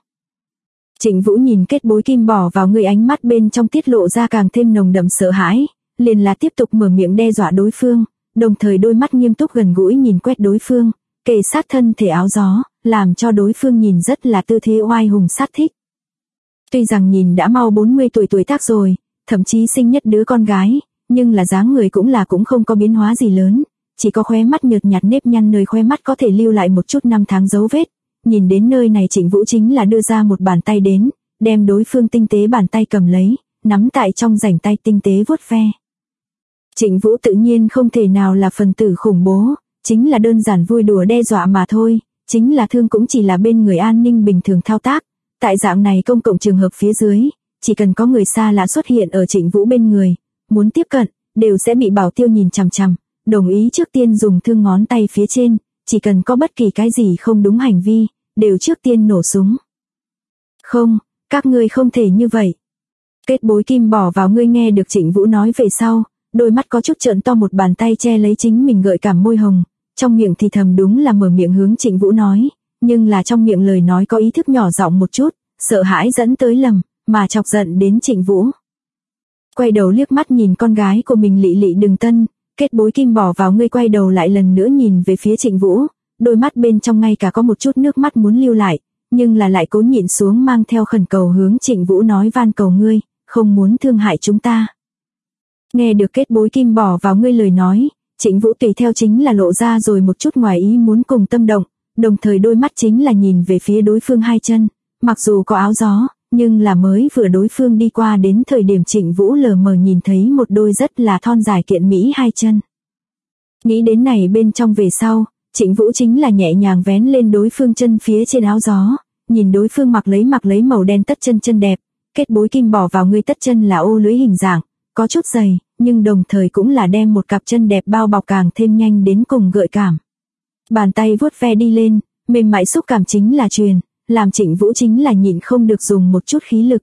Trịnh Vũ nhìn kết bối kim bỏ vào ngươi ánh mắt bên trong tiết lộ ra càng thêm nồng đậm sợ hãi, liền là tiếp tục mở miệng đe dọa đối phương, đồng thời đôi mắt nghiêm túc gần gũi nhìn quét đối phương, kề sát thân thể áo gió, làm cho đối phương nhìn rất là tư thế oai hùng sát thích. Tuy rằng nhìn đã mau 40 tuổi tác rồi, thậm chí sinh nhất đứa con gái, nhưng là dáng người cũng không có biến hóa gì lớn, chỉ có khóe mắt nhợt nhạt nếp nhăn nơi khóe mắt có thể lưu lại một chút năm tháng dấu vết. Nhìn đến nơi này Trịnh Vũ chính là đưa ra một bàn tay đến, đem đối phương tinh tế bàn tay cầm lấy, nắm tại trong rảnh tay tinh tế vuốt ve. Trịnh Vũ tự nhiên không thể nào là phần tử khủng bố, chính là đơn giản vui đùa đe dọa mà thôi, chính là thương cũng chỉ là bên người an ninh bình thường thao tác. Tại dạng này công cộng trường hợp phía dưới, chỉ cần có người xa lạ xuất hiện ở Trịnh Vũ bên người, muốn tiếp cận, đều sẽ bị bảo tiêu nhìn chằm chằm, đồng ý trước tiên dùng thương ngón tay phía trên, chỉ cần có bất kỳ cái gì không đúng hành vi, đều trước tiên nổ súng. Không, các ngươi không thể như vậy. Kết bối kim bỏ vào ngươi nghe được Trịnh Vũ nói về sau, đôi mắt có chút trợn to một bàn tay che lấy chính mình gợi cảm môi hồng, trong miệng thì thầm đúng là mở miệng hướng Trịnh Vũ nói, nhưng là trong miệng lời nói có ý thức nhỏ giọng một chút, sợ hãi dẫn tới lầm, mà chọc giận đến Trịnh Vũ. Quay đầu liếc mắt nhìn con gái của mình Lị Lị Đừng Tân, kết bối kim bỏ vào ngươi quay đầu lại lần nữa nhìn về phía Trịnh Vũ, đôi mắt bên trong ngay cả có một chút nước mắt muốn lưu lại, nhưng là lại cố nhịn xuống mang theo khẩn cầu hướng Trịnh Vũ nói van cầu ngươi, không muốn thương hại chúng ta. Nghe được kết bối kim bỏ vào ngươi lời nói, Trịnh Vũ tùy theo chính là lộ ra rồi một chút ngoài ý muốn cùng tâm động, đồng thời đôi mắt chính là nhìn về phía đối phương hai chân, mặc dù có áo gió, nhưng là mới vừa đối phương đi qua đến thời điểm Trịnh Vũ lờ mờ nhìn thấy một đôi rất là thon dài kiện mỹ hai chân. Nghĩ đến này bên trong về sau, Trịnh Vũ chính là nhẹ nhàng vén lên đối phương chân phía trên áo gió, nhìn đối phương mặc lấy màu đen tất chân đẹp, kết bối kim bỏ vào ngươi tất chân là ô lưới hình dạng, có chút dày, nhưng đồng thời cũng là đem một cặp chân đẹp bao bọc càng thêm nhanh đến cùng gợi cảm. Bàn tay vuốt ve đi lên, mềm mại xúc cảm chính là truyền, làm Trịnh Vũ chính là nhịn không được dùng một chút khí lực.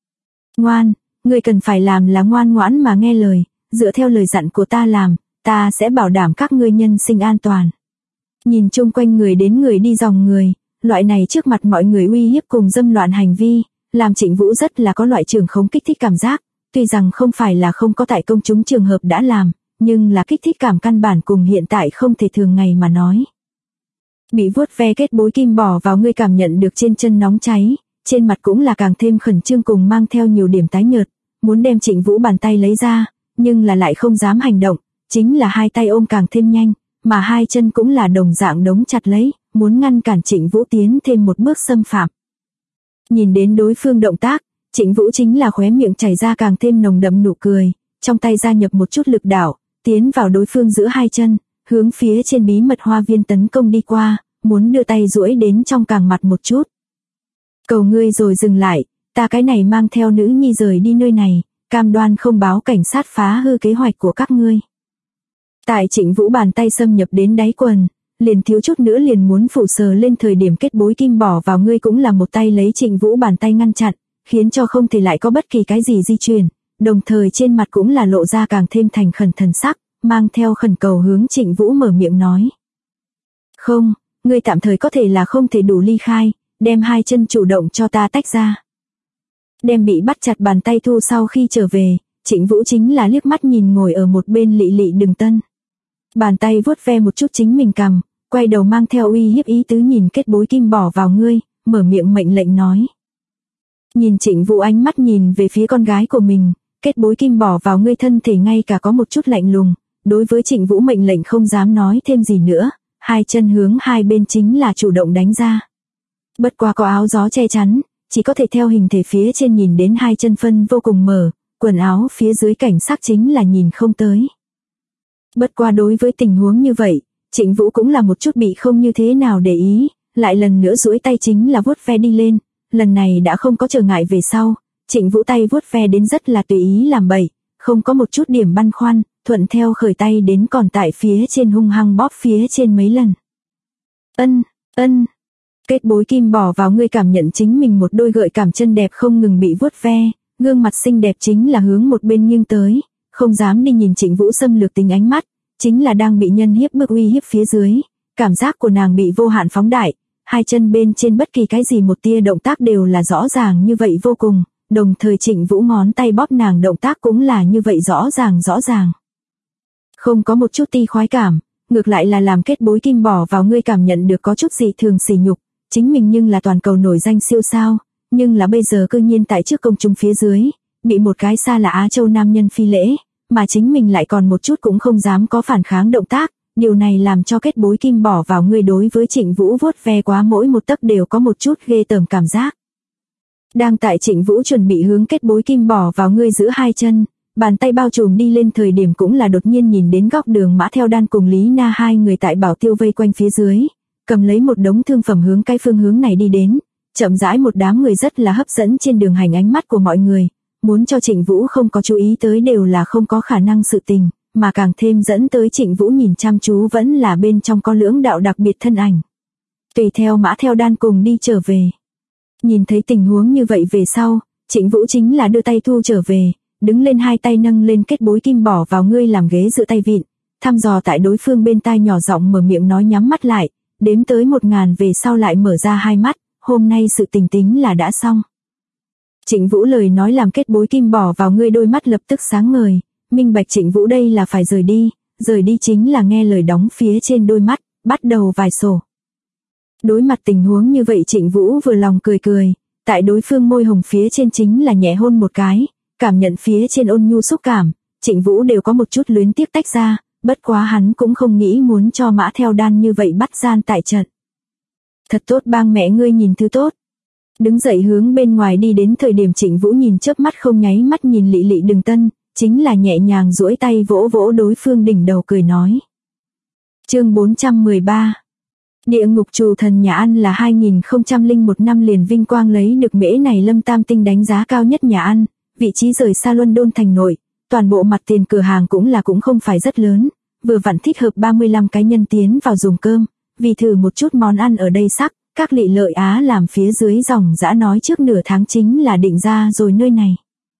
Ngoan, ngươi cần phải làm là ngoan ngoãn mà nghe lời, dựa theo lời dặn của ta làm, ta sẽ bảo đảm các ngươi nhân sinh an toàn. Nhìn chung quanh người đến người đi dòng người, loại này trước mặt mọi người uy hiếp cùng dâm loạn hành vi, làm Trịnh Vũ rất là có loại trường khống kích thích cảm giác, tuy rằng không phải là không có tại công chúng trường hợp đã làm, nhưng là kích thích cảm căn bản cùng hiện tại không thể thường ngày mà nói. Bị vuốt ve kết bối kim bỏ vào ngươi cảm nhận được trên chân nóng cháy, trên mặt cũng là càng thêm khẩn trương cùng mang theo nhiều điểm tái nhợt, muốn đem Trịnh Vũ bàn tay lấy ra, nhưng là lại không dám hành động, chính là hai tay ôm càng thêm nhanh, mà hai chân cũng là đồng dạng đống chặt lấy, muốn ngăn cản Trịnh Vũ tiến thêm một bước xâm phạm. Nhìn đến đối phương động tác, Trịnh Vũ chính là khóe miệng chảy ra càng thêm nồng đậm nụ cười, trong tay gia nhập một chút lực đảo, tiến vào đối phương giữa hai chân, hướng phía trên bí mật hoa viên tấn công đi qua, muốn đưa tay duỗi đến trong càng mặt một chút. Cầu ngươi rồi dừng lại, ta cái này mang theo nữ nhi rời đi nơi này, cam đoan không báo cảnh sát phá hư kế hoạch của các ngươi. Tại Trịnh Vũ bàn tay xâm nhập đến đáy quần, liền thiếu chút nữa liền muốn phủ sờ lên thời điểm kết bối kim bỏ vào ngươi cũng là một tay lấy Trịnh Vũ bàn tay ngăn chặn, khiến cho không thể lại có bất kỳ cái gì di chuyển, đồng thời trên mặt cũng là lộ ra càng thêm thành khẩn thần sắc, mang theo khẩn cầu hướng Trịnh Vũ mở miệng nói. Không, ngươi tạm thời có thể là không thể đủ ly khai, đem hai chân chủ động cho ta tách ra. Đem bị bắt chặt bàn tay thu sau khi trở về, Trịnh Vũ chính là liếc mắt nhìn ngồi ở một bên Lị Lị Đừng Tân. Bàn tay vuốt ve một chút chính mình cằm, quay đầu mang theo uy hiếp ý tứ nhìn kết bối kim bỏ vào ngươi, mở miệng mệnh lệnh nói. Nhìn Trịnh Vũ ánh mắt nhìn về phía con gái của mình, kết bối kim bỏ vào ngươi thân thể ngay cả có một chút lạnh lùng, đối với Trịnh Vũ mệnh lệnh không dám nói thêm gì nữa, hai chân hướng hai bên chính là chủ động đánh ra. Bất quá có áo gió che chắn, chỉ có thể theo hình thể phía trên nhìn đến hai chân phân vô cùng mở, quần áo phía dưới cảnh sắc chính là nhìn không tới. Bất qua đối với tình huống như vậy, Trịnh Vũ cũng là một chút bị không như thế nào để ý, lại lần nữa duỗi tay chính là vuốt ve đi lên, lần này đã không có trở ngại về sau, Trịnh Vũ tay vuốt ve đến rất là tùy ý làm bậy, không có một chút điểm băn khoăn, thuận theo khởi tay đến còn tại phía trên hung hăng bóp phía trên mấy lần. Ân. Kết bối kim bỏ vào ngươi cảm nhận chính mình một đôi gợi cảm chân đẹp không ngừng bị vuốt ve, gương mặt xinh đẹp chính là hướng một bên nghiêng tới, không dám đi nhìn Trịnh Vũ xâm lược tình ánh mắt, chính là đang bị nhân hiếp bức uy hiếp phía dưới, cảm giác của nàng bị vô hạn phóng đại, hai chân bên trên bất kỳ cái gì một tia động tác đều là rõ ràng như vậy vô cùng, đồng thời Trịnh Vũ ngón tay bóp nàng động tác cũng là như vậy rõ ràng. Không có một chút ti khoái cảm, ngược lại là làm kết bối kim bỏ vào ngươi cảm nhận được có chút dị thường sỉ nhục, chính mình nhưng là toàn cầu nổi danh siêu sao, nhưng là bây giờ cư nhiên tại trước công chúng phía dưới, bị một cái xa lạ Á Châu nam nhân phi lễ, mà chính mình lại còn một chút cũng không dám có phản kháng động tác, điều này làm cho kết bối kim bỏ vào ngươi đối với Trịnh Vũ vuốt ve quá mỗi một tấc đều có một chút ghê tởm cảm giác. Đang tại Trịnh Vũ chuẩn bị hướng kết bối kim bỏ vào ngươi giữa hai chân, bàn tay bao trùm đi lên thời điểm cũng là đột nhiên nhìn đến góc đường Mã Theo Đan cùng Lý Na hai người tại bảo tiêu vây quanh phía dưới, cầm lấy một đống thương phẩm hướng cái phương hướng này đi đến, chậm rãi một đám người rất là hấp dẫn trên đường hành ánh mắt của mọi người, muốn cho Trịnh Vũ không có chú ý tới đều là không có khả năng sự tình, mà càng thêm dẫn tới Trịnh Vũ nhìn chăm chú vẫn là bên trong có lưỡng đạo đặc biệt thân ảnh. Tùy theo Mã Theo Đan cùng đi trở về. Nhìn thấy tình huống như vậy về sau, Trịnh Vũ chính là đưa tay thu trở về, đứng lên hai tay nâng lên kết bối kim bỏ vào ngươi làm ghế dựa tay vịn, thăm dò tại đối phương bên tai nhỏ giọng mở miệng nói nhắm mắt lại, đếm tới 1000 về sau lại mở ra hai mắt, hôm nay sự tình tính là đã xong. Trịnh Vũ lời nói làm kết bối kim bỏ vào ngươi đôi mắt lập tức sáng ngời, minh bạch Trịnh Vũ đây là phải rời đi chính là nghe lời đóng phía trên đôi mắt, bắt đầu vài sổ. Đối mặt tình huống như vậy Trịnh Vũ vừa lòng cười, tại đối phương môi hồng phía trên chính là nhẹ hôn một cái, cảm nhận phía trên ôn nhu xúc cảm, Trịnh Vũ đều có một chút luyến tiếc tách ra, bất quá hắn cũng không nghĩ muốn cho Mã Theo Đan như vậy bắt gian tại trận. Thật tốt bang mẹ ngươi nhìn thứ tốt. Đứng dậy hướng bên ngoài đi đến thời điểm Trịnh Vũ nhìn chớp mắt không nháy mắt nhìn Lị Lị Đừng Tân, chính là nhẹ nhàng duỗi tay vỗ vỗ đối phương đỉnh đầu cười nói. Chương 413. Địa ngục trù thần nhà ăn là 2001 năm liền vinh quang lấy được mễ này Lâm Tam Tinh đánh giá cao nhất nhà ăn, vị trí rời xa London thành nội, toàn bộ mặt tiền cửa hàng cũng không phải rất lớn, vừa vặn thích hợp 35 cá nhân tiến vào dùng cơm, vì thử một chút món ăn ở đây sắc, các Lị Lợi Á làm phía dưới dòng dã nói trước nửa tháng chính là định ra rồi nơi này.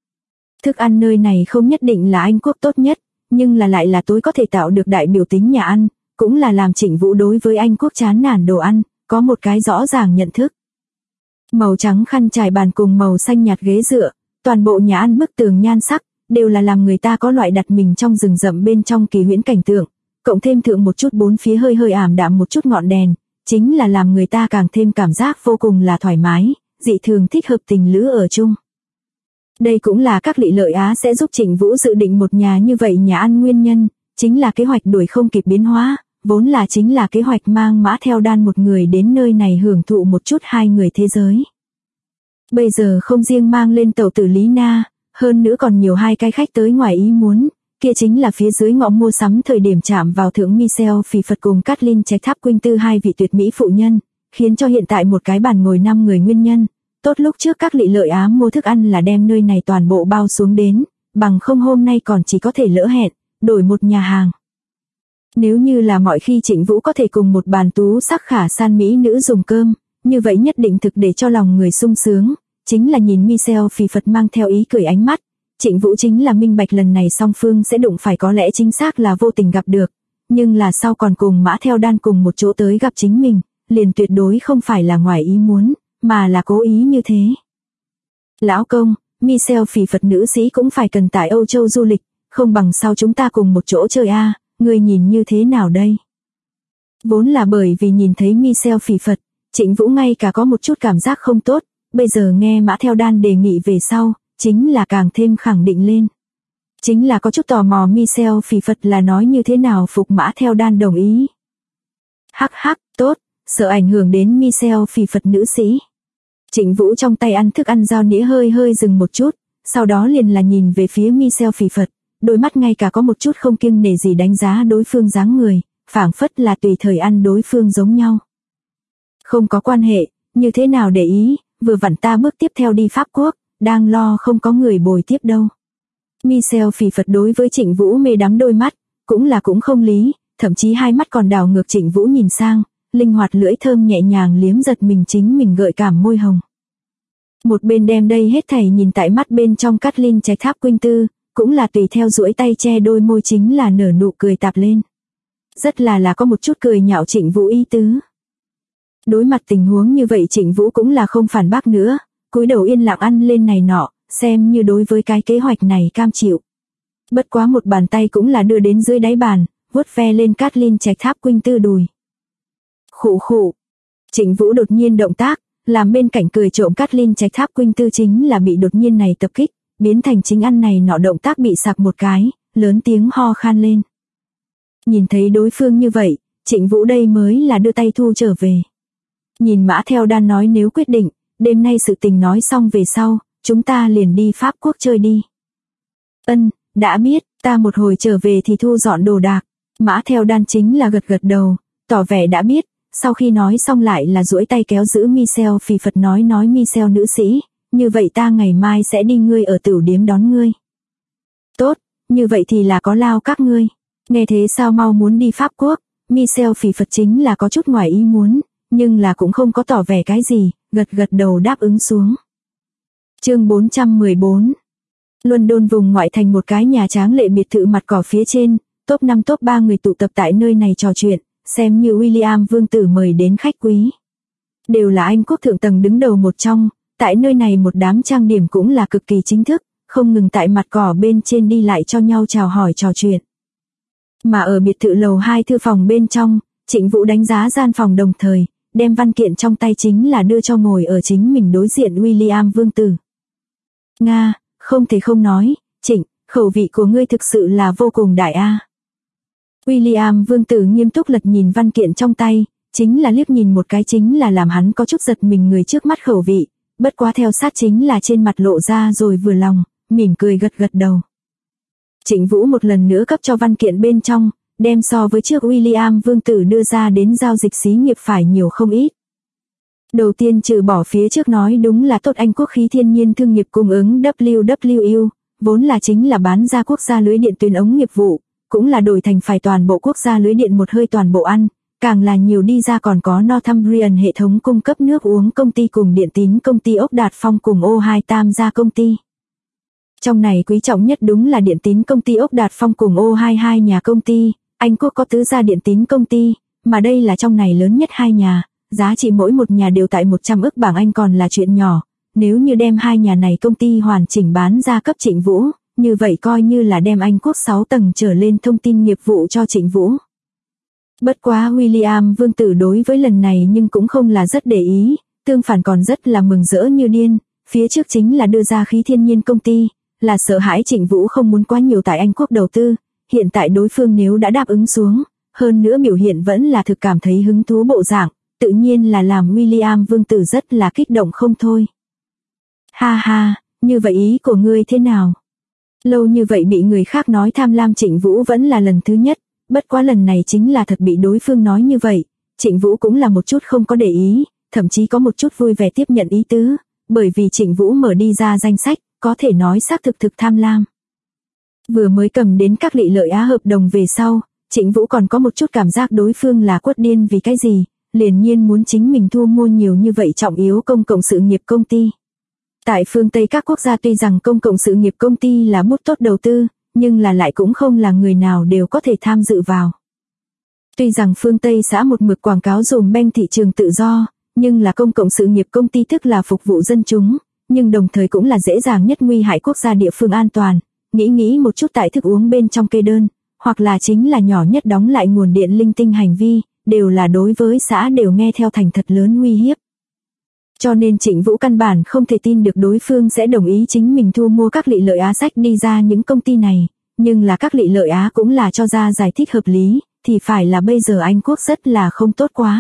Thức ăn nơi này không nhất định là Anh Quốc tốt nhất, nhưng là lại là tối có thể tạo được đại biểu tính nhà ăn, cũng là làm Trịnh Vũ đối với Anh Quốc chán nản đồ ăn, có một cái rõ ràng nhận thức. Màu trắng khăn trải bàn cùng màu xanh nhạt ghế dựa, Toàn bộ nhà ăn bức tường nhan sắc, đều là làm người ta có loại đặt mình trong rừng rậm bên trong kỳ huyễn cảnh tượng, cộng thêm thượng một chút bốn phía hơi hơi ảm đạm một chút ngọn đèn, chính là làm người ta càng thêm cảm giác vô cùng là thoải mái, dị thường thích hợp tình lữ ở chung. Đây cũng là các Lị Lợi Á sẽ giúp Trịnh Vũ dự định một nhà như vậy nhà ăn nguyên nhân, chính là kế hoạch đuổi không kịp biến hóa, vốn là chính là kế hoạch mang Mã Theo Đan một người đến nơi này hưởng thụ một chút hai người thế giới. Bây giờ không riêng mang lên tàu tử Lý Na, hơn nữa còn nhiều hai cái khách tới ngoài ý muốn, kia chính là phía dưới ngõ mua sắm thời điểm chạm vào thượng Michelle Phì Phật cùng Kathleen Trạch Tháp Quynh Tư hai vị tuyệt mỹ phụ nhân, khiến cho hiện tại một cái bàn ngồi 5 người nguyên nhân. Tốt lúc trước các Lị Lợi Á mua thức ăn là đem nơi này toàn bộ bao xuống đến, bằng không hôm nay còn chỉ có thể lỡ hẹn, đổi một nhà hàng. Nếu như là mọi khi Trịnh Vũ có thể cùng một bàn tú sắc khả san mỹ nữ dùng cơm, như vậy nhất định thực để cho lòng người sung sướng, chính là nhìn Michelle Phì Phật mang theo ý cười ánh mắt, Trịnh Vũ chính là minh bạch lần này song phương sẽ đụng phải có lẽ chính xác là vô tình gặp được, nhưng là sau còn cùng Mã Theo Đan cùng một chỗ tới gặp chính mình, liền tuyệt đối không phải là ngoài ý muốn, mà là cố ý như thế. Lão công, Michelle Phì Phật nữ sĩ cũng phải cần tại Âu Châu du lịch, không bằng sau chúng ta cùng một chỗ chơi a, người nhìn như thế nào đây? Vốn là bởi vì nhìn thấy Michelle Phì Phật, Trịnh Vũ ngay cả có một chút cảm giác không tốt, bây giờ nghe Mã Theo Đan đề nghị về sau, chính là càng thêm khẳng định lên. Chính là có chút tò mò Michelle Phì Phật là nói như thế nào phục Mã Theo Đan đồng ý. Hắc hắc, tốt, sợ ảnh hưởng đến Michelle Phì Phật nữ sĩ. Trịnh Vũ trong tay ăn thức ăn dao nĩa hơi hơi dừng một chút, sau đó liền là nhìn về phía Michelle Phì Phật, đôi mắt ngay cả có một chút không kiêng nể gì đánh giá đối phương dáng người, phảng phất là tùy thời ăn đối phương giống nhau. Không có quan hệ, như thế nào để ý, vừa vặn ta bước tiếp theo đi Pháp Quốc, đang lo không có người bồi tiếp đâu. Michelle Phì Phật đối với Trịnh Vũ mê đắm đôi mắt, cũng không lý, thậm chí hai mắt còn đảo ngược Trịnh Vũ nhìn sang, linh hoạt lưỡi thơm nhẹ nhàng liếm giật mình chính mình gợi cảm môi hồng. Một bên đem đây hết thảy nhìn tại mắt bên trong Kathleen Trạch Tháp Quynh Tư, cũng là tùy theo duỗi tay che đôi môi chính là nở nụ cười tạp lên. Rất là có một chút cười nhạo Trịnh Vũ ý tứ. Đối mặt tình huống như vậy Trịnh Vũ cũng là không phản bác nữa, cúi đầu yên lặng ăn lên này nọ, xem như đối với cái kế hoạch này cam chịu. Bất quá một bàn tay cũng là đưa đến dưới đáy bàn, vuốt ve lên Kathleen Trạch Tháp Quynh Tư đùi. Khụ khụ. Trịnh Vũ đột nhiên động tác, làm bên cạnh cười trộm Kathleen Trạch Tháp Quynh Tư chính là bị đột nhiên này tập kích, biến thành chính ăn này nọ động tác bị sặc một cái, lớn tiếng ho khan lên. Nhìn thấy đối phương như vậy, Trịnh Vũ đây mới là đưa tay thu trở về. Nhìn Mã Theo Đan nói nếu quyết định, đêm nay sự tình nói xong về sau, chúng ta liền đi Pháp Quốc chơi đi. Ân, đã biết, ta một hồi trở về thì thu dọn đồ đạc. Mã Theo Đan chính là gật đầu, tỏ vẻ đã biết, sau khi nói xong lại là duỗi tay kéo giữ Michelle Phì Phật nói Michelle nữ sĩ, như vậy ta ngày mai sẽ đi ngươi ở tửu điếm đón ngươi. Tốt, như vậy thì là có lao các ngươi. Nghe thế sao mau muốn đi Pháp Quốc, Michelle Phì Phật chính là có chút ngoài ý muốn, nhưng là cũng không có tỏ vẻ cái gì, gật đầu đáp ứng xuống. Chương 414. London vùng ngoại thành một cái nhà tráng lệ biệt thự mặt cỏ phía trên, top 5 top 3 người tụ tập tại nơi này trò chuyện, xem như William vương tử mời đến khách quý. Đều là Anh quốc thượng tầng đứng đầu một trong, tại nơi này một đám trang điểm cũng là cực kỳ chính thức, không ngừng tại mặt cỏ bên trên đi lại cho nhau chào hỏi trò chuyện. Mà ở biệt thự lầu 2 thư phòng bên trong, Trịnh Vũ đánh giá gian phòng đồng thời, đem văn kiện trong tay chính là đưa cho ngồi ở chính mình đối diện William vương tử. Nga, không thể không nói, Trịnh, khẩu vị của ngươi thực sự là vô cùng đại a. William vương tử nghiêm túc lật nhìn văn kiện trong tay, chính là liếc nhìn một cái chính là làm hắn có chút giật mình người trước mắt khẩu vị, bất quá theo sát chính là trên mặt lộ ra rồi vừa lòng, mỉm cười gật đầu. Trịnh Vũ một lần nữa cấp cho văn kiện bên trong, đem so với trước William vương tử đưa ra đến giao dịch xí nghiệp phải nhiều không ít. Đầu tiên trừ bỏ phía trước nói đúng là tốt Anh quốc khí thiên nhiên thương nghiệp cung ứng WWU, vốn là chính là bán ra quốc gia lưới điện tuyến ống nghiệp vụ, cũng là đổi thành phải toàn bộ quốc gia lưới điện một hơi toàn bộ ăn, càng là nhiều đi ra còn có Northumbrian hệ thống cung cấp nước uống công ty cùng điện tín công ty ốc Đạt Phong cùng O2 tam gia công ty. Trong này quý trọng nhất đúng là điện tín công ty ốc Đạt Phong cùng O2 hai nhà công ty, Anh quốc có tứ gia điện tín công ty, mà đây là trong này lớn nhất hai nhà, giá trị mỗi một nhà đều tại 100 ức bảng Anh còn là chuyện nhỏ, nếu như đem hai nhà này công ty hoàn chỉnh bán ra cấp Trịnh Vũ, như vậy coi như là đem Anh Quốc 6 tầng trở lên thông tin nghiệp vụ cho Trịnh Vũ. Bất quá William Vương Tử đối với lần này nhưng cũng không là rất để ý, tương phản còn rất là mừng rỡ như điên, phía trước chính là đưa ra Khí Thiên Nhiên công ty, là sợ hãi Trịnh Vũ không muốn quá nhiều tại Anh Quốc đầu tư, hiện tại đối phương nếu đã đáp ứng xuống, hơn nữa biểu hiện vẫn là thực cảm thấy hứng thú bộ dạng, tự nhiên là làm William Vương Tử rất là kích động không thôi. Ha ha, như vậy ý của ngươi thế nào? Lâu như vậy bị người khác nói tham lam Trịnh Vũ vẫn là lần thứ nhất, bất quá lần này chính là thật bị đối phương nói như vậy, Trịnh Vũ cũng là một chút không có để ý, thậm chí có một chút vui vẻ tiếp nhận ý tứ, bởi vì Trịnh Vũ mở đi ra danh sách, có thể nói xác thực tham lam. Vừa mới cầm đến các lợi á hợp đồng về sau, Trịnh Vũ còn có một chút cảm giác đối phương là quất điên vì cái gì, liền nhiên muốn chính mình thu mua nhiều như vậy trọng yếu công cộng sự nghiệp công ty. Tại phương Tây các quốc gia tuy rằng công cộng sự nghiệp công ty là bút tốt đầu tư, nhưng là lại cũng không là người nào đều có thể tham dự vào. Tuy rằng phương Tây xã một mực quảng cáo dùm beng thị trường tự do, nhưng là công cộng sự nghiệp công ty tức là phục vụ dân chúng, nhưng đồng thời cũng là dễ dàng nhất nguy hại quốc gia địa phương an toàn, nghĩ một chút tại thức uống bên trong kê đơn, hoặc là chính là nhỏ nhất đóng lại nguồn điện linh tinh hành vi, đều là đối với xã đều nghe theo thành thật lớn uy hiếp. Cho nên Trịnh Vũ căn bản không thể tin được đối phương sẽ đồng ý chính mình thu mua các lợi á sách đi ra những công ty này, nhưng là các lợi á cũng là cho ra giải thích hợp lý, thì phải là bây giờ Anh Quốc rất là không tốt quá.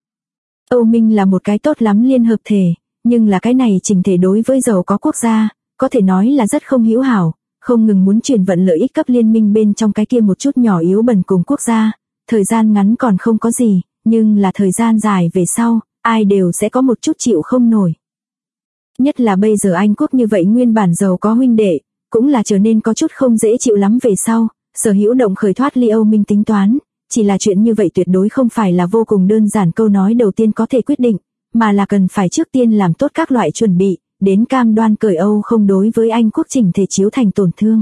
Âu Minh là một cái tốt lắm liên hợp thể, nhưng là cái này chỉnh thể đối với giàu có quốc gia, có thể nói là rất không hữu hảo, không ngừng muốn chuyển vận lợi ích cấp liên minh bên trong cái kia một chút nhỏ yếu bần cùng quốc gia, thời gian ngắn còn không có gì, nhưng là thời gian dài về sau, ai đều sẽ có một chút chịu không nổi. Nhất là bây giờ Anh Quốc như vậy nguyên bản giàu có huynh đệ, cũng là trở nên có chút không dễ chịu lắm về sau, Sở Hữu động khởi thoát ly Âu Minh tính toán, chỉ là chuyện như vậy tuyệt đối không phải là vô cùng đơn giản câu nói đầu tiên có thể quyết định, mà là cần phải trước tiên làm tốt các loại chuẩn bị, đến cam đoan cởi Âu không đối với Anh Quốc chỉnh thể chiếu thành tổn thương.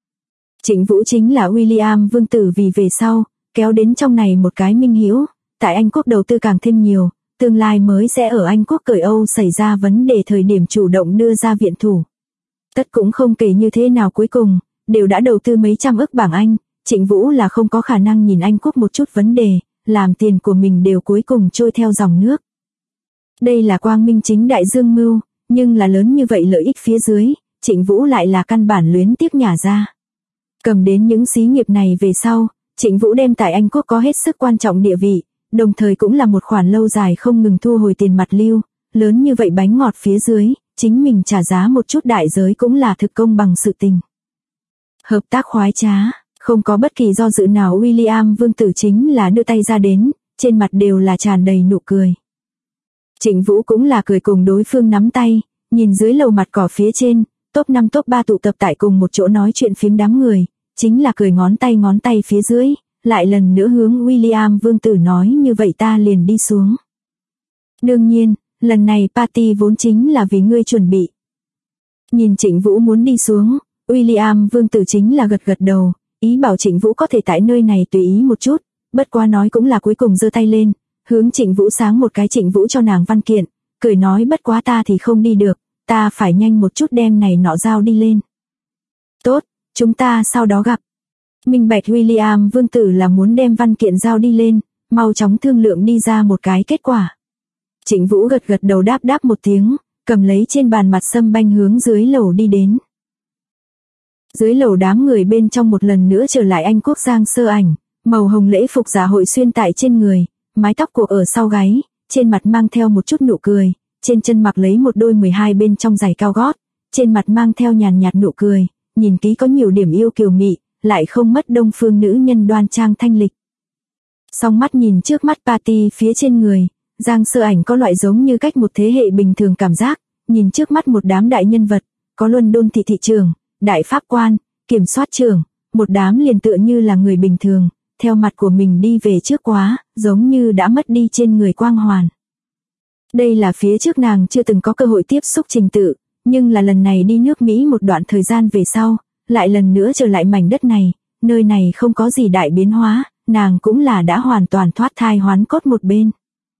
Trịnh Vũ chính là William Vương Tử vì về sau, kéo đến trong này một cái minh hữu, tại Anh Quốc đầu tư càng thêm nhiều, tương lai mới sẽ ở Anh Quốc cởi Âu xảy ra vấn đề thời điểm chủ động đưa ra viện thủ. Tất cũng không kể như thế nào cuối cùng, đều đã đầu tư mấy trăm ức bảng Anh, Trịnh Vũ là không có khả năng nhìn Anh Quốc một chút vấn đề, làm tiền của mình đều cuối cùng trôi theo dòng nước. Đây là quang minh chính đại dương mưu, nhưng là lớn như vậy lợi ích phía dưới, Trịnh Vũ lại là căn bản luyến tiếc nhả ra. Cầm đến những xí nghiệp này về sau, Trịnh Vũ đem tại Anh Quốc có hết sức quan trọng địa vị, đồng thời cũng là một khoản lâu dài không ngừng thu hồi tiền mặt lưu, lớn như vậy bánh ngọt phía dưới, chính mình trả giá một chút đại giới cũng là thực công bằng sự tình. Hợp tác khoái trá, không có bất kỳ do dự nào William Vương Tử chính là đưa tay ra đến, trên mặt đều là tràn đầy nụ cười. Trịnh Vũ cũng là cười cùng đối phương nắm tay, nhìn dưới lầu mặt cỏ phía trên, top 5 top 3 tụ tập tại cùng một chỗ nói chuyện phím đám người, chính là cười ngón tay phía dưới, lại lần nữa hướng William Vương Tử nói như vậy ta liền đi xuống. Đương nhiên, lần này party vốn chính là vì ngươi chuẩn bị. Nhìn Trịnh Vũ muốn đi xuống, William Vương Tử chính là gật đầu, ý bảo Trịnh Vũ có thể tại nơi này tùy ý một chút, bất quá nói cũng là cuối cùng giơ tay lên, hướng Trịnh Vũ sáng một cái. Trịnh Vũ cho nàng văn kiện, cười nói bất quá ta thì không đi được, ta phải nhanh một chút đem này nọ giao đi lên. Tốt, chúng ta sau đó gặp. Minh bạch William Vương Tử là muốn đem văn kiện giao đi lên, mau chóng thương lượng đi ra một cái kết quả. Trịnh Vũ gật đầu đáp một tiếng, cầm lấy trên bàn mặt sâm banh hướng dưới lầu đi đến. Dưới lầu đám người bên trong một lần nữa trở lại Anh Quốc Giang sơ ảnh, màu hồng lễ phục dạ hội xuyên tại trên người, mái tóc cột ở sau gáy, trên mặt mang theo một chút nụ cười, trên chân mặc lấy một đôi 12 bên trong giày cao gót, trên mặt mang theo nhàn nhạt nụ cười, nhìn kỹ có nhiều điểm yêu kiều mị, lại không mất đông phương nữ nhân đoan trang thanh lịch. Song mắt nhìn trước mắt party phía trên người, Giang sơ ảnh có loại giống như cách một thế hệ bình thường cảm giác, nhìn trước mắt một đám đại nhân vật, có London thị trưởng, đại pháp quan, kiểm soát trưởng, một đám liền tựa như là người bình thường, theo mặt của mình đi về trước quá, giống như đã mất đi trên người quang hoàn. Đây là phía trước nàng chưa từng có cơ hội tiếp xúc trình tự, nhưng là lần này đi nước Mỹ một đoạn thời gian về sau, lại lần nữa trở lại mảnh đất này, nơi này không có gì đại biến hóa, nàng cũng là đã hoàn toàn thoát thai hoán cốt một bên.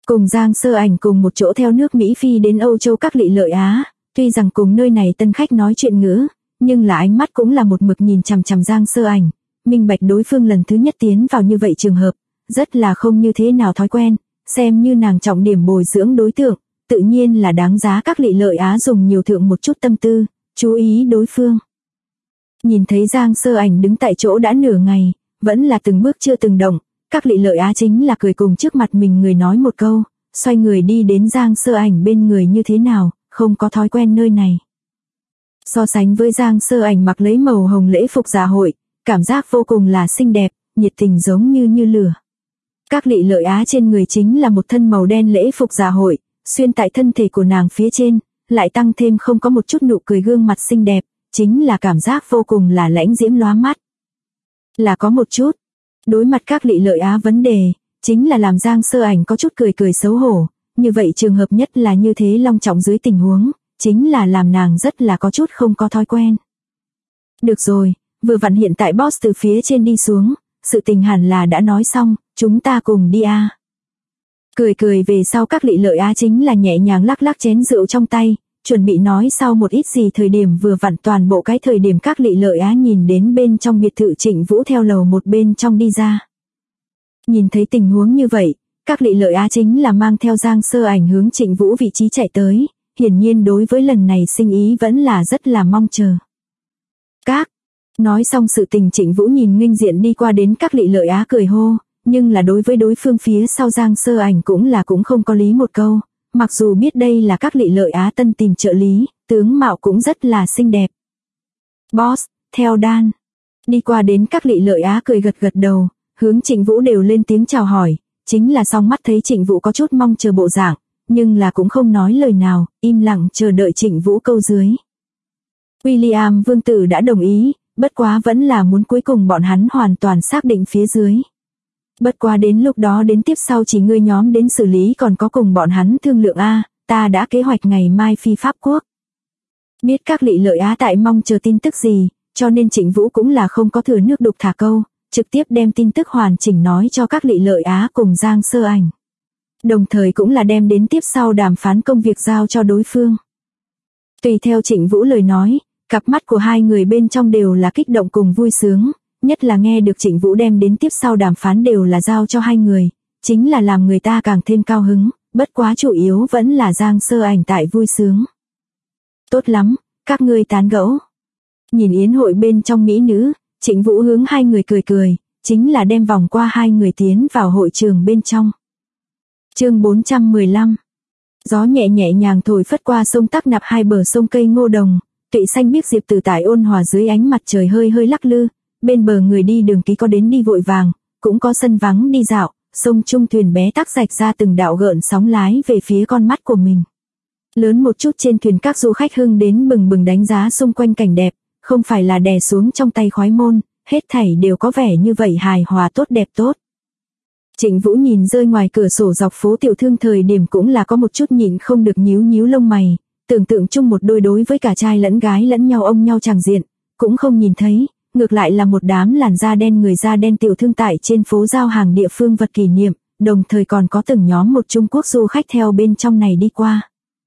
Cùng Giang Sơ Ảnh cùng một chỗ theo nước Mỹ phi đến Âu Châu các lỵ lợi Á, tuy rằng cùng nơi này tân khách nói chuyện ngữ, nhưng là ánh mắt cũng là một mực nhìn chằm chằm Giang Sơ Ảnh, minh bạch đối phương lần thứ nhất tiến vào như vậy trường hợp, rất là không như thế nào thói quen, xem như nàng trọng điểm bồi dưỡng đối tượng, tự nhiên là đáng giá các lỵ lợi Á dùng nhiều thượng một chút tâm tư, chú ý đối phương. Nhìn thấy Giang Sơ Ảnh đứng tại chỗ đã nửa ngày, vẫn là từng bước chưa từng động, các lỵ lợi Á chính là cười cùng trước mặt mình người nói một câu, xoay người đi đến Giang Sơ Ảnh bên người như thế nào, không có thói quen nơi này. So sánh với Giang Sơ Ảnh mặc lấy màu hồng lễ phục dạ hội, cảm giác vô cùng là xinh đẹp, nhiệt tình giống như lửa. Các lỵ lợi Á trên người chính là một thân màu đen lễ phục dạ hội, xuyên tại thân thể của nàng phía trên, lại tăng thêm không có một chút nụ cười gương mặt xinh đẹp, chính là cảm giác vô cùng là lãnh diễm lóa mắt. Là có một chút, đối mặt các lỵ lợi Á vấn đề, chính là làm Giang Sơ Ảnh có chút cười xấu hổ, như vậy trường hợp nhất là như thế long trọng dưới tình huống, chính là làm nàng rất là có chút không có thói quen. Được rồi, vừa vặn hiện tại boss từ phía trên đi xuống, sự tình hẳn là đã nói xong, chúng ta cùng đi a. Cười về sau các lỵ lợi Á chính là nhẹ nhàng lắc lắc chén rượu trong tay, chuẩn bị nói sau một ít gì thời điểm vừa vặn toàn bộ cái thời điểm các lỵ lợi Á nhìn đến bên trong biệt thự Trịnh Vũ theo lầu một bên trong đi ra. Nhìn thấy tình huống như vậy, các lỵ lợi Á chính là mang theo Giang Sơ Ảnh hướng Trịnh Vũ vị trí chạy tới, hiển nhiên đối với lần này sinh ý vẫn là rất là mong chờ. Nói xong sự tình Trịnh Vũ nhìn nghênh diện đi qua đến các lỵ lợi Á cười hô, nhưng là đối với đối phương phía sau Giang Sơ Ảnh cũng không có lý một câu, mặc dù biết đây là các lỵ lợi Á tân tìm trợ lý, tướng mạo cũng rất là xinh đẹp. Boss, theo đan. Đi qua đến các lỵ lợi Á cười gật đầu, hướng Trịnh Vũ đều lên tiếng chào hỏi, chính là song mắt thấy Trịnh Vũ có chút mong chờ bộ dạng, nhưng là cũng không nói lời nào, im lặng chờ đợi Trịnh Vũ câu dưới. William vương tử đã đồng ý, bất quá vẫn là muốn cuối cùng bọn hắn hoàn toàn xác định phía dưới. Bất quá đến lúc đó đến tiếp sau chỉ ngươi nhóm đến xử lý còn có cùng bọn hắn thương lượng a, ta đã kế hoạch ngày mai phi Pháp Quốc. Biết các lỵ lợi Á tại mong chờ tin tức gì, cho nên Trịnh Vũ cũng là không có thừa nước đục thả câu, trực tiếp đem tin tức hoàn chỉnh nói cho các lỵ lợi Á cùng Giang Sơ Ảnh. Đồng thời cũng là đem đến tiếp sau đàm phán công việc giao cho đối phương. Tùy theo Trịnh Vũ lời nói, cặp mắt của hai người bên trong đều là kích động cùng vui sướng, nhất là nghe được Trịnh Vũ đem đến tiếp sau đàm phán đều là giao cho hai người, chính là làm người ta càng thêm cao hứng, bất quá chủ yếu vẫn là Giang Sơ Ảnh tại vui sướng. Tốt lắm, các ngươi tán gẫu. Nhìn yến hội bên trong mỹ nữ, Trịnh Vũ hướng hai người cười, chính là đem vòng qua hai người tiến vào hội trường bên trong. Chương 415. Gió nhẹ nhàng thổi phất qua sông Tắc Nạp hai bờ sông cây ngô đồng, tụy xanh biếc diệp từ tại ôn hòa dưới ánh mặt trời hơi lắc lư, bên bờ người đi đường ký có đến đi vội vàng, cũng có sân vắng đi dạo, sông trung thuyền bé tắc rạch ra từng đạo gợn sóng lái về phía con mắt của mình. Lớn một chút trên thuyền các du khách hưng đến bừng đánh giá xung quanh cảnh đẹp, không phải là đè xuống trong tay khoái môn, hết thảy đều có vẻ như vậy hài hòa tốt đẹp tốt. Trịnh Vũ nhìn rơi ngoài cửa sổ dọc phố tiểu thương thời điểm cũng là có một chút nhịn không được nhíu lông mày, tưởng tượng chung một đôi đối với cả trai lẫn gái lẫn nhau ôm nhau chàng diện, cũng không nhìn thấy, ngược lại là một đám làn da đen người da đen tiểu thương tại trên phố giao hàng địa phương vật kỷ niệm, đồng thời còn có từng nhóm một Trung Quốc du khách theo bên trong này đi qua.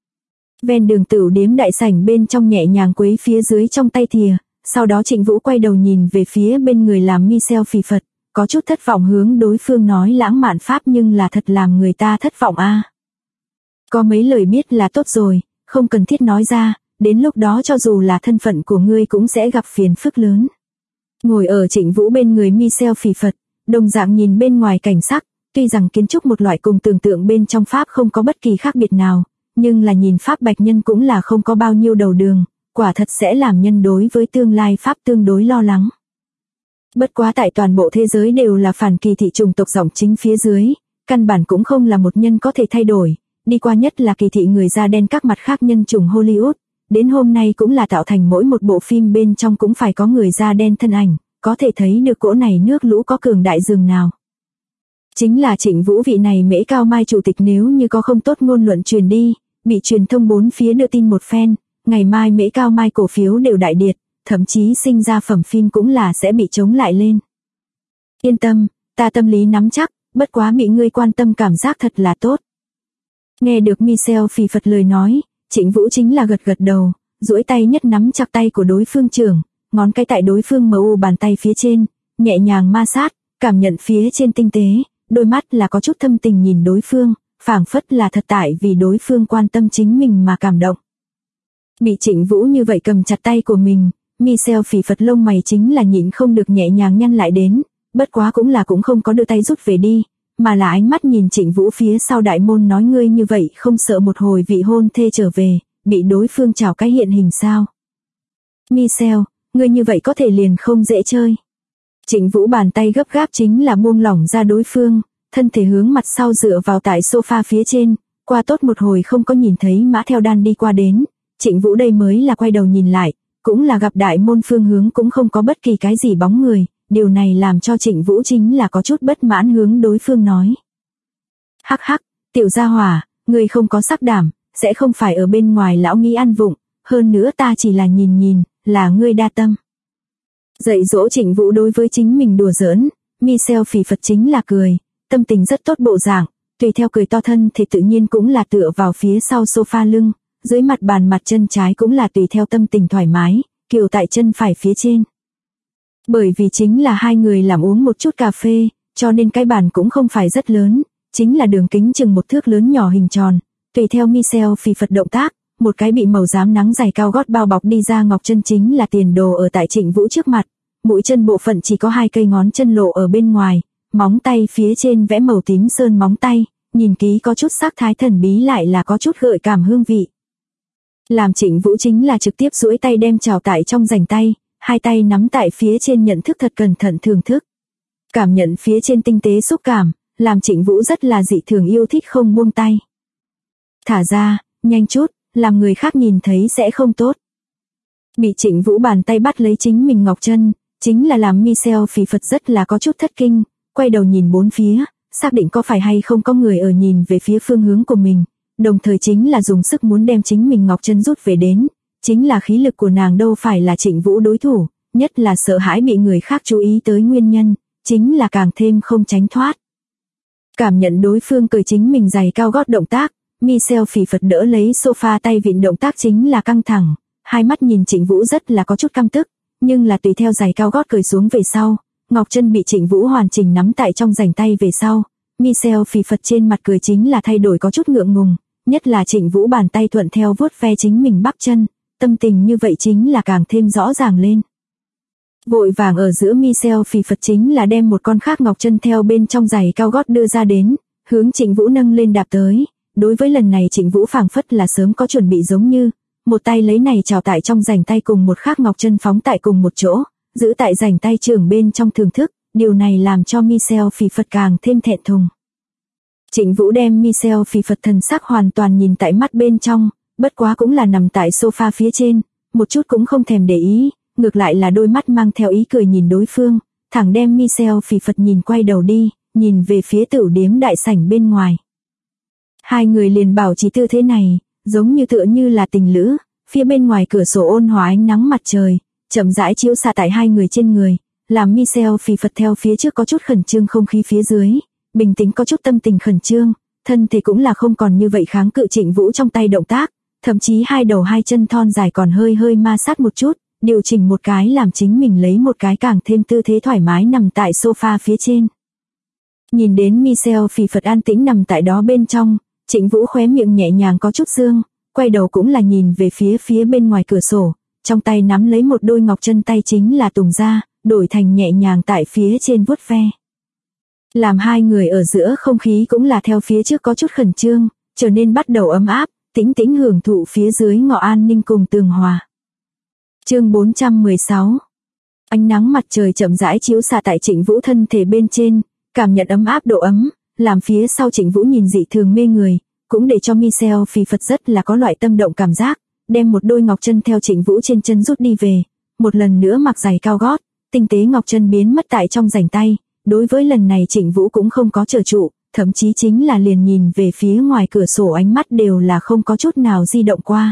Ven đường tửu điếm đại sảnh bên trong nhẹ nhàng quấy phía dưới trong tay thìa, sau đó Trịnh Vũ quay đầu nhìn về phía bên người làm mi selfie Phật, có chút thất vọng hướng đối phương nói lãng mạn pháp nhưng là thật làm người ta thất vọng a. Có mấy lời biết là tốt rồi, không cần thiết nói ra, đến lúc đó cho dù là thân phận của ngươi cũng sẽ gặp phiền phức lớn. Ngồi ở Trịnh Vũ bên người mi selfie Phật, đồng dạng nhìn bên ngoài cảnh sắc, tuy rằng kiến trúc một loại cùng tưởng tượng bên trong Pháp không có bất kỳ khác biệt nào, nhưng là nhìn Pháp bạch nhân cũng là không có bao nhiêu đầu đường, quả thật sẽ làm nhân đối với tương lai Pháp tương đối lo lắng. Bất quá tại toàn bộ thế giới đều là phản kỳ thị chủng tộc dòng chính phía dưới, căn bản cũng không là một nhân có thể thay đổi, đi qua nhất là kỳ thị người da đen các mặt khác nhân chủng Hollywood, đến hôm nay cũng là tạo thành mỗi một bộ phim bên trong cũng phải có người da đen thân ảnh, có thể thấy được cỗ này nước lũ có cường đại dường nào. Chính là Trịnh Vũ vị này Mễ Cao Mai chủ tịch nếu như có không tốt ngôn luận truyền đi, bị truyền thông bốn phía đưa tin một phen, ngày mai Mễ Cao Mai cổ phiếu đều đại điệt, thậm chí sinh ra phẩm phim cũng là sẽ bị chống lại lên. Yên tâm, ta tâm lý nắm chắc, bất quá bị ngươi quan tâm cảm giác thật là tốt. Nghe được Michel phì phật lời nói, Trịnh Vũ chính là gật gật đầu, duỗi tay nhất nắm chặt tay của đối phương trưởng, ngón cái tại đối phương mu bàn tay phía trên, nhẹ nhàng ma sát, cảm nhận phía trên tinh tế, đôi mắt là có chút thâm tình nhìn đối phương, phảng phất là thật tại vì đối phương quan tâm chính mình mà cảm động. Bị Trịnh Vũ như vậy cầm chặt tay của mình, Michel phì phật lông mày chính là nhịn không được nhẹ nhàng nhăn lại đến, bất quá cũng không có đưa tay rút về đi, mà là ánh mắt nhìn Trịnh Vũ phía sau đại môn nói ngươi như vậy không sợ một hồi vị hôn thê trở về, bị đối phương chào cái hiện hình sao. Michel, ngươi như vậy có thể liền không dễ chơi. Trịnh Vũ bàn tay gấp gáp chính là buông lỏng ra đối phương, thân thể hướng mặt sau dựa vào tại sofa phía trên, qua tốt một hồi không có nhìn thấy Mã Theo Đan đi qua đến, Trịnh Vũ đây mới là quay đầu nhìn lại, cũng là gặp đại môn phương hướng cũng không có bất kỳ cái gì bóng người, điều này làm cho Trịnh Vũ chính là có chút bất mãn hướng đối phương nói. Hắc hắc, tiểu gia hỏa, ngươi không có sắc đảm, sẽ không phải ở bên ngoài lão nghĩ ăn vụng, hơn nữa ta chỉ là nhìn, là ngươi đa tâm. Dạy dỗ Trịnh Vũ đối với chính mình đùa giỡn, Michel phì phật chính là cười, tâm tình rất tốt bộ dạng, tùy theo cười to thân thì tự nhiên cũng là tựa vào phía sau sofa lưng, dưới mặt bàn mặt chân trái cũng là tùy theo tâm tình thoải mái, kiều tại chân phải phía trên. Bởi vì chính là hai người làm uống một chút cà phê, cho nên cái bàn cũng không phải rất lớn, chính là đường kính chừng một thước lớn nhỏ hình tròn, tùy theo Michel phì phật động tác, một cái bị màu xám nắng giày cao gót bao bọc đi ra ngọc chân chính là tiền đồ ở tại Trịnh Vũ trước mặt, mũi chân bộ phận chỉ có 2 cây ngón chân lộ ở bên ngoài, móng tay phía trên vẽ màu tím sơn móng tay, nhìn kỹ có chút sắc thái thần bí lại là có chút gợi cảm hương vị. Làm Trịnh Vũ chính là trực tiếp duỗi tay đem trào tại trong rảnh tay, hai tay nắm tại phía trên nhận thức thật cẩn thận thưởng thức. Cảm nhận phía trên tinh tế xúc cảm, làm Trịnh Vũ rất là dị thường yêu thích không buông tay. Thả ra, nhanh chút, làm người khác nhìn thấy sẽ không tốt. Bị Trịnh Vũ bàn tay bắt lấy chính mình ngọc chân, chính là làm Michel phì phật rất là có chút thất kinh, quay đầu nhìn bốn phía, xác định có phải hay không có người ở nhìn về phía phương hướng của mình, đồng thời chính là dùng sức muốn đem chính mình ngọc chân rút về đến, chính là khí lực của nàng đâu phải là Trịnh Vũ đối thủ, nhất là sợ hãi bị người khác chú ý tới nguyên nhân, chính là càng thêm không tránh thoát. Cảm nhận đối phương cởi chính mình giày cao gót động tác, Michel phì phật đỡ lấy sofa tay vịn động tác chính là căng thẳng, hai mắt nhìn Trịnh Vũ rất là có chút căm tức, nhưng là tùy theo giày cao gót cởi xuống về sau, ngọc chân bị Trịnh Vũ hoàn chỉnh nắm tại trong rảnh tay về sau, Michel phì phật trên mặt cười chính là thay đổi có chút ngượng ngùng, nhất là Trịnh Vũ bàn tay thuận theo vuốt ve chính mình bắp chân, tâm tình như vậy chính là càng thêm rõ ràng lên. Vội vàng ở giữa Michel phì phật chính là đem một con khác ngọc chân theo bên trong giày cao gót đưa ra đến, hướng Trịnh Vũ nâng lên đạp tới. Đối với lần này Trịnh Vũ phảng phất là sớm có chuẩn bị giống như, một tay lấy này trào tại trong rảnh tay cùng một khác ngọc chân phóng tại cùng một chỗ, giữ tại rảnh tay trưởng bên trong thưởng thức, điều này làm cho Michel phì phật càng thêm thẹn thùng. Trịnh Vũ đem Michel phì phật thần sắc hoàn toàn nhìn tại mắt bên trong, bất quá cũng là nằm tại sofa phía trên, một chút cũng không thèm để ý, ngược lại là đôi mắt mang theo ý cười nhìn đối phương, thẳng đem Michel phì phật nhìn quay đầu đi, nhìn về phía tửu điếm đại sảnh bên ngoài. Hai người liền bảo trì tư thế này, giống như tựa như là tình lữ, phía bên ngoài cửa sổ ôn hòa ánh nắng mặt trời, chậm rãi chiếu xạ tại hai người trên người, làm Michel phì phật theo phía trước có chút khẩn trương không khí phía dưới, bình tĩnh có chút tâm tình khẩn trương, thân thể cũng là không còn như vậy kháng cự Trịnh Vũ trong tay động tác, thậm chí hai đầu hai chân thon dài còn hơi ma sát một chút, điều chỉnh một cái làm chính mình lấy một cái càng thêm tư thế thoải mái nằm tại sofa phía trên. Nhìn đến Michel phì phật an tĩnh nằm tại đó bên trong, Trịnh Vũ khóe miệng nhẹ nhàng có chút dương, quay đầu cũng là nhìn về phía bên ngoài cửa sổ, trong tay nắm lấy một đôi ngọc chân tay chính là tùng ra, đổi thành nhẹ nhàng tại phía trên vuốt ve. Làm hai người ở giữa không khí cũng là theo phía trước có chút khẩn trương, trở nên bắt đầu ấm áp, tĩnh hưởng thụ phía dưới ngọ an ninh cùng tường hòa. Chương 416. Ánh nắng mặt trời chậm rãi chiếu xạ tại Trịnh Vũ thân thể bên trên, cảm nhận ấm áp độ ấm, làm phía sau Trịnh Vũ nhìn dị thường mê người, cũng để cho Michel phì phật rất là có loại tâm động cảm giác, đem một đôi ngọc chân theo Trịnh Vũ trên chân rút đi về, một lần nữa mặc giày cao gót, tinh tế ngọc chân biến mất tại trong rảnh tay, đối với lần này Trịnh Vũ cũng không có chờ trụ, thậm chí chính là liền nhìn về phía ngoài cửa sổ ánh mắt đều là không có chút nào di động qua.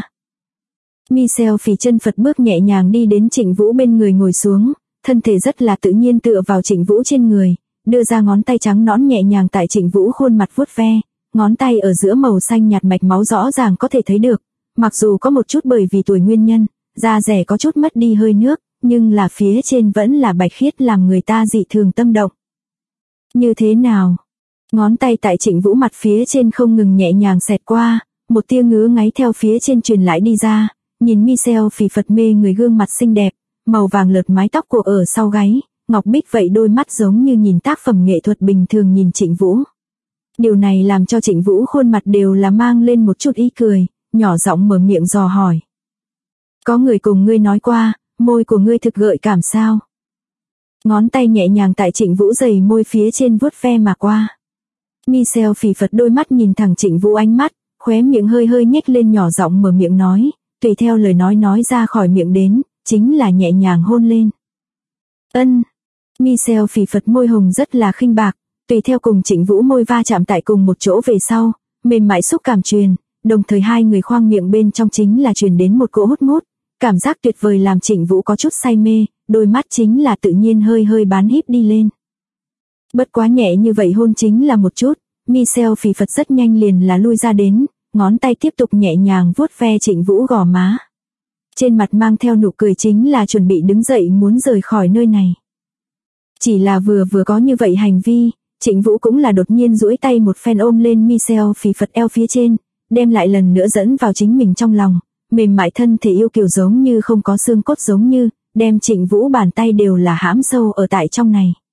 Michel phì chân Phật bước nhẹ nhàng đi đến Trịnh Vũ bên người ngồi xuống, thân thể rất là tự nhiên tựa vào Trịnh Vũ trên người, đưa ra ngón tay trắng nõn nhẹ nhàng tại Trịnh Vũ khuôn mặt vuốt ve, ngón tay ở giữa màu xanh nhạt mạch máu rõ ràng có thể thấy được, mặc dù có một chút bởi vì tuổi nguyên nhân, da rẻ có chút mất đi hơi nước, nhưng là phía trên vẫn là bạch khiết làm người ta dị thường tâm động. Như thế nào? Ngón tay tại Trịnh Vũ mặt phía trên không ngừng nhẹ nhàng xẹt qua, một tia ngứa ngáy theo phía trên truyền lại đi ra, nhìn Michelle phì phật mê người gương mặt xinh đẹp, màu vàng lợt mái tóc của ở sau gáy, ngọc bích vậy đôi mắt giống như nhìn tác phẩm nghệ thuật bình thường nhìn Trịnh Vũ. Điều này làm cho Trịnh Vũ khuôn mặt đều là mang lên một chút ý cười, nhỏ giọng mở miệng dò hỏi. Có người cùng ngươi nói qua, môi của ngươi thực gợi cảm sao? Ngón tay nhẹ nhàng tại Trịnh Vũ dày môi phía trên vuốt ve mà qua. Michelle phì phật đôi mắt nhìn thẳng Trịnh Vũ ánh mắt, khóe miệng hơi hơi nhếch lên nhỏ giọng mở miệng nói, tùy theo lời nói ra khỏi miệng đến, chính là nhẹ nhàng hôn lên. Ân. Michelle phì phật môi hồng rất là khinh bạc, tùy theo cùng Trịnh Vũ môi va chạm tại cùng một chỗ về sau, mềm mại xúc cảm truyền, đồng thời hai người khoang miệng bên trong chính là truyền đến một cỗ hút ngút, cảm giác tuyệt vời làm Trịnh Vũ có chút say mê, đôi mắt chính là tự nhiên hơi hơi bán híp đi lên. Bất quá nhẹ như vậy hôn chính là một chút, Michelle phì phật rất nhanh liền là lui ra đến, ngón tay tiếp tục nhẹ nhàng vuốt ve Trịnh Vũ gò má. Trên mặt mang theo nụ cười chính là chuẩn bị đứng dậy muốn rời khỏi nơi này. Chỉ là vừa có như vậy hành vi, Trịnh Vũ cũng là đột nhiên duỗi tay một phen ôm lên Michelle phì phật eo phía trên, đem lại lần nữa dẫn vào chính mình trong lòng, mềm mại thân thể yêu kiều giống như không có xương cốt giống như, đem Trịnh Vũ bàn tay đều là hãm sâu ở tại trong này.